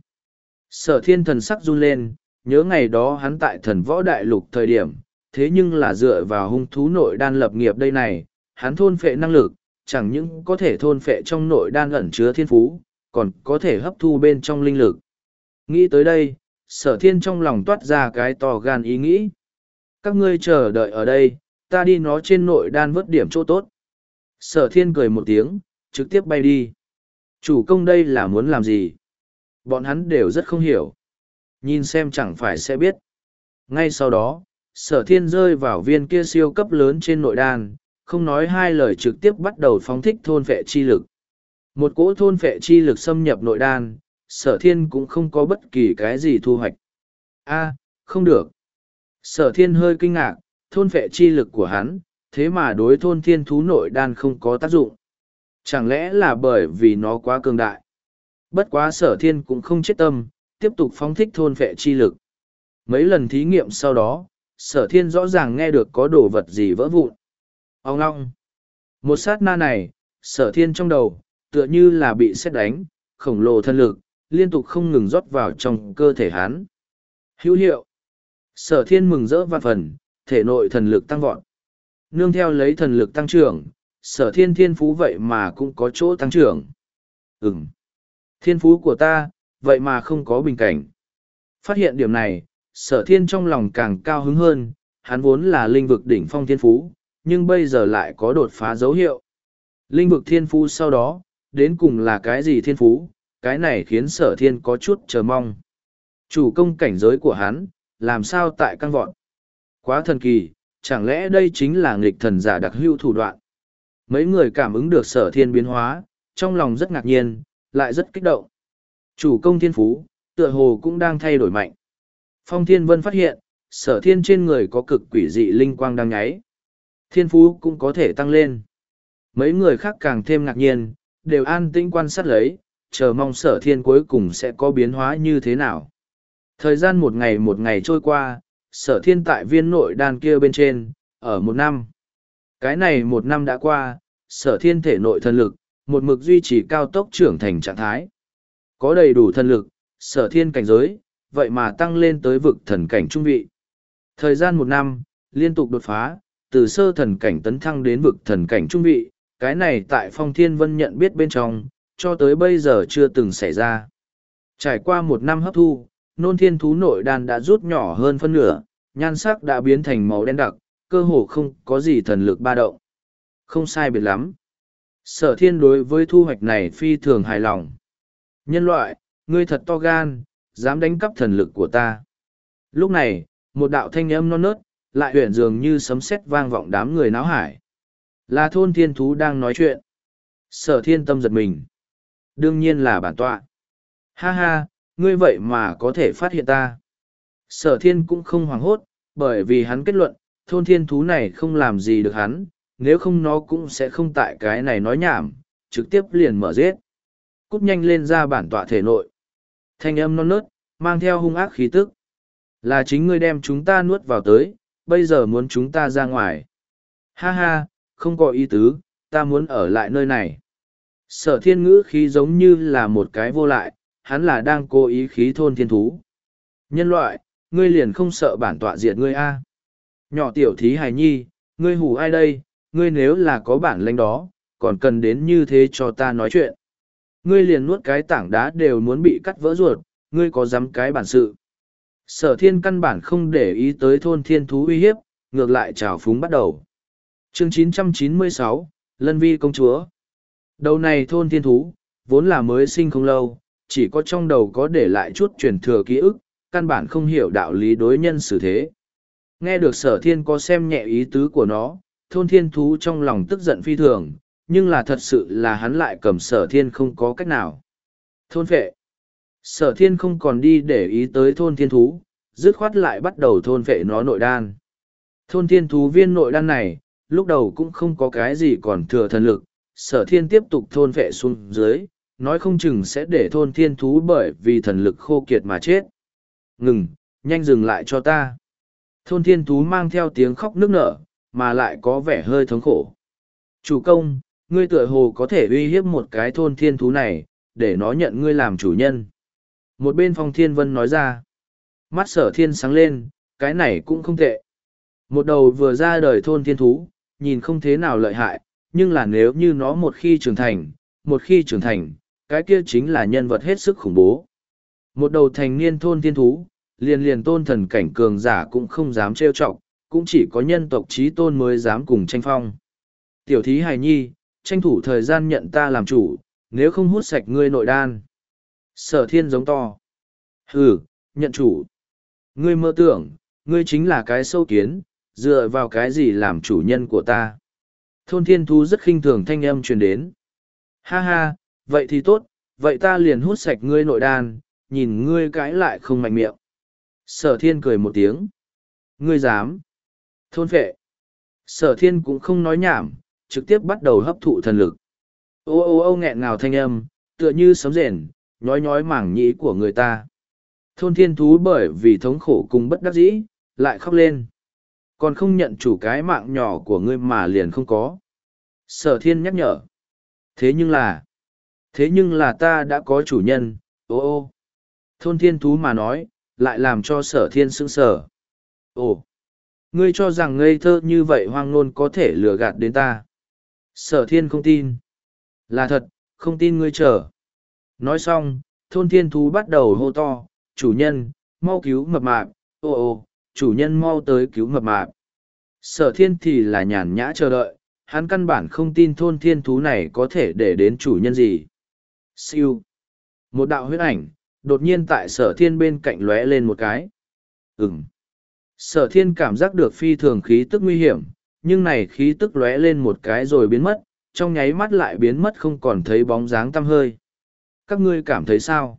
Sở thiên thần sắc run lên, nhớ ngày đó hắn tại thần võ đại lục thời điểm, thế nhưng là dựa vào hung thú nội đan lập nghiệp đây này, hắn thôn phệ năng lực, chẳng những có thể thôn phệ trong nội đan ẩn chứa thiên phú, còn có thể hấp thu bên trong linh lực. Nghĩ tới đây, sở thiên trong lòng toát ra cái to gan ý nghĩ. Các ngươi chờ đợi ở đây, ta đi nó trên nội đan vớt điểm chỗ tốt. Sở thiên cười một tiếng, trực tiếp bay đi. Chủ công đây là muốn làm gì? Bọn hắn đều rất không hiểu. Nhìn xem chẳng phải sẽ biết. Ngay sau đó, sở thiên rơi vào viên kia siêu cấp lớn trên nội đan, không nói hai lời trực tiếp bắt đầu phóng thích thôn phệ chi lực. Một cỗ thôn phệ chi lực xâm nhập nội đan, sở thiên cũng không có bất kỳ cái gì thu hoạch. A, không được. Sở thiên hơi kinh ngạc, thôn phệ chi lực của hắn, thế mà đối thôn thiên thú nội đan không có tác dụng. Chẳng lẽ là bởi vì nó quá cường đại? Bất quá sở thiên cũng không chết tâm, tiếp tục phóng thích thôn phệ chi lực. Mấy lần thí nghiệm sau đó, sở thiên rõ ràng nghe được có đồ vật gì vỡ vụn. Ông long. Một sát na này, sở thiên trong đầu, tựa như là bị sét đánh, khổng lồ thân lực, liên tục không ngừng rót vào trong cơ thể hắn. Hữu hiệu. Sở thiên mừng rỡ vạn phần, thể nội thần lực tăng vọt. Nương theo lấy thần lực tăng trưởng, sở thiên thiên phú vậy mà cũng có chỗ tăng trưởng. Ừm. Thiên phú của ta, vậy mà không có bình cảnh. Phát hiện điểm này, sở thiên trong lòng càng cao hứng hơn, hắn vốn là linh vực đỉnh phong thiên phú, nhưng bây giờ lại có đột phá dấu hiệu. Linh vực thiên phú sau đó, đến cùng là cái gì thiên phú, cái này khiến sở thiên có chút chờ mong. Chủ công cảnh giới của hắn, làm sao tại căng vọt. Quá thần kỳ, chẳng lẽ đây chính là nghịch thần giả đặc hữu thủ đoạn. Mấy người cảm ứng được sở thiên biến hóa, trong lòng rất ngạc nhiên, lại rất kích động. Chủ công thiên phú, tựa hồ cũng đang thay đổi mạnh. Phong Thiên Vân phát hiện, sở thiên trên người có cực quỷ dị linh quang đang nháy. Thiên phú cũng có thể tăng lên. Mấy người khác càng thêm ngạc nhiên, đều an tĩnh quan sát lấy, chờ mong sở thiên cuối cùng sẽ có biến hóa như thế nào. Thời gian một ngày một ngày trôi qua, sở thiên tại viên nội đan kia bên trên, ở một năm. Cái này một năm đã qua, sở thiên thể nội thần lực, một mực duy trì cao tốc trưởng thành trạng thái. Có đầy đủ thần lực, sở thiên cảnh giới, vậy mà tăng lên tới vực thần cảnh trung vị. Thời gian một năm, liên tục đột phá, từ sơ thần cảnh tấn thăng đến vực thần cảnh trung vị, cái này tại Phong Thiên Vân nhận biết bên trong, cho tới bây giờ chưa từng xảy ra. Trải qua một năm hấp thu, nôn thiên thú nội đan đã rút nhỏ hơn phân nửa, nhan sắc đã biến thành màu đen đặc, cơ hồ không có gì thần lực ba động. Không sai biệt lắm. Sở thiên đối với thu hoạch này phi thường hài lòng. Nhân loại, ngươi thật to gan, dám đánh cắp thần lực của ta. Lúc này, một đạo thanh âm non nớt, lại huyện dường như sấm sét vang vọng đám người náo hải. Là thôn thiên thú đang nói chuyện. Sở thiên tâm giật mình. Đương nhiên là bản tọa. Ha ha, ngươi vậy mà có thể phát hiện ta. Sở thiên cũng không hoảng hốt, bởi vì hắn kết luận, thôn thiên thú này không làm gì được hắn, nếu không nó cũng sẽ không tại cái này nói nhảm, trực tiếp liền mở giết. Cút nhanh lên ra bản tọa thể nội. Thanh âm non nớt, mang theo hung ác khí tức. Là chính ngươi đem chúng ta nuốt vào tới, bây giờ muốn chúng ta ra ngoài. Ha ha, không có ý tứ, ta muốn ở lại nơi này. Sở thiên ngữ khí giống như là một cái vô lại, hắn là đang cố ý khí thôn thiên thú. Nhân loại, ngươi liền không sợ bản tọa diệt ngươi a? Nhỏ tiểu thí hài nhi, ngươi hù ai đây, ngươi nếu là có bản lĩnh đó, còn cần đến như thế cho ta nói chuyện. Ngươi liền nuốt cái tảng đá đều muốn bị cắt vỡ ruột, ngươi có dám cái bản sự. Sở thiên căn bản không để ý tới thôn thiên thú uy hiếp, ngược lại trào phúng bắt đầu. Chương chín trăm chín mươi sáu, Lân Vi công chúa. Đầu này thôn thiên thú, vốn là mới sinh không lâu, chỉ có trong đầu có để lại chút truyền thừa ký ức, căn bản không hiểu đạo lý đối nhân xử thế. Nghe được sở thiên có xem nhẹ ý tứ của nó, thôn thiên thú trong lòng tức giận phi thường, nhưng là thật sự là hắn lại cầm sở thiên không có cách nào. Thôn vệ. Sở thiên không còn đi để ý tới thôn thiên thú, dứt khoát lại bắt đầu thôn vệ nó nội đan. Thôn thiên thú viên nội đan này, lúc đầu cũng không có cái gì còn thừa thần lực, sở thiên tiếp tục thôn vệ xuống dưới, nói không chừng sẽ để thôn thiên thú bởi vì thần lực khô kiệt mà chết. Ngừng, nhanh dừng lại cho ta. Thôn thiên thú mang theo tiếng khóc nức nở, mà lại có vẻ hơi thống khổ. Chủ công, ngươi tựa hồ có thể uy hiếp một cái thôn thiên thú này, để nó nhận ngươi làm chủ nhân. Một bên Phong Thiên Vân nói ra. Mắt sở thiên sáng lên, cái này cũng không tệ. Một đầu vừa ra đời thôn thiên thú, nhìn không thế nào lợi hại, nhưng là nếu như nó một khi trưởng thành, một khi trưởng thành, cái kia chính là nhân vật hết sức khủng bố. Một đầu thành niên thôn thiên thú, liền liền tôn thần cảnh cường giả cũng không dám trêu chọc, cũng chỉ có nhân tộc trí tôn mới dám cùng tranh phong. Tiểu thí hài nhi, tranh thủ thời gian nhận ta làm chủ, nếu không hút sạch ngươi nội đan. Sở thiên giống to. Hừ, nhận chủ. Ngươi mơ tưởng, ngươi chính là cái sâu kiến, dựa vào cái gì làm chủ nhân của ta. Thôn thiên thú rất khinh thường thanh âm truyền đến. Ha ha, vậy thì tốt, vậy ta liền hút sạch ngươi nội đan, nhìn ngươi cãi lại không mạnh miệng. Sở thiên cười một tiếng. Ngươi dám. Thôn phệ. Sở thiên cũng không nói nhảm, trực tiếp bắt đầu hấp thụ thần lực. Ô ô ô nghẹn ngào thanh âm, tựa như sấm rền, nhói nhói mảng nhĩ của người ta. Thôn thiên thú bởi vì thống khổ cùng bất đắc dĩ, lại khóc lên. Còn không nhận chủ cái mạng nhỏ của ngươi mà liền không có. Sở thiên nhắc nhở. Thế nhưng là, thế nhưng là ta đã có chủ nhân, ô ô. Thôn thiên thú mà nói, lại làm cho sở thiên sững sờ. Ồ, ngươi cho rằng ngây thơ như vậy hoang ngôn có thể lừa gạt đến ta. Sở thiên không tin. Là thật, không tin ngươi chờ. Nói xong, thôn thiên thú bắt đầu hô to, chủ nhân, mau cứu mập mạp, ô ô, chủ nhân mau tới cứu mập mạp. Sở thiên thì là nhàn nhã chờ đợi, hắn căn bản không tin thôn thiên thú này có thể để đến chủ nhân gì. Siêu. Một đạo huyết ảnh, đột nhiên tại sở thiên bên cạnh lóe lên một cái. Ừm. Sở thiên cảm giác được phi thường khí tức nguy hiểm, nhưng này khí tức lóe lên một cái rồi biến mất, trong nháy mắt lại biến mất không còn thấy bóng dáng tăm hơi. Các ngươi cảm thấy sao?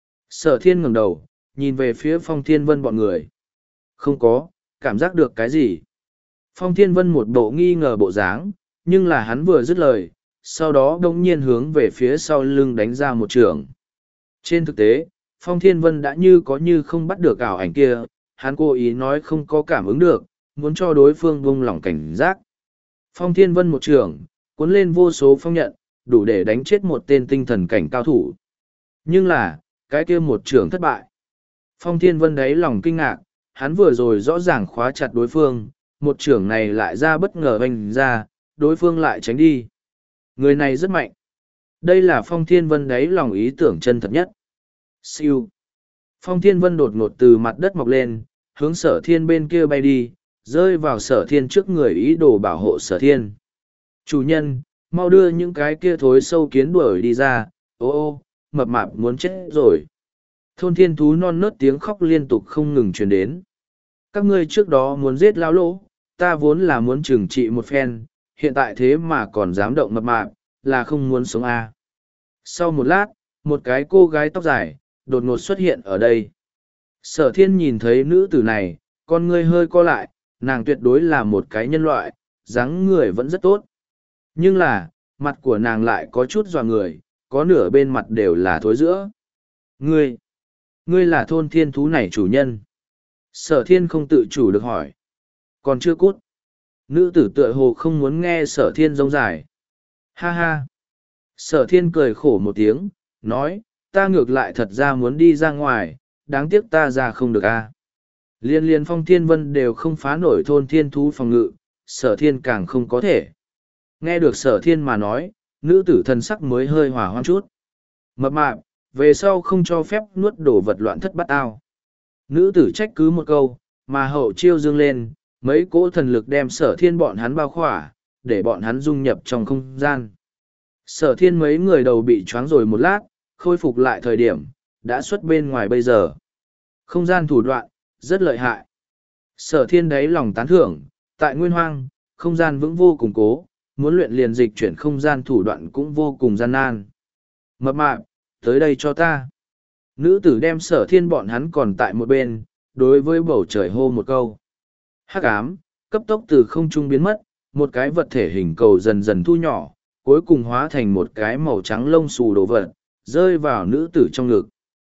Sở thiên ngẩng đầu, nhìn về phía Phong Thiên Vân bọn người. Không có, cảm giác được cái gì? Phong Thiên Vân một bộ nghi ngờ bộ dáng, nhưng là hắn vừa dứt lời, sau đó đông nhiên hướng về phía sau lưng đánh ra một trường. Trên thực tế, Phong Thiên Vân đã như có như không bắt được ảo ảnh kia, hắn cố ý nói không có cảm ứng được, muốn cho đối phương buông lỏng cảnh giác. Phong Thiên Vân một trường, cuốn lên vô số phong nhận, đủ để đánh chết một tên tinh thần cảnh cao thủ. Nhưng là, cái kia một trường thất bại. Phong Thiên Vân đáy lòng kinh ngạc, hắn vừa rồi rõ ràng khóa chặt đối phương, một trường này lại ra bất ngờ vành ra, đối phương lại tránh đi. Người này rất mạnh. Đây là Phong Thiên Vân đáy lòng ý tưởng chân thật nhất. Siêu. Phong Thiên Vân đột ngột từ mặt đất mọc lên, hướng sở thiên bên kia bay đi, rơi vào sở thiên trước người ý đồ bảo hộ sở thiên. Chủ nhân, mau đưa những cái kia thối sâu kiến đuổi đi ra, ô ô, mập mạp muốn chết rồi. Thôn thiên thú non nớt tiếng khóc liên tục không ngừng truyền đến. Các ngươi trước đó muốn giết lao lỗ, ta vốn là muốn trừng trị một phen, hiện tại thế mà còn dám động mập mạp, là không muốn sống à. Sau một lát, một cái cô gái tóc dài, đột ngột xuất hiện ở đây. Sở thiên nhìn thấy nữ tử này, con ngươi hơi co lại, nàng tuyệt đối là một cái nhân loại, dáng người vẫn rất tốt. Nhưng là, mặt của nàng lại có chút dọa người, có nửa bên mặt đều là thối giữa. Ngươi, ngươi là thôn thiên thú này chủ nhân. Sở thiên không tự chủ được hỏi. Còn chưa cút. Nữ tử tựa hồ không muốn nghe sở thiên rông dài. Ha ha. Sở thiên cười khổ một tiếng, nói, ta ngược lại thật ra muốn đi ra ngoài, đáng tiếc ta ra không được a. Liên liên Phong Thiên Vân đều không phá nổi thôn thiên thú phòng ngự, sở thiên càng không có thể. Nghe được sở thiên mà nói, nữ tử thần sắc mới hơi hỏa hoang chút. Mập mạp, về sau không cho phép nuốt đổ vật loạn thất bát ao. Nữ tử trách cứ một câu, mà hậu chiêu dương lên, mấy cỗ thần lực đem sở thiên bọn hắn bao khỏa, để bọn hắn dung nhập trong không gian. Sở thiên mấy người đầu bị choáng rồi một lát, khôi phục lại thời điểm, đã xuất bên ngoài bây giờ. Không gian thủ đoạn, rất lợi hại. Sở thiên đáy lòng tán thưởng, tại nguyên hoang, không gian vững vô cùng cố, muốn luyện liền dịch chuyển không gian thủ đoạn cũng vô cùng gian nan. Mập mạp, tới đây cho ta. Nữ tử đem sở thiên bọn hắn còn tại một bên, đối với bầu trời hô một câu. Hắc ám, cấp tốc từ không trung biến mất, một cái vật thể hình cầu dần dần thu nhỏ, cuối cùng hóa thành một cái màu trắng lông xù đồ vật, rơi vào nữ tử trong ngực.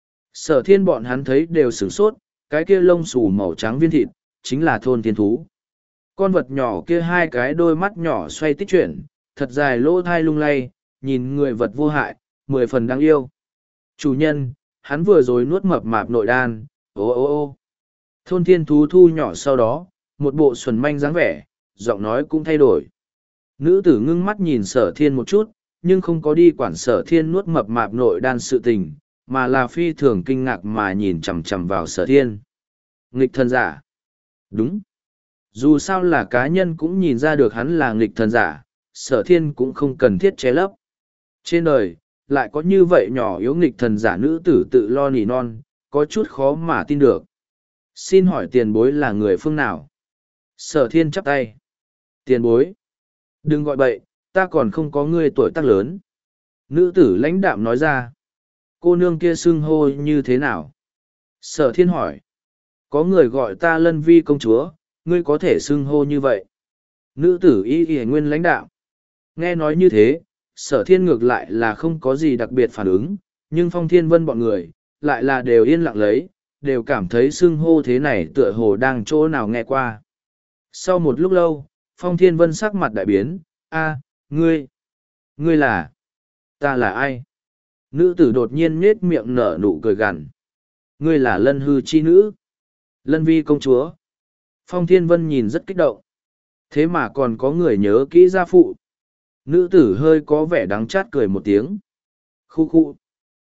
Sở thiên bọn hắn thấy đều sửng sốt, cái kia lông xù màu trắng viên thịt, chính là thôn thiên thú. Con vật nhỏ kia hai cái đôi mắt nhỏ xoay tích chuyển, thật dài lỗ thai lung lay, nhìn người vật vô hại, mười phần đáng yêu. Chủ nhân, hắn vừa rồi nuốt mập mạp nội đan, ô ô ô. Thôn thiên thú thu nhỏ sau đó, một bộ xuẩn manh dáng vẻ, giọng nói cũng thay đổi. Nữ tử ngưng mắt nhìn sở thiên một chút, nhưng không có đi quản sở thiên nuốt mập mạp nội đan sự tình, mà là phi thường kinh ngạc mà nhìn chằm chằm vào sở thiên. Nghịch thần giả. Đúng. Dù sao là cá nhân cũng nhìn ra được hắn là nghịch thần giả, sở thiên cũng không cần thiết che lấp. Trên đời, lại có như vậy nhỏ yếu nghịch thần giả nữ tử tự lo nỉ non, có chút khó mà tin được. Xin hỏi tiền bối là người phương nào? Sở thiên chắp tay. Tiền bối. Đừng gọi bậy, ta còn không có ngươi tuổi tác lớn. Nữ tử lãnh đạm nói ra. Cô nương kia xưng hô như thế nào? Sở thiên hỏi. Có người gọi ta Lân Vi công chúa, ngươi có thể xưng hô như vậy. Nữ tử y y nguyên lãnh đạo. Nghe nói như thế, sở thiên ngược lại là không có gì đặc biệt phản ứng, nhưng phong thiên vân bọn người, lại là đều yên lặng lấy, đều cảm thấy xưng hô thế này tựa hồ đang chỗ nào nghe qua. Sau một lúc lâu, phong thiên vân sắc mặt đại biến, a ngươi, ngươi là, ta là ai? Nữ tử đột nhiên nết miệng nở nụ cười gằn. Ngươi là Lân hư chi nữ. Lân Vi công chúa. Phong Thiên Vân nhìn rất kích động. Thế mà còn có người nhớ kỹ gia phụ. Nữ tử hơi có vẻ đắng chát cười một tiếng. Khu khu.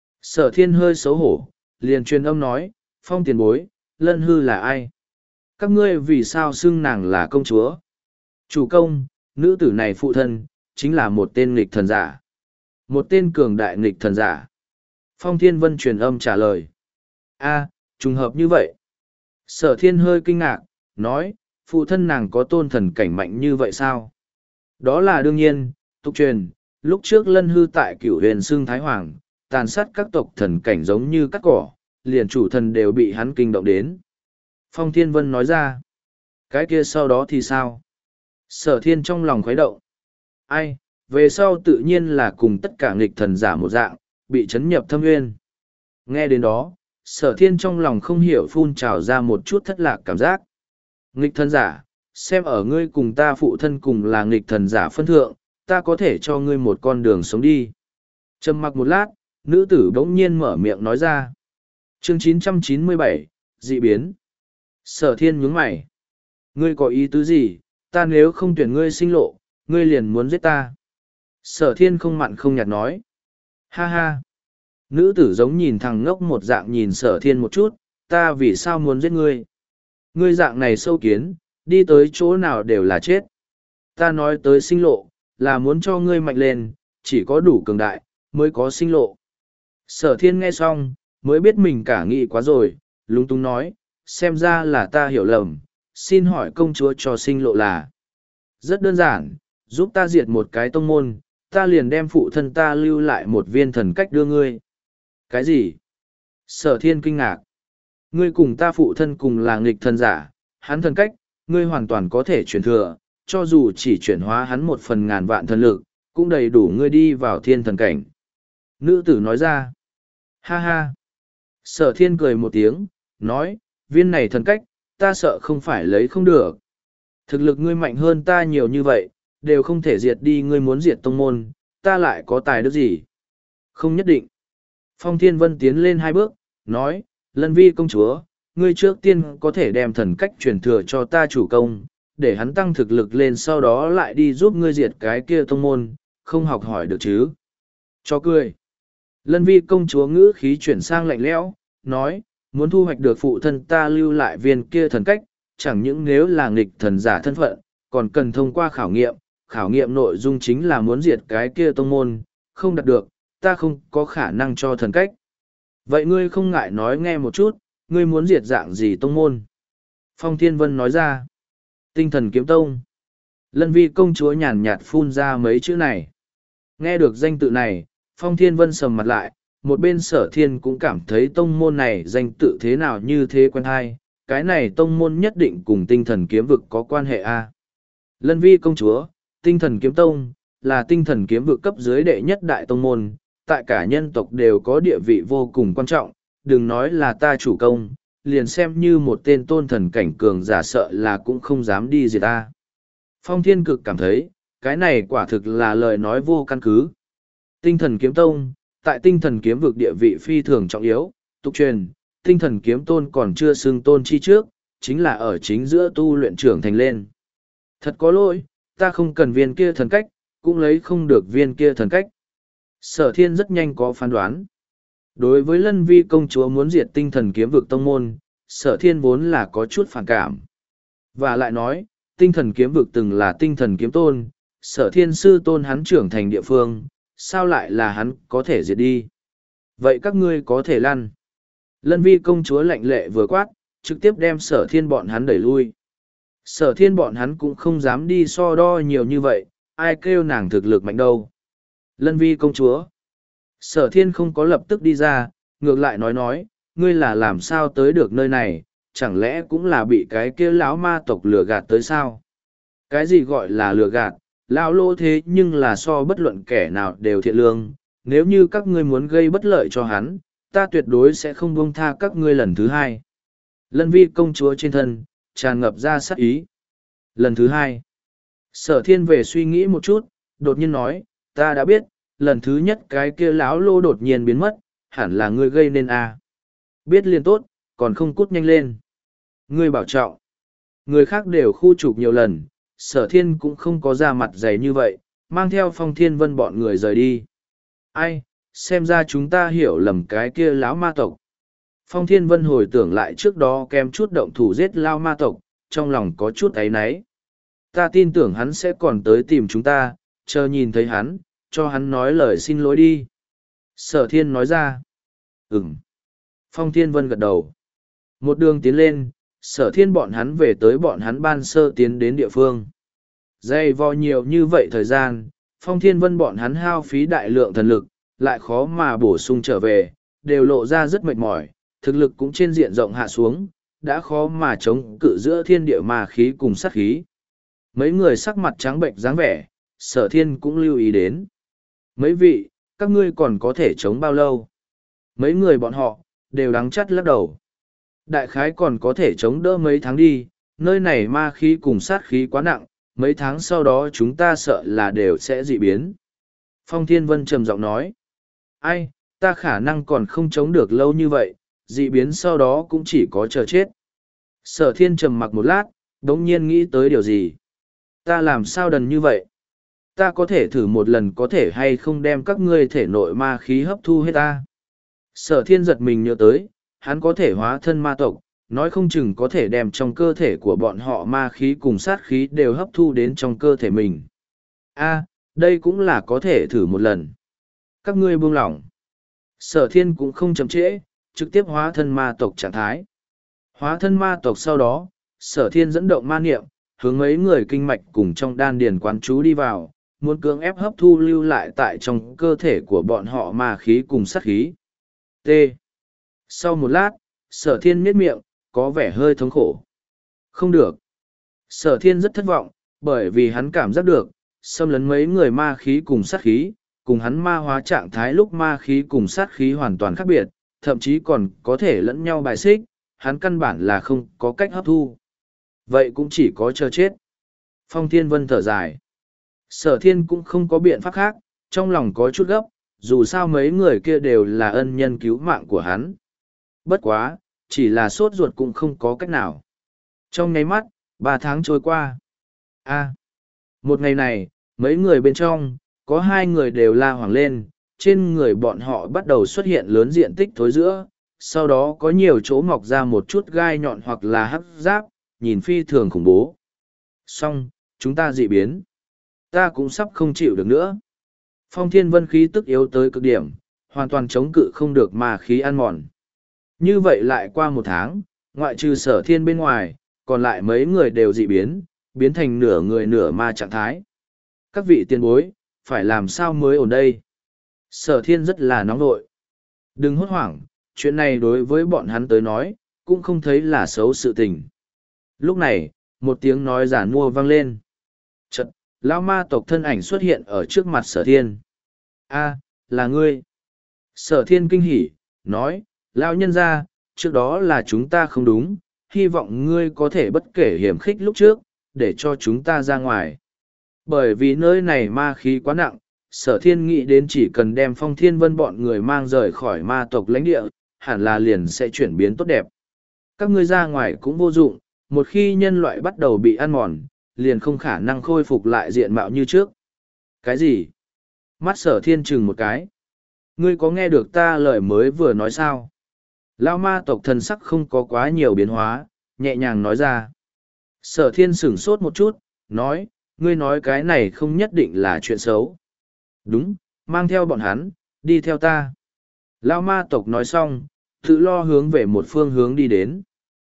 Sở thiên hơi xấu hổ, liền truyền âm nói, Phong tiền bối, Lân hư là ai? Các ngươi vì sao xưng nàng là công chúa? Chủ công, nữ tử này phụ thân, chính là một tên nghịch thần giả. Một tên cường đại nghịch thần giả. Phong Thiên Vân truyền âm trả lời. A, trùng hợp như vậy. Sở thiên hơi kinh ngạc, nói, phụ thân nàng có tôn thần cảnh mạnh như vậy sao? Đó là đương nhiên, tục truyền, lúc trước Lân hư tại cửu huyền xưng Thái Hoàng, tàn sát các tộc thần cảnh giống như cắt cỏ, liền chủ thần đều bị hắn kinh động đến. Phong Thiên Vân nói ra, cái kia sau đó thì sao? Sở thiên trong lòng khuấy động. Ai, về sau tự nhiên là cùng tất cả nghịch thần giả một dạng, bị chấn nhập thâm nguyên. Nghe đến đó, sở thiên trong lòng không hiểu phun trào ra một chút thất lạc cảm giác. Nghịch thần giả, xem ở ngươi cùng ta phụ thân cùng là nghịch thần giả phân thượng, ta có thể cho ngươi một con đường sống đi. Trầm mặc một lát, nữ tử bỗng nhiên mở miệng nói ra. Chương chín trăm chín mươi bảy, dị biến. Sở thiên nhướng mày. Ngươi có ý tứ gì, ta nếu không tuyển ngươi sinh lộ, ngươi liền muốn giết ta. Sở thiên không mặn không nhạt nói. Ha ha. Nữ tử giống nhìn thằng ngốc một dạng nhìn sở thiên một chút, ta vì sao muốn giết ngươi? Ngươi dạng này sâu kiến, đi tới chỗ nào đều là chết. Ta nói tới sinh lộ, là muốn cho ngươi mạnh lên, chỉ có đủ cường đại, mới có sinh lộ. Sở thiên nghe xong, mới biết mình cả nghĩ quá rồi, lúng túng nói, xem ra là ta hiểu lầm, xin hỏi công chúa cho sinh lộ là. Rất đơn giản, giúp ta diệt một cái tông môn, ta liền đem phụ thân ta lưu lại một viên thần cách đưa ngươi. Cái gì? Sở thiên kinh ngạc. Ngươi cùng ta phụ thân cùng là nghịch thần giả, hắn thần cách, ngươi hoàn toàn có thể chuyển thừa, cho dù chỉ chuyển hóa hắn một phần ngàn vạn thần lực, cũng đầy đủ ngươi đi vào thiên thần cảnh. Nữ tử nói ra. Ha ha. Sở thiên cười một tiếng, nói, viên này thần cách, ta sợ không phải lấy không được. Thực lực ngươi mạnh hơn ta nhiều như vậy, đều không thể diệt đi ngươi muốn diệt tông môn, ta lại có tài đức gì? Không nhất định. Phong Thiên Vân tiến lên hai bước, nói, Lân Vi công chúa, ngươi trước tiên có thể đem thần cách truyền thừa cho ta chủ công, để hắn tăng thực lực lên sau đó lại đi giúp ngươi diệt cái kia tông môn, không học hỏi được chứ. Cho cười. Lân Vi công chúa ngữ khí chuyển sang lạnh lẽo, nói, muốn thu hoạch được phụ thân ta lưu lại viên kia thần cách, chẳng những nếu là nghịch thần giả thân phận, còn cần thông qua khảo nghiệm, khảo nghiệm nội dung chính là muốn diệt cái kia tông môn, không đạt được, ta không có khả năng cho thần cách. Vậy ngươi không ngại nói nghe một chút, ngươi muốn diệt dạng gì tông môn? Phong Thiên Vân nói ra. Tinh thần kiếm tông. Lân Vi công chúa nhàn nhạt phun ra mấy chữ này. Nghe được danh tự này, Phong Thiên Vân sầm mặt lại, một bên Sở Thiên cũng cảm thấy tông môn này danh tự thế nào như thế quen hay, cái này tông môn nhất định cùng tinh thần kiếm vực có quan hệ a. Lân Vi công chúa, tinh thần kiếm tông, là tinh thần kiếm vực cấp dưới đệ nhất đại tông môn, tại cả nhân tộc đều có địa vị vô cùng quan trọng, đừng nói là ta chủ công, liền xem như một tên tôn thần cảnh cường giả sợ là cũng không dám đi diệt ta. Phong Thiên Cực cảm thấy, cái này quả thực là lời nói vô căn cứ. Tinh thần kiếm tông, tại tinh thần kiếm vực địa vị phi thường trọng yếu, tục truyền, tinh thần kiếm tôn còn chưa xưng tôn chi trước, chính là ở chính giữa tu luyện trưởng thành lên. Thật có lỗi, ta không cần viên kia thần cách, cũng lấy không được viên kia thần cách. Sở Thiên rất nhanh có phán đoán. Đối với Lân Vi công chúa muốn diệt tinh thần kiếm vực tông môn, Sở Thiên vốn là có chút phản cảm. Và lại nói, tinh thần kiếm vực từng là tinh thần kiếm tôn, Sở Thiên sư tôn hắn trưởng thành địa phương, sao lại là hắn có thể diệt đi? Vậy các ngươi có thể lăn. Lân Vi công chúa lạnh lệ vừa quát, trực tiếp đem Sở Thiên bọn hắn đẩy lui. Sở Thiên bọn hắn cũng không dám đi so đo nhiều như vậy, ai kêu nàng thực lực mạnh đâu. Lân Vi công chúa. Sở Thiên không có lập tức đi ra, ngược lại nói nói, ngươi là làm sao tới được nơi này, chẳng lẽ cũng là bị cái kia lão ma tộc lừa gạt tới sao? Cái gì gọi là lừa gạt, lão lô thế nhưng là so bất luận kẻ nào đều thiện lương, nếu như các ngươi muốn gây bất lợi cho hắn, ta tuyệt đối sẽ không buông tha các ngươi lần thứ hai. Lân Vi công chúa trên thân, tràn ngập ra sát ý. Lần thứ hai, Sở Thiên về suy nghĩ một chút, đột nhiên nói, ta đã biết, lần thứ nhất cái kia lão lô đột nhiên biến mất, hẳn là ngươi gây nên à. Biết liền tốt, còn không cút nhanh lên. Ngươi bảo trọng. Người khác đều khu trục nhiều lần, Sở Thiên cũng không có ra mặt dày như vậy, mang theo Phong Thiên Vân bọn người rời đi. Ai, xem ra chúng ta hiểu lầm cái kia lão ma tộc. Phong Thiên Vân hồi tưởng lại trước đó kèm chút động thủ giết lao ma tộc, trong lòng có chút áy náy. Ta tin tưởng hắn sẽ còn tới tìm chúng ta, chờ nhìn thấy hắn, cho hắn nói lời xin lỗi đi. Sở Thiên nói ra. Ừm. Phong Thiên Vân gật đầu. Một đường tiến lên, Sở Thiên bọn hắn về tới bọn hắn ban sơ tiến đến địa phương. Dày vò nhiều như vậy thời gian, Phong Thiên Vân bọn hắn hao phí đại lượng thần lực, lại khó mà bổ sung trở về, đều lộ ra rất mệt mỏi, thực lực cũng trên diện rộng hạ xuống, đã khó mà chống cự giữa thiên địa ma khí cùng sát khí. Mấy người sắc mặt trắng bệnh dáng vẻ, Sở Thiên cũng lưu ý đến. Mấy vị, các ngươi còn có thể chống bao lâu? Mấy người bọn họ, đều đắng chắt lắc đầu. Đại khái còn có thể chống đỡ mấy tháng đi, nơi này ma khí cùng sát khí quá nặng, mấy tháng sau đó chúng ta sợ là đều sẽ dị biến. Phong Thiên Vân trầm giọng nói. Ai, ta khả năng còn không chống được lâu như vậy, dị biến sau đó cũng chỉ có chờ chết. Sở Thiên trầm mặc một lát, đống nhiên nghĩ tới điều gì. Ta làm sao đần như vậy? Ta có thể thử một lần có thể hay không đem các ngươi thể nội ma khí hấp thu hết ta. Sở Thiên giật mình nhớ tới, hắn có thể hóa thân ma tộc, nói không chừng có thể đem trong cơ thể của bọn họ ma khí cùng sát khí đều hấp thu đến trong cơ thể mình. A, đây cũng là có thể thử một lần. Các ngươi buông lỏng. Sở Thiên cũng không chậm trễ, trực tiếp hóa thân ma tộc trạng thái. Hóa thân ma tộc sau đó, Sở Thiên dẫn động ma niệm, hướng mấy người kinh mạch cùng trong đan điền quán chú đi vào, muốn cưỡng ép hấp thu lưu lại tại trong cơ thể của bọn họ ma khí cùng sát khí. T. Sau một lát, Sở Thiên miết miệng, có vẻ hơi thống khổ. Không được. Sở Thiên rất thất vọng, bởi vì hắn cảm giác được, xâm lấn mấy người ma khí cùng sát khí, cùng hắn ma hóa trạng thái lúc ma khí cùng sát khí hoàn toàn khác biệt, thậm chí còn có thể lẫn nhau bài xích, hắn căn bản là không có cách hấp thu. Vậy cũng chỉ có chờ chết. Phong Thiên Vân thở dài. Sở Thiên cũng không có biện pháp khác, trong lòng có chút gấp, dù sao mấy người kia đều là ân nhân cứu mạng của hắn. Bất quá, chỉ là sốt ruột cũng không có cách nào. Trong nháy mắt, ba tháng trôi qua. A. Một ngày này, mấy người bên trong, có hai người đều la hoảng lên, trên người bọn họ bắt đầu xuất hiện lớn diện tích thối giữa, sau đó có nhiều chỗ mọc ra một chút gai nhọn hoặc là hắc giáp, nhìn phi thường khủng bố. Xong, chúng ta dị biến. Ta cũng sắp không chịu được nữa. Phong thiên vân khí tức yếu tới cực điểm, hoàn toàn chống cự không được ma khí ăn mòn. Như vậy lại qua một tháng, ngoại trừ sở thiên bên ngoài, còn lại mấy người đều dị biến, biến thành nửa người nửa ma trạng thái. Các vị tiền bối, phải làm sao mới ổn đây? Sở thiên rất là nóng nội. Đừng hốt hoảng, chuyện này đối với bọn hắn tới nói, cũng không thấy là xấu sự tình. Lúc này, một tiếng nói giản mua vang lên. Chật, lão ma tộc thân ảnh xuất hiện ở trước mặt sở thiên. A, là ngươi. Sở thiên kinh hỉ, nói, lão nhân ra, trước đó là chúng ta không đúng, hy vọng ngươi có thể bất kể hiểm khích lúc trước, để cho chúng ta ra ngoài. Bởi vì nơi này ma khí quá nặng, sở thiên nghĩ đến chỉ cần đem phong thiên vân bọn người mang rời khỏi ma tộc lãnh địa, hẳn là liền sẽ chuyển biến tốt đẹp. Các ngươi ra ngoài cũng vô dụng, một khi nhân loại bắt đầu bị ăn mòn, liền không khả năng khôi phục lại diện mạo như trước. Cái gì? Mắt sở thiên chừng một cái. Ngươi có nghe được ta lời mới vừa nói sao? Lao ma tộc thần sắc không có quá nhiều biến hóa, nhẹ nhàng nói ra. Sở thiên sửng sốt một chút, nói, ngươi nói cái này không nhất định là chuyện xấu. Đúng, mang theo bọn hắn, đi theo ta. Lao ma tộc nói xong, tự lo hướng về một phương hướng đi đến.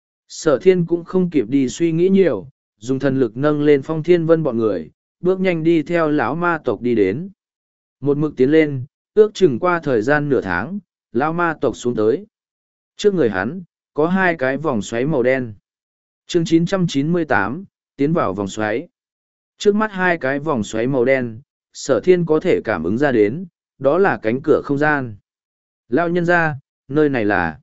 Sở thiên cũng không kịp đi suy nghĩ nhiều, dùng thần lực nâng lên phong thiên vân bọn người, bước nhanh đi theo lão ma tộc đi đến. Một mực tiến lên, ước chừng qua thời gian nửa tháng, lão ma tộc xuống tới. Trước người hắn, có hai cái vòng xoáy màu đen. Chương chín trăm chín mươi tám, tiến vào vòng xoáy. Trước mắt hai cái vòng xoáy màu đen, sở thiên có thể cảm ứng ra đến, đó là cánh cửa không gian. Lão nhân ra, nơi này là...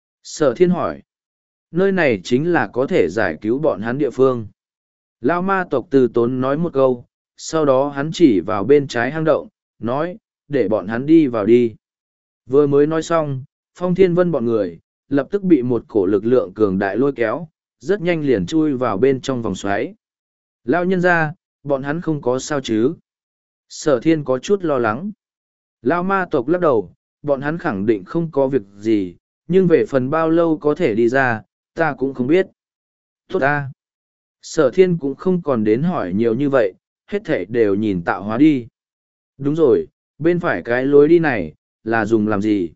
Sở thiên hỏi. Nơi này chính là có thể giải cứu bọn hắn địa phương. Lão ma tộc từ tốn nói một câu, sau đó hắn chỉ vào bên trái hang động, nói, để bọn hắn đi vào đi. Vừa mới nói xong, phong thiên vân bọn người, lập tức bị một cổ lực lượng cường đại lôi kéo, rất nhanh liền chui vào bên trong vòng xoáy. Lão nhân ra, bọn hắn không có sao chứ. Sở thiên có chút lo lắng. Lão ma tộc lắc đầu, bọn hắn khẳng định không có việc gì, nhưng về phần bao lâu có thể đi ra, ta cũng không biết. Tốt ta. Sở thiên cũng không còn đến hỏi nhiều như vậy, hết thảy đều nhìn tạo hóa đi. Đúng rồi, bên phải cái lối đi này, là dùng làm gì?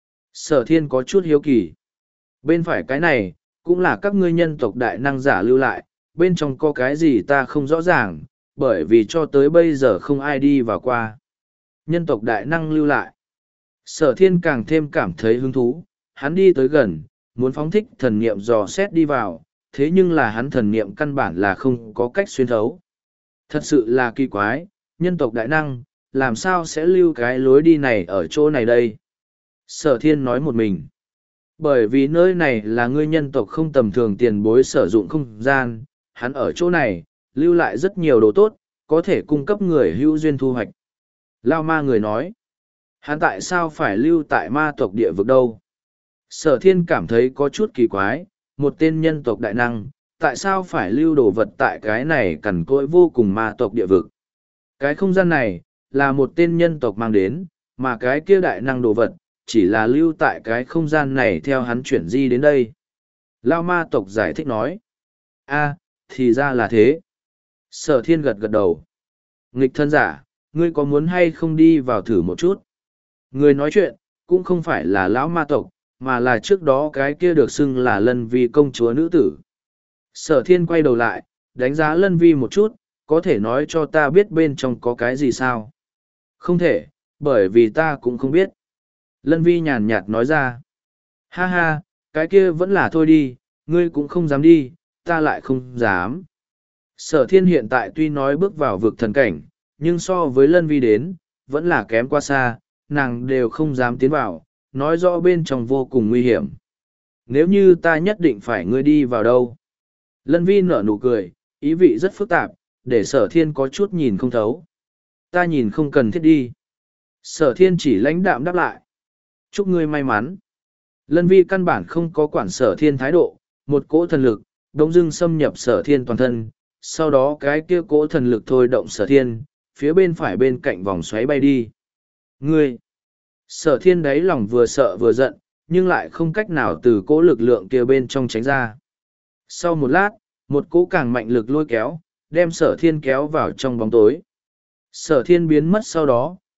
Sở thiên có chút hiếu kỳ. Bên phải cái này, cũng là các ngươi nhân tộc đại năng giả lưu lại, bên trong có cái gì ta không rõ ràng, bởi vì cho tới bây giờ không ai đi vào qua. Nhân tộc đại năng lưu lại. Sở thiên càng thêm cảm thấy hứng thú, hắn đi tới gần, muốn phóng thích thần niệm dò xét đi vào, thế nhưng là hắn thần niệm căn bản là không có cách xuyên thấu. Thật sự là kỳ quái, nhân tộc đại năng, làm sao sẽ lưu cái lối đi này ở chỗ này đây? Sở thiên nói một mình. Bởi vì nơi này là ngươi nhân tộc không tầm thường tiền bối sử dụng không gian, hắn ở chỗ này, lưu lại rất nhiều đồ tốt, có thể cung cấp người hữu duyên thu hoạch. Lao ma người nói, hắn tại sao phải lưu tại ma tộc địa vực đâu? Sở thiên cảm thấy có chút kỳ quái, một tên nhân tộc đại năng, tại sao phải lưu đồ vật tại cái này cằn cỗi vô cùng ma tộc địa vực? Cái không gian này, là một tên nhân tộc mang đến, mà cái kia đại năng đồ vật, chỉ là lưu tại cái không gian này theo hắn chuyển di đến đây. Lao ma tộc giải thích nói, a thì ra là thế. Sở thiên gật gật đầu. Nghịch thân giả, ngươi có muốn hay không đi vào thử một chút? Người nói chuyện, cũng không phải là lão ma tộc, mà là trước đó cái kia được xưng là Lân Vi công chúa nữ tử. Sở thiên quay đầu lại, đánh giá Lân Vi một chút, có thể nói cho ta biết bên trong có cái gì sao? Không thể, bởi vì ta cũng không biết. Lân Vi nhàn nhạt nói ra. Ha ha, cái kia vẫn là thôi đi, ngươi cũng không dám đi, ta lại không dám. Sở thiên hiện tại tuy nói bước vào vực thần cảnh, nhưng so với Lân Vi đến, vẫn là kém quá xa, nàng đều không dám tiến vào, nói rõ bên trong vô cùng nguy hiểm. Nếu như ta nhất định phải ngươi đi vào đâu? Lân Vi nở nụ cười, ý vị rất phức tạp, để sở thiên có chút nhìn không thấu. Ta nhìn không cần thiết đi. Sở thiên chỉ lãnh đạm đáp lại. Chúc ngươi may mắn. Lân Vi căn bản không có quản sở thiên thái độ, một cỗ thần lực, đống dưng xâm nhập sở thiên toàn thân, sau đó cái kia cỗ thần lực thôi động sở thiên, phía bên phải bên cạnh vòng xoáy bay đi. Ngươi! Sở thiên đáy lòng vừa sợ vừa giận, nhưng lại không cách nào từ cỗ lực lượng kia bên trong tránh ra. Sau một lát, một cỗ càng mạnh lực lôi kéo, đem sở thiên kéo vào trong bóng tối. Sở thiên biến mất sau đó,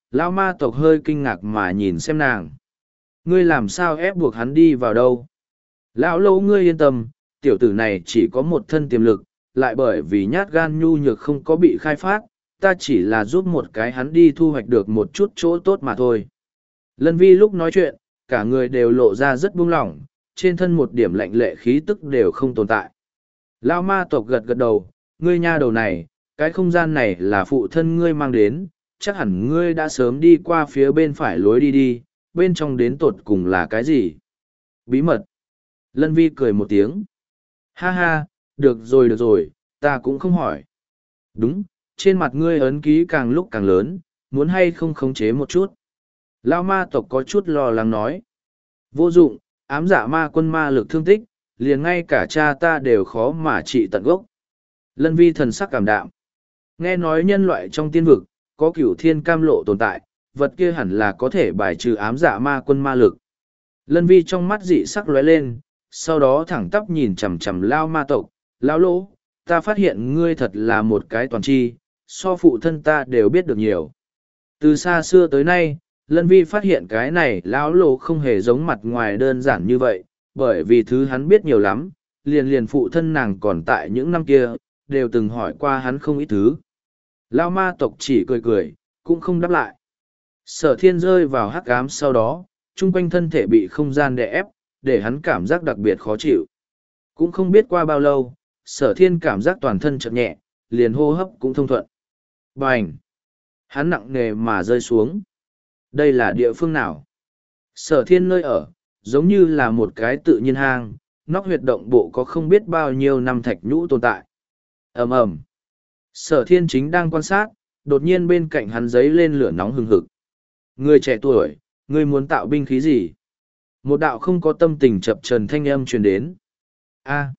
Lão ma tộc hơi kinh ngạc mà nhìn xem nàng. Ngươi làm sao ép buộc hắn đi vào đâu? Lão Lỗ ngươi yên tâm, tiểu tử này chỉ có một thân tiềm lực, lại bởi vì nhát gan nhu nhược không có bị khai phát, ta chỉ là giúp một cái hắn đi thu hoạch được một chút chỗ tốt mà thôi. Lân Vi lúc nói chuyện, cả người đều lộ ra rất buông lỏng, trên thân một điểm lạnh lệ khí tức đều không tồn tại. Lão ma tộc gật gật đầu, ngươi nha đầu này, cái không gian này là phụ thân ngươi mang đến, chắc hẳn ngươi đã sớm đi qua phía bên phải lối đi đi, bên trong đến tột cùng là cái gì? Bí mật. Lân Vi cười một tiếng. Ha ha, được rồi được rồi, ta cũng không hỏi. Đúng, trên mặt ngươi ấn ký càng lúc càng lớn, muốn hay không khống chế một chút. Lão ma tộc có chút lo lắng nói. Vô dụng, ám dạ ma quân ma lực thương tích, liền ngay cả cha ta đều khó mà trị tận gốc. Lân Vi thần sắc cảm đạm. Nghe nói nhân loại trong tiên vực, có cửu thiên cam lộ tồn tại, vật kia hẳn là có thể bài trừ ám dạ ma quân ma lực. Lân Vi trong mắt dị sắc lóe lên, sau đó thẳng tắp nhìn chằm chằm Lao ma tộc. Lão Lỗ, ta phát hiện ngươi thật là một cái toàn tri, so phụ thân ta đều biết được nhiều. Từ xa xưa tới nay, Lân Vi phát hiện cái này Lão Lỗ không hề giống mặt ngoài đơn giản như vậy, bởi vì thứ hắn biết nhiều lắm, liền liền phụ thân nàng còn tại những năm kia, đều từng hỏi qua hắn không ít thứ. Lao ma tộc chỉ cười cười, cũng không đáp lại. Sở thiên rơi vào hắc ám sau đó, chung quanh thân thể bị không gian đè ép, để hắn cảm giác đặc biệt khó chịu. Cũng không biết qua bao lâu, sở thiên cảm giác toàn thân chậm nhẹ, liền hô hấp cũng thông thuận. Bành! Hắn nặng nề mà rơi xuống. Đây là địa phương nào? Sở thiên nơi ở, giống như là một cái tự nhiên hang, nóc huyệt động bộ có không biết bao nhiêu năm thạch nhũ tồn tại. Ầm ầm. Sở thiên chính đang quan sát, đột nhiên bên cạnh hắn giấy lên lửa nóng hừng hực. Người trẻ tuổi, người muốn tạo binh khí gì? Một đạo không có tâm tình chập trần thanh âm truyền đến. A.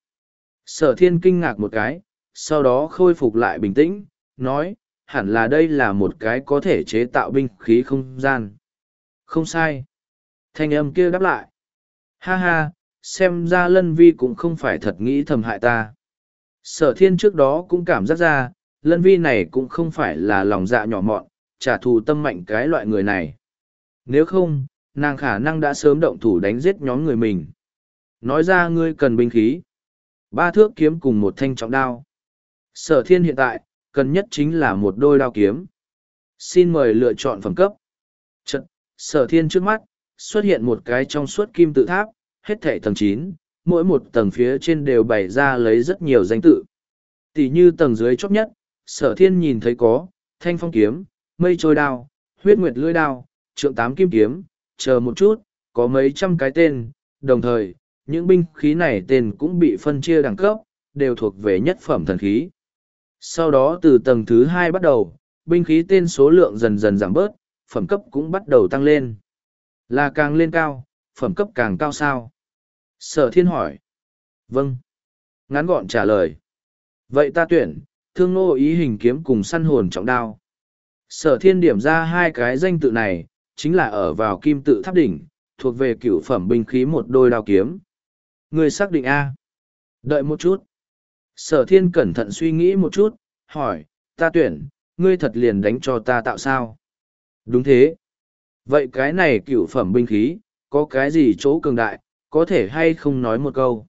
Sở thiên kinh ngạc một cái, sau đó khôi phục lại bình tĩnh, nói, hẳn là đây là một cái có thể chế tạo binh khí không gian. Không sai. Thanh âm kia đáp lại. Ha ha, xem ra Lân Vi cũng không phải thật nghĩ thầm hại ta. Sở thiên trước đó cũng cảm giác ra, Lân Vi này cũng không phải là lòng dạ nhỏ mọn, trả thù tâm mạnh cái loại người này. Nếu không, nàng khả năng đã sớm động thủ đánh giết nhóm người mình. Nói ra ngươi cần binh khí. Ba thước kiếm cùng một thanh trọng đao. Sở thiên hiện tại, cần nhất chính là một đôi đao kiếm. Xin mời lựa chọn phẩm cấp. Chật, sở thiên trước mắt, xuất hiện một cái trong suốt kim tự tháp, hết thảy tầng chín, mỗi một tầng phía trên đều bày ra lấy rất nhiều danh tự. Tỷ như tầng dưới chót nhất, sở thiên nhìn thấy có, thanh phong kiếm, mây trôi đao, huyết nguyệt lưỡi đao, trượng tám kim kiếm, chờ một chút, có mấy trăm cái tên, đồng thời, những binh khí này tên cũng bị phân chia đẳng cấp, đều thuộc về nhất phẩm thần khí. Sau đó từ tầng thứ hai bắt đầu, binh khí tên số lượng dần dần giảm bớt, phẩm cấp cũng bắt đầu tăng lên. Là càng lên cao, phẩm cấp càng cao sao? Sở thiên hỏi. Vâng. Ngắn gọn trả lời. Vậy ta tuyển, thương nô ý hình kiếm cùng săn hồn trọng đao. Sở thiên điểm ra hai cái danh tự này, chính là ở vào kim tự tháp đỉnh, thuộc về cửu phẩm binh khí một đôi đao kiếm. Người xác định A. Đợi một chút. Sở thiên cẩn thận suy nghĩ một chút, hỏi, ta tuyển, ngươi thật liền đánh cho ta tạo sao? Đúng thế. Vậy cái này cửu phẩm binh khí, có cái gì chỗ cường đại, có thể hay không nói một câu?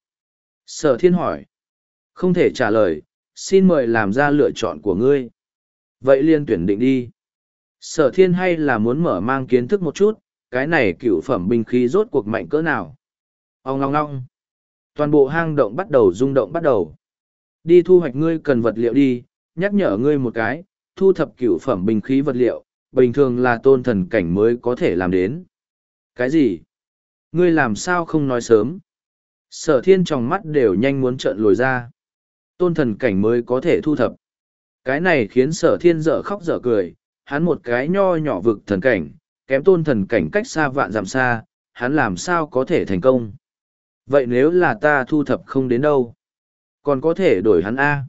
Sở thiên hỏi. Không thể trả lời, xin mời làm ra lựa chọn của ngươi. Vậy liên tuyển định đi. Sở thiên hay là muốn mở mang kiến thức một chút, cái này cửu phẩm binh khí rốt cuộc mạnh cỡ nào? Ông ngong ngong. Toàn bộ hang động bắt đầu rung động bắt đầu. Đi thu hoạch ngươi cần vật liệu đi, nhắc nhở ngươi một cái, thu thập cửu phẩm binh khí vật liệu, bình thường là tôn thần cảnh mới có thể làm đến. Cái gì? Ngươi làm sao không nói sớm? Sở thiên trong mắt đều nhanh muốn trợn lồi ra. Tôn thần cảnh mới có thể thu thập. Cái này khiến sở thiên dở khóc dở cười, hắn một cái nho nhỏ vực thần cảnh, kém tôn thần cảnh cách xa vạn dặm xa, hắn làm sao có thể thành công. Vậy nếu là ta thu thập không đến đâu? Còn có thể đổi hắn A.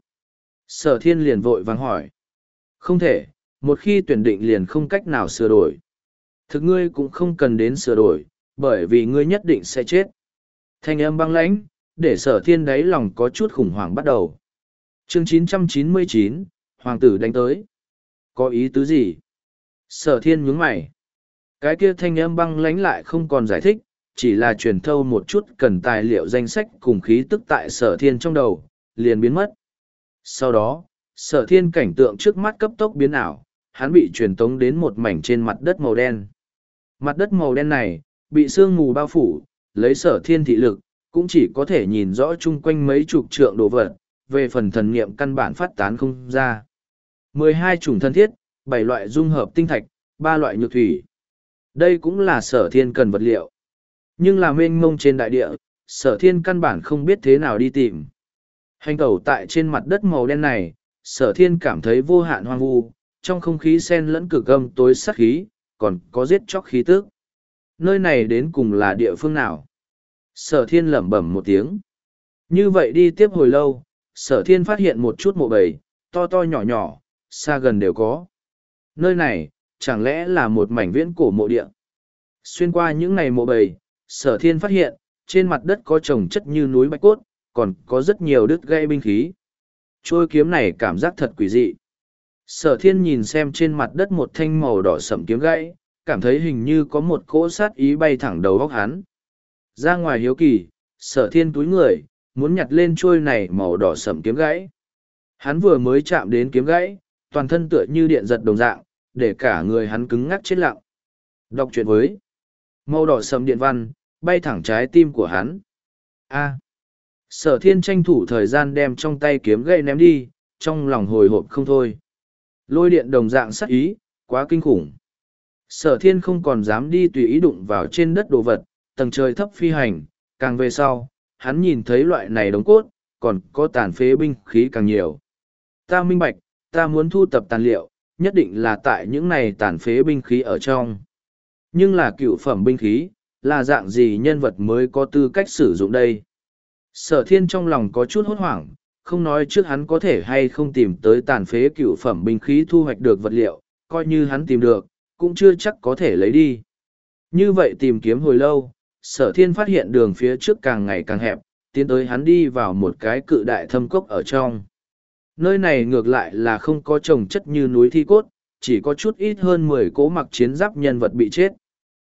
Sở thiên liền vội vàng hỏi. Không thể, một khi tuyển định liền không cách nào sửa đổi. Thực ngươi cũng không cần đến sửa đổi, bởi vì ngươi nhất định sẽ chết. Thanh âm băng lãnh, để sở thiên đáy lòng có chút khủng hoảng bắt đầu. Chương chín trăm chín mươi chín, Hoàng tử đánh tới. Có ý tứ gì? Sở thiên nhướng mày. Cái kia thanh âm băng lánh lại không còn giải thích, chỉ là truyền thâu một chút cần tài liệu danh sách cùng khí tức tại sở thiên trong đầu, liền biến mất. Sau đó, sở thiên cảnh tượng trước mắt cấp tốc biến ảo, hắn bị truyền tống đến một mảnh trên mặt đất màu đen. Mặt đất màu đen này, bị sương mù bao phủ, lấy sở thiên thị lực, cũng chỉ có thể nhìn rõ chung quanh mấy chục trượng đồ vật, về phần thần niệm căn bản phát tán không ra. mười hai chủng thân thiết, bảy loại dung hợp tinh thạch, ba loại nhược thủy. Đây cũng là sở thiên cần vật liệu. Nhưng là mênh mông trên đại địa, sở thiên căn bản không biết thế nào đi tìm. Hành tẩu tại trên mặt đất màu đen này, sở thiên cảm thấy vô hạn hoang vu, trong không khí sen lẫn cực âm tối sắc khí, còn có giết chóc khí tức. Nơi này đến cùng là địa phương nào? Sở thiên lẩm bẩm một tiếng. Như vậy đi tiếp hồi lâu, sở thiên phát hiện một chút mộ bầy, to to nhỏ nhỏ, xa gần đều có. Nơi này, chẳng lẽ là một mảnh viễn cổ mộ địa? Xuyên qua những ngày mộ bầy, sở thiên phát hiện, trên mặt đất có trồng chất như núi bạch cốt, còn có rất nhiều đứt gãy binh khí. Trôi kiếm này cảm giác thật quỷ dị. Sở thiên nhìn xem trên mặt đất một thanh màu đỏ sẫm kiếm gãy, cảm thấy hình như có một cỗ sát ý bay thẳng đầu góc hắn. Ra ngoài hiếu kỳ, sở thiên túi người, muốn nhặt lên trôi này màu đỏ sẫm kiếm gãy. Hắn vừa mới chạm đến kiếm gãy, toàn thân tựa như điện giật đồng dạng, để cả người hắn cứng ngắc chết lặng. Đọc truyện với màu đỏ sẫm điện văn, bay thẳng trái tim của hắn. A. Sở thiên tranh thủ thời gian đem trong tay kiếm gãy ném đi, trong lòng hồi hộp không thôi. Lôi điện đồng dạng sắc ý, quá kinh khủng. Sở thiên không còn dám đi tùy ý đụng vào trên đất đồ vật, tầng trời thấp phi hành, càng về sau, hắn nhìn thấy loại này đống cốt, còn có tàn phế binh khí càng nhiều. Ta minh bạch, ta muốn thu tập tàn liệu, nhất định là tại những này tàn phế binh khí ở trong. Nhưng là cựu phẩm binh khí, là dạng gì nhân vật mới có tư cách sử dụng đây? Sở thiên trong lòng có chút hốt hoảng, không nói trước hắn có thể hay không tìm tới tàn phế cựu phẩm binh khí thu hoạch được vật liệu, coi như hắn tìm được, cũng chưa chắc có thể lấy đi. Như vậy tìm kiếm hồi lâu, sở thiên phát hiện đường phía trước càng ngày càng hẹp, tiến tới hắn đi vào một cái cự đại thâm cốc ở trong. Nơi này ngược lại là không có trồng chất như núi thi cốt, chỉ có chút ít hơn mười cố mặc chiến giáp nhân vật bị chết.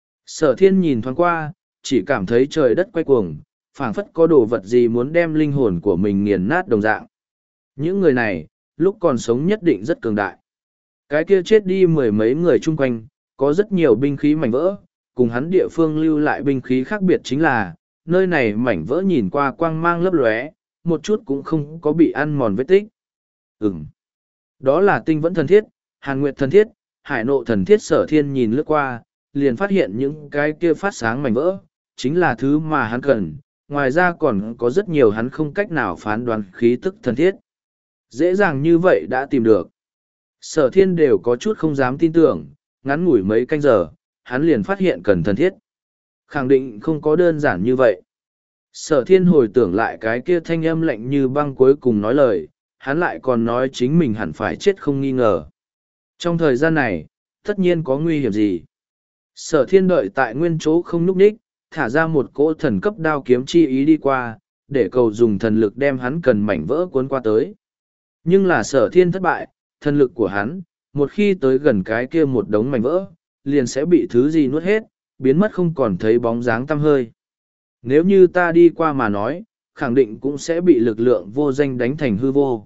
Sở thiên nhìn thoáng qua, chỉ cảm thấy trời đất quay cuồng, phảng phất có đồ vật gì muốn đem linh hồn của mình nghiền nát đồng dạng. Những người này, lúc còn sống nhất định rất cường đại. Cái kia chết đi mười mấy người chung quanh, có rất nhiều binh khí mảnh vỡ, cùng hắn địa phương lưu lại binh khí khác biệt chính là, nơi này mảnh vỡ nhìn qua quang mang lấp lóe, một chút cũng không có bị ăn mòn vết tích. Ừm. Đó là tinh vẫn thần thiết, hàn nguyệt thần thiết, hải nộ thần thiết. Sở thiên nhìn lướt qua, liền phát hiện những cái kia phát sáng mảnh vỡ, chính là thứ mà hắn cần. Ngoài ra còn có rất nhiều hắn không cách nào phán đoán khí tức thần thiết. Dễ dàng như vậy đã tìm được. Sở thiên đều có chút không dám tin tưởng, ngắn ngủi mấy canh giờ, hắn liền phát hiện cần thần thiết. Khẳng định không có đơn giản như vậy. Sở thiên hồi tưởng lại cái kia thanh âm lạnh như băng cuối cùng nói lời, hắn lại còn nói chính mình hẳn phải chết không nghi ngờ. Trong thời gian này, tất nhiên có nguy hiểm gì. Sở thiên đợi tại nguyên chỗ không núp đích, thả ra một cỗ thần cấp đao kiếm chi ý đi qua, để cầu dùng thần lực đem hắn cần mảnh vỡ cuốn qua tới. Nhưng là sở thiên thất bại, thần lực của hắn, một khi tới gần cái kia một đống mảnh vỡ, liền sẽ bị thứ gì nuốt hết, biến mất không còn thấy bóng dáng tăm hơi. Nếu như ta đi qua mà nói, khẳng định cũng sẽ bị lực lượng vô danh đánh thành hư vô.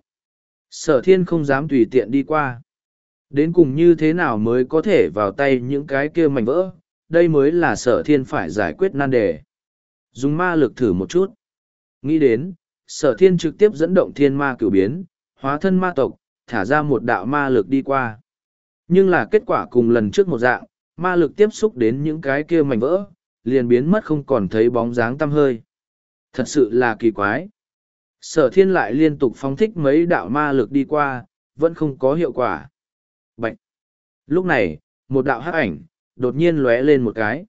Sở thiên không dám tùy tiện đi qua. Đến cùng như thế nào mới có thể vào tay những cái kia mảnh vỡ, đây mới là sở thiên phải giải quyết nan đề. Dùng ma lực thử một chút. Nghĩ đến, sở thiên trực tiếp dẫn động thiên ma cửu biến, hóa thân ma tộc, thả ra một đạo ma lực đi qua. Nhưng là kết quả cùng lần trước một dạng, ma lực tiếp xúc đến những cái kia mảnh vỡ, liền biến mất không còn thấy bóng dáng tăm hơi. Thật sự là kỳ quái. Sở thiên lại liên tục phóng thích mấy đạo ma lực đi qua, vẫn không có hiệu quả. Bạch! Lúc này, một đạo hắc ảnh, đột nhiên lóe lên một cái.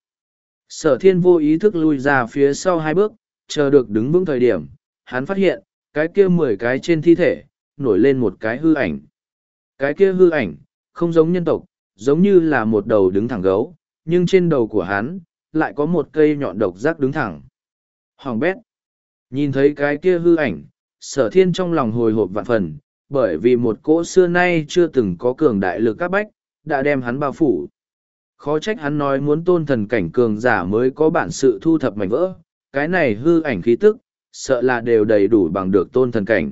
Sở thiên vô ý thức lui ra phía sau hai bước, chờ được đứng vững thời điểm, hắn phát hiện, cái kia mười cái trên thi thể, nổi lên một cái hư ảnh. Cái kia hư ảnh, không giống nhân tộc, giống như là một đầu đứng thẳng gấu, nhưng trên đầu của hắn, lại có một cây nhọn độc giác đứng thẳng. Hoàng bét! Nhìn thấy cái kia hư ảnh, sở thiên trong lòng hồi hộp vạn phần, bởi vì một cỗ xưa nay chưa từng có cường đại lực các bách, đã đem hắn bao phủ. Khó trách hắn nói muốn tôn thần cảnh cường giả mới có bản sự thu thập mảnh vỡ, cái này hư ảnh khí tức, sợ là đều đầy đủ bằng được tôn thần cảnh.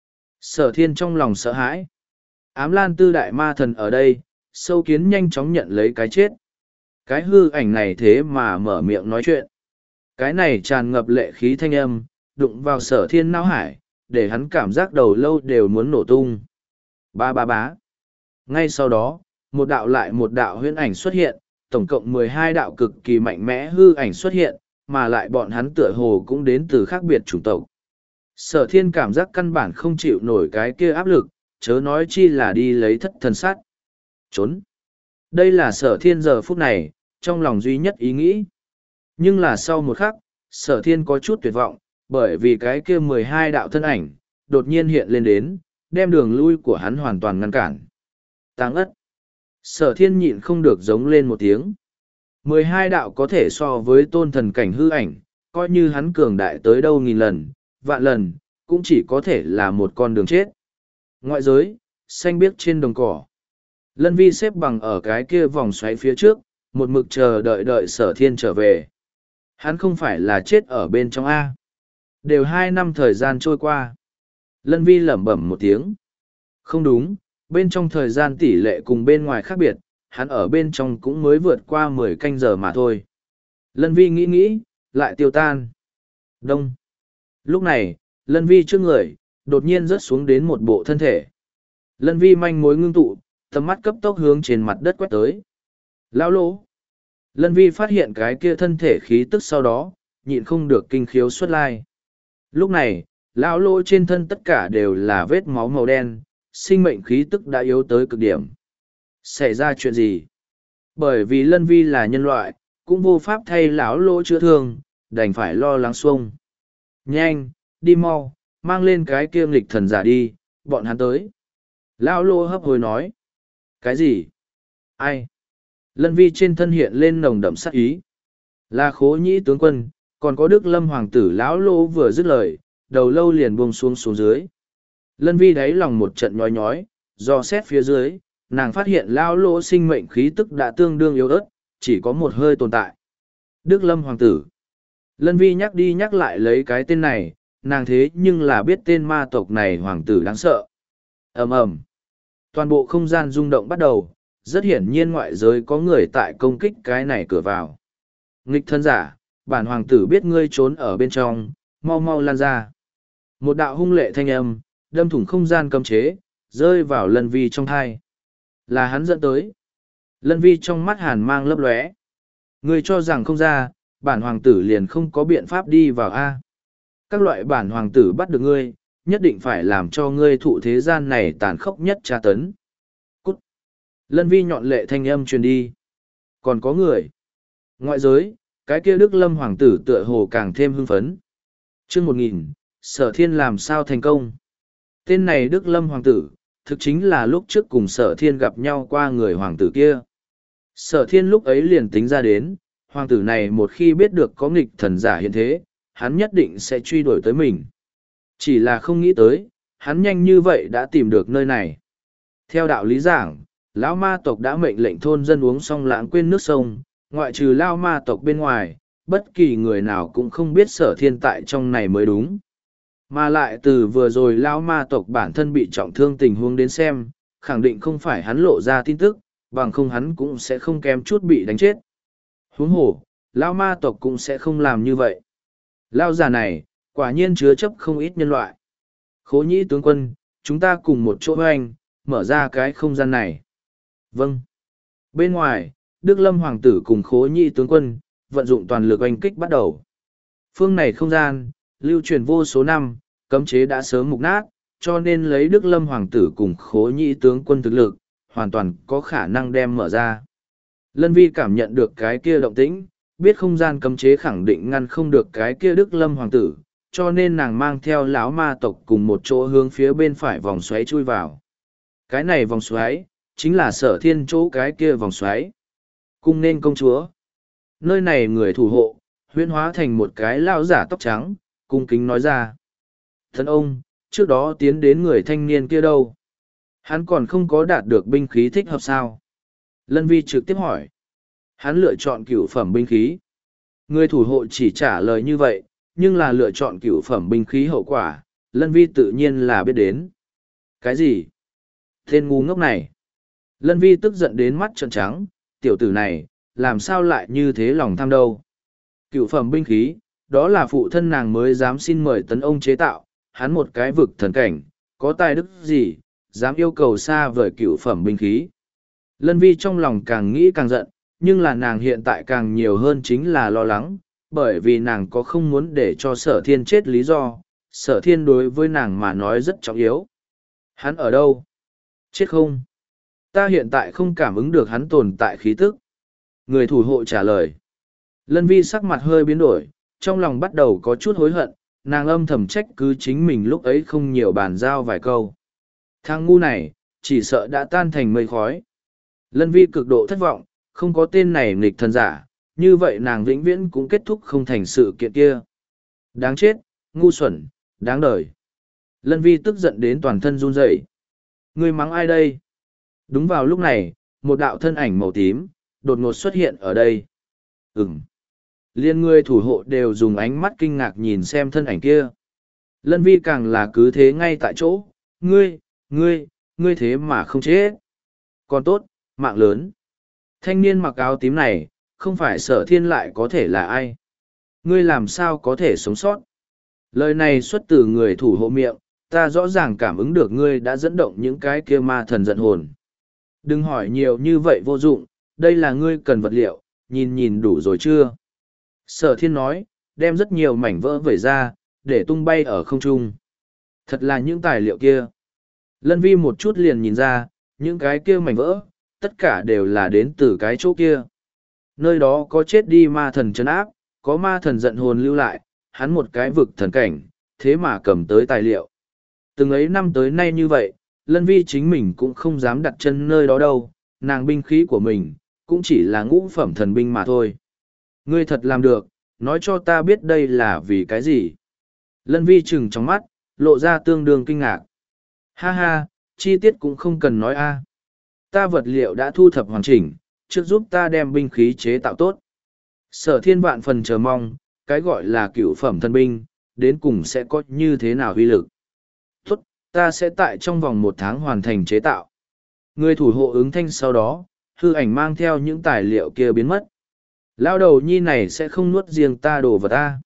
Sở thiên trong lòng sợ hãi. Ám lan tư đại ma thần ở đây, sâu kiến nhanh chóng nhận lấy cái chết. Cái hư ảnh này thế mà mở miệng nói chuyện. Cái này tràn ngập lệ khí thanh âm, đụng vào sở thiên não hải, để hắn cảm giác đầu lâu đều muốn nổ tung. Ba ba bá. Ngay sau đó, một đạo lại một đạo huyễn ảnh xuất hiện, tổng cộng mười hai đạo cực kỳ mạnh mẽ hư ảnh xuất hiện, mà lại bọn hắn tựa hồ cũng đến từ khác biệt chủng tộc. Sở thiên cảm giác căn bản không chịu nổi cái kia áp lực, chớ nói chi là đi lấy thất thần sát. Trốn. Đây là sở thiên giờ phút này, trong lòng duy nhất ý nghĩ. Nhưng là sau một khắc, sở thiên có chút tuyệt vọng, bởi vì cái kia mười hai đạo thân ảnh, đột nhiên hiện lên đến, đem đường lui của hắn hoàn toàn ngăn cản. Táng ất. Sở thiên nhịn không được giống lên một tiếng. mười hai đạo có thể so với tôn thần cảnh hư ảnh, coi như hắn cường đại tới đâu nghìn lần, vạn lần, cũng chỉ có thể là một con đường chết. Ngoại giới, xanh biếc trên đồng cỏ. Lân Vi xếp bằng ở cái kia vòng xoáy phía trước, một mực chờ đợi đợi sở thiên trở về. Hắn không phải là chết ở bên trong A. Đều hai năm thời gian trôi qua. Lân Vi lẩm bẩm một tiếng. Không đúng, bên trong thời gian tỷ lệ cùng bên ngoài khác biệt, hắn ở bên trong cũng mới vượt qua mười canh giờ mà thôi. Lân Vi nghĩ nghĩ, lại tiêu tan. Đông. Lúc này, Lân Vi trước người, đột nhiên rớt xuống đến một bộ thân thể. Lân Vi manh mối ngưng tụ, tầm mắt cấp tốc hướng trên mặt đất quét tới. Lão lỗ. Lân Vi phát hiện cái kia thân thể khí tức sau đó, nhịn không được kinh khiếu xuất lai. Lúc này, lão lỗ trên thân tất cả đều là vết máu màu đen, sinh mệnh khí tức đã yếu tới cực điểm. Xảy ra chuyện gì? Bởi vì Lân Vi là nhân loại, cũng vô pháp thay lão lỗ chữa thương, đành phải lo lắng xuông. Nhanh, đi mau, mang lên cái kia nghịch thần giả đi, bọn hắn tới. Lão lỗ hấp hối nói. Cái gì? Ai? Lân Vi trên thân hiện lên nồng đậm sát ý. Là Khố Nhĩ tướng quân, còn có Đức Lâm hoàng tử. Lão lỗ vừa dứt lời, đầu lâu liền buông xuống xuống dưới. Lân Vi đáy lòng một trận nhói nhói, do xét phía dưới, nàng phát hiện lão lỗ sinh mệnh khí tức đã tương đương yếu ớt, chỉ có một hơi tồn tại. Đức Lâm hoàng tử. Lân Vi nhắc đi nhắc lại lấy cái tên này, nàng thế nhưng là biết tên ma tộc này hoàng tử đáng sợ. Ầm ầm. Toàn bộ không gian rung động bắt đầu, rất hiển nhiên ngoại giới có người tại công kích cái này cửa vào. Nghịch thân giả, bản hoàng tử biết ngươi trốn ở bên trong, mau mau lan ra. Một đạo hung lệ thanh âm, đâm thủng không gian cấm chế, rơi vào Lân Vi trong thai. Là hắn dẫn tới. Lân Vi trong mắt hàn mang lấp lóe. Ngươi cho rằng không ra, bản hoàng tử liền không có biện pháp đi vào A. Các loại bản hoàng tử bắt được ngươi, nhất định phải làm cho ngươi thụ thế gian này tàn khốc nhất tra tấn. Cút. Lân Vi nhọn lệ thanh âm truyền đi. Còn có người. Ngoại giới, cái kia Đức Lâm hoàng tử tựa hồ càng thêm hưng phấn. Chương một nghìn, Sở Thiên làm sao thành công? Tên này Đức Lâm hoàng tử, thực chính là lúc trước cùng Sở Thiên gặp nhau qua người hoàng tử kia. Sở Thiên lúc ấy liền tính ra đến, hoàng tử này một khi biết được có nghịch thần giả hiện thế, hắn nhất định sẽ truy đuổi tới mình. Chỉ là không nghĩ tới, hắn nhanh như vậy đã tìm được nơi này. Theo đạo lý giảng, lão ma tộc đã mệnh lệnh thôn dân uống xong lãng quên nước sông, ngoại trừ lao ma tộc bên ngoài, bất kỳ người nào cũng không biết Sở Thiên tại trong này mới đúng. Mà lại từ vừa rồi lao ma tộc bản thân bị trọng thương tình huống đến xem, khẳng định không phải hắn lộ ra tin tức, bằng không hắn cũng sẽ không kém chút bị đánh chết. Huống hồ, lao ma tộc cũng sẽ không làm như vậy. Lao già này, quả nhiên chứa chấp không ít nhân loại. Khố Nhĩ tướng quân, chúng ta cùng một chỗ với anh, mở ra cái không gian này. Vâng. Bên ngoài, Đức Lâm hoàng tử cùng Khố Nhĩ tướng quân, vận dụng toàn lực oanh kích bắt đầu. Phương này không gian, lưu truyền vô số năm, cấm chế đã sớm mục nát, cho nên lấy Đức Lâm hoàng tử cùng Khố Nhĩ tướng quân thực lực, hoàn toàn có khả năng đem mở ra. Lân Vi cảm nhận được cái kia động tĩnh, biết không gian cấm chế khẳng định ngăn không được cái kia Đức Lâm hoàng tử, cho nên nàng mang theo lão ma tộc cùng một chỗ hướng phía bên phải vòng xoáy chui vào. Cái này vòng xoáy, chính là Sở Thiên chỗ cái kia vòng xoáy. Cung nên công chúa. Nơi này người thủ hộ, huyễn hóa thành một cái lão giả tóc trắng, cung kính nói ra. Thân ông, trước đó tiến đến người thanh niên kia đâu? Hắn còn không có đạt được binh khí thích hợp sao? Lân Vi trực tiếp hỏi. Hắn lựa chọn cửu phẩm binh khí. Người thủ hộ chỉ trả lời như vậy, nhưng là lựa chọn cửu phẩm binh khí hậu quả, Lân Vi tự nhiên là biết đến. Cái gì? Tên ngu ngốc này. Lân Vi tức giận đến mắt trợn trắng, tiểu tử này, làm sao lại như thế lòng tham đâu. Cửu phẩm binh khí, đó là phụ thân nàng mới dám xin mời tấn ông chế tạo, hắn một cái vực thần cảnh, có tài đức gì, dám yêu cầu xa vời cửu phẩm binh khí. Lân Vi trong lòng càng nghĩ càng giận, nhưng là nàng hiện tại càng nhiều hơn chính là lo lắng, bởi vì nàng có không muốn để cho sở thiên chết lý do, sở thiên đối với nàng mà nói rất trọng yếu. Hắn ở đâu? Chết không? Ta hiện tại không cảm ứng được hắn tồn tại khí tức. Người thủ hộ trả lời. Lân Vi sắc mặt hơi biến đổi, trong lòng bắt đầu có chút hối hận, nàng âm thầm trách cứ chính mình lúc ấy không nhiều bàn giao vài câu. Thằng ngu này, chỉ sợ đã tan thành mây khói. Lân Vi cực độ thất vọng, không có tên này nghịch thần giả, như vậy nàng vĩnh viễn cũng kết thúc không thành sự kiện kia. Đáng chết, ngu xuẩn, đáng đời. Lân Vi tức giận đến toàn thân run rẩy. Ngươi mắng ai đây? Đúng vào lúc này, một đạo thân ảnh màu tím, đột ngột xuất hiện ở đây. Ừm. Liên người thủ hộ đều dùng ánh mắt kinh ngạc nhìn xem thân ảnh kia. Lân Vi càng là cứ thế ngay tại chỗ. Ngươi, ngươi, ngươi thế mà không chết. Còn tốt, mạng lớn. Thanh niên mặc áo tím này, không phải sở thiên lại có thể là ai. Ngươi làm sao có thể sống sót? Lời này xuất từ người thủ hộ miệng, ta rõ ràng cảm ứng được ngươi đã dẫn động những cái kia ma thần giận hồn. Đừng hỏi nhiều như vậy vô dụng, đây là ngươi cần vật liệu, nhìn nhìn đủ rồi chưa? Sở thiên nói, đem rất nhiều mảnh vỡ vẩy ra, để tung bay ở không trung. Thật là những tài liệu kia. Lân Vi một chút liền nhìn ra, những cái kia mảnh vỡ, tất cả đều là đến từ cái chỗ kia. Nơi đó có chết đi ma thần trấn áp, có ma thần giận hồn lưu lại, hắn một cái vực thần cảnh, thế mà cầm tới tài liệu. Từng ấy năm tới nay như vậy, Lân Vi chính mình cũng không dám đặt chân nơi đó đâu, nàng binh khí của mình, cũng chỉ là ngũ phẩm thần binh mà thôi. Ngươi thật làm được, nói cho ta biết đây là vì cái gì. Lân Vi trừng trong mắt, lộ ra tương đương kinh ngạc. Ha ha, chi tiết cũng không cần nói a. Ta vật liệu đã thu thập hoàn chỉnh, trước giúp ta đem binh khí chế tạo tốt. Sở thiên vạn phần chờ mong, cái gọi là cựu phẩm thần binh, đến cùng sẽ có như thế nào uy lực. Tốt, ta sẽ tại trong vòng một tháng hoàn thành chế tạo. Người thủ hộ ứng thanh sau đó, hư ảnh mang theo những tài liệu kia biến mất. Lao đầu nhi này sẽ không nuốt riêng ta đồ vật ta.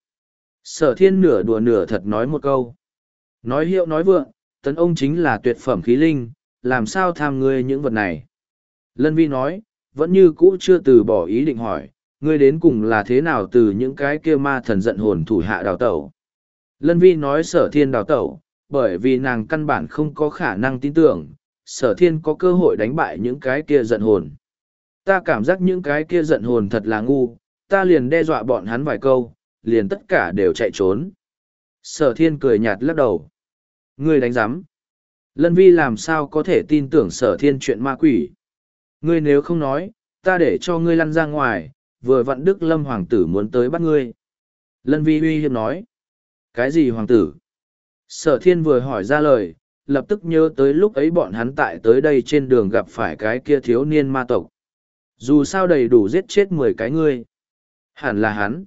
Sở thiên nửa đùa nửa thật nói một câu. Nói hiệu nói vượng, tấn ông chính là tuyệt phẩm khí linh, làm sao tham ngươi những vật này. Lân Vi nói, vẫn như cũ chưa từ bỏ ý định hỏi, ngươi đến cùng là thế nào từ những cái kia ma thần giận hồn thủ hạ đào tẩu. Lân Vi nói sở thiên đào tẩu, bởi vì nàng căn bản không có khả năng tin tưởng, sở thiên có cơ hội đánh bại những cái kia giận hồn. Ta cảm giác những cái kia giận hồn thật là ngu, ta liền đe dọa bọn hắn vài câu, liền tất cả đều chạy trốn. Sở thiên cười nhạt lắc đầu. Ngươi đánh giám. Lân Vi làm sao có thể tin tưởng sở thiên chuyện ma quỷ. Ngươi nếu không nói, ta để cho ngươi lăn ra ngoài, vừa vặn Đức Lâm Hoàng tử muốn tới bắt ngươi. Lân Vi uy hiếp nói. Cái gì hoàng tử? Sở thiên vừa hỏi ra lời, lập tức nhớ tới lúc ấy bọn hắn tại tới đây trên đường gặp phải cái kia thiếu niên ma tộc. Dù sao đầy đủ giết chết mười cái ngươi. Hẳn là hắn.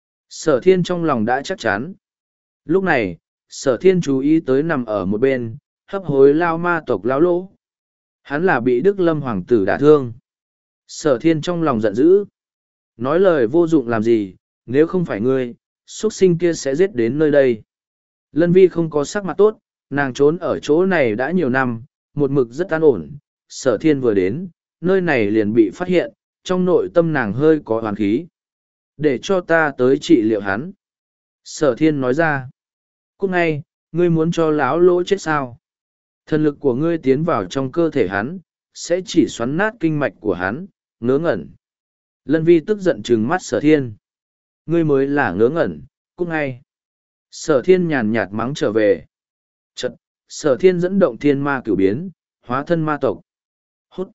Sở thiên trong lòng đã chắc chắn. Lúc này, sở thiên chú ý tới nằm ở một bên, hấp hối lao ma tộc lao lỗ. Hắn là bị Đức Lâm Hoàng tử đả thương. Sở thiên trong lòng giận dữ. Nói lời vô dụng làm gì, nếu không phải ngươi, xuất sinh kia sẽ giết đến nơi đây. Lân Vi không có sắc mặt tốt, nàng trốn ở chỗ này đã nhiều năm, một mực rất an ổn. Sở thiên vừa đến, nơi này liền bị phát hiện, trong nội tâm nàng hơi có hoàn khí. Để cho ta tới trị liệu hắn. Sở thiên nói ra. Cúc ngay, ngươi muốn cho lão lỗ chết sao? Thần lực của ngươi tiến vào trong cơ thể hắn, sẽ chỉ xoắn nát kinh mạch của hắn, ngớ ngẩn. Lân Vi tức giận trừng mắt sở thiên. Ngươi mới là ngớ ngẩn, cúc ngay. Sở thiên nhàn nhạt mắng trở về. Chật, sở thiên dẫn động thiên ma cửu biến, hóa thân ma tộc. Hút.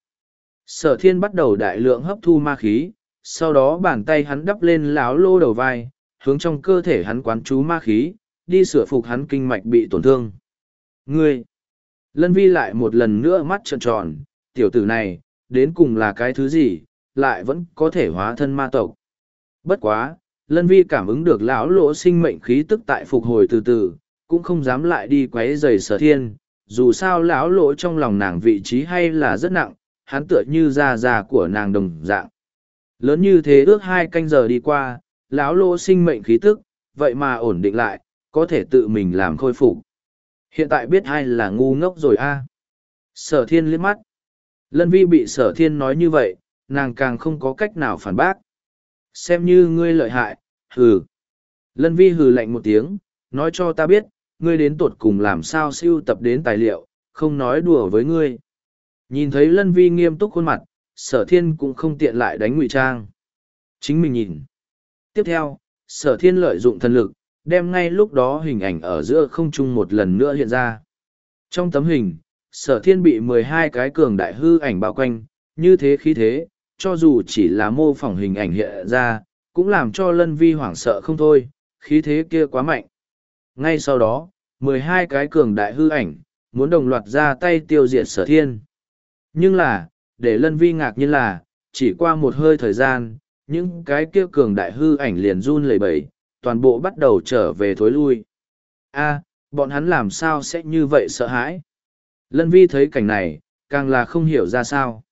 Sở thiên bắt đầu đại lượng hấp thu ma khí, sau đó bàn tay hắn đắp lên láo lô đầu vai, hướng trong cơ thể hắn quán chú ma khí, đi sửa phục hắn kinh mạch bị tổn thương. Ngươi! Lân Vi lại một lần nữa mắt trợn tròn, tiểu tử này, đến cùng là cái thứ gì, lại vẫn có thể hóa thân ma tộc. Bất quá, Lân Vi cảm ứng được lão lỗ sinh mệnh khí tức tại phục hồi từ từ, cũng không dám lại đi quấy rầy Sở Thiên, dù sao lão lỗ trong lòng nàng vị trí hay là rất nặng, hắn tựa như da da của nàng đồng dạng. Lớn như thế ước hai canh giờ đi qua, lão lỗ sinh mệnh khí tức, vậy mà ổn định lại, có thể tự mình làm khôi phục. Hiện tại biết ai là ngu ngốc rồi a. Sở Thiên liếc mắt. Lân Vi bị Sở Thiên nói như vậy, nàng càng không có cách nào phản bác. Xem như ngươi lợi hại, hừ. Lân Vi hừ lạnh một tiếng, nói cho ta biết, ngươi đến tột cùng làm sao siêu tập đến tài liệu, không nói đùa với ngươi. Nhìn thấy Lân Vi nghiêm túc khuôn mặt, Sở Thiên cũng không tiện lại đánh ngụy trang. Chính mình nhìn. Tiếp theo, Sở Thiên lợi dụng thần lực, đem ngay lúc đó hình ảnh ở giữa không trung một lần nữa hiện ra. Trong tấm hình, Sở Thiên bị mười hai cái cường đại hư ảnh bao quanh, như thế khí thế, cho dù chỉ là mô phỏng hình ảnh hiện ra, cũng làm cho Lân Vi hoảng sợ không thôi, khí thế kia quá mạnh. Ngay sau đó, mười hai cái cường đại hư ảnh, muốn đồng loạt ra tay tiêu diệt Sở Thiên. Nhưng là, để Lân Vi ngạc nhiên là, chỉ qua một hơi thời gian, những cái kia cường đại hư ảnh liền run lẩy bẩy, toàn bộ bắt đầu trở về thối lui. A, bọn hắn làm sao sẽ như vậy sợ hãi? Lân Vi thấy cảnh này, càng là không hiểu ra sao.